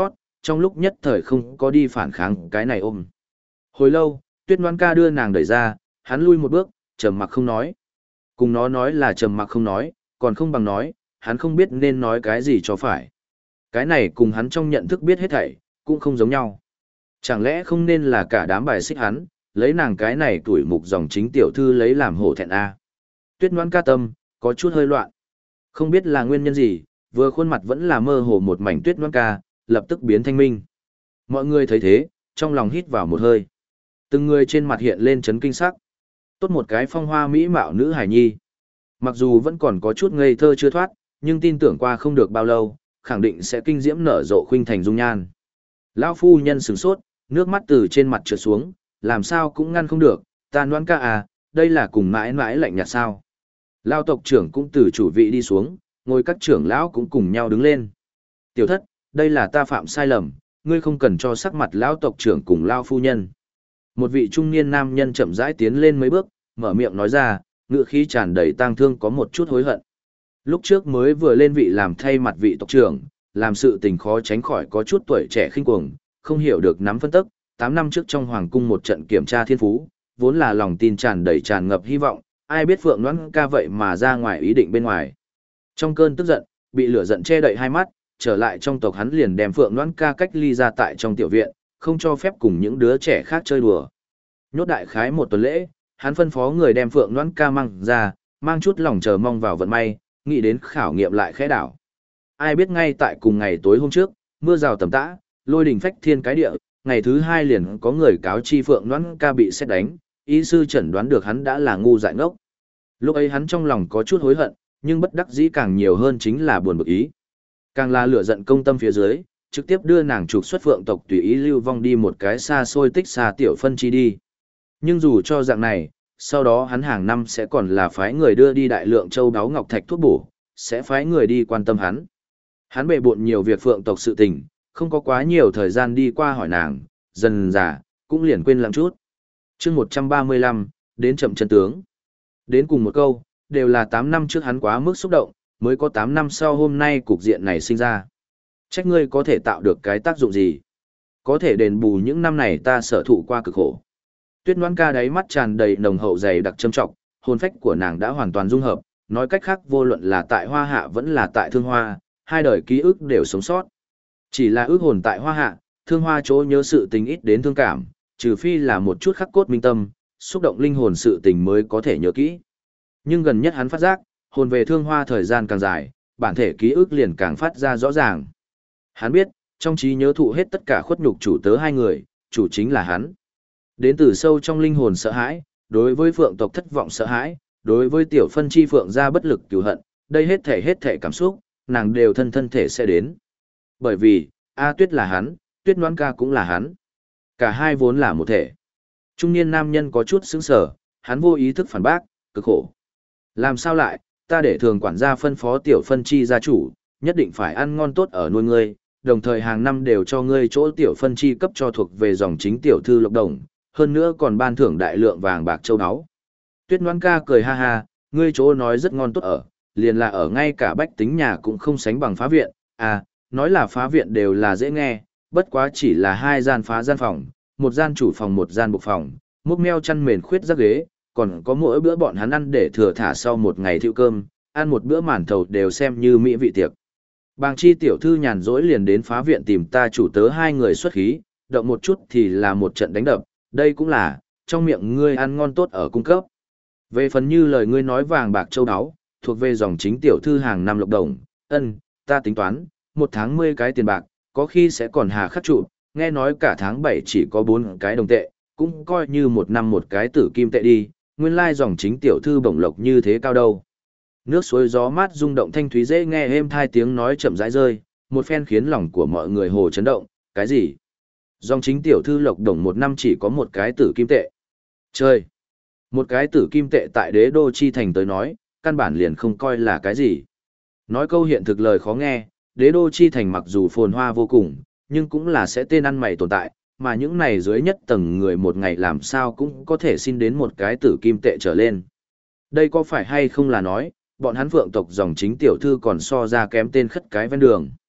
trong lúc nhất thời không có đi phản kháng cái này ôm. Hồi lâu, Tuyết Loan ca đưa nàng đẩy ra, hắn lui một bước, trầm mặc không nói. Cùng nó nói là trầm mặc không nói, còn không bằng nói, hắn không biết nên nói cái gì cho phải. Cái này cùng hắn trong nhận thức biết hết thảy, cũng không giống nhau. Chẳng lẽ không nên là cả đám bài xích hắn, lấy nàng cái này tuổi mục dòng chính tiểu thư lấy làm hổ thẹn a. Tuyết Loan ca tâm, có chút hơi loạn. Không biết là nguyên nhân gì, vừa khuôn mặt vẫn là mơ hồ một mảnh Tuyết Loan ca, lập tức biến thanh minh. Mọi người thấy thế, trong lòng hít vào một hơi. Từng người trên mặt hiện lên chấn kinh sắc. Tốt một cái phong hoa mỹ mạo nữ hài nhi. Mặc dù vẫn còn có chút ngây thơ chưa thoát, nhưng tin tưởng qua không được bao lâu, khẳng định sẽ kinh diễm nở rộ khuynh thành dung nhan. Lão phu nhân sửng sốt, nước mắt từ trên mặt trượt xuống, làm sao cũng ngăn không được, ta Loan ca à, đây là cùng mãi mãi lạnh nhạt sao. Lão tộc trưởng cũng từ chủ vị đi xuống, ngồi các trưởng lão cũng cùng nhau đứng lên. Tiểu thất, đây là ta phạm sai lầm, ngươi không cần cho sắc mặt lão tộc trưởng cùng lão phu nhân. Một vị trung niên nam nhân chậm rãi tiến lên mấy bước, mở miệng nói ra, ngữ khí tràn đầy tang thương có một chút hối hận. Lúc trước mới vừa lên vị làm thay mặt vị tộc trưởng, làm sự tình khó tránh khỏi có chút tuổi trẻ khinh cuồng, không hiểu được nắm phân tức, 8 năm trước trong hoàng cung một trận kiểm tra thiên phú, vốn là lòng tin tràn đầy tràn ngập hy vọng, ai biết Phượng Loan ca vậy mà ra ngoài ý định bên ngoài. Trong cơn tức giận, bị lửa giận che đậy hai mắt, trở lại trong tộc hắn liền đem Phượng Loan ca cách ly ra tại trong tiểu viện, không cho phép cùng những đứa trẻ khác chơi đùa. Nhốt đại khái một tuần lễ, hắn phân phó người đem Phượng Loan ca mang ra, mang chút lòng chờ mong vào vận may, nghĩ đến khảo nghiệm lại khẽ đảo. Ai biết ngay tại cùng ngày tối hôm trước, mưa rào tầm tã, lôi đình phách thiên cái địa, ngày thứ hai liền có người cáo chi Phượng Loan ca bị sét đánh, y sư chẩn đoán được hắn đã là ngu dại ngốc. Lúc ấy hắn trong lòng có chút hối hận, nhưng bất đắc dĩ càng nhiều hơn chính là buồn bực ý. Càng là lửa giận công tâm phía dưới, trực tiếp đưa nàng trục xuất Phượng tộc tùy ý lưu vong đi một cái xa xôi tích xa tiểu phân chi đi. Nhưng dù cho dạng này, sau đó hắn hàng năm sẽ còn là phái người đưa đi đại lượng châu báu ngọc thạch thuốc bổ, sẽ phái người đi quan tâm hắn. Hắn bề bộn nhiều việc Phượng tộc sự tình, không có quá nhiều thời gian đi qua hỏi nàng, dần dà, cũng liền quên lặng chút. chương 135, đến chậm chân tướng. Đến cùng một câu, đều là 8 năm trước hắn quá mức xúc động, mới có 8 năm sau hôm nay cục diện này sinh ra. Trách ngươi có thể tạo được cái tác dụng gì? Có thể đền bù những năm này ta sở thụ qua cực khổ. Tuyết Loan ca đáy mắt tràn đầy nồng hậu dày đặc châm trọng, hồn phách của nàng đã hoàn toàn dung hợp, nói cách khác vô luận là tại Hoa Hạ vẫn là tại Thương Hoa, hai đời ký ức đều sống sót. Chỉ là ước hồn tại Hoa Hạ, Thương Hoa chỗ nhớ sự tình ít đến thương cảm, trừ phi là một chút khắc cốt minh tâm, xúc động linh hồn sự tình mới có thể nhớ kỹ. Nhưng gần nhất hắn phát giác, hồn về Thương Hoa thời gian càng dài, bản thể ký ức liền càng phát ra rõ ràng. Hắn biết, trong trí nhớ thụ hết tất cả khuất nhục chủ tớ hai người, chủ chính là hắn. Đến từ sâu trong linh hồn sợ hãi, đối với Phượng tộc thất vọng sợ hãi, đối với tiểu phân chi Phượng gia bất lực cừu hận, đây hết thể cảm xúc, nàng đều thân thể sẽ đến. Bởi vì, A Tuyết là hắn, Tuyết Loan ca cũng là hắn. Cả hai vốn là một thể. Trung niên nam nhân có chút sững sờ, hắn vô ý thức phản bác, cực khổ. Làm sao lại, ta để thường quản gia phân phó tiểu phân chi gia chủ, nhất định phải ăn ngon tốt ở nuôi ngươi, đồng thời hàng năm đều cho ngươi chỗ tiểu phân chi cấp cho thuộc về dòng chính tiểu thư Lộc Đồng, hơn nữa còn ban thưởng đại lượng vàng bạc châu áo. Tuyết Loan ca cười ha ha, ngươi chỗ nói rất ngon tốt ở, liền là ở ngay cả bách tính nhà cũng không sánh bằng phá viện, à, nói là phá viện đều là dễ nghe, bất quá chỉ là 2 gian phá gian phòng, một gian chủ phòng một gian bục phòng, múc meo chăn mền khuyết rác ghế, còn có mỗi bữa bọn hắn ăn để thừa thả sau một ngày thiêu cơm, ăn một bữa màn thầu đều xem như mỹ vị tiệc. Bàng chi tiểu thư nhàn rỗi liền đến phá viện tìm ta chủ tớ hai người xuất khí, động một chút thì là một trận đánh đập, đây cũng là, trong miệng ngươi ăn ngon tốt ở cung cấp. Về phần như lời ngươi nói vàng bạc châu áo, thuộc về dòng chính tiểu thư hàng năm Lộc Đồng, ta tính toán, 1 tháng 10 cái tiền bạc, có khi sẽ còn hà khắc trụ, nghe nói cả tháng 7 chỉ có 4 cái đồng tệ, cũng coi như 1 năm một cái tử kim tệ đi, nguyên lai dòng chính tiểu thư bổng lộc như thế cao đâu. Nước suối gió mát rung động thanh thúy dễ nghe êm thai tiếng nói chậm rãi rơi, một phen khiến lòng của mọi người hồ chấn động, cái gì? Dòng chính tiểu thư Lộc Đồng 1 năm chỉ có 1 cái tử kim tệ. Chơi! 1 cái tử kim tệ tại đế đô chi thành tới nói, căn bản liền không coi là cái gì. Nói câu hiện thực lời khó nghe, đế đô chi thành mặc dù phồn hoa vô cùng, nhưng cũng là sẽ tên ăn mày tồn tại, mà những này dưới nhất tầng người một ngày làm sao cũng có thể xin đến 1 cái tử kim tệ trở lên. Đây có phải hay không là nói, bọn hắn Phượng tộc dòng chính tiểu thư còn so ra kém tên khất cái ven đường.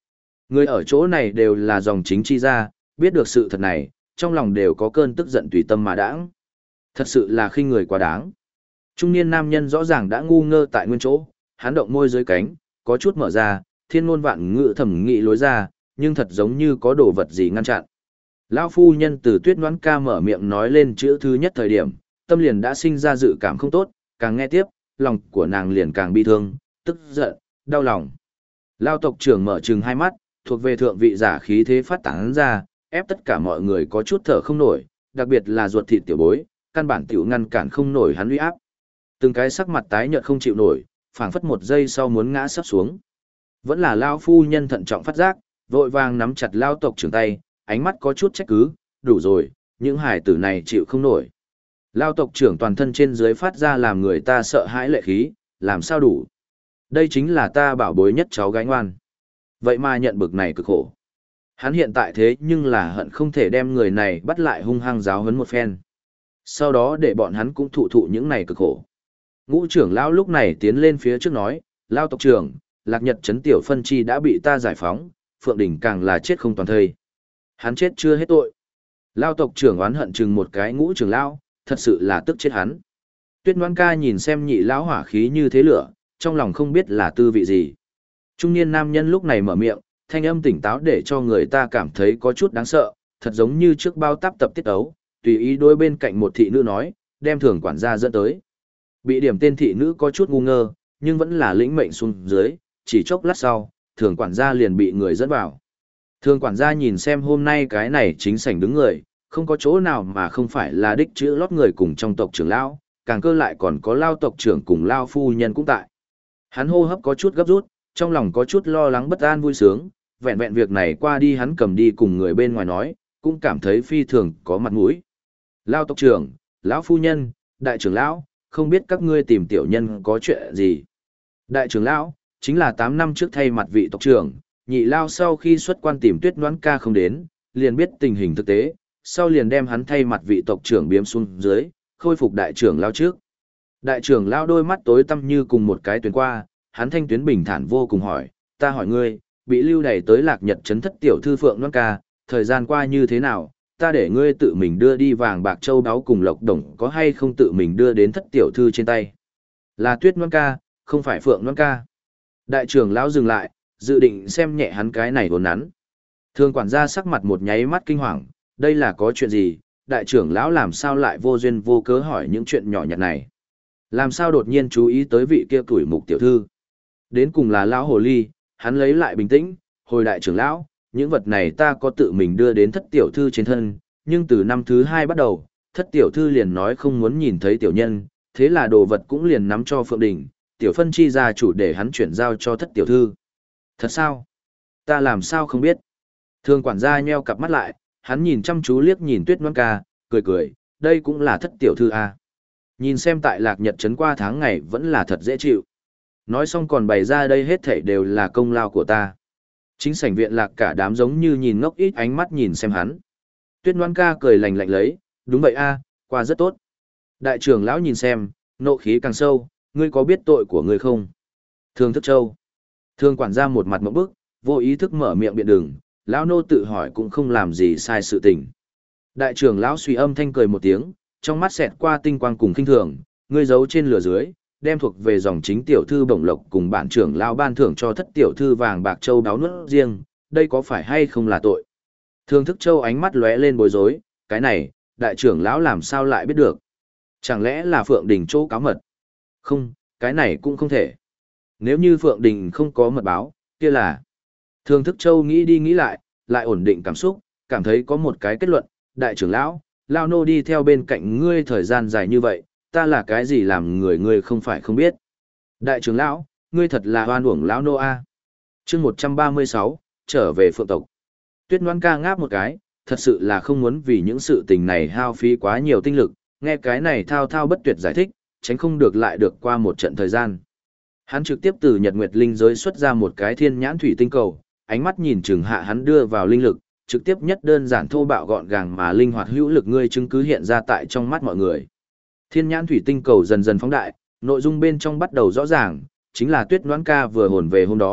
Người ở chỗ này đều là dòng chính chi ra, biết được sự thật này, trong lòng đều có cơn tức giận tùy tâm mà đãng. Thật sự là khinh người quá đáng. Trung niên nam nhân rõ ràng đã ngu ngơ tại nguyên chỗ, hắn động môi dưới cánh, có chút mở ra, thiên ngôn vạn ngữ thẩm nghị lối ra, nhưng thật giống như có đồ vật gì ngăn chặn. Lão phu nhân từ Tuyết Ngoãn Ca mở miệng nói lên chữ thứ nhất thời điểm, tâm liền đã sinh ra dự cảm không tốt, càng nghe tiếp, lòng của nàng liền càng bi thương, tức giận, đau lòng. Lão tộc trưởng mở trừng hai mắt, thuộc về thượng vị giả khí thế phát tán ra, ép tất cả mọi người có chút thở không nổi, đặc biệt là ruột thịt tiểu bối, căn bản tiểu ngăn cản không nổi hắn uy áp. Từng cái sắc mặt tái nhợt không chịu nổi, phảng phất một giây sau muốn ngã sắp xuống. Vẫn là lão phu nhân thận trọng phát giác, vội vàng nắm chặt lão tộc trưởng tay, ánh mắt có chút trách cứ, đủ rồi, những hải tử này chịu không nổi. Lão tộc trưởng toàn thân trên dưới phát ra làm người ta sợ hãi lệ khí, làm sao đủ. Đây chính là ta bảo bối nhất cháu gái ngoan. Vậy mà nhận bực này cực khổ. Hắn hiện tại thế nhưng là hận không thể đem người này bắt lại hung hăng giáo huấn một phen. Sau đó để bọn hắn cũng thụ thụ những này cực khổ. Ngũ trưởng lão lúc này tiến lên phía trước nói, Lão tộc trưởng, Lạc Nhật trấn tiểu phân chi đã bị ta giải phóng, Phượng Đình càng là chết không toàn thây. Hắn chết chưa hết tội. Lão tộc trưởng oán hận chừng một cái ngũ trưởng lão, thật sự là tức chết hắn. Tuyết Ngoãn Ca nhìn xem nhị lão hỏa khí như thế lửa, trong lòng không biết là tư vị gì. Trung niên nam nhân lúc này mở miệng, thanh âm tỉnh táo để cho người ta cảm thấy có chút đáng sợ, thật giống như trước bao táp tập tiết ấu, tùy ý đối bên cạnh một thị nữ nói, đem thường quản gia dẫn tới. Bị điểm tên thị nữ có chút ngu ngơ, nhưng vẫn là lĩnh mệnh xuống dưới, chỉ chốc lát sau, thường quản gia liền bị người dẫn vào. Thường quản gia nhìn xem hôm nay cái này chính sảnh đứng người, không có chỗ nào mà không phải là đích chữ lót người cùng trong tộc trưởng lão, càng cơ lại còn có Lao tộc trưởng cùng Lao phu nhân cũng tại. Hắn hô hấp có chút gấp rút, trong lòng có chút lo lắng bất an vui sướng, vẹn vẹn việc này qua đi hắn cầm đi cùng người bên ngoài nói, cũng cảm thấy phi thường có mặt mũi. Lao tộc trưởng, lão phu nhân, đại trưởng lão, không biết các ngươi tìm tiểu nhân có chuyện gì. Đại trưởng lão, chính là 8 năm trước thay mặt vị tộc trưởng, nhị lao sau khi xuất quan tìm Tuyết Ngoãn Ca không đến, liền biết tình hình thực tế, sau liền đem hắn thay mặt vị tộc trưởng biếm xuống dưới, khôi phục đại trưởng lão trước. Đại trưởng lão đôi mắt tối tăm như cùng một cái tuyến qua, hắn thanh tuyến bình thản vô cùng hỏi, ta hỏi ngươi, bị lưu đày tới Lạc Nhật trấn thất tiểu thư Phượng Ngoãn Ca, thời gian qua như thế nào, ta để ngươi tự mình đưa đi vàng bạc châu báu cùng lộc đồng có hay không tự mình đưa đến thất tiểu thư trên tay. Là Tuyết Ngoãn Ca, không phải Phượng Ngoãn Ca. Đại trưởng lão dừng lại, dự định xem nhẹ hắn cái này vốn nắn. Thường quản gia sắc mặt một nháy mắt kinh hoàng, đây là có chuyện gì, đại trưởng lão làm sao lại vô duyên vô cớ hỏi những chuyện nhỏ nhặt này. Làm sao đột nhiên chú ý tới vị kia tuổi mục tiểu thư. Đến cùng là lão hồ ly, hắn lấy lại bình tĩnh, hồi đại trưởng lão, những vật này ta có tự mình đưa đến thất tiểu thư trên thân, nhưng từ năm thứ 2 bắt đầu, thất tiểu thư liền nói không muốn nhìn thấy tiểu nhân, thế là đồ vật cũng liền nắm cho Phượng Đình, tiểu phân chi gia chủ để hắn chuyển giao cho thất tiểu thư. Thật sao? Ta làm sao không biết? Thường quản gia nheo cặp mắt lại, hắn nhìn chăm chú liếc nhìn Tuyết Ngoãn Ca, cười cười, đây cũng là thất tiểu thư à. Nhìn xem tại Lạc Nhật trấn qua tháng ngày vẫn là thật dễ chịu. Nói xong còn bày ra đây hết thảy đều là công lao của ta. Chính sảnh viện Lạc cả đám giống như nhìn ngốc ít ánh mắt nhìn xem hắn. Tuyết Ngoãn Ca cười lành lạnh lấy, đúng vậy a, qua rất tốt. Đại trưởng lão nhìn xem, nộ khí càng sâu, ngươi có biết tội của ngươi không? Thường Thức Châu. Thường quản gia một mặt ngộp bức, vô ý thức mở miệng biện đừng, lão nô tự hỏi cũng không làm gì sai sự tình. Đại trưởng lão suy âm thanh cười một tiếng, trong mắt xẹt qua tinh quang cùng khinh thường, ngươi giấu trên lửa dưới, đem thuộc về dòng chính tiểu thư bổng lộc cùng bản trưởng lão ban thưởng cho thất tiểu thư vàng bạc châu đáo nuốt riêng, đây có phải hay không là tội? Thường Thức Châu ánh mắt lóe lên bối rối, cái này, đại trưởng lão làm sao lại biết được? Chẳng lẽ là Phượng Đình chỗ cáo mật? Không, cái này cũng không thể. Nếu như Phượng Đình không có mật báo, kia là... Thường Thức Châu nghĩ đi nghĩ lại ổn định cảm xúc, cảm thấy có một cái kết luận, đại trưởng lão, lao nô đi theo bên cạnh ngươi thời gian dài như vậy, ta là cái gì làm người ngươi không phải không biết. Đại trưởng lão, ngươi thật là hoan uổng lão nô a. Chương 136, trở về Phượng tộc. Tuyết Ngoãn Ca ngáp một cái, thật sự là không muốn vì những sự tình này hao phí quá nhiều tinh lực, nghe cái này thao thao bất tuyệt giải thích, tránh không được lại được qua một trận thời gian. Hắn trực tiếp từ Nhật Nguyệt Linh giới xuất ra một cái thiên nhãn thủy tinh cầu, ánh mắt nhìn chừng hạ hắn đưa vào linh lực, trực tiếp nhất đơn giản thô bạo gọn gàng mà linh hoạt hữu lực ngươi chứng cứ hiện ra tại trong mắt mọi người. Thiên nhãn thủy tinh cầu dần dần phóng đại, nội dung bên trong bắt đầu rõ ràng, chính là Tuyết Ngoãn Ca vừa hồn về hôm đó,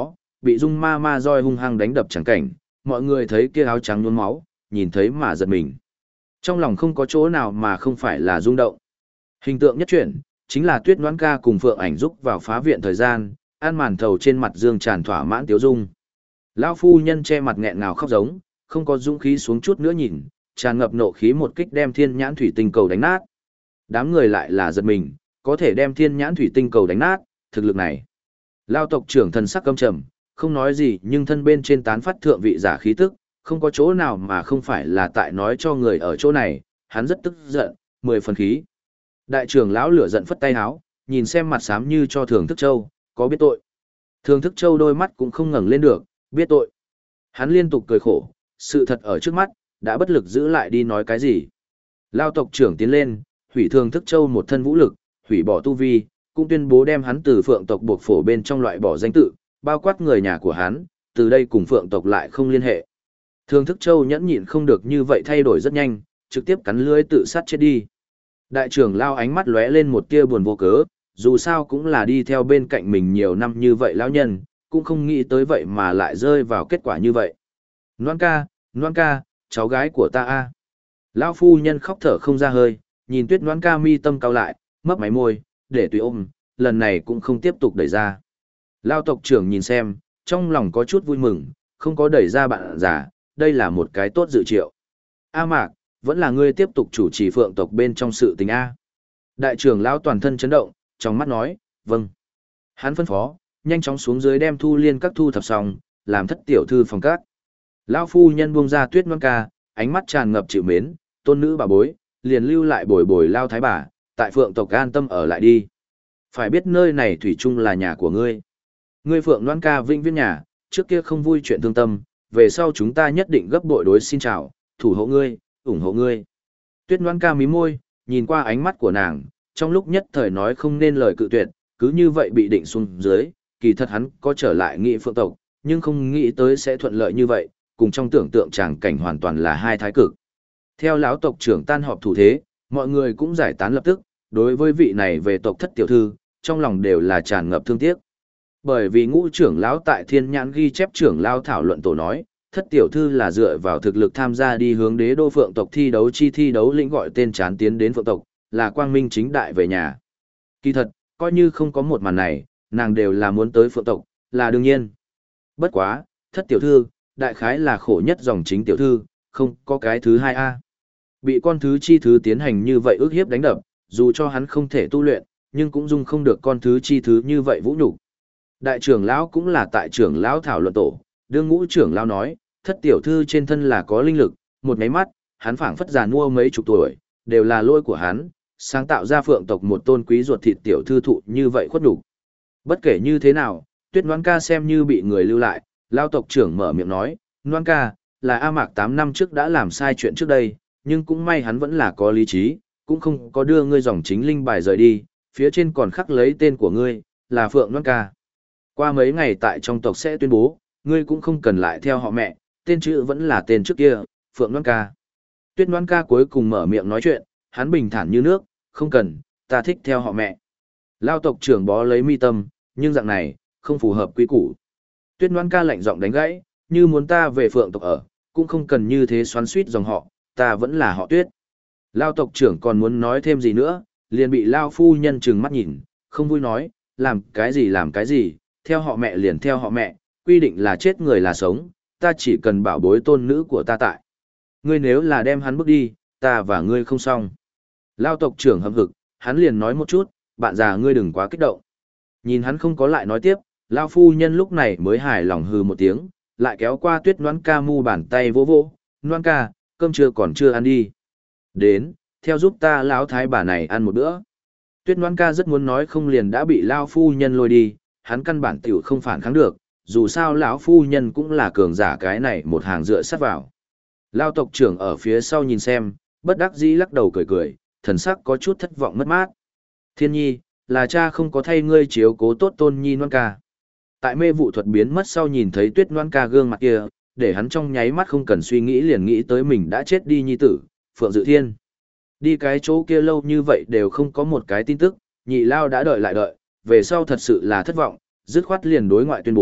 bị dung ma ma roi hung hăng đánh đập chẳng cảnh, mọi người thấy kia áo trắng nhuốm máu, nhìn thấy mà giật mình. Trong lòng không có chỗ nào mà không phải là rung động. Hình tượng nhất chuyển, chính là Tuyết Noãn Ca cùng Phượng Ảnh giúp vào phá viện thời gian, ăn màn thầu trên mặt dương tràn thỏa mãn tiếu dung. Lão phu nhân che mặt nghẹn ngào khóc giống, không có dũng khí xuống chút nữa nhìn, tràn ngập nộ khí một kích đem thiên nhãn thủy tinh cầu đánh nát. Đám người lại là giật mình, có thể đem thiên nhãn thủy tinh cầu đánh nát, thực lực này. Lao tộc trưởng thần sắc căm trầm, không nói gì nhưng thân bên trên tán phát thượng vị giả khí tức, không có chỗ nào mà không phải là tại nói cho người ở chỗ này, hắn rất tức giận, 10 phần khí. Đại trưởng lão lửa giận phất tay háo, nhìn xem mặt xám như cho Thường Thức Châu, có biết tội. Thường Thức Châu đôi mắt cũng không ngẩng lên được, biết tội. Hắn liên tục cười khổ, sự thật ở trước mắt, đã bất lực giữ lại đi nói cái gì. Lao tộc trưởng tiến lên, hủy Thường Thức Châu một thân vũ lực, hủy bỏ tu vi, cũng tuyên bố đem hắn từ Phượng tộc buộc phổ bên trong loại bỏ danh tự, bao quát người nhà của hắn, từ đây cùng Phượng tộc lại không liên hệ. Thường Thức Châu nhẫn nhịn không được như vậy thay đổi rất nhanh, trực tiếp cắn lưỡi tự sát chết đi. Đại trưởng lao ánh mắt lóe lên một tia buồn vô cớ, dù sao cũng là đi theo bên cạnh mình nhiều năm như vậy lão nhân, cũng không nghĩ tới vậy mà lại rơi vào kết quả như vậy. Noãn ca, cháu gái của ta a. Lão phu nhân khóc thở không ra hơi, nhìn Tuyết Noãn ca mi tâm cao lại, mấp máy môi, để tùy ôm, lần này cũng không tiếp tục đẩy ra. Lão tộc trưởng nhìn xem, trong lòng có chút vui mừng, không có đẩy ra bạn già, đây là một cái tốt dự triệu. A Mạc, vẫn là ngươi tiếp tục chủ trì Phượng tộc bên trong sự tình A. Đại trưởng lão toàn thân chấn động, trong mắt nói, vâng. Hắn phân phó, nhanh chóng xuống dưới đem Thu Liên các thu thập xong, làm thất tiểu thư phòng các. Lão phu nhân buông ra Tuyết Noãn ca, ánh mắt tràn ngập chịu mến, tôn nữ bà bối, liền lưu lại bồi bồi Lao thái bà, tại Phượng tộc an tâm ở lại đi. Phải biết nơi này thủy chung là nhà của ngươi. Ngươi Phượng Noãn ca vĩnh viễn nhà, trước kia không vui chuyện thương tâm, về sau chúng ta nhất định gấp bội đối xin chào, thủ hộ ngươi, ủng hộ ngươi. Tuyết Noãn ca mím môi, nhìn qua ánh mắt của nàng, trong lúc nhất thời nói không nên lời cự tuyệt, cứ như vậy bị định xuống dưới, kỳ thật hắn có trở lại nghị Phượng tộc, nhưng không nghĩ tới sẽ thuận lợi như vậy, cùng trong tưởng tượng tràng cảnh hoàn toàn là hai thái cực. Theo lão tộc trưởng tan họp thủ thế, mọi người cũng giải tán lập tức, đối với vị này về tộc thất tiểu thư, trong lòng đều là tràn ngập thương tiếc. Bởi vì ngũ trưởng lão tại Thiên Nhãn ghi chép trưởng lão thảo luận tổ nói, thất tiểu thư là dựa vào thực lực tham gia đi hướng đế đô Phượng tộc thi đấu lĩnh gọi tên chán tiến đến Phượng tộc, là quang minh chính đại về nhà. Kỳ thật, coi như không có một màn này, nàng đều là muốn tới Phượng tộc, là đương nhiên. Bất quá, thất tiểu thư, đại khái là khổ nhất dòng chính tiểu thư, không có cái thứ hai a. Bị con thứ chi thứ tiến hành như vậy ức hiếp đánh đập, dù cho hắn không thể tu luyện, nhưng cũng dung không được con thứ chi thứ như vậy vũ nhục. Đại trưởng lão cũng là tại trưởng lão thảo luận tổ, đương ngũ trưởng lão nói, thất tiểu thư trên thân là có linh lực, một nháy mắt, hắn phảng phất già nua mấy chục tuổi, đều là lỗi của hắn, sáng tạo ra Phượng tộc một tôn quý ruột thịt tiểu thư thụ như vậy khuất nhục. Bất kể như thế nào, Tuyết Noãn ca xem như bị người lưu lại, lão tộc trưởng mở miệng nói, Noãn ca, là A Mạc 8 năm trước đã làm sai chuyện trước đây, nhưng cũng may hắn vẫn là có lý trí, cũng không có đưa ngươi dòng chính linh bài rời đi, phía trên còn khắc lấy tên của ngươi, là Phượng Noãn ca. Qua mấy ngày tại trong tộc sẽ tuyên bố, ngươi cũng không cần lại theo họ mẹ, tên chữ vẫn là tên trước kia, Phượng Noãn ca. Tuyết Noãn ca cuối cùng mở miệng nói chuyện, hắn bình thản như nước, không cần, ta thích theo họ mẹ. Lao tộc trưởng bó lấy mi tâm, nhưng dạng này, không phù hợp quy củ. Tuyết Noãn ca lạnh giọng đánh gãy, như muốn ta về Phượng tộc ở, cũng không cần như thế xoắn suýt dòng họ, ta vẫn là họ Tuyết. Lao tộc trưởng còn muốn nói thêm gì nữa, liền bị Lao phu nhân trừng mắt nhìn, không vui nói, làm cái gì, theo họ mẹ liền theo họ mẹ, quy định là chết người là sống, ta chỉ cần bảo bối tôn nữ của ta tại. Ngươi nếu là đem hắn bước đi, ta và ngươi không xong. Lao tộc trưởng hậm hực, hắn liền nói một chút, bạn già ngươi đừng quá kích động. Nhìn hắn không có lại nói tiếp, Lao phu nhân lúc này mới hài lòng hừ một tiếng, lại kéo qua Tuyết Noãn ca mu bàn tay vỗ vỗ, Noãn ca, cơm trưa còn chưa ăn đi. Đến, theo giúp ta lão thái bà này ăn một bữa. Tuyết Noãn ca rất muốn nói không liền đã bị Lao phu nhân lôi đi, hắn căn bản tiểu không phản kháng được, dù sao lão phu nhân cũng là cường giả cái này một hàng dựa sát vào. Lao tộc trưởng ở phía sau nhìn xem, bất đắc dĩ lắc đầu cười cười, thần sắc có chút thất vọng mất mát. Thiên nhi, là cha không có thay ngươi chiếu cố tốt tôn nhi Noãn ca. Tại mê vụ thuật biến mất sau nhìn thấy Tuyết Noãn ca gương mặt kia, để hắn trong nháy mắt không cần suy nghĩ liền nghĩ tới mình đã chết đi nhi tử, Phượng Dự Thiên. Đi cái chỗ kia lâu như vậy đều không có một cái tin tức, nhị lao đã đợi lại đợi, về sau thật sự là thất vọng, dứt khoát liền đối ngoại tuyên bố,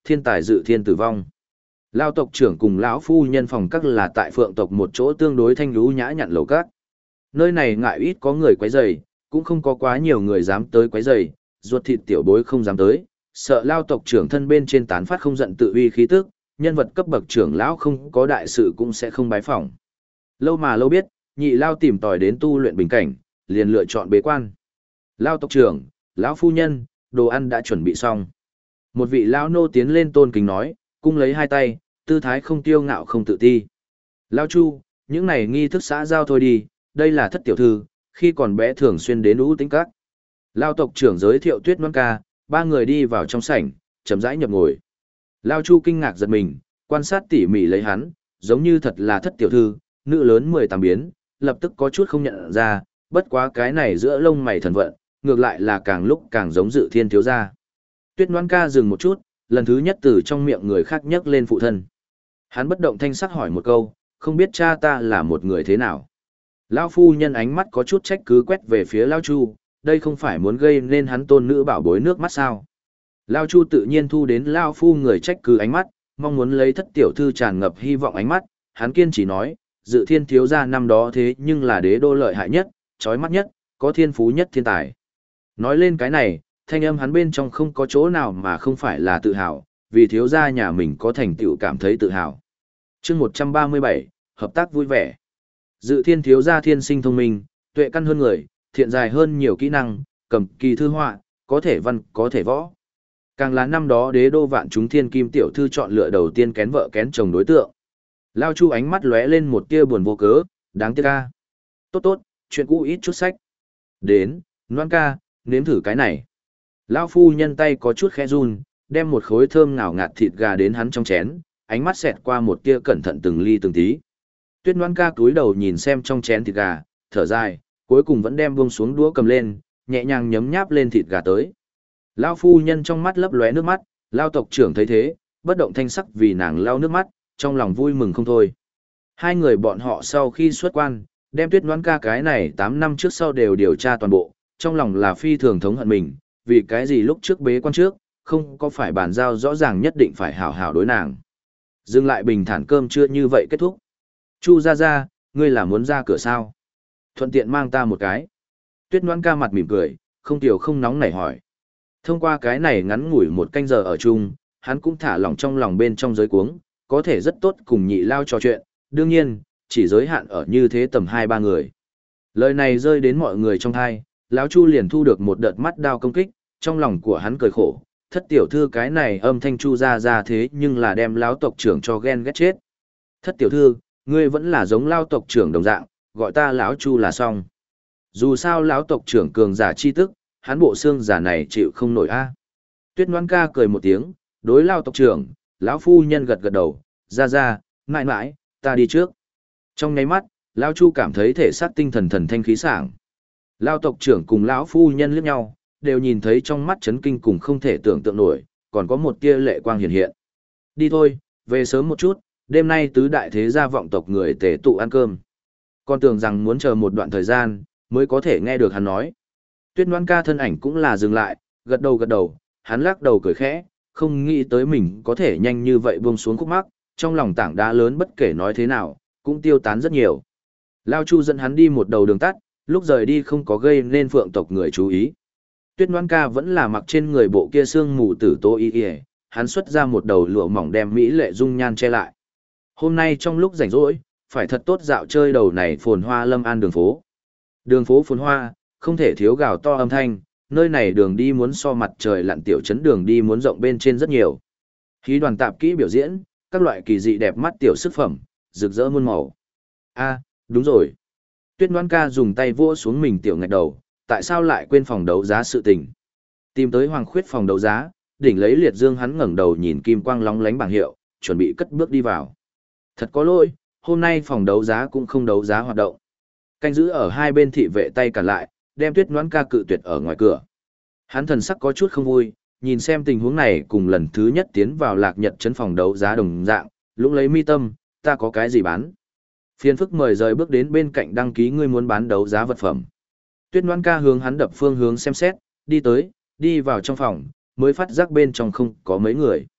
thiên tài dự thiên tử vong. Lao tộc trưởng cùng lão phu nhân phòng các là tại Phượng tộc một chỗ tương đối thanh lú nhã nhặn lầu các. Nơi này ngại ít có người quấy rầy, cũng không có quá nhiều người dám tới quấy rầy, ruột thịt tiểu bối không dám tới, sợ Lao tộc trưởng thân bên trên tán phát không giận tự uy khí tức, nhân vật cấp bậc trưởng lão không có đại sự cũng sẽ không bái phỏng. Lâu mà lâu biết, nhị Lao tìm tòi đến tu luyện bình cảnh, liền lựa chọn bế quan. Lao tộc trưởng, lão phu nhân, đồ ăn đã chuẩn bị xong. Một vị lão nô tiến lên tôn kính nói, cung lấy hai tay, tư thái không tiêu ngạo không tự ti. Lao Chu, những này nghi thức xã giao thôi đi, đây là thất tiểu thư, khi còn bé thường xuyên đến ú tính các. Lao tộc trưởng giới thiệu Tuyết Ngoan Ca, ba người đi vào trong sảnh, chậm rãi nhập ngồi. Lao Chu kinh ngạc giật mình, quan sát tỉ mỉ lấy hắn, giống như thật là thất tiểu thư, nữ lớn 18 biến, lập tức có chút không nhận ra, bất quá cái này giữa lông mày thần vận, ngược lại là càng lúc càng giống Dự Thiên thiếu gia. Tuyết Ngoan Ca dừng một chút, lần thứ nhất từ trong miệng người khác nhắc lên phụ thân. Hắn bất động thanh sắc hỏi một câu, không biết cha ta là một người thế nào. Lão phu nhân ánh mắt có chút trách cứ quét về phía Lao Chu, đây không phải muốn gây nên hắn tôn nữ bảo bối nước mắt sao. Lao Chu tự nhiên thu đến Lao phu người trách cứ ánh mắt, mong muốn lấy thất tiểu thư tràn ngập hy vọng ánh mắt, hắn kiên trì nói, Dự Thiên thiếu gia năm đó thế nhưng là đế đô lợi hại nhất, chói mắt nhất, có thiên phú nhất thiên tài. Nói lên cái này, thanh âm hắn bên trong không có chỗ nào mà không phải là tự hào, vì thiếu gia nhà mình có thành tựu cảm thấy tự hào. Chương 137, hợp tác vui vẻ. Dự Thiên thiếu gia thiên sinh thông minh, tuệ căn hơn người, thiện dài hơn nhiều kỹ năng, cầm kỳ thư họa, có thể văn, có thể võ. Càng là năm đó đế đô vạn chúng thiên kim tiểu thư chọn lựa đầu tiên kén vợ kén chồng đối tượng. Lao Chu ánh mắt lóe lên một tia buồn vô cớ, đáng tiếc ca. Tốt tốt, chuyện cũ ít chút sách. Đến, Ngoan Ca, nếm thử cái này. Lao phu nhân tay có chút khẽ run, đem một khối thơm ngào ngạt thịt gà đến hắn trong chén, ánh mắt xẹt qua một tia cẩn thận từng ly từng tí. Tuyết Ngoan Ca cúi đầu nhìn xem trong chén thịt gà, thở dài, cuối cùng vẫn đem buông xuống đũa cầm lên, nhẹ nhàng nhấm nháp lên thịt gà tới. Lao phu nhân trong mắt lấp lóe nước mắt, Lao tộc trưởng thấy thế, bất động thanh sắc vì nàng lau nước mắt, trong lòng vui mừng không thôi. Hai người bọn họ sau khi xuất quan, đem Tuyết Ngoan Ca cái này 8 năm trước sau đều điều tra toàn bộ, trong lòng là phi thường thống hận mình, vì cái gì lúc trước bế quan trước, không có phải bàn giao rõ ràng nhất định phải hảo hảo đối nàng. Dừng lại bình thản cơm chưa như vậy kết thúc. Chu ra, ngươi là muốn ra cửa sao? Thuận tiện mang ta một cái. Tuyết Ngoan Ca mặt mỉm cười, không tiểu không nóng nảy hỏi. Thông qua cái này ngắn ngủi một canh giờ ở chung, hắn cũng thả lỏng trong lòng bên trong giới cuống, có thể rất tốt cùng nhị Lao trò chuyện, đương nhiên, chỉ giới hạn ở như thế tầm 2-3 người. Lời này rơi đến mọi người trong thai, Lão Chu liền thu được một đợt mắt đao công kích, trong lòng của hắn cười khổ, thất tiểu thư cái này âm thanh Chu ra thế nhưng là đem lão tộc trưởng cho ghen ghét chết. Thất tiểu thư, ngươi vẫn là giống Lao tộc trưởng đồng dạng, gọi ta lão Chu là xong. Dù sao lão tộc trưởng cường giả chi tức, hắn bộ xương giả này chịu không nổi a. Tuyết Ngoan Ca cười một tiếng, đối Lao tộc trưởng, lão phu nhân gật gật đầu, ra, mãi mãi, ta đi trước. Trong nháy mắt, Lao Chu cảm thấy thể xác tinh thần thần thanh khí sảng. Lao tộc trưởng cùng lão phu nhân liếc nhau, đều nhìn thấy trong mắt chấn kinh cùng không thể tưởng tượng nổi, còn có một tia lệ quang hiện hiện. Đi thôi, về sớm một chút, đêm nay tứ đại thế gia vọng tộc người tề tụ ăn cơm. Con tưởng rằng muốn chờ một đoạn thời gian, mới có thể nghe được hắn nói. Tuyết Ngoan Ca thân ảnh cũng là dừng lại, gật đầu, hắn lắc đầu cười khẽ, không nghĩ tới mình có thể nhanh như vậy buông xuống khúc mắc, trong lòng tảng đá lớn bất kể nói thế nào, cũng tiêu tán rất nhiều. Lao Chu dẫn hắn đi một đầu đường tắt, lúc rời đi không có gây nên Phượng tộc người chú ý. Tuyết Ngoan Ca vẫn là mặc trên người bộ kia xương mù tử tố y, hắn xuất ra một đầu lụa mỏng đem mỹ lệ dung nhan che lại. Hôm nay trong lúc rảnh rỗi, phải thật tốt dạo chơi đầu này phồn hoa lâm an đường phố. Đường phố phồn hoa, không thể thiếu gào to âm thanh, nơi này đường đi muốn so mặt trời lặn tiểu trấn đường đi muốn rộng bên trên rất nhiều. Khí đoàn tạp kỹ biểu diễn, các loại kỳ dị đẹp mắt tiểu sức phẩm, rực rỡ muôn màu. A, đúng rồi. Tuyết Ngoan Ca dùng tay vỗ xuống mình tiểu ngạch đầu, tại sao lại quên phòng đấu giá sự tình. Tìm tới Hoàng Khuyết phòng đấu giá, đỉnh lấy liệt dương hắn ngẩng đầu nhìn kim quang lóng lánh bảng hiệu, chuẩn bị cất bước đi vào. Thật có lỗi, hôm nay phòng đấu giá cũng không đấu giá hoạt động. Canh giữ ở hai bên thị vệ tay cản lại, đem Tuyết Ngoan Ca cự tuyệt ở ngoài cửa. Hắn thần sắc có chút không vui, nhìn xem tình huống này cùng lần thứ nhất tiến vào Lạc Nhật trấn phòng đấu giá đồng dạng, lũng lấy mi tâm, ta có cái gì bán. Phiền phức mời rời bước đến bên cạnh đăng ký ngươi muốn bán đấu giá vật phẩm. Tuyết Ngoan Ca hướng hắn đập phương hướng xem xét, đi vào trong phòng, mới phát giác bên trong không có mấy người.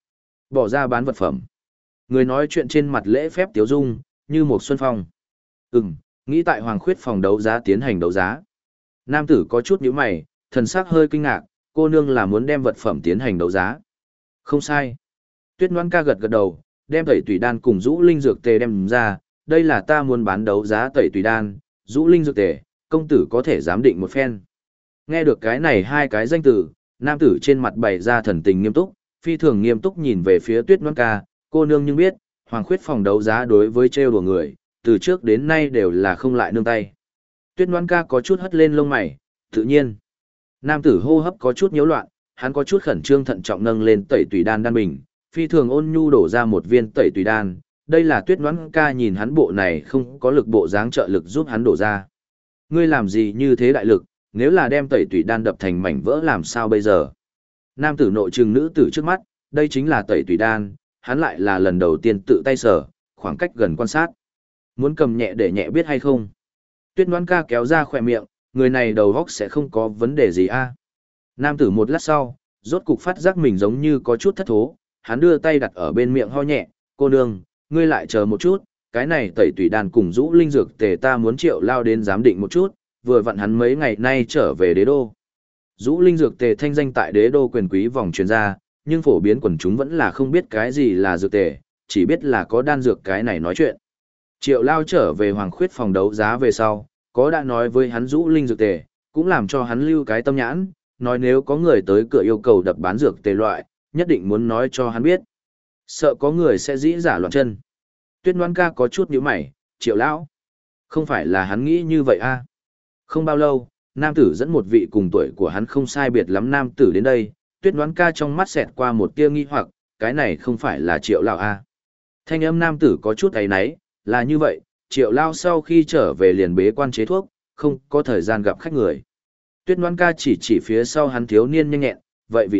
Bỏ ra bán vật phẩm. Người nói chuyện trên mặt lễ phép tiếu dung, như một xuân phong. Nghĩ tại Hoàng Khuyết phòng đấu giá tiến hành đấu giá. Nam tử có chút nhíu mày, thần sắc hơi kinh ngạc, cô nương là muốn đem vật phẩm tiến hành đấu giá. Không sai. Tuyết Ngoan ca gật gật đầu, đem tẩy tùy đan cùng rũ linh dược tề đem ra, đây là ta muốn bán đấu giá tẩy tùy đan, rũ linh dược tề, công tử có thể giám định một phen. Nghe được cái này hai cái danh từ, nam tử trên mặt bày ra thần tình nghiêm túc, phi thường nghiêm túc nhìn về phía Tuyết Ngoan ca, cô nương nhưng biết, Hoàng Khuyết phòng đấu giá đối với trêu đùa người, từ trước đến nay đều là không lại nương tay. Tuyết Ngoan ca có chút hất lên lông mày, tự nhiên. Nam tử hô hấp có chút nhiễu loạn, hắn có chút khẩn trương thận trọng nâng lên tẩy tùy đan đan bình, phi thường ôn nhu đổ ra một viên tẩy tùy đan. Đây là Tuyết Ngoan ca nhìn hắn bộ này không có lực bộ dáng trợ lực giúp hắn đổ ra. Ngươi làm gì như thế đại lực, nếu là đem tẩy tùy đan đập thành mảnh vỡ làm sao bây giờ? Nam tử nội trừng nữ tử trước mắt, đây chính là tẩy tùy đan, hắn lại là lần đầu tiên tự tay sở, khoảng cách gần quan sát. Muốn cầm nhẹ để nhẹ biết hay không? Tuyết Ngoan ca kéo ra khỏe miệng, người này đầu óc sẽ không có vấn đề gì a. Nam tử một lát sau, rốt cục phát giác mình giống như có chút thất thố, hắn đưa tay đặt ở bên miệng ho nhẹ, cô nương, ngươi lại chờ một chút, cái này tẩy tùy đan cùng rũ linh dược tề ta muốn Triệu Lao đến giám định một chút, vừa vặn hắn mấy ngày nay trở về đế đô. Rũ linh dược tề thanh danh tại đế đô quyền quý vòng truyền ra, nhưng phổ biến quần chúng vẫn là không biết cái gì là dược tề, chỉ biết là có đan dược cái này nói chuyện. Triệu Lao trở về Hoàng Khuyết phòng đấu giá về sau, có đã nói với hắn rũ linh dược tề, cũng làm cho hắn lưu cái tâm nhãn, nói nếu có người tới cửa yêu cầu đập bán dược tề loại, nhất định muốn nói cho hắn biết. Sợ có người sẽ dĩ giả loạn chân. Tuyết Ngoan ca có chút nhíu mày, Triệu Lão, không phải là hắn nghĩ như vậy a? Không bao lâu, nam tử dẫn một vị cùng tuổi của hắn không sai biệt lắm nam tử đến đây, Tuyết Ngoan ca trong mắt xẹt qua một tia nghi hoặc, cái này không phải là Triệu Lão a? Thanh âm nam tử có chút áy náy, là như vậy, Triệu Lao sau khi trở về liền bế quan chế thuốc, không có thời gian gặp khách người. Tuyết Ngoan ca chỉ phía sau hắn thiếu niên nhanh nhẹn, vậy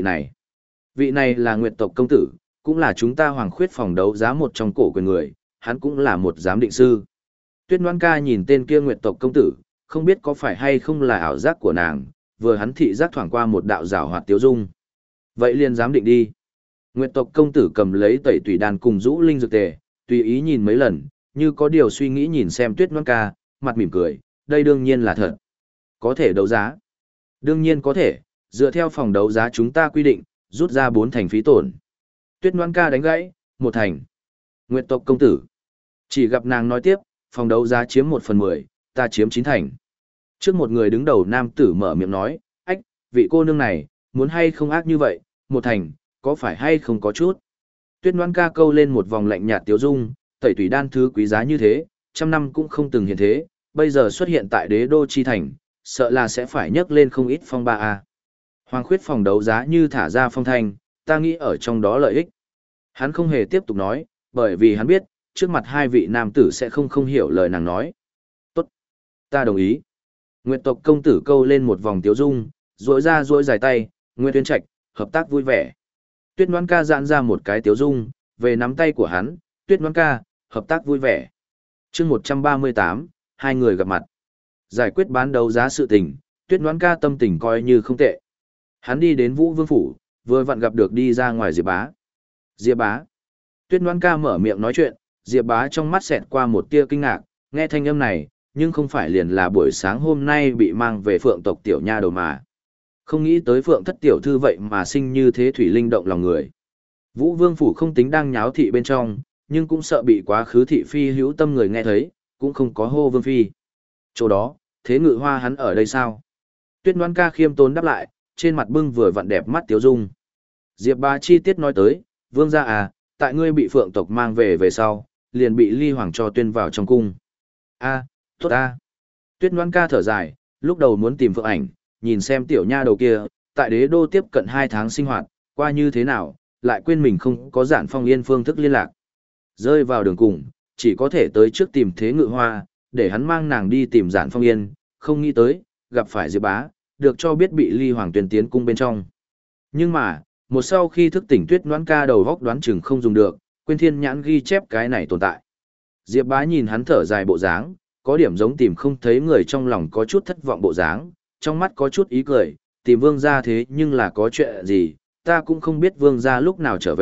vị này là Nguyệt tộc công tử, cũng là chúng ta Hoàng Khuyết phòng đấu giá một trong cổ quyền người, hắn cũng là một giám định sư. Tuyết Ngoan ca nhìn tên kia Nguyệt tộc công tử, không biết có phải hay không là ảo giác của nàng, vừa hắn thị giác thoảng qua một đạo giảo hoạt tiếu dung. Vậy liền giám định đi. Nguyệt tộc công tử cầm lấy tẩy tùy đan cùng rũ linh dược tề, tùy ý nhìn mấy lần, như có điều suy nghĩ nhìn xem Tuyết Ngoan ca, mặt mỉm cười, đây đương nhiên là thật. Có thể đấu giá. Đương nhiên có thể, dựa theo phòng đấu giá chúng ta quy định, rút ra 4 thành phí tổn. Tuyết Ngoan ca đánh gãy, 1 thành. Nguyệt tộc công tử. Chỉ gặp nàng nói tiếp, phòng đấu giá chiếm 1/10, ta chiếm 9 thành. Trước một người đứng đầu nam tử mở miệng nói, ách, vị cô nương này, muốn hay không ác như vậy, 1 thành, có phải hay không có chút. Tuyết Ngoan ca câu lên một vòng lạnh nhạt tiếu dung, tẩy tùy đan thứ quý giá như thế, trăm năm cũng không từng hiện thế, bây giờ xuất hiện tại đế đô chi thành, sợ là sẽ phải nhấc lên không ít phong ba a. Hoàng Khuyết phòng đấu giá như thả ra phong thanh, ta nghĩ ở trong đó lợi ích. Hắn không hề tiếp tục nói, bởi vì hắn biết, trước mặt hai vị nam tử sẽ không hiểu lời nàng nói. Tốt, ta đồng ý. Nguyệt tộc công tử câu lên một vòng tiếu dung, duỗi dài tay, Nguyệt Tuyên Trạch, hợp tác vui vẻ. Tuyết Ngoan ca giãn ra một cái tiếu dung, về nắm tay của hắn, Tuyết Ngoan ca, hợp tác vui vẻ. Chương 138, hai người gặp mặt. Giải quyết bán đấu giá sự tình, Tuyết Ngoan ca tâm tình coi như không tệ. Hắn đi đến Vũ Vương phủ, vừa vặn gặp được đi ra ngoài Diệp Bá. Diệp Bá. Tuyết Ngoan ca mở miệng nói chuyện, Diệp Bá trong mắt xẹt qua một tia kinh ngạc, nghe thanh âm này, nhưng không phải liền là buổi sáng hôm nay bị mang về Phượng tộc tiểu nha đầu mà. Không nghĩ tới Phượng thất tiểu thư vậy mà sinh như thế thủy linh động lòng người. Vũ Vương phủ không tính đang nháo thị bên trong, nhưng cũng sợ bị quá khứ thị phi hữu tâm người nghe thấy, cũng không có hô Vương phi. Chỗ đó, thế Ngự Hoa hắn ở đây sao? Tuyết Ngoan ca khiêm tốn đáp lại, trên mặt bưng vừa vặn đẹp mắt tiếu dung. Diệp Bá chi tiết nói tới, Vương gia à, tại ngươi bị Phượng tộc mang về sau, liền bị Ly Hoàng cho tuyên vào trong cung. A, tốt a. Tuyết Ngoan ca thở dài, lúc đầu muốn tìm Phượng Ảnh, nhìn xem tiểu nha đầu kia, tại đế đô tiếp cận 2 tháng sinh hoạt, qua như thế nào, lại quên mình không có Giản Phong Yên phương thức liên lạc. Rơi vào đường cùng, chỉ có thể tới trước tìm Thế Ngự Hoa, để hắn mang nàng đi tìm Giản Phong Yên, không nghĩ tới, gặp phải Diệp Bá, được cho biết bị Ly Hoàng tuyên tiến cung bên trong. Nhưng mà, một sau khi thức tỉnh Tuyết Ngoan ca đầu góc đoán chừng không dùng được, quên thiên nhãn ghi chép cái này tồn tại. Diệp Bá nhìn hắn thở dài bộ dáng, có điểm giống tìm không thấy người trong lòng có chút thất vọng bộ dáng, trong mắt có chút ý cười, tìm Vương gia thế nhưng là có chuyện gì, ta cũng không biết Vương gia lúc nào trở về,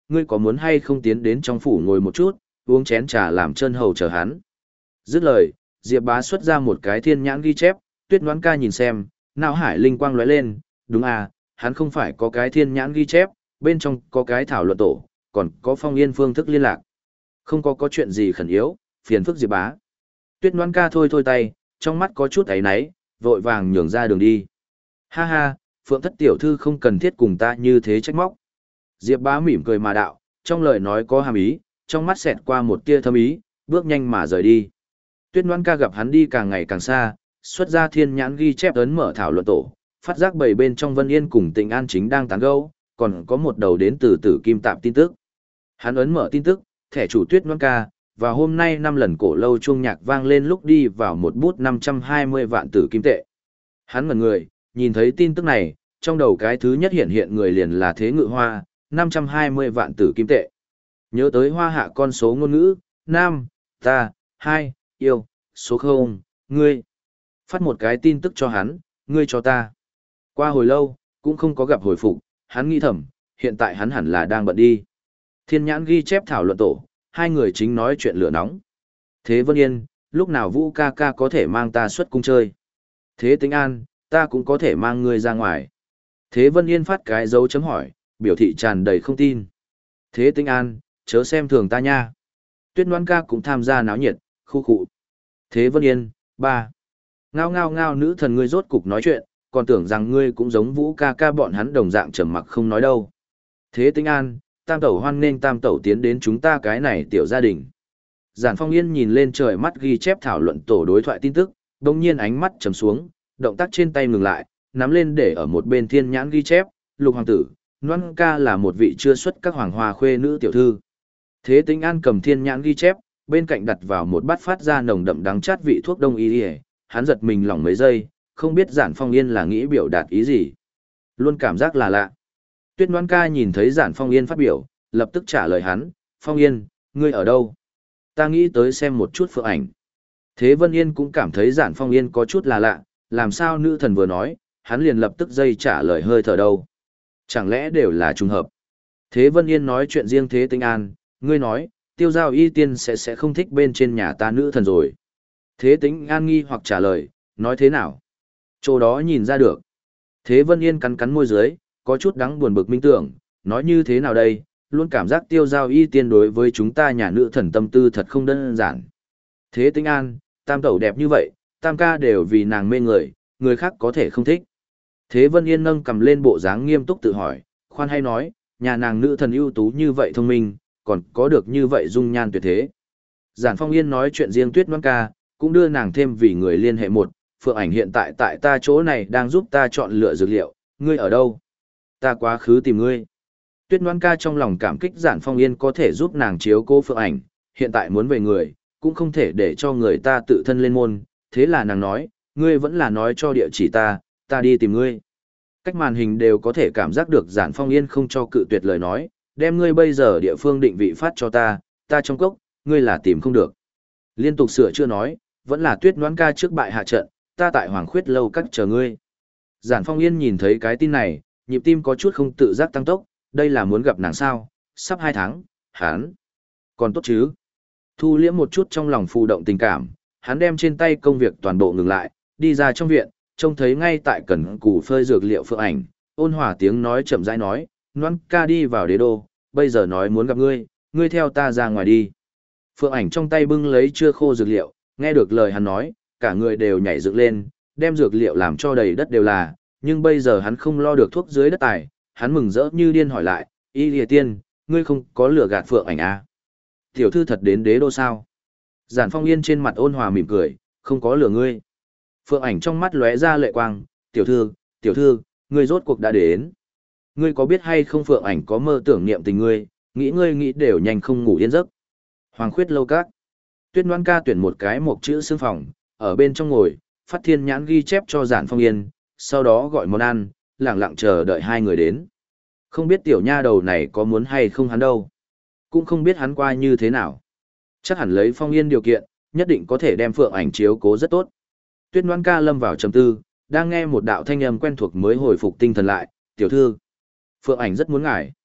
ngươi có muốn hay không tiến đến trong phủ ngồi một chút, uống chén trà làm chân hầu chờ hắn. Dứt lời, Diệp Bá xuất ra một cái thiên nhãn ghi chép, Tuyết Ngoãn Ca nhìn xem, não hải linh quang lóe lên, đúng à, hắn không phải có cái thiên nhãn ghi chép, bên trong có cái thảo luận tổ, còn có Phong Yên phương thức liên lạc. Không có chuyện gì khẩn yếu, phiền phức Diệp Bá. Tuyết Ngoãn Ca thôi thôi tay, trong mắt có chút áy náy, vội vàng nhường ra đường đi. Ha ha, Phượng Thất tiểu thư không cần thiết cùng ta như thế trách móc. Diệp Bá mỉm cười mà đạo, trong lời nói có hàm ý, trong mắt xẹt qua một tia thâm ý, bước nhanh mà rời đi. Tuyết Ngoãn Ca gặp hắn đi càng ngày càng xa, xuất ra thiên nhãn ghi chép ấn mở thảo luận tổ, phát giác bầy bên trong Vân Yên cùng Tịnh An chính đang tán gẫu, còn có một đầu đến từ Tử Kim Tạm tin tức. Hắn ấn mở tin tức, thẻ chủ Tuyết Ngoãn Ca, và hôm nay 5 lần cổ lâu chuông nhạc vang lên lúc đi vào một bút 520 vạn tử kim tệ. Hắn ngẩn người, nhìn thấy tin tức này, trong đầu cái thứ nhất hiện người liền là Thế Ngự Hoa, 520 vạn tử kim tệ. Nhớ tới Hoa Hạ con số ngôn ngữ, nam, ta, 2, yêu, số 0, ngươi. Phát một cái tin tức cho hắn, ngươi cho ta. Qua hồi lâu, cũng không có gặp hồi phục, hắn nghĩ thầm, hiện tại hắn hẳn là đang bận đi. Thiên nhãn ghi chép thảo luận tổ, hai người chính nói chuyện lửa nóng. Thế Vân Yên, lúc nào Vũ ca ca có thể mang ta xuất cung chơi? Thế Tĩnh An, ta cũng có thể mang ngươi ra ngoài. Thế Vân Yên phát cái dấu chấm hỏi, biểu thị tràn đầy không tin. Thế Tĩnh An, chớ xem thường ta nha. Tuyết Ngoãn Ca cũng tham gia náo nhiệt, khu khụ. Thế Vân Yên, ba. Ngao ngao ngao, nữ thần ngươi rốt cục nói chuyện, còn tưởng rằng ngươi cũng giống Vũ ca ca bọn hắn đồng dạng trầm mặc không nói đâu. Thế Tĩnh An, tam tẩu hoan nghênh tam tẩu tiến đến chúng ta cái này tiểu gia đình. Giản Phong Yên nhìn lên trời mắt ghi chép thảo luận tổ đối thoại tin tức, đồng nhiên ánh mắt trầm xuống, động tác trên tay ngừng lại, nắm lên để ở một bên thiên nhãn ghi chép, Lục hoàng tử, Ngoãn Ca là một vị chưa xuất các hoàng hoa khuê nữ tiểu thư. Thế Tĩnh An cầm thiên nhãn ghi chép, bên cạnh đặt vào một bát phát ra nồng đậm đắng chát vị thuốc đông y, hắn giật mình lỏng mấy giây, không biết Giản Phong Yên là nghĩ biểu đạt ý gì. Luôn cảm giác là lạ. Tuyết Ngoãn Ca nhìn thấy Giản Phong Yên phát biểu, lập tức trả lời hắn, Phong Yên, ngươi ở đâu? Ta nghĩ tới xem một chút phượng ảnh. Thế Vân Yên cũng cảm thấy Giản Phong Yên có chút là lạ, làm sao nữ thần vừa nói, hắn liền lập tức dây trả lời hơi thở đâu. Chẳng lẽ đều là trùng hợp? Thế Vân Yên nói chuyện riêng Thế Tĩnh An, ngươi nói, Tiêu Giao Y Tiên sẽ không thích bên trên nhà ta nữ thần rồi. Thế Tĩnh An nghi hoặc trả lời, nói thế nào? Chỗ đó nhìn ra được. Thế Vân Yên cắn cắn môi dưới, có chút đắng buồn bực minh tưởng, nói như thế nào đây, luôn cảm giác Tiêu Giao Y Tiên đối với chúng ta nhà nữ thần tâm tư thật không đơn giản. Thế Tĩnh An, tam tẩu đẹp như vậy, tam ca đều vì nàng mê người khác có thể không thích. Thế Vân Yên nâng cầm lên bộ dáng nghiêm túc tự hỏi, khoan hay nói, nhà nàng nữ thần ưu tú như vậy thông minh, còn có được như vậy dung nhan tuyệt thế. Giản Phong Yên nói chuyện riêng Tuyết Ngoãn Ca, cũng đưa nàng thêm vì người liên hệ một, Phượng Ảnh hiện tại tại ta chỗ này đang giúp ta chọn lựa dược liệu, ngươi ở đâu? Ta quá khứ tìm ngươi. Tuyết Ngoãn Ca trong lòng cảm kích Giản Phong Yên có thể giúp nàng chiếu cố Phượng Ảnh, hiện tại muốn về người, cũng không thể để cho người ta tự thân lên môn, thế là nàng nói, ngươi vẫn là nói cho địa chỉ ta đi tìm ngươi. Cách màn hình đều có thể cảm giác được Giản Phong Yên không cho cự tuyệt lời nói, đem ngươi bây giờ địa phương định vị phát cho ta trong cốc, ngươi là tìm không được. Liên tục sửa chưa nói, vẫn là Tuyết Ngoãn Ca trước bại hạ trận, ta tại Hoàng Khuyết lâu các chờ ngươi. Giản Phong Yên nhìn thấy cái tin này, nhịp tim có chút không tự giác tăng tốc, đây là muốn gặp nàng sao, sắp 2 tháng, hắn. Còn tốt chứ. Thu liễm một chút trong lòng phù động tình cảm, hắn đem trên tay công việc toàn bộ ngừng lại, đi ra trong viện, trông thấy ngay tại cần cù phơi dược liệu Phượng Ảnh, ôn hòa tiếng nói chậm rãi nói, Ngoãn Ca đi vào đế đô, bây giờ nói muốn gặp ngươi theo ta ra ngoài đi. Phượng Ảnh trong tay bưng lấy chưa khô dược liệu, nghe được lời hắn nói, cả người đều nhảy dựng lên, đem dược liệu làm cho đầy đất đều là, nhưng bây giờ hắn không lo được thuốc dưới đất tài, hắn mừng rỡ như điên hỏi lại, Y Lìa Tiên, ngươi không có lừa gạt Phượng Ảnh à? Tiểu thư thật đến đế đô sao? Giản Phong Yên trên mặt ôn hòa mỉm cười, không có lừa ngươi. Phượng Ảnh trong mắt lóe ra lệ quang, tiểu thư, ngươi rốt cuộc đã đến. Ngươi có biết hay không Phượng Ảnh có mơ tưởng niệm tình ngươi, nghĩ đều nhanh không ngủ yên giấc. Hoàng Khuyết lâu các. Tuyết Ngoãn Ca tuyển một cái một chữ xương phòng, ở bên trong ngồi, phát thiên nhãn ghi chép cho Giản Phong Yên, sau đó gọi món ăn, lặng lặng chờ đợi hai người đến. Không biết tiểu nha đầu này có muốn hay không hắn đâu. Cũng không biết hắn qua như thế nào. Chắc hẳn lấy Phong Yên điều kiện, nhất định có thể đem Phượng Ảnh chiếu cố rất tốt. Tuyết Ngoãn Ca lâm vào trầm tư, đang nghe một đạo thanh âm quen thuộc mới hồi phục tinh thần lại, tiểu thư. Phượng Ảnh rất muốn ngài.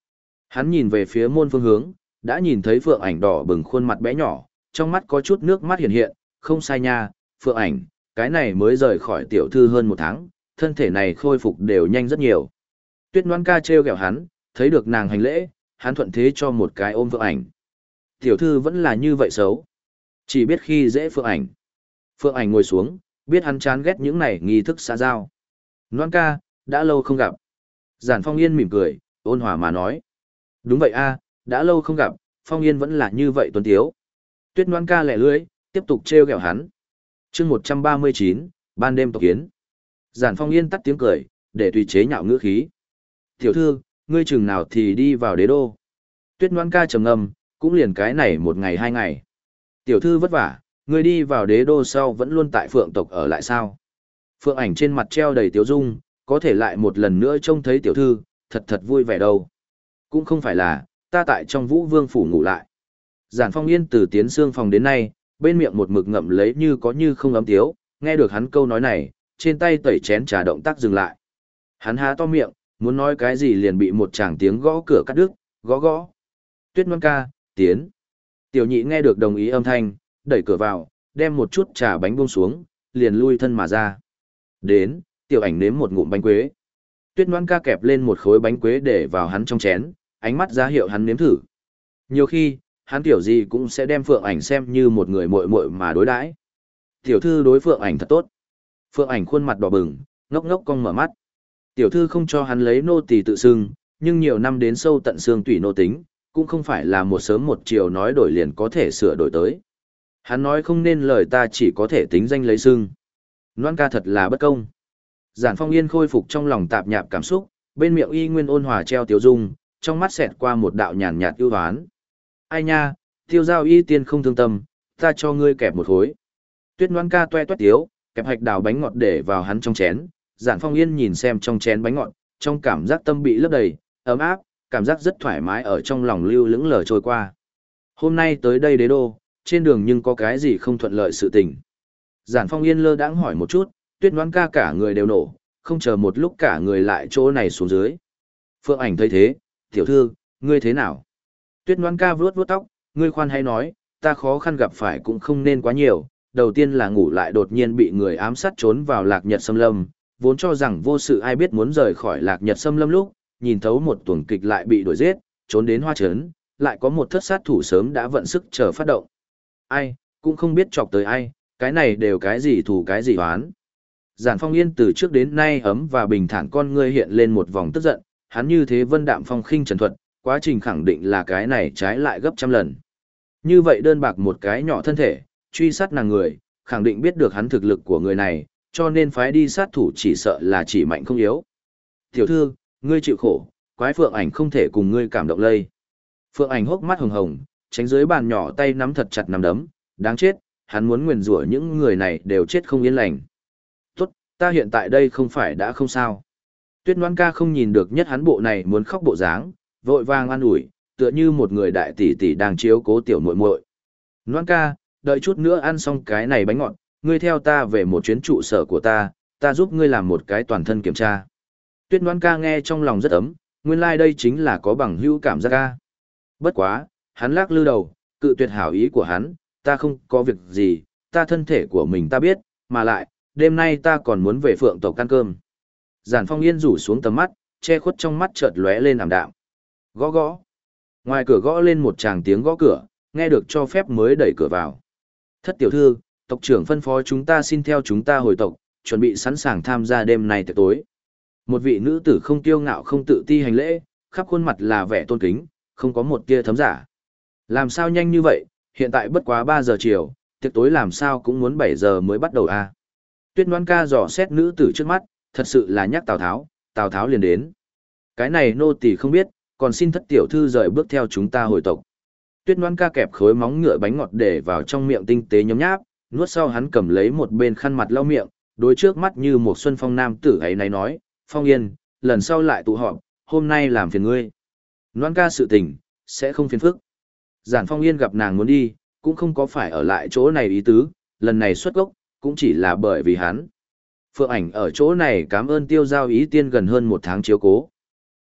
Hắn nhìn về phía môn phương hướng, đã nhìn thấy Phượng Ảnh đỏ bừng khuôn mặt bé nhỏ, trong mắt có chút nước mắt hiện hiện, không sai nha, Phượng Ảnh, cái này mới rời khỏi tiểu thư hơn một tháng, thân thể này khôi phục đều nhanh rất nhiều. Tuyết Ngoan ca trêu ghẹo hắn, thấy được nàng hành lễ, hắn thuận thế cho một cái ôm Phượng Ảnh. Tiểu thư vẫn là như vậy xấu, chỉ biết khi dễ Phượng Ảnh. Phượng Ảnh ngồi xuống, biết hắn chán ghét những này nghi thức xã giao. Ngoan ca, đã lâu không gặp. Giản Phong Yên mỉm cười, ôn hòa mà nói. Đúng vậy a, đã lâu không gặp, Phong Yên vẫn là như vậy tuấn tiếu. Tuyết Ngoan ca lẻ lưỡi, tiếp tục trêu ghẹo hắn. Chương 139, ban đêm tộc kiến. Giản Phong Yên tắt tiếng cười, để tùy chế nhạo ngữ khí. Tiểu thư, ngươi chừng nào thì đi vào đế đô. Tuyết Ngoan ca trầm ngâm, cũng liền cái này một ngày hai ngày. Tiểu thư vất vả, ngươi đi vào đế đô sau vẫn luôn tại Phượng tộc ở lại sao? Phượng Ảnh trên mặt treo đầy tiếu dung, có thể lại một lần nữa trông thấy tiểu thư, thật thật vui vẻ đâu. Cũng không phải là, ta tại trong Vũ Vương phủ ngủ lại. Giản Phong Yên từ tiến xương phòng đến nay, bên miệng một mực ngậm lấy như có như không ấm tiếu, nghe được hắn câu nói này, trên tay tẩy chén trà động tác dừng lại. Hắn há to miệng, muốn nói cái gì liền bị một chàng tiếng gõ cửa cắt đứt, gõ gõ. Tuyết Ngoan ca, tiến. Tiểu nhị nghe được đồng ý âm thanh, đẩy cửa vào, đem một chút trà bánh buông xuống, liền lui thân mà ra. Đến, tiểu ảnh nếm một ngụm bánh quế. Tuyết Ngoan ca kẹp lên một khối bánh quế để vào hắn trong chén, ánh mắt ra hiệu hắn nếm thử. Nhiều khi, hắn tiểu gì cũng sẽ đem Phượng Ảnh xem như một người muội muội mà đối đãi. Tiểu thư đối Phượng Ảnh thật tốt. Phượng Ảnh khuôn mặt đỏ bừng, ngốc ngốc cong mở mắt. Tiểu thư không cho hắn lấy nô tỳ tự xưng, nhưng nhiều năm đến sâu tận xương tủy nô tính, cũng không phải là một sớm một chiều nói đổi liền có thể sửa đổi tới. Hắn nói không nên lời ta chỉ có thể tính danh lấy xưng. Loan ca thật là bất công. Giản Phong Yên khôi phục trong lòng tạp nhạp cảm xúc, bên miệng y nguyên ôn hòa treo tiếu dung, trong mắt xẹt qua một đạo nhàn nhạt ưu hoán. Ai nha, tiêu giao y tiên không thương tâm, ta cho ngươi kẹp một khối. Tuyết Loan ca toe toét tiếu, kẹp hạch đào bánh ngọt để vào hắn trong chén. Giản Phong Yên nhìn xem trong chén bánh ngọt, trong cảm giác tâm bị lấp đầy, ấm áp, cảm giác rất thoải mái ở trong lòng lưu lững lờ trôi qua. Hôm nay tới đây đế đô, trên đường nhưng có cái gì không thuận lợi sự tình. Giản Phong Yên lơ đãng hỏi một chút, Tuyết Ngoan ca cả người đều nổ, không chờ một lúc cả người lại chỗ này xuống dưới. Phượng Ảnh thấy thế, tiểu thư, ngươi thế nào? Tuyết Ngoan ca vuốt vuốt tóc, ngươi khoan hay nói, ta khó khăn gặp phải cũng không nên quá nhiều. Đầu tiên là ngủ lại đột nhiên bị người ám sát trốn vào Lạc Nhật Xâm Lâm, vốn cho rằng vô sự ai biết muốn rời khỏi Lạc Nhật Xâm Lâm lúc, nhìn thấu một tuần kịch lại bị đuổi giết, trốn đến Hoa Trấn, lại có một thất sát thủ sớm đã vận sức chờ phát động. Ai, cũng không biết chọc tới ai, cái này đều cái gì thù cái gì oán. Giản Phong Yên từ trước đến nay ấm và bình thản con ngươi hiện lên một vòng tức giận, hắn như thế vân đạm phong khinh trần thuật, quá trình khẳng định là cái này trái lại gấp trăm lần. Như vậy đơn bạc một cái nhỏ thân thể, truy sát nàng người, khẳng định biết được hắn thực lực của người này, cho nên phái đi sát thủ chỉ sợ là chỉ mạnh không yếu. Tiểu thư, ngươi chịu khổ, quái Phượng Ảnh không thể cùng ngươi cảm động lây. Phượng Ảnh hốc mắt hồng hồng, tránh dưới bàn nhỏ tay nắm thật chặt nắm đấm, đáng chết, hắn muốn nguyền rủa những người này đều chết không yên lành. Tốt, ta hiện tại đây không phải đã không sao. Tuyết Ngoan ca không nhìn được nhất hắn bộ này muốn khóc bộ dáng, vội vàng an ủi, tựa như một người đại tỷ tỷ đang chiếu cố tiểu muội muội. Ngoan ca, đợi chút nữa ăn xong cái này bánh ngọt, ngươi theo ta về một chuyến trụ sở của ta giúp ngươi làm một cái toàn thân kiểm tra. Tuyết Ngoan ca nghe trong lòng rất ấm, nguyên lai like đây chính là có bằng hữu cảm giác ca. Bất quá, hắn lắc lư đầu, cự tuyệt hảo ý của hắn, ta không có việc gì, ta thân thể của mình ta biết, mà lại, đêm nay ta còn muốn về Phượng tộc ăn cơm. Giản Phong Yên rủ xuống tầm mắt, che khuất trong mắt chợt lóe lên ảm đạm. Gõ gõ. Ngoài cửa gõ lên một tràng tiếng gõ cửa, nghe được cho phép mới đẩy cửa vào. Thất tiểu thư, tộc trưởng phân phó chúng ta xin theo chúng ta hồi tộc, chuẩn bị sẵn sàng tham gia đêm nay tiệc tối. Một vị nữ tử không kiêu ngạo không tự ti hành lễ, khắp khuôn mặt là vẻ tôn kính, không có một tia thấm giả. Làm sao nhanh như vậy, hiện tại bất quá 3 giờ chiều, tiệc tối làm sao cũng muốn 7 giờ mới bắt đầu à. Tuyết Ngoan ca dò xét nữ tử trước mắt, thật sự là nhắc Tào Tháo liền đến. Cái này nô tỳ không biết, còn xin thất tiểu thư rời bước theo chúng ta hồi tộc. Tuyết Ngoan ca kẹp khối móng ngựa bánh ngọt để vào trong miệng tinh tế nhấm nháp, nuốt sau hắn cầm lấy một bên khăn mặt lau miệng, đối trước mắt như một xuân phong nam tử ấy này nói, Phong Yên, lần sau lại tụ họp, hôm nay làm phiền ngươi. Ngoan ca sự tình, sẽ không phiền phức. Giản Phong Yên gặp nàng muốn đi, cũng không có phải ở lại chỗ này ý tứ, lần này xuất gốc, cũng chỉ là bởi vì hắn. Phượng Ảnh ở chỗ này cảm ơn tiêu giao ý tiên gần hơn 1 tháng chiếu cố.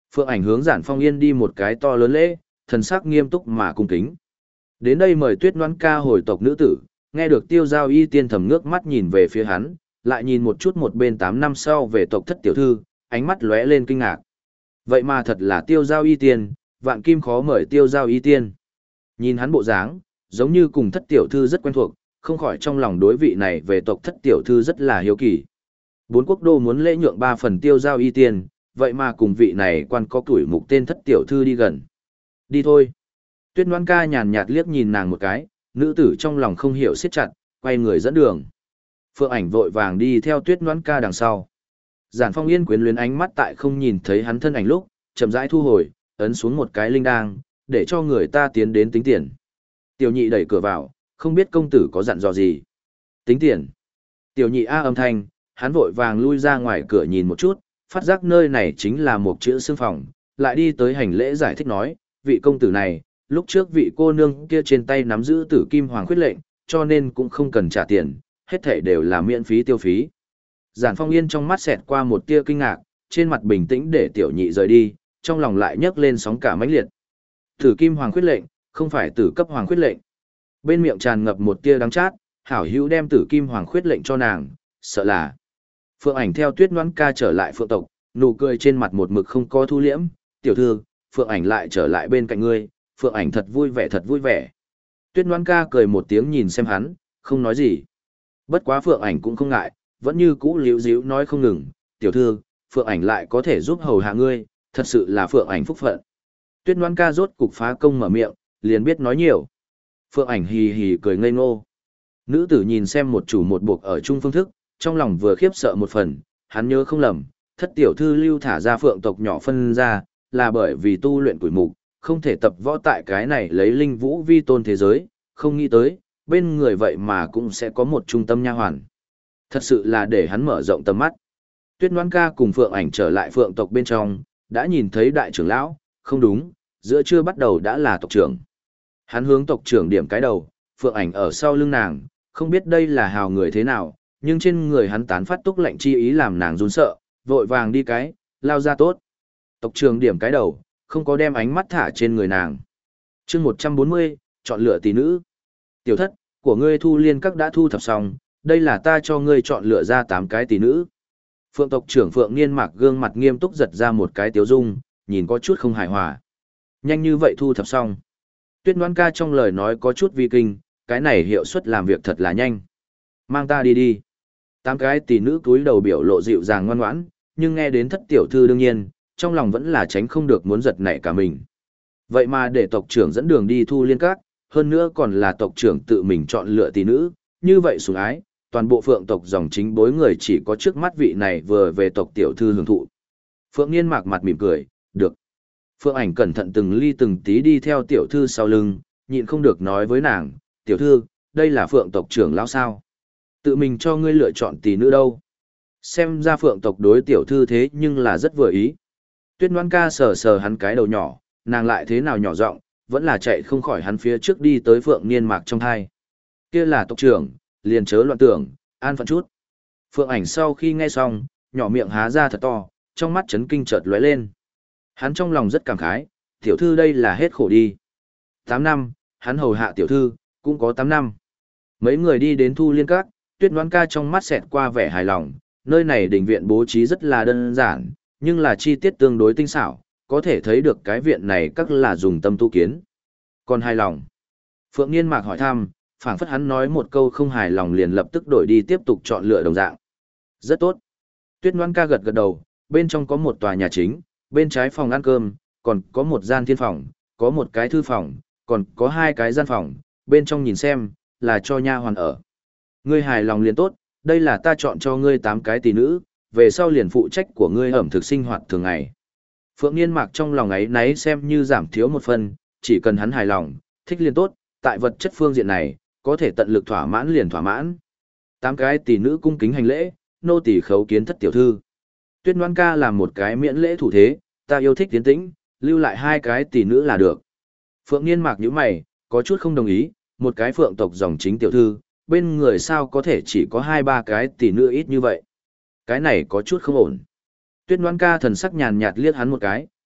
Phượng Ảnh hướng Giản Phong Yên đi một cái to lớn lễ, thần sắc nghiêm túc mà cung kính. Đến đây mời Tuyết Ngoãn ca hồi tộc nữ tử, nghe được Tiêu Giao Y Tiên thầm ngước mắt nhìn về phía hắn, lại nhìn một chút một bên 8 năm sau về tộc thất tiểu thư, ánh mắt lóe lên kinh ngạc. Vậy mà thật là Tiêu Giao Y Tiên, vạn kim khó mời Tiêu Giao Y Tiên. Nhìn hắn bộ dáng, giống như cùng thất tiểu thư rất quen thuộc, không khỏi trong lòng đối vị này về tộc thất tiểu thư rất là hiếu kỳ. Bốn quốc đô muốn lễ nhượng 3 phần Tiêu Giao Y Tiên, vậy mà cùng vị này quan có tuổi mục tên thất tiểu thư đi gần. Đi thôi. Tuyết Ngoãn ca nhàn nhạt liếc nhìn nàng một cái, nữ tử trong lòng không hiểu siết chặt, quay người dẫn đường. Phượng Ảnh vội vàng đi theo Tuyết Ngoãn ca đằng sau. Giản Phong Yên quyến luyến ánh mắt tại không nhìn thấy hắn thân ảnh lúc, chậm rãi thu hồi, ấn xuống một cái linh đang, để cho người ta tiến đến tính tiền. Tiểu nhị đẩy cửa vào, không biết công tử có dặn dò gì. Tính tiền. Tiểu nhị a âm thanh, hắn vội vàng lui ra ngoài cửa nhìn một chút, phát giác nơi này chính là một chữ xương phòng, lại đi tới hành lễ giải thích nói, vị công tử này, lúc trước vị cô nương kia trên tay nắm giữ tử kim hoàng khuyết lệnh, cho nên cũng không cần trả tiền, hết thảy đều là miễn phí tiêu phí. Giản Phong Yên trong mắt xẹt qua một tia kinh ngạc, trên mặt bình tĩnh để tiểu nhị rời đi, trong lòng lại nhấc lên sóng cả mãnh liệt. Tử kim hoàng khuyết lệnh, không phải tử cấp hoàng khuyết lệnh. Bên miệng tràn ngập một tia đắng chát, hảo hữu đem tử kim hoàng khuyết lệnh cho nàng, sợ là. Phượng Ảnh theo Tuyết Ngoãn ca trở lại Phượng tộc, nụ cười trên mặt một mực không có thu liễm, tiểu thư, Phượng Ảnh lại trở lại bên cạnh ngươi, Phượng Ảnh thật vui vẻ thật vui vẻ. Tuyết Ngoãn ca cười một tiếng nhìn xem hắn, không nói gì. Bất quá Phượng Ảnh cũng không ngại, vẫn như cũ líu díu nói không ngừng, tiểu thư, Phượng Ảnh lại có thể giúp hầu hạ ngươi, thật sự là Phượng Ảnh phúc phận. Tuyết Ngoãn ca rốt cục phá công mở miệng, liền biết nói nhiều. Phượng Ảnh hì hì cười ngây ngô. Nữ tử nhìn xem một chủ một buộc ở chung phương thức, trong lòng vừa khiếp sợ một phần, hắn nhớ không lầm, thất tiểu thư lưu thả ra Phượng tộc nhỏ phân ra, là bởi vì tu luyện tuổi mục, không thể tập võ tại cái này lấy linh vũ vi tôn thế giới, không nghĩ tới, bên người vậy mà cũng sẽ có một trung tâm nha hoàn. Thật sự là để hắn mở rộng tầm mắt. Tuyết Ngoãn ca cùng Phượng Ảnh trở lại Phượng tộc bên trong, đã nhìn thấy đại trưởng lão, không đúng, giữa trưa bắt đầu đã là tộc trưởng. Hắn hướng tộc trưởng điểm cái đầu, Phượng Ảnh ở sau lưng nàng, không biết đây là hào người thế nào, nhưng trên người hắn tán phát túc lạnh chi ý làm nàng run sợ, vội vàng đi cái, lao ra tốt. Tộc trưởng điểm cái đầu, không có đem ánh mắt thả trên người nàng. Chương 140, chọn lựa tỷ nữ. Tiểu thất, của ngươi Thu Liên các đã thu thập xong, đây là ta cho ngươi chọn lựa ra 8 cái tỷ nữ. Phượng tộc trưởng Phượng Niên Mạc gương mặt nghiêm túc giật ra một cái tiếu dung, nhìn có chút không hài hòa. Nhanh như vậy thu thập xong. Tuyết Ngoãn ca trong lời nói có chút vi kinh, cái này hiệu suất làm việc thật là nhanh. Mang ta đi đi. 8 cái tỷ nữ cúi đầu biểu lộ dịu dàng ngoan ngoãn, nhưng nghe đến thất tiểu thư đương nhiên, trong lòng vẫn là tránh không được muốn giật nảy cả mình. Vậy mà để tộc trưởng dẫn đường đi Thu Liên các, hơn nữa còn là tộc trưởng tự mình chọn lựa tỷ nữ, như vậy sủng ái, toàn bộ Phượng tộc dòng chính bối người chỉ có trước mắt vị này vừa về tộc tiểu thư hưởng thụ. Phượng Niên Mạc mặt mỉm cười, được. Phượng Ảnh cẩn thận từng ly từng tí đi theo tiểu thư sau lưng, nhịn không được nói với nàng, tiểu thư, đây là Phượng tộc trưởng lão sao? Tự mình cho ngươi lựa chọn tỷ nữ đâu? Xem ra Phượng tộc đối tiểu thư thế nhưng là rất vừa ý. Tuyết Ngoãn ca sờ sờ hắn cái đầu nhỏ, nàng lại thế nào nhỏ giọng, vẫn là chạy không khỏi hắn phía trước đi tới Phượng Niên Mạc trong thai. Kia là tộc trưởng, liền chớ loạn tưởng, an phận chút. Phượng Ảnh sau khi nghe xong, nhỏ miệng há ra thật to, trong mắt chấn kinh chợt lóe lên. Hắn trong lòng rất cảm khái, tiểu thư đây là hết khổ đi. 8 năm, hắn hầu hạ tiểu thư, cũng có 8 năm. Mấy người đi đến Thu Liên các, Tuyết Ngoãn ca trong mắt xẹt qua vẻ hài lòng, nơi này đình viện bố trí rất là đơn giản, nhưng là chi tiết tương đối tinh xảo, có thể thấy được cái viện này các là dùng tâm tu kiến. Còn hài lòng. Phượng Niên Mạc hỏi thăm, phảng phất hắn nói một câu không hài lòng liền lập tức đổi đi tiếp tục chọn lựa đồng dạng. Rất tốt. Tuyết Ngoãn ca gật gật đầu, bên trong có một tòa nhà chính, bên trái phòng ăn cơm, còn có một gian thiên phòng, có một cái thư phòng, còn có 2 cái gian phòng, bên trong nhìn xem, là cho nha hoàn ở. Ngươi hài lòng liền tốt, đây là ta chọn cho ngươi 8 cái tỷ nữ, về sau liền phụ trách của ngươi ẩm thực sinh hoạt thường ngày. Phượng Niên Mạc trong lòng ấy náy xem như giảm thiếu một phần, chỉ cần hắn hài lòng, thích liền tốt, tại vật chất phương diện này, có thể tận lực thỏa mãn liền thỏa mãn. 8 cái tỷ nữ cung kính hành lễ, nô tỳ khấu kiến thất tiểu thư. Tuyết Ngoãn ca làm một cái miễn lễ thủ thế, ta yêu thích tiến tĩnh, lưu lại 2 cái tỷ nữ là được. Phượng Niên Mạc nhíu mày, có chút không đồng ý, một cái Phượng tộc dòng chính tiểu thư, bên người sao có thể chỉ có 2-3 cái tỷ nữ ít như vậy. Cái này có chút không ổn. Tuyết Ngoãn ca thần sắc nhàn nhạt liếc hắn một cái,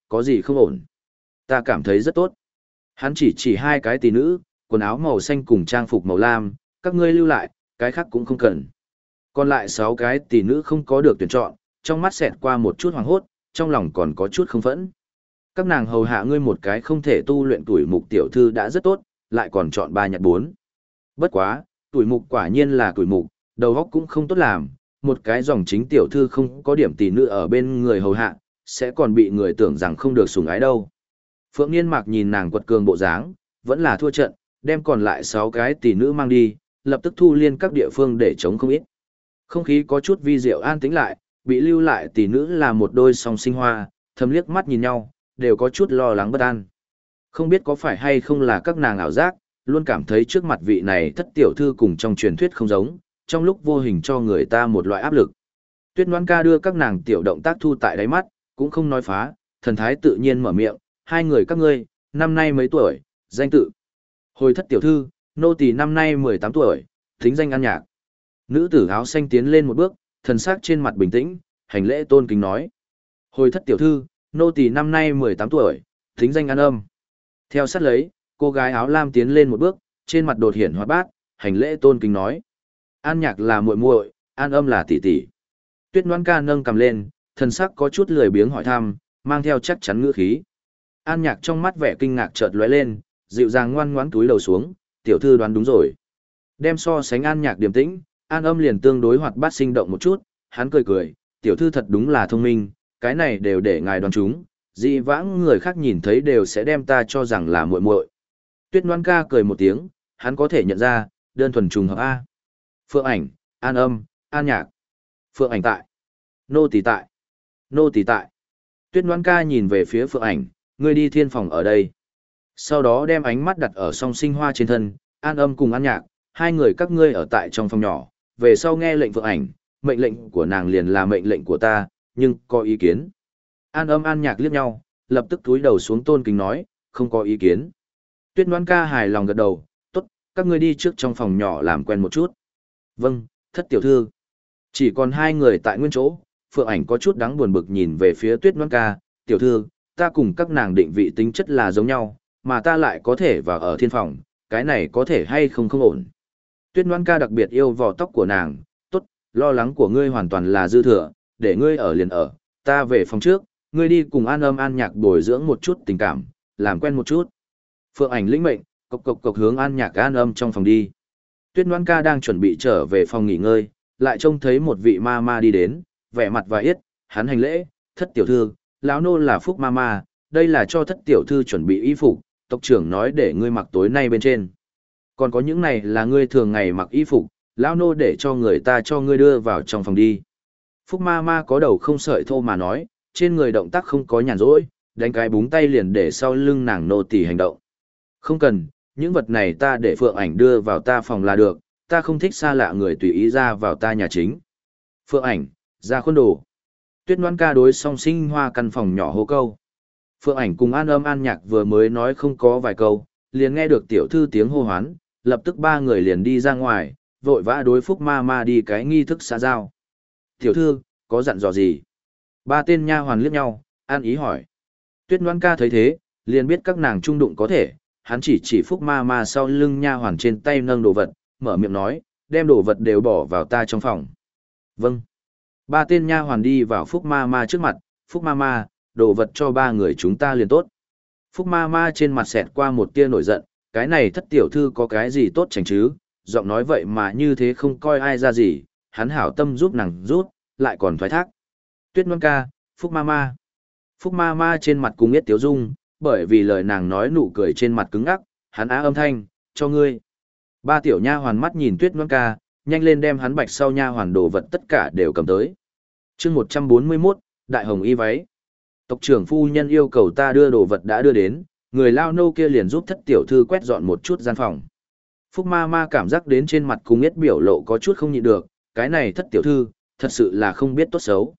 có gì không ổn? Ta cảm thấy rất tốt. Hắn chỉ hai cái tỷ nữ, quần áo màu xanh cùng trang phục màu lam, các ngươi lưu lại, cái khác cũng không cần. Còn lại 6 cái tỷ nữ không có được tuyển chọn, trong mắt xẹt qua một chút hoảng hốt, trong lòng còn có chút không phẫn. Các nàng hầu hạ ngươi một cái không thể tu luyện tuổi mục tiểu thư đã rất tốt, lại còn chọn 3 nhặt 4. Bất quá, tuổi mục quả nhiên là tuổi mục, đầu óc cũng không tốt làm, một cái dòng chính tiểu thư không có điểm tỷ nữ ở bên người hầu hạ, sẽ còn bị người tưởng rằng không được sủng ái đâu. Phượng Niên Mạc nhìn nàng quật cường bộ dáng, vẫn là thua trận, đem còn lại 6 cái tỷ nữ mang đi, lập tức thu liên các địa phương để chống không ít. Không khí có chút vi diệu an tĩnh lại, bị lưu lại tỷ nữ là một đôi song sinh hoa, thầm liếc mắt nhìn nhau, đều có chút lo lắng bất an. Không biết có phải hay không là các nàng ảo giác, luôn cảm thấy trước mặt vị này thất tiểu thư cùng trong truyền thuyết không giống, trong lúc vô hình cho người ta một loại áp lực. Tuyết Ngoan Ca đưa các nàng tiểu động tác thu tại đáy mắt, cũng không nói phá, thần thái tự nhiên mở miệng, hai người các ngươi, năm nay mấy tuổi, danh tự. Hồi thất tiểu thư, nô tỳ năm nay 18 tuổi, thính danh An Nhạc. Nữ tử áo xanh tiến lên một bước, thần sắc trên mặt bình tĩnh, hành lễ tôn kính nói. Hồi thất tiểu thư, nô tỳ năm nay 18 tuổi, thính danh An Âm. Theo sát lấy, cô gái áo lam tiến lên một bước, trên mặt đột hiển hoạt bát, hành lễ tôn kính nói. An Nhạc là muội muội, An Âm là tỷ tỷ. Tuyết Ngoan Ca nâng cầm lên, thần sắc có chút lười biếng hỏi thăm, mang theo chắc chắn ngữ khí. An Nhạc trong mắt vẻ kinh ngạc chợt lóe lên, dịu dàng ngoan ngoãn túi đầu xuống, tiểu thư đoán đúng rồi. Đem so sánh An Nhạc điềm tĩnh, An Âm liền tương đối hoạt bát sinh động một chút, hắn cười cười, tiểu thư thật đúng là thông minh, cái này đều để ngài đoán chúng, dị vãng người khác nhìn thấy đều sẽ đem ta cho rằng là muội muội. Tuyết Ngoan Ca cười một tiếng, hắn có thể nhận ra, đơn thuần trùng hợp A. Phượng Ảnh, An Âm, An Nhạc. Phượng Ảnh tại. Nô tỳ tại. Nô tỳ tại. Tuyết Ngoan Ca nhìn về phía Phượng Ảnh, ngươi đi thiên phòng ở đây. Sau đó đem ánh mắt đặt ở song sinh hoa trên thân, An Âm cùng An Nhạc, hai người các ngươi ở tại trong phòng nhỏ, về sau nghe lệnh Phượng Ảnh, mệnh lệnh của nàng liền là mệnh lệnh của ta, nhưng có ý kiến. An Âm An Nhạc liếc nhau, lập tức cúi đầu xuống tôn kính nói, không có ý kiến. Tuyết Ngoan Ca hài lòng gật đầu, tốt, các ngươi đi trước trong phòng nhỏ làm quen một chút. Vâng, thất tiểu thư. Chỉ còn hai người tại nguyên chỗ, Phượng Ảnh có chút đáng buồn bực nhìn về phía Tuyết Ngoan Ca, tiểu thư, ta cùng các nàng định vị tính chất là giống nhau, mà ta lại có thể vào ở thiên phòng, cái này có thể hay không không ổn. Tuyết Ngoan Ca đặc biệt yêu vò tóc của nàng, tốt, lo lắng của ngươi hoàn toàn là dư thừa, để ngươi ở liền ở, ta về phòng trước, ngươi đi cùng An Âm An Nhạc bồi dưỡng một chút tình cảm, làm quen một chút. Phượng Ảnh lĩnh mệnh, cộc cộc cộc hướng An Nhạc An Âm trong phòng đi. Tuyết Ngoan Ca đang chuẩn bị trở về phòng nghỉ ngơi, lại trông thấy một vị ma ma đi đến, vẻ mặt và yết, hắn hành lễ, thất tiểu thư, lão nô là Phúc ma ma, đây là cho thất tiểu thư chuẩn bị y phục, tộc trưởng nói để ngươi mặc tối nay bên trên. Còn có những này là ngươi thường ngày mặc y phục, lão nô để cho người ta cho ngươi đưa vào trong phòng đi. Phúc ma ma có đầu không sợi thô mà nói, trên người động tác không có nhàn rỗi, đánh cái búng tay liền để sau lưng nàng nô tỳ hành động. Không cần, những vật này ta để Phượng Ảnh đưa vào ta phòng là được, ta không thích xa lạ người tùy ý ra vào ta nhà chính. Phượng Ảnh, ra khuôn đồ. Tuyết Ngoan Ca đối song sinh hoa căn phòng nhỏ hô câu. Phượng Ảnh cùng An Âm An Nhạc vừa mới nói không có vài câu, liền nghe được tiểu thư tiếng hô hoán, lập tức ba người liền đi ra ngoài, vội vã đối Phúc ma ma đi cái nghi thức xã giao. Tiểu thư, có dặn dò gì? Ba tên nha hoàn liếc nhau, an ý hỏi. Tuyết Ngoan Ca thấy thế, liền biết các nàng trung đụng có thể, hắn chỉ Phúc ma ma sau lưng nha hoàn trên tay nâng đồ vật, mở miệng nói, đem đồ vật đều bỏ vào ta trong phòng. Vâng. Ba tên nha hoàn đi vào Phúc ma ma trước mặt, Phúc ma ma, đồ vật cho ba người chúng ta liền tốt. Phúc ma ma trên mặt xẹt qua một tia nổi giận, cái này thất tiểu thư có cái gì tốt chảnh chứ, giọng nói vậy mà như thế không coi ai ra gì, hắn hảo tâm giúp nàng rút, lại còn thoái thác. Tuyết Ngoan Ca, Phúc ma ma. Phúc ma ma trên mặt cùng biết tiếu dung, bởi vì lời nàng nói nụ cười trên mặt cứng ngắc, hắn á âm thanh, cho ngươi. Ba tiểu nha hoàn mắt nhìn Tuyết Ngoan Ca, nhanh lên đem hắn bạch sau nha hoàn đồ vật tất cả đều cầm tới. Chương 141, Đại Hồng y váy. Tộc trưởng phu nhân yêu cầu ta đưa đồ vật đã đưa đến, người lao nô kia liền giúp thất tiểu thư quét dọn một chút gian phòng. Phúc ma ma cảm giác đến trên mặt cùng biết biểu lộ có chút không nhịn được, cái này thất tiểu thư, thật sự là không biết tốt xấu.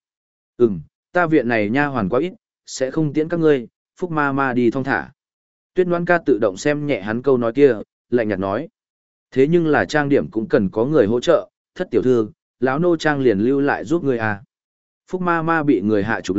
Ta viện này nha hoàn quá ít, sẽ không tiễn các ngươi, Phúc ma ma đi thong thả. Tuyết Ngoan Ca tự động xem nhẹ hắn câu nói kia, lạnh nhạt nói. Thế nhưng là trang điểm cũng cần có người hỗ trợ, thất tiểu thư, lão nô trang liền lưu lại giúp ngươi à. Phúc ma ma bị người hạ trục lệnh,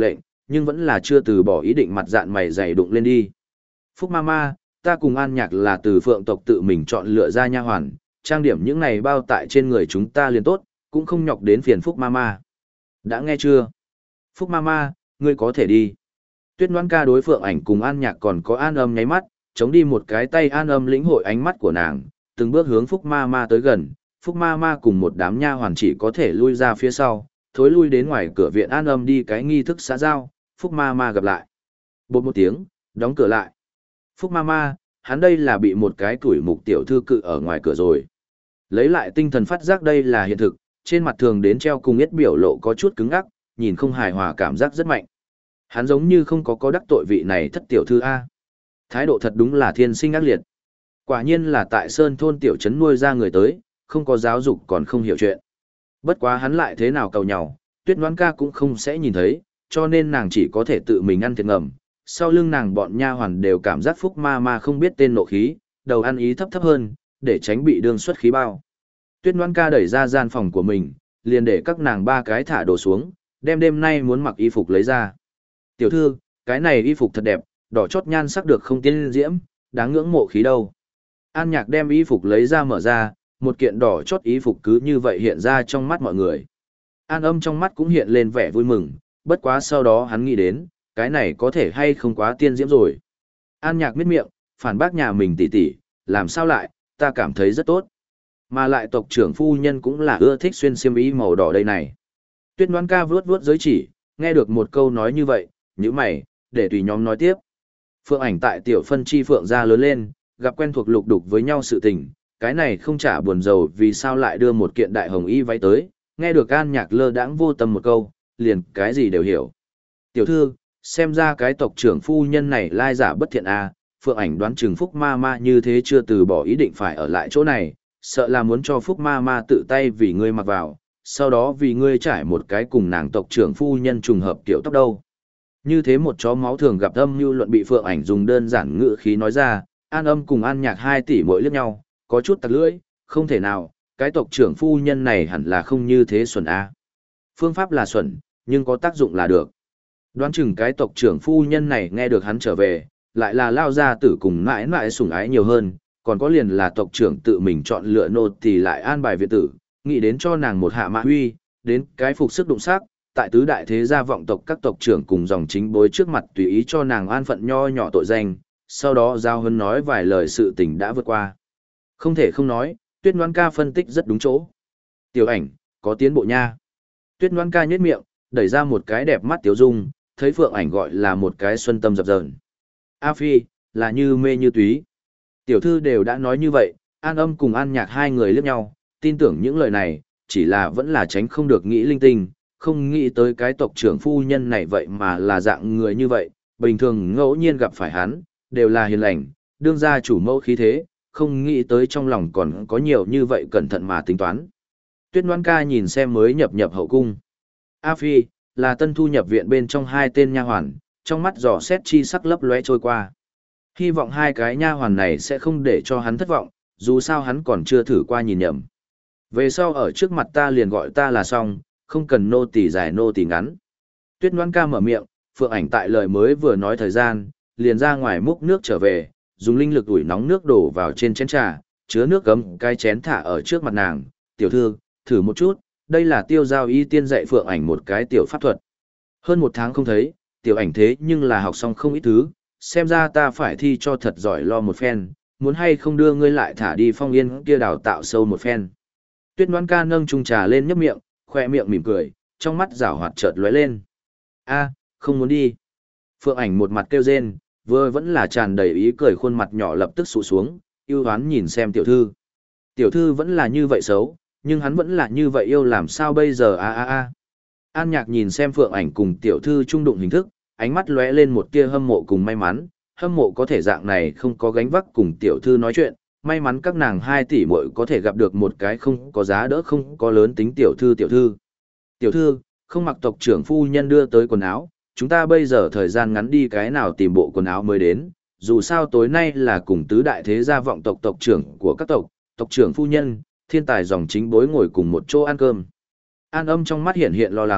nhưng vẫn là chưa từ bỏ ý định mặt dạn mày dày đụng lên đi. Phúc Mama, ta cùng An Nhạc là từ Phượng tộc tự mình chọn lựa ra nha hoàn, trang điểm những này bao tại trên người chúng ta liền tốt, cũng không nhọc đến phiền Phúc Mama. Đã nghe chưa? Phúc Mama, ngươi có thể đi. Tuyết Ngoan Ca đối Phượng Ảnh cùng An Nhạc còn có An Âm nháy mắt, chống đi một cái tay. An Âm lĩnh hội ánh mắt của nàng, từng bước hướng Phúc Mama tới gần. Phúc Mama cùng một đám nha hoàn chỉ có thể lui ra phía sau, thối lui đến ngoài cửa viện. An Âm đi cái nghi thức xã giao, Phúc Mama gặp lại. Bột một tiếng, đóng cửa lại. Phúc Mama, hắn đây là bị một cái tuổi mục tiểu thư cự ở ngoài cửa rồi. Lấy lại tinh thần phát giác đây là hiện thực, trên mặt thường đến treo cùng yết biểu lộ có chút cứng ngắc, nhìn không hài hòa, cảm giác rất mạnh. Hắn giống như không có đắc tội vị này thất tiểu thư A. Thái độ thật đúng là thiên sinh ác liệt. Quả nhiên là tại Sơn thôn tiểu trấn nuôi ra người tới, không có giáo dục còn không hiểu chuyện. Bất quá hắn lại thế nào cầu nhau, Tuyết Ngoan Ca cũng không sẽ nhìn thấy, cho nên nàng chỉ có thể tự mình ăn thiệt ngầm. Sau lưng nàng bọn nha hoàn đều cảm giác Phúc Mama không biết tên nộ khí, đầu ăn ý thấp thấp hơn, để tránh bị đương xuất khí bao. Tuyết Ngoan Ca đẩy ra gian phòng của mình, liền để các nàng ba cái thả đồ xuống, đem đêm nay muốn mặc y phục lấy ra. Tiểu thư, cái này y phục thật đẹp, đỏ chót nhan sắc được không tiên diễm, đáng ngưỡng mộ khí đâu. An Nhạc đem y phục lấy ra mở ra, một kiện đỏ chót y phục cứ như vậy hiện ra trong mắt mọi người. An Âm trong mắt cũng hiện lên vẻ vui mừng, bất quá sau đó hắn nghĩ đến, cái này có thể hay không quá tiên diễm rồi. An Nhạc miết miệng, phản bác nhà mình tỉ tỉ, làm sao lại, ta cảm thấy rất tốt. Mà lại tộc trưởng phu nhân cũng là ưa thích xuyên xiêm y màu đỏ đây này. Tuyết Ngoan Ca vuốt vuốt giới chỉ, nghe được một câu nói như vậy, nhíu mày, để tùy nhóm nói tiếp. Phượng Ảnh tại tiểu phân chi Phượng gia lớn lên, gặp quen thuộc lục đục với nhau sự tình, cái này không trả buồn rầu vì sao lại đưa một kiện đại hồng y váy tới, nghe được An Nhạc lơ đãng vô tâm một câu, liền cái gì đều hiểu. Tiểu thư, xem ra cái tộc trưởng phu nhân này lai giả bất thiện a. Phượng Ảnh đoán chừng Phúc Mama như thế chưa từ bỏ ý định phải ở lại chỗ này, sợ là muốn cho Phúc Mama tự tay vì ngươi mặc vào, sau đó vì ngươi trải một cái cùng nàng tộc trưởng phu nhân trùng hợp kiểu tóc đâu. Như thế một chó máu thường gặp âm mưu luận bị Phượng Ảnh dùng đơn giản ngữ khí nói ra, An Âm cùng An Nhạc 2 tỷ mỗi liếc nhau, có chút tặc lưỡi, không thể nào, cái tộc trưởng phu nhân này hẳn là không như thế xuẩn a. Phương pháp là xuẩn, nhưng có tác dụng là được. Đoán chừng cái tộc trưởng phu nhân này nghe được hắn trở về, lại là lao ra tử cùng mãi mãi sủng ái nhiều hơn, còn có liền là tộc trưởng tự mình chọn lựa nô thì lại an bài viện tử, nghĩ đến cho nàng một hạ mạ huy, đến cái phục sức đụng sắc, tại tứ đại thế gia vọng tộc các tộc trưởng cùng dòng chính bối trước mặt tùy ý cho nàng an phận nho nhỏ tội danh, sau đó giao hân nói vài lời sự tình đã vượt qua. Không thể không nói, Tuyết Ngoan Ca phân tích rất đúng chỗ. Tiểu Ảnh, có tiến bộ nha. Tuyết Ngoan Ca nhếch miệng, đẩy ra một cái đẹp mắt tiểu dung, thấy Phượng Ảnh gọi là một cái xuân tâm dập dờn. A Phi, là như mê như túy. Tiểu thư đều đã nói như vậy, An Âm cùng An Nhạc hai người liếc nhau, tin tưởng những lời này, chỉ là vẫn là tránh không được nghĩ linh tinh, không nghĩ tới cái tộc trưởng phu nhân này vậy mà là dạng người như vậy, bình thường ngẫu nhiên gặp phải hắn, đều là hiền lành, đương gia chủ mẫu khí thế, không nghĩ tới trong lòng còn có nhiều như vậy cẩn thận mà tính toán. Tuyết Ngoan Ca nhìn xem mới nhập hậu cung. A Phi, là tân thu nhập viện bên trong hai tên nha hoàn, trong mắt giò xét chi sắc lấp lóe trôi qua. Hy vọng hai cái nha hoàn này sẽ không để cho hắn thất vọng, dù sao hắn còn chưa thử qua nhìn nhầm. Về sau ở trước mặt ta liền gọi ta là xong, không cần nô tỳ dài nô tỳ ngắn. Tuyết Ngoan Ca mở miệng, Phượng Ảnh tại lời mới vừa nói thời gian, liền ra ngoài múc nước trở về, dùng linh lực ủi nóng nước đổ vào trên chén trà, chứa nước cấm cái chén thả ở trước mặt nàng. Tiểu thư, thử một chút, đây là Tiêu Giao Y tiên dạy Phượng Ảnh một cái tiểu pháp thuật. Hơn 1 tháng không thấy, Tiểu Ảnh thế nhưng là học xong không ít thứ, xem ra ta phải thi cho thật giỏi lo một phen, muốn hay không đưa ngươi lại thả đi Phong Yên kia đào tạo sâu một phen. Tuyết Ngoan Ca nâng chung trà lên nhấp miệng, khoe miệng mỉm cười, trong mắt rảo hoạt chợt lóe lên. A, không muốn đi. Phượng Ảnh một mặt kêu rên, vừa vẫn là tràn đầy ý cười, khuôn mặt nhỏ lập tức sụ xuống, yêu hoán nhìn xem tiểu thư. Tiểu thư vẫn là như vậy xấu, nhưng hắn vẫn là như vậy yêu, làm sao bây giờ a. An Nhạc nhìn xem Phượng Ảnh cùng tiểu thư trung đụng hình thức, ánh mắt lóe lên một tia hâm mộ cùng may mắn, hâm mộ có thể dạng này không có gánh vác cùng tiểu thư nói chuyện, may mắn các nàng 2 tỷ muội có thể gặp được một cái không có giá đỡ không có lớn tính tiểu thư. Tiểu thư, không mặc tộc trưởng phu nhân đưa tới quần áo, chúng ta bây giờ thời gian ngắn đi cái nào tìm bộ quần áo mới đến, dù sao tối nay là cùng tứ đại thế gia vọng tộc tộc trưởng của các tộc trưởng phu nhân, thiên tài dòng chính bối ngồi cùng một chỗ ăn cơm. An Âm trong mắt hiện hiện lo lắng,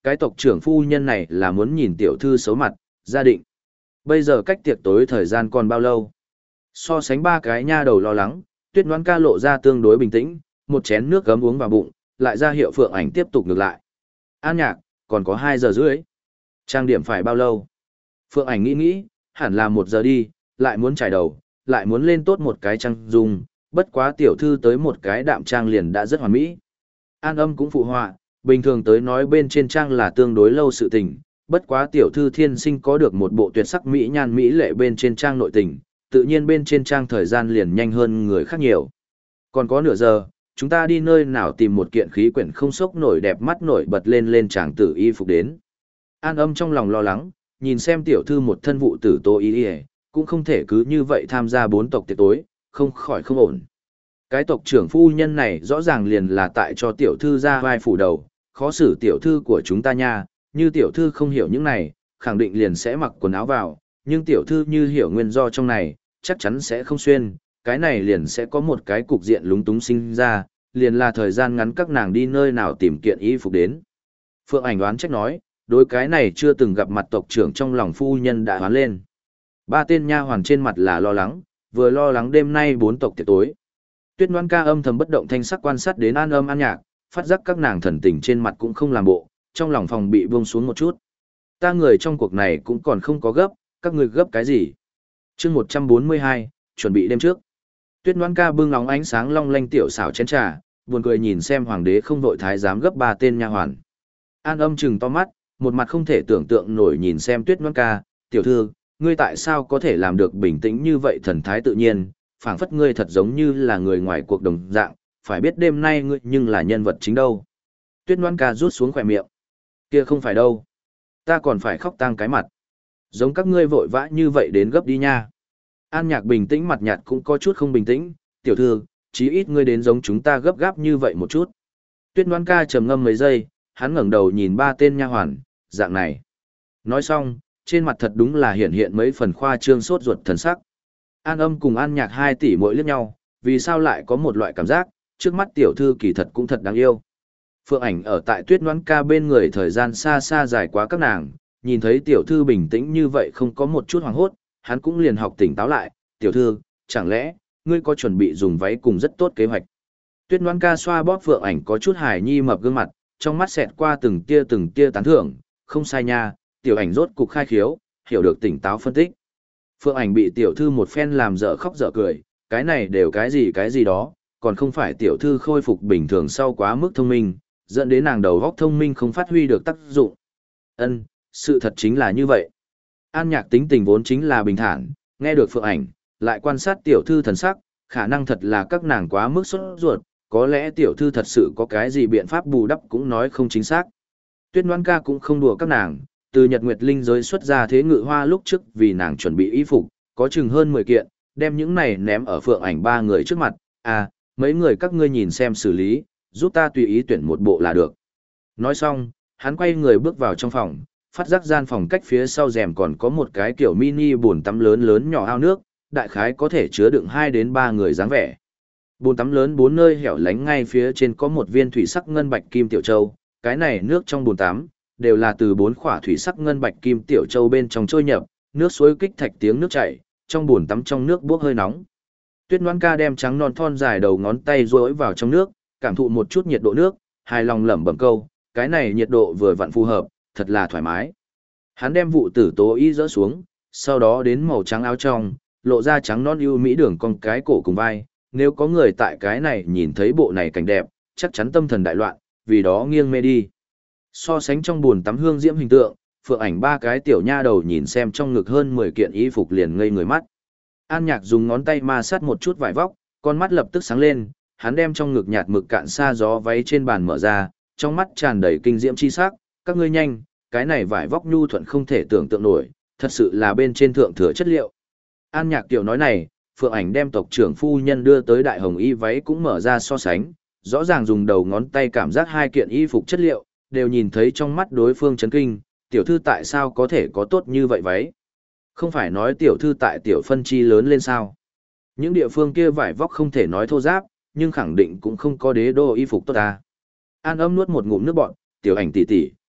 cái tộc trưởng phu nhân này là muốn nhìn tiểu thư xấu mặt, gia định. Bây giờ cách tiệc tối thời gian còn bao lâu? So sánh ba cái nha đầu lo lắng, Tuyết Ngoan ca lộ ra tương đối bình tĩnh, một chén nước gấm uống vào bụng, lại ra hiệu Phượng Ảnh tiếp tục ngược lại. An Nhạc, còn có 2 giờ rưỡi. Trang điểm phải bao lâu? Phượng Ảnh nghĩ, hẳn là 1 giờ đi, lại muốn trải đầu, lại muốn lên tốt một cái trang dung, bất quá tiểu thư tới một cái đạm trang liền đã rất hoàn mỹ. An Âm cũng phụ họa, bình thường tới nói bên trên trang là tương đối lâu sự tình, bất quá tiểu thư thiên sinh có được một bộ tuyệt sắc mỹ nhan mỹ lệ bên trên trang nội tình, tự nhiên bên trên trang thời gian liền nhanh hơn người khác nhiều. Còn có nửa giờ, chúng ta đi nơi nào tìm một kiện khí quyển không sốc nổi đẹp mắt nổi bật lên chàng tử y phục đến. An Âm trong lòng lo lắng, nhìn xem tiểu thư một thân vụ tử tô y cũng không thể cứ như vậy tham gia 4 tộc tiệc tối, không khỏi không ổn. Cái tộc trưởng phu nhân này rõ ràng liền là tại cho tiểu thư ra vai phủ đầu, khó xử tiểu thư của chúng ta nha, như tiểu thư không hiểu những này, khẳng định liền sẽ mặc quần áo vào, nhưng tiểu thư như hiểu nguyên do trong này, chắc chắn sẽ không xuyên, cái này liền sẽ có một cái cục diện lúng túng sinh ra, liền là thời gian ngắn các nàng đi nơi nào tìm kiện y phục đến. Phượng Ảnh đoán trách nói, đối cái này chưa từng gặp mặt tộc trưởng trong lòng phu nhân đã hoán lên. 3 tên nha hoàn trên mặt là lo lắng, vừa lo lắng đêm nay 4 tộc tiệc tối. Tuyết Ngoan ca âm thầm bất động thanh sắc quan sát đến An Âm An Nhạc, phát giác các nàng thần tình trên mặt cũng không làm bộ, trong lòng phòng bị buông xuống một chút. Ta người trong cuộc này cũng còn không có gấp, các ngươi gấp cái gì? Chương 142, chuẩn bị đêm trước. Tuyết Ngoan ca bưng nóng ánh sáng long lanh tiểu xảo chén trà, buồn cười nhìn xem hoàng đế không đội thái giám gấp 3 tên nha hoàn. An Âm trừng to mắt, một mặt không thể tưởng tượng nổi nhìn xem Tuyết Ngoan ca, tiểu thư, ngươi tại sao có thể làm được bình tĩnh như vậy thần thái tự nhiên, phảng phất ngươi thật giống như là người ngoài cuộc đồng dạng, phải biết đêm nay ngươi nhưng là nhân vật chính đâu. Tuyết Ngoan ca rút xuống khỏe miệng. Kia không phải đâu. Ta còn phải khóc tang cái mặt. Giống các ngươi vội vã như vậy đến gấp đi nha. An Nhạc bình tĩnh mặt nhạt cũng có chút không bình tĩnh, tiểu thư, chí ít ngươi đến giống chúng ta gấp gáp như vậy một chút. Tuyết Ngoan ca trầm ngâm mấy giây, hắn ngẩng đầu nhìn 3 tên nha hoàn, dạng này. Nói xong, trên mặt thật đúng là hiện mấy phần khoa trương sốt ruột thần sắc. An Âm cùng An Nhạc 2 tỷ muội liếc nhau, vì sao lại có một loại cảm giác, trước mắt tiểu thư kỳ thật cũng thật đáng yêu. Phượng Ảnh ở tại Tuyết Ngoãn ca bên người thời gian xa xa dài quá các nàng, nhìn thấy tiểu thư bình tĩnh như vậy không có một chút hoảng hốt, hắn cũng liền học tỉnh táo lại, tiểu thư, chẳng lẽ, ngươi có chuẩn bị dùng váy cùng rất tốt kế hoạch. Tuyết Ngoãn ca xoa bóp Phượng Ảnh có chút hài nhi mập gương mặt, trong mắt xẹt qua từng tia tán thưởng, không sai nha, tiểu ảnh rốt cục khai khiếu, hiểu được tỉnh táo phân tích. Phượng Ảnh bị tiểu thư một phen làm dở khóc dở cười, cái này đều cái gì đó, còn không phải tiểu thư khôi phục bình thường sau quá mức thông minh, dẫn đến nàng đầu óc thông minh không phát huy được tác dụng. Ân, sự thật chính là như vậy. An Nhạc tính tình vốn chính là bình thản, nghe được Phượng Ảnh, lại quan sát tiểu thư thần sắc, khả năng thật là các nàng quá mức sốt ruột, có lẽ tiểu thư thật sự có cái gì biện pháp bù đắp cũng nói không chính xác. Tuyết Ngoãn ca cũng không đùa các nàng, từ Nhật Nguyệt Linh giới xuất ra thế ngự hoa lúc trước vì nàng chuẩn bị y phục, có chừng hơn 10 kiện, đem những này ném ở Phượng Ảnh 3 người trước mặt, à, mấy người các ngươi nhìn xem xử lý, giúp ta tùy ý tuyển một bộ là được. Nói xong, hắn quay người bước vào trong phòng, phát giác gian phòng cách phía sau rèm còn có một cái kiểu mini bồn tắm lớn lớn nhỏ ao nước, đại khái có thể chứa đựng 2 đến 3 người dáng vẻ. Bồn tắm lớn 4 nơi hẻo lánh ngay phía trên có một viên thủy sắc ngân bạch kim tiểu châu, cái này nước trong bồn tắm đều là từ 4 khỏa thủy sắc ngân bạch kim tiểu châu bên trong trôi nhập, nước suối kích thạch tiếng nước chảy, trong bồn tắm trong nước bốc hơi nóng. Tuyết Ngoãn ca đem trắng non thon dài đầu ngón tay duỗi vào trong nước, cảm thụ một chút nhiệt độ nước, hài lòng lẩm bẩm câu, cái này nhiệt độ vừa vặn phù hợp, thật là thoải mái. Hắn đem vụ tử tố y dỡ xuống, sau đó đến màu trắng áo trong, lộ ra trắng non ưu mỹ đường cong cái cổ cùng vai, nếu có người tại cái này nhìn thấy bộ này cảnh đẹp, chắc chắn tâm thần đại loạn, vì đó nghiêng mê đi. So sánh trong buồn tắm hương diễm hình tượng, Phượng Ảnh 3 cái tiểu nha đầu nhìn xem trong ngực hơn 10 kiện y phục liền ngây người mắt. An Nhạc dùng ngón tay ma sát một chút vải vóc, con mắt lập tức sáng lên, hắn đem trong ngực nhạt mực cạn sa gió váy trên bàn mở ra, trong mắt tràn đầy kinh diễm chi sắc, các ngươi nhanh, cái này vải vóc nhu thuận không thể tưởng tượng nổi, thật sự là bên trên thượng thừa chất liệu. An Nhạc tiểu nói này, Phượng Ảnh đem tộc trưởng phu nhân đưa tới đại hồng y váy cũng mở ra so sánh, rõ ràng dùng đầu ngón tay cảm giác 2 kiện y phục chất liệu, đều nhìn thấy trong mắt đối phương chấn kinh, tiểu thư tại sao có thể có tốt như vậy váy? Không phải nói tiểu thư tại tiểu phân chi lớn lên sao? Những địa phương kia vải vóc không thể nói thô ráp, nhưng khẳng định cũng không có đế đô y phục tốt ta. An Âm nuốt một ngụm nước bọt, tiểu Ảnh tỷ tỷ,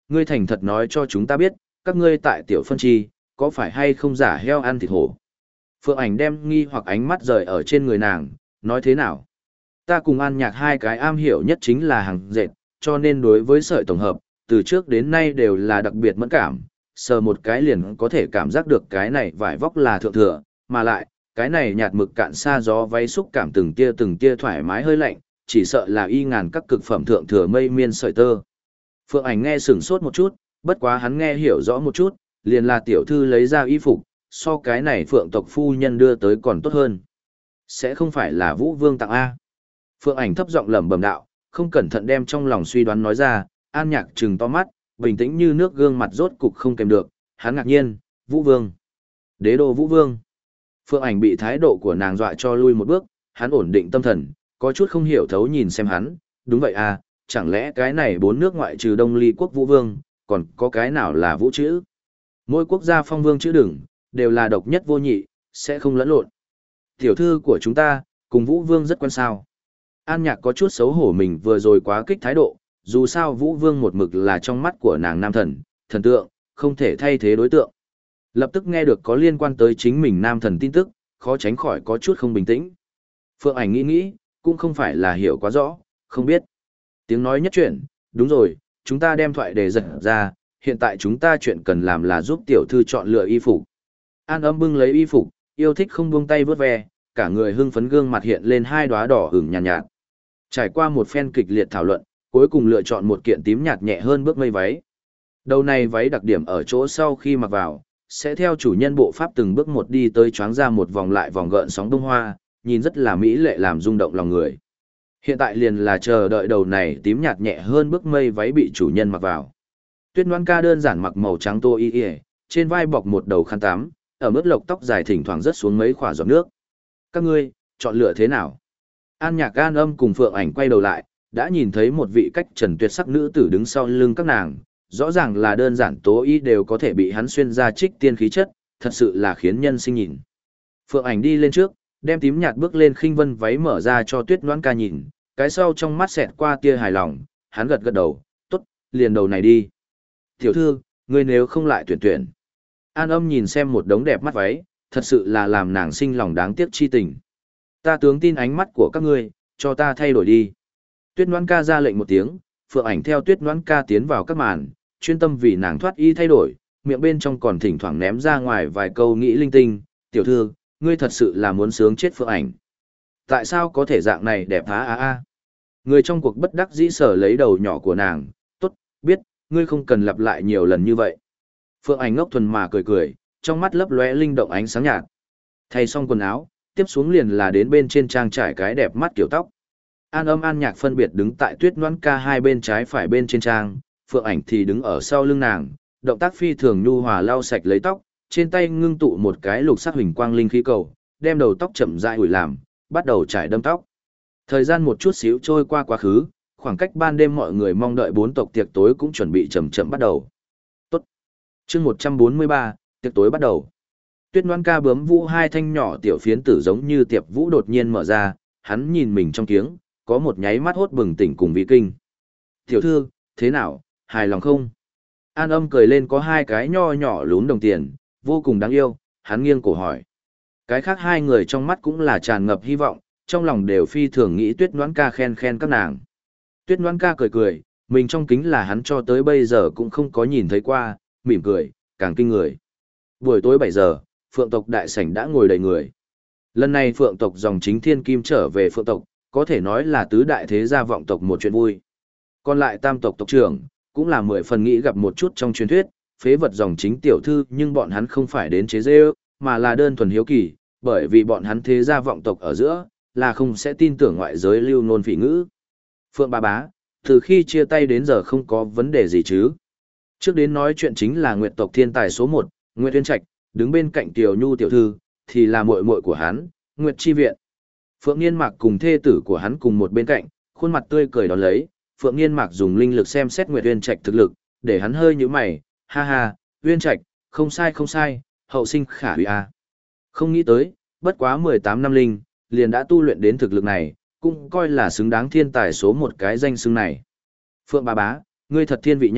ngươi thành thật nói cho chúng ta biết, các ngươi tại tiểu phân chi, có phải hay không giả heo ăn thịt hổ? Phượng Ảnh đem nghi hoặc ánh mắt rời ở trên người nàng, nói thế nào? Ta cùng An Nhạc hai cái am hiểu nhất chính là hàng dệt, cho nên đối với sợi tổng hợp, từ trước đến nay đều là đặc biệt mẫn cảm, sờ một cái liền có thể cảm giác được cái này vải vóc là thượng thừa, mà lại, cái này nhạt mực cạn xa gió váy xúc cảm từng tia thoải mái hơi lạnh, chỉ sợ là y ngàn các cực phẩm thượng thừa mây miên sợi tơ. Phượng Ảnh nghe sửng sốt một chút, bất quá hắn nghe hiểu rõ một chút, liền là tiểu thư lấy ra y phục, so cái này Phượng tộc phu nhân đưa tới còn tốt hơn. Sẽ không phải là Vũ Vương tặng A. Phượng Ảnh thấp giọng lẩm bẩm đạo, không cẩn thận đem trong lòng suy đoán nói ra, An Nhạc trừng to mắt, bình tĩnh như nước gương mặt rốt cục không kèm được, hắn ngạc nhiên, Vũ Vương. Đế đô Vũ Vương. Phượng Ảnh bị thái độ của nàng dọa cho lui một bước, hắn ổn định tâm thần, có chút không hiểu thấu nhìn xem hắn, đúng vậy à, chẳng lẽ cái này bốn nước ngoại trừ Đông Ly quốc Vũ Vương, còn có cái nào là Vũ chữ? Mỗi quốc gia phong vương chữ đừng, đều là độc nhất vô nhị, sẽ không lẫn lộn. Tiểu thư của chúng ta, cùng Vũ Vương rất quan sao. An Nhạc có chút xấu hổ mình vừa rồi quá kích thái độ, dù sao Vũ Vương một mực là trong mắt của nàng nam thần, thần tượng, không thể thay thế đối tượng. Lập tức nghe được có liên quan tới chính mình nam thần tin tức, khó tránh khỏi có chút không bình tĩnh. Phượng Ảnh nghĩ, cũng không phải là hiểu quá rõ, không biết. Tiếng nói nhất chuyện, đúng rồi, chúng ta đem thoại đề giật ra, hiện tại chúng ta chuyện cần làm là giúp tiểu thư chọn lựa y phục. An Âm bưng lấy y phục, yêu thích không buông tay vớt ve, cả người hưng phấn gương mặt hiện lên hai đóa đỏ ửng nhàn nhạt. Trải qua một phen kịch liệt thảo luận, cuối cùng lựa chọn một kiện tím nhạt nhẹ hơn bước mây váy. Đầu này váy đặc điểm ở chỗ sau khi mặc vào, sẽ theo chủ nhân bộ pháp từng bước một đi tới choáng ra một vòng lại vòng gợn sóng đông hoa, nhìn rất là mỹ lệ làm rung động lòng người. Hiện tại liền là chờ đợi đầu này tím nhạt nhẹ hơn bước mây váy bị chủ nhân mặc vào. Tuyết Ngoan Ca đơn giản mặc màu trắng tô y, trên vai bọc một đầu khăn tắm, ở mức lộc tóc dài thỉnh thoảng rớt xuống mấy khỏa giọt nước. Các ngươi, chọn lựa thế nào? An Nhạc, An Âm cùng Phượng Ảnh quay đầu lại, đã nhìn thấy một vị cách trần tuyệt sắc nữ tử đứng sau lưng các nàng, rõ ràng là đơn giản tố y đều có thể bị hắn xuyên ra trích tiên khí chất, thật sự là khiến nhân sinh nhìn. Phượng Ảnh đi lên trước, đem tím nhạt bước lên khinh vân váy mở ra cho Tuyết Ngoan Ca nhìn, cái sau trong mắt xẹt qua tia hài lòng, hắn gật gật đầu, tốt, liền đầu này đi. Tiểu thư, ngươi nếu không lại tuyển. An Âm nhìn xem một đống đẹp mắt váy, thật sự là làm nàng sinh lòng đáng tiếc chi tình. Ta tướng tin ánh mắt của các ngươi, cho ta thay đổi đi. Tuyết Ngoan Ca ra lệnh một tiếng, Phượng Ảnh theo Tuyết Ngoan Ca tiến vào các màn, chuyên tâm vì nàng thoát y thay đổi, miệng bên trong còn thỉnh thoảng ném ra ngoài vài câu nghĩ linh tinh, tiểu thư, ngươi thật sự là muốn sướng chết Phượng Ảnh. Tại sao có thể dạng này đẹp há a? Người trong cuộc bất đắc dĩ sở lấy đầu nhỏ của nàng, tốt, biết, ngươi không cần lặp lại nhiều lần như vậy. Phượng Ảnh ngốc thuần mà cười, trong mắt lấp lóe linh động ánh sáng nhạt. Thay xong quần áo, tiếp xuống liền là đến bên trên trang trải cái đẹp mắt kiểu tóc. An Âm, An Nhạc phân biệt đứng tại Tuyết Ngoan Ca hai bên trái phải bên trên trang, Phượng Ảnh thì đứng ở sau lưng nàng, động tác phi thường nhu hòa lau sạch lấy tóc, trên tay ngưng tụ một cái lục sắc huỳnh quang linh khí cầu, đem đầu tóc chậm rãi ủi làm, bắt đầu trải đâm tóc. Thời gian một chút xíu trôi qua quá khứ, khoảng cách ban đêm mọi người mong đợi bốn tộc tiệc tối cũng chuẩn bị chậm chậm bắt đầu. Tốt. Chương 143, tiệc tối bắt đầu. Tuyết Ngoan Ca bướm vũ hai thanh nhỏ tiểu phiến tử giống như tiệp vũ đột nhiên mở ra, hắn nhìn mình trong kiếng, có một nháy mắt hốt bừng tỉnh cùng vị kinh. Tiểu thư, thế nào, hài lòng không? An Âm cười lên có hai cái nho nhỏ lún đồng tiền, vô cùng đáng yêu, hắn nghiêng cổ hỏi. Cái khác hai người trong mắt cũng là tràn ngập hy vọng, trong lòng đều phi thường nghĩ Tuyết Ngoan Ca khen các nàng. Tuyết Ngoan Ca cười, mình trong kính là hắn cho tới bây giờ cũng không có nhìn thấy qua, mỉm cười, càng kinh người. Buổi tối 7 giờ, Phượng tộc đại sảnh đã ngồi đầy người. Lần này Phượng tộc dòng chính thiên kim trở về Phượng tộc, có thể nói là tứ đại thế gia vọng tộc một chuyện vui. Còn lại tam tộc tộc trưởng, cũng là 10 phần nghĩ gặp một chút trong truyền thuyết, phế vật dòng chính tiểu thư, nhưng bọn hắn không phải đến chế giễu, mà là đơn thuần hiếu kỳ, bởi vì bọn hắn thế gia vọng tộc ở giữa, là không sẽ tin tưởng ngoại giới lưu nôn phỉ ngữ. Phượng bá, từ khi chia tay đến giờ không có vấn đề gì chứ. Trước đến nói chuyện chính là Nguyệt tộc thiên tài số 1, Nguyệt Uyên Trạch, đứng bên cạnh Tiểu Nhu tiểu thư, thì là muội muội của hắn, Nguyệt Chi Viện. Phượng Nghiên Mạc cùng thê tử của hắn cùng một bên cạnh, khuôn mặt tươi cười đón lấy, Phượng Nghiên Mạc dùng linh lực xem xét Nguyệt Uyên Trạch thực lực, để hắn hơi nhíu mày, ha ha, Uyên Trạch, không sai, hậu sinh khả hủy a. Không nghĩ tới, bất quá 18 năm linh, liền đã tu luyện đến thực lực này, cũng coi là xứng đáng thiên tài số 1 cái danh xưng này. Phượng bá, ngươi thật thiên vị nha,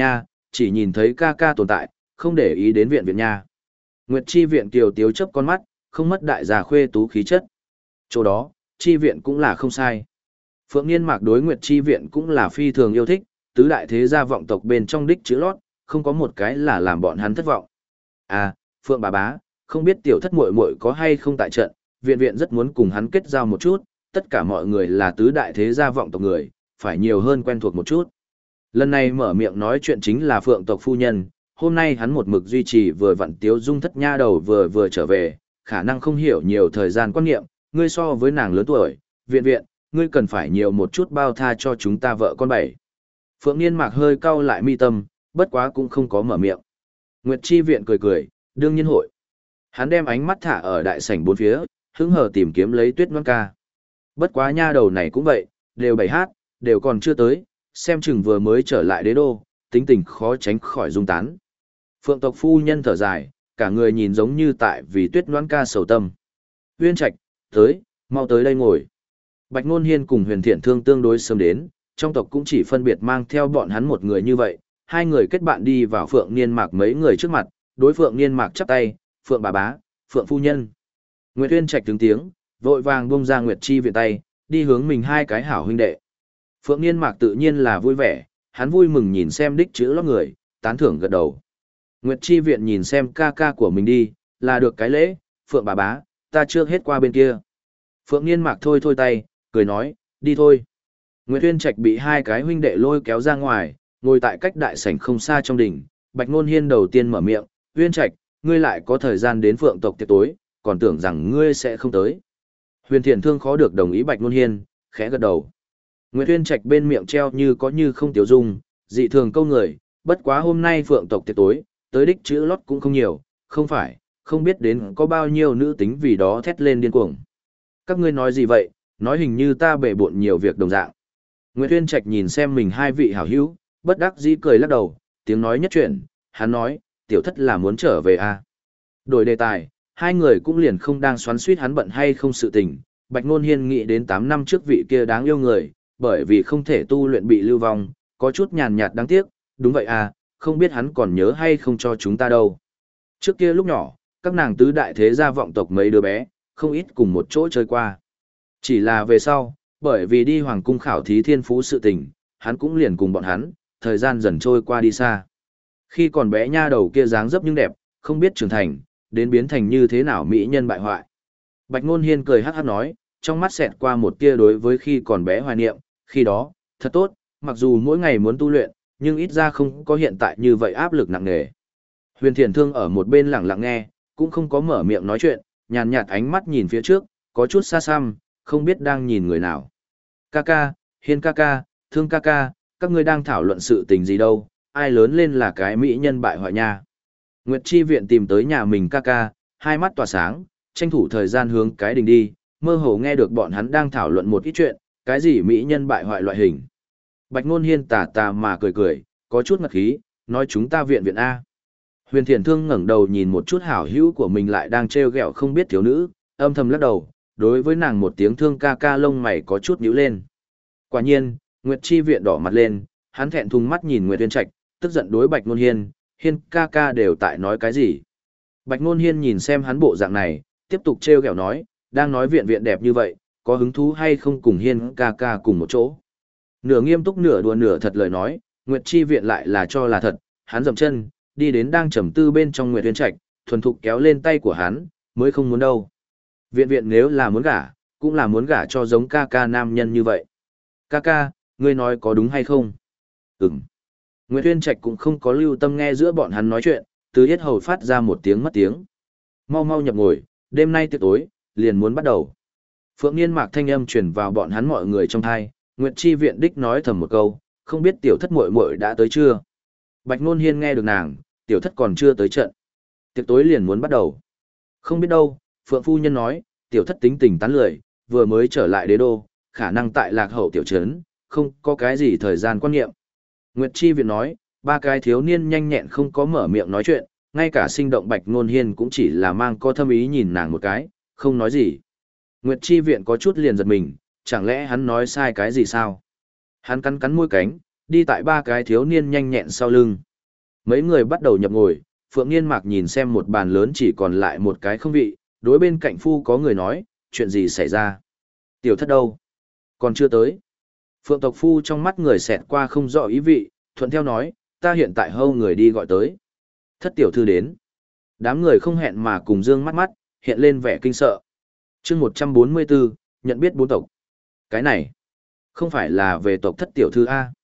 chỉ nhìn thấy ca ca tồn tại, không để ý đến viện viện nha. Nguyệt Chi viện kiều tiếu chấp con mắt, không mất đại gia khuê tú khí chất. Chỗ đó, Chi viện cũng là không sai. Phượng Niên Mạc đối Nguyệt Chi viện cũng là phi thường yêu thích, tứ đại thế gia vọng tộc bên trong đích chữ lót, không có một cái là làm bọn hắn thất vọng. À, Phượng bà bá, không biết tiểu thất muội muội có hay không tại trận, viện viện rất muốn cùng hắn kết giao một chút, tất cả mọi người là tứ đại thế gia vọng tộc người, phải nhiều hơn quen thuộc một chút. Lần này mở miệng nói chuyện chính là Phượng tộc phu nhân, hôm nay hắn một mực duy trì vừa vặn tiếu dung thất nha đầu vừa trở về, khả năng không hiểu nhiều thời gian quan niệm, ngươi so với nàng lớn tuổi, viện viện, ngươi cần phải nhiều một chút bao tha cho chúng ta vợ con bảy. Phượng Niên Mạc hơi cau lại mi tâm, bất quá cũng không có mở miệng. Nguyệt Chi viện cười cười, đương nhiên hội. Hắn đem ánh mắt thả ở đại sảnh bốn phía, hứng hờ tìm kiếm lấy Tuyết Ngoan ca. Bất quá nha đầu này cũng vậy, đều 7h, đều còn chưa tới, xem chừng vừa mới trở lại đế đô, tính tình khó tránh khỏi dung tán. Phượng tộc phu nhân thở dài, cả người nhìn giống như tại vì Tuyết Ngoan ca sầu tâm. Uyên Trạch, tới, mau tới đây ngồi. Bạch Nôn Hiên cùng Huyền Thiện Thương tương đối sớm đến, trong tộc cũng chỉ phân biệt mang theo bọn hắn một người như vậy, hai người kết bạn đi vào Phượng Niên Mạc mấy người trước mặt, đối Phượng Niên Mạc chắp tay, Phượng bà bá, Phượng phu nhân. Nguyệt Uyên Trạch tướng tiếng, vội vàng buông ra Nguyệt Chi viện tay, đi hướng mình hai cái hảo huynh đệ. Phượng Niên Mạc tự nhiên là vui vẻ, hắn vui mừng nhìn xem đích chữ lót người, tán thưởng gật đầu. Nguyệt Chi viện nhìn xem ca ca của mình đi, là được cái lễ, Phượng bà bá, ta chưa hết qua bên kia. Phượng Niên Mạc thôi thôi tay, cười nói, đi thôi. Nguyệt Uyên Trạch bị hai cái huynh đệ lôi kéo ra ngoài, ngồi tại cách đại sảnh không xa trong đỉnh, Bạch Nôn Hiên đầu tiên mở miệng, Uyên Trạch, ngươi lại có thời gian đến Phượng tộc tiệc tối, còn tưởng rằng ngươi sẽ không tới. Huyền Thiện Thương khó được đồng ý Bạch Nôn Hiên, khẽ gật đầu. Nguyệt Uyên Trạch bên miệng treo như có như không tiểu dung, dị thường câu người, bất quá hôm nay Phượng tộc tiệc tối, tới đích chữ lót cũng không nhiều, không phải, không biết đến có bao nhiêu nữ tính vì đó thét lên điên cuồng. Các ngươi nói gì vậy, nói hình như ta bể bộn nhiều việc đồng dạng. Nguyệt Uyên Trạch nhìn xem mình hai vị hảo hữu, bất đắc dĩ cười lắc đầu, tiếng nói nhất chuyển, hắn nói, tiểu thất là muốn trở về à. Đổi đề tài, hai người cũng liền không đang xoắn suýt hắn bận hay không sự tình. Bạch Nôn Hiên nghĩ đến 8 năm trước vị kia đáng yêu người, bởi vì không thể tu luyện bị lưu vong, có chút nhàn nhạt đáng tiếc, đúng vậy à, không biết hắn còn nhớ hay không cho chúng ta đâu. Trước kia lúc nhỏ, các nàng tứ đại thế gia vọng tộc mấy đứa bé, không ít cùng một chỗ chơi qua. Chỉ là về sau, bởi vì đi hoàng cung khảo thí thiên phú sự tình, hắn cũng liền cùng bọn hắn, thời gian dần trôi qua đi xa. Khi còn bé nha đầu kia dáng dấp nhưng đẹp, không biết trưởng thành, đến biến thành như thế nào mỹ nhân bại hoại. Bạch Nôn Hiên cười hắc hắc nói, trong mắt xẹt qua một tia đối với khi còn bé hoài niệm, khi đó, thật tốt, mặc dù mỗi ngày muốn tu luyện, nhưng ít ra không có hiện tại như vậy áp lực nặng nề. Huyền Thiện Thương ở một bên lặng lặng nghe, cũng không có mở miệng nói chuyện, nhàn nhạt ánh mắt nhìn phía trước, có chút xa xăm, không biết đang nhìn người nào. Ca, Hiên ca, Thương ca, các ngươi đang thảo luận sự tình gì đâu, ai lớn lên là cái mỹ nhân bại hoại nha. Nguyệt Chi viện tìm tới nhà mình ca, hai mắt tỏa sáng, tranh thủ thời gian hướng cái đình đi, mơ hồ nghe được bọn hắn đang thảo luận một ít chuyện, cái gì mỹ nhân bại hoại loại hình. Bạch Nôn Hiên tà tà mà cười, có chút ngật khí, nói chúng ta viện A. Huyền Thiện Thương ngẩng đầu nhìn một chút hảo hữu của mình lại đang trêu ghẹo không biết thiếu nữ, âm thầm lắc đầu, đối với nàng một tiếng Thương ca lông mày có chút nhíu lên. Quả nhiên, Nguyệt Chi viện đỏ mặt lên, hắn thẹn thùng mắt nhìn Nguyệt Uyên Trạch, tức giận đối Bạch Nôn Hiên, Hiên ca đều tại nói cái gì. Bạch Nôn Hiên nhìn xem hắn bộ dạng này, tiếp tục trêu ghẹo nói, đang nói viện đẹp như vậy, có hứng thú hay không cùng Hiên ca cùng một chỗ. Nửa nghiêm túc nửa đùa nửa thật lời nói, Nguyệt Chi viện lại là cho là thật, hắn dậm chân, đi đến đang trầm tư bên trong Nguyệt Uyên Trạch, thuần thục kéo lên tay của hắn, mới không muốn đâu. Viện nếu là muốn gả, cũng là muốn gả cho giống ca nam nhân như vậy. Ca, ngươi nói có đúng hay không? Ừm. Nguyệt Uyên Trạch cũng không có lưu tâm nghe giữa bọn hắn nói chuyện, từ yết hầu phát ra một tiếng mất tiếng. Mau nhập ngồi, đêm nay tiệc tối, liền muốn bắt đầu. Phượng Niên Mạc thanh âm truyền vào bọn hắn mọi người trong thai, Nguyệt Chi viện đích nói thầm một câu, không biết tiểu thất muội muội đã tới chưa? Bạch Nôn Hiên nghe được nàng, tiểu thất còn chưa tới trận. Tiệc tối liền muốn bắt đầu. Không biết đâu, Phượng phu nhân nói, tiểu thất tính tình tán lười, vừa mới trở lại đế đô, khả năng tại lạc hậu tiểu trấn, không có cái gì thời gian quan niệm. Nguyệt Chi viện nói, ba cái thiếu niên nhanh nhẹn không có mở miệng nói chuyện, ngay cả sinh động Bạch Nôn Hiên cũng chỉ là mang có thâm ý nhìn nàng một cái, không nói gì. Nguyệt Chi viện có chút liền giật mình, chẳng lẽ hắn nói sai cái gì sao? Hắn cắn môi cánh, đi tại ba cái thiếu niên nhanh nhẹn sau lưng. Mấy người bắt đầu nhập ngồi, Phượng Nghiên Mạc nhìn xem một bàn lớn chỉ còn lại một cái không vị, đối bên cạnh phu có người nói, chuyện gì xảy ra? Tiểu thất đâu? Còn chưa tới. Phượng tộc phu trong mắt người xẹt qua không rõ ý vị, thuận theo nói, ta hiện tại hâu người đi gọi tới. Thất tiểu thư đến. Đám người không hẹn mà cùng dương mắt mắt, hiện lên vẻ kinh sợ. chương 144, nhận biết bốn tộc. Cái này, không phải là về tộc thất tiểu thư A.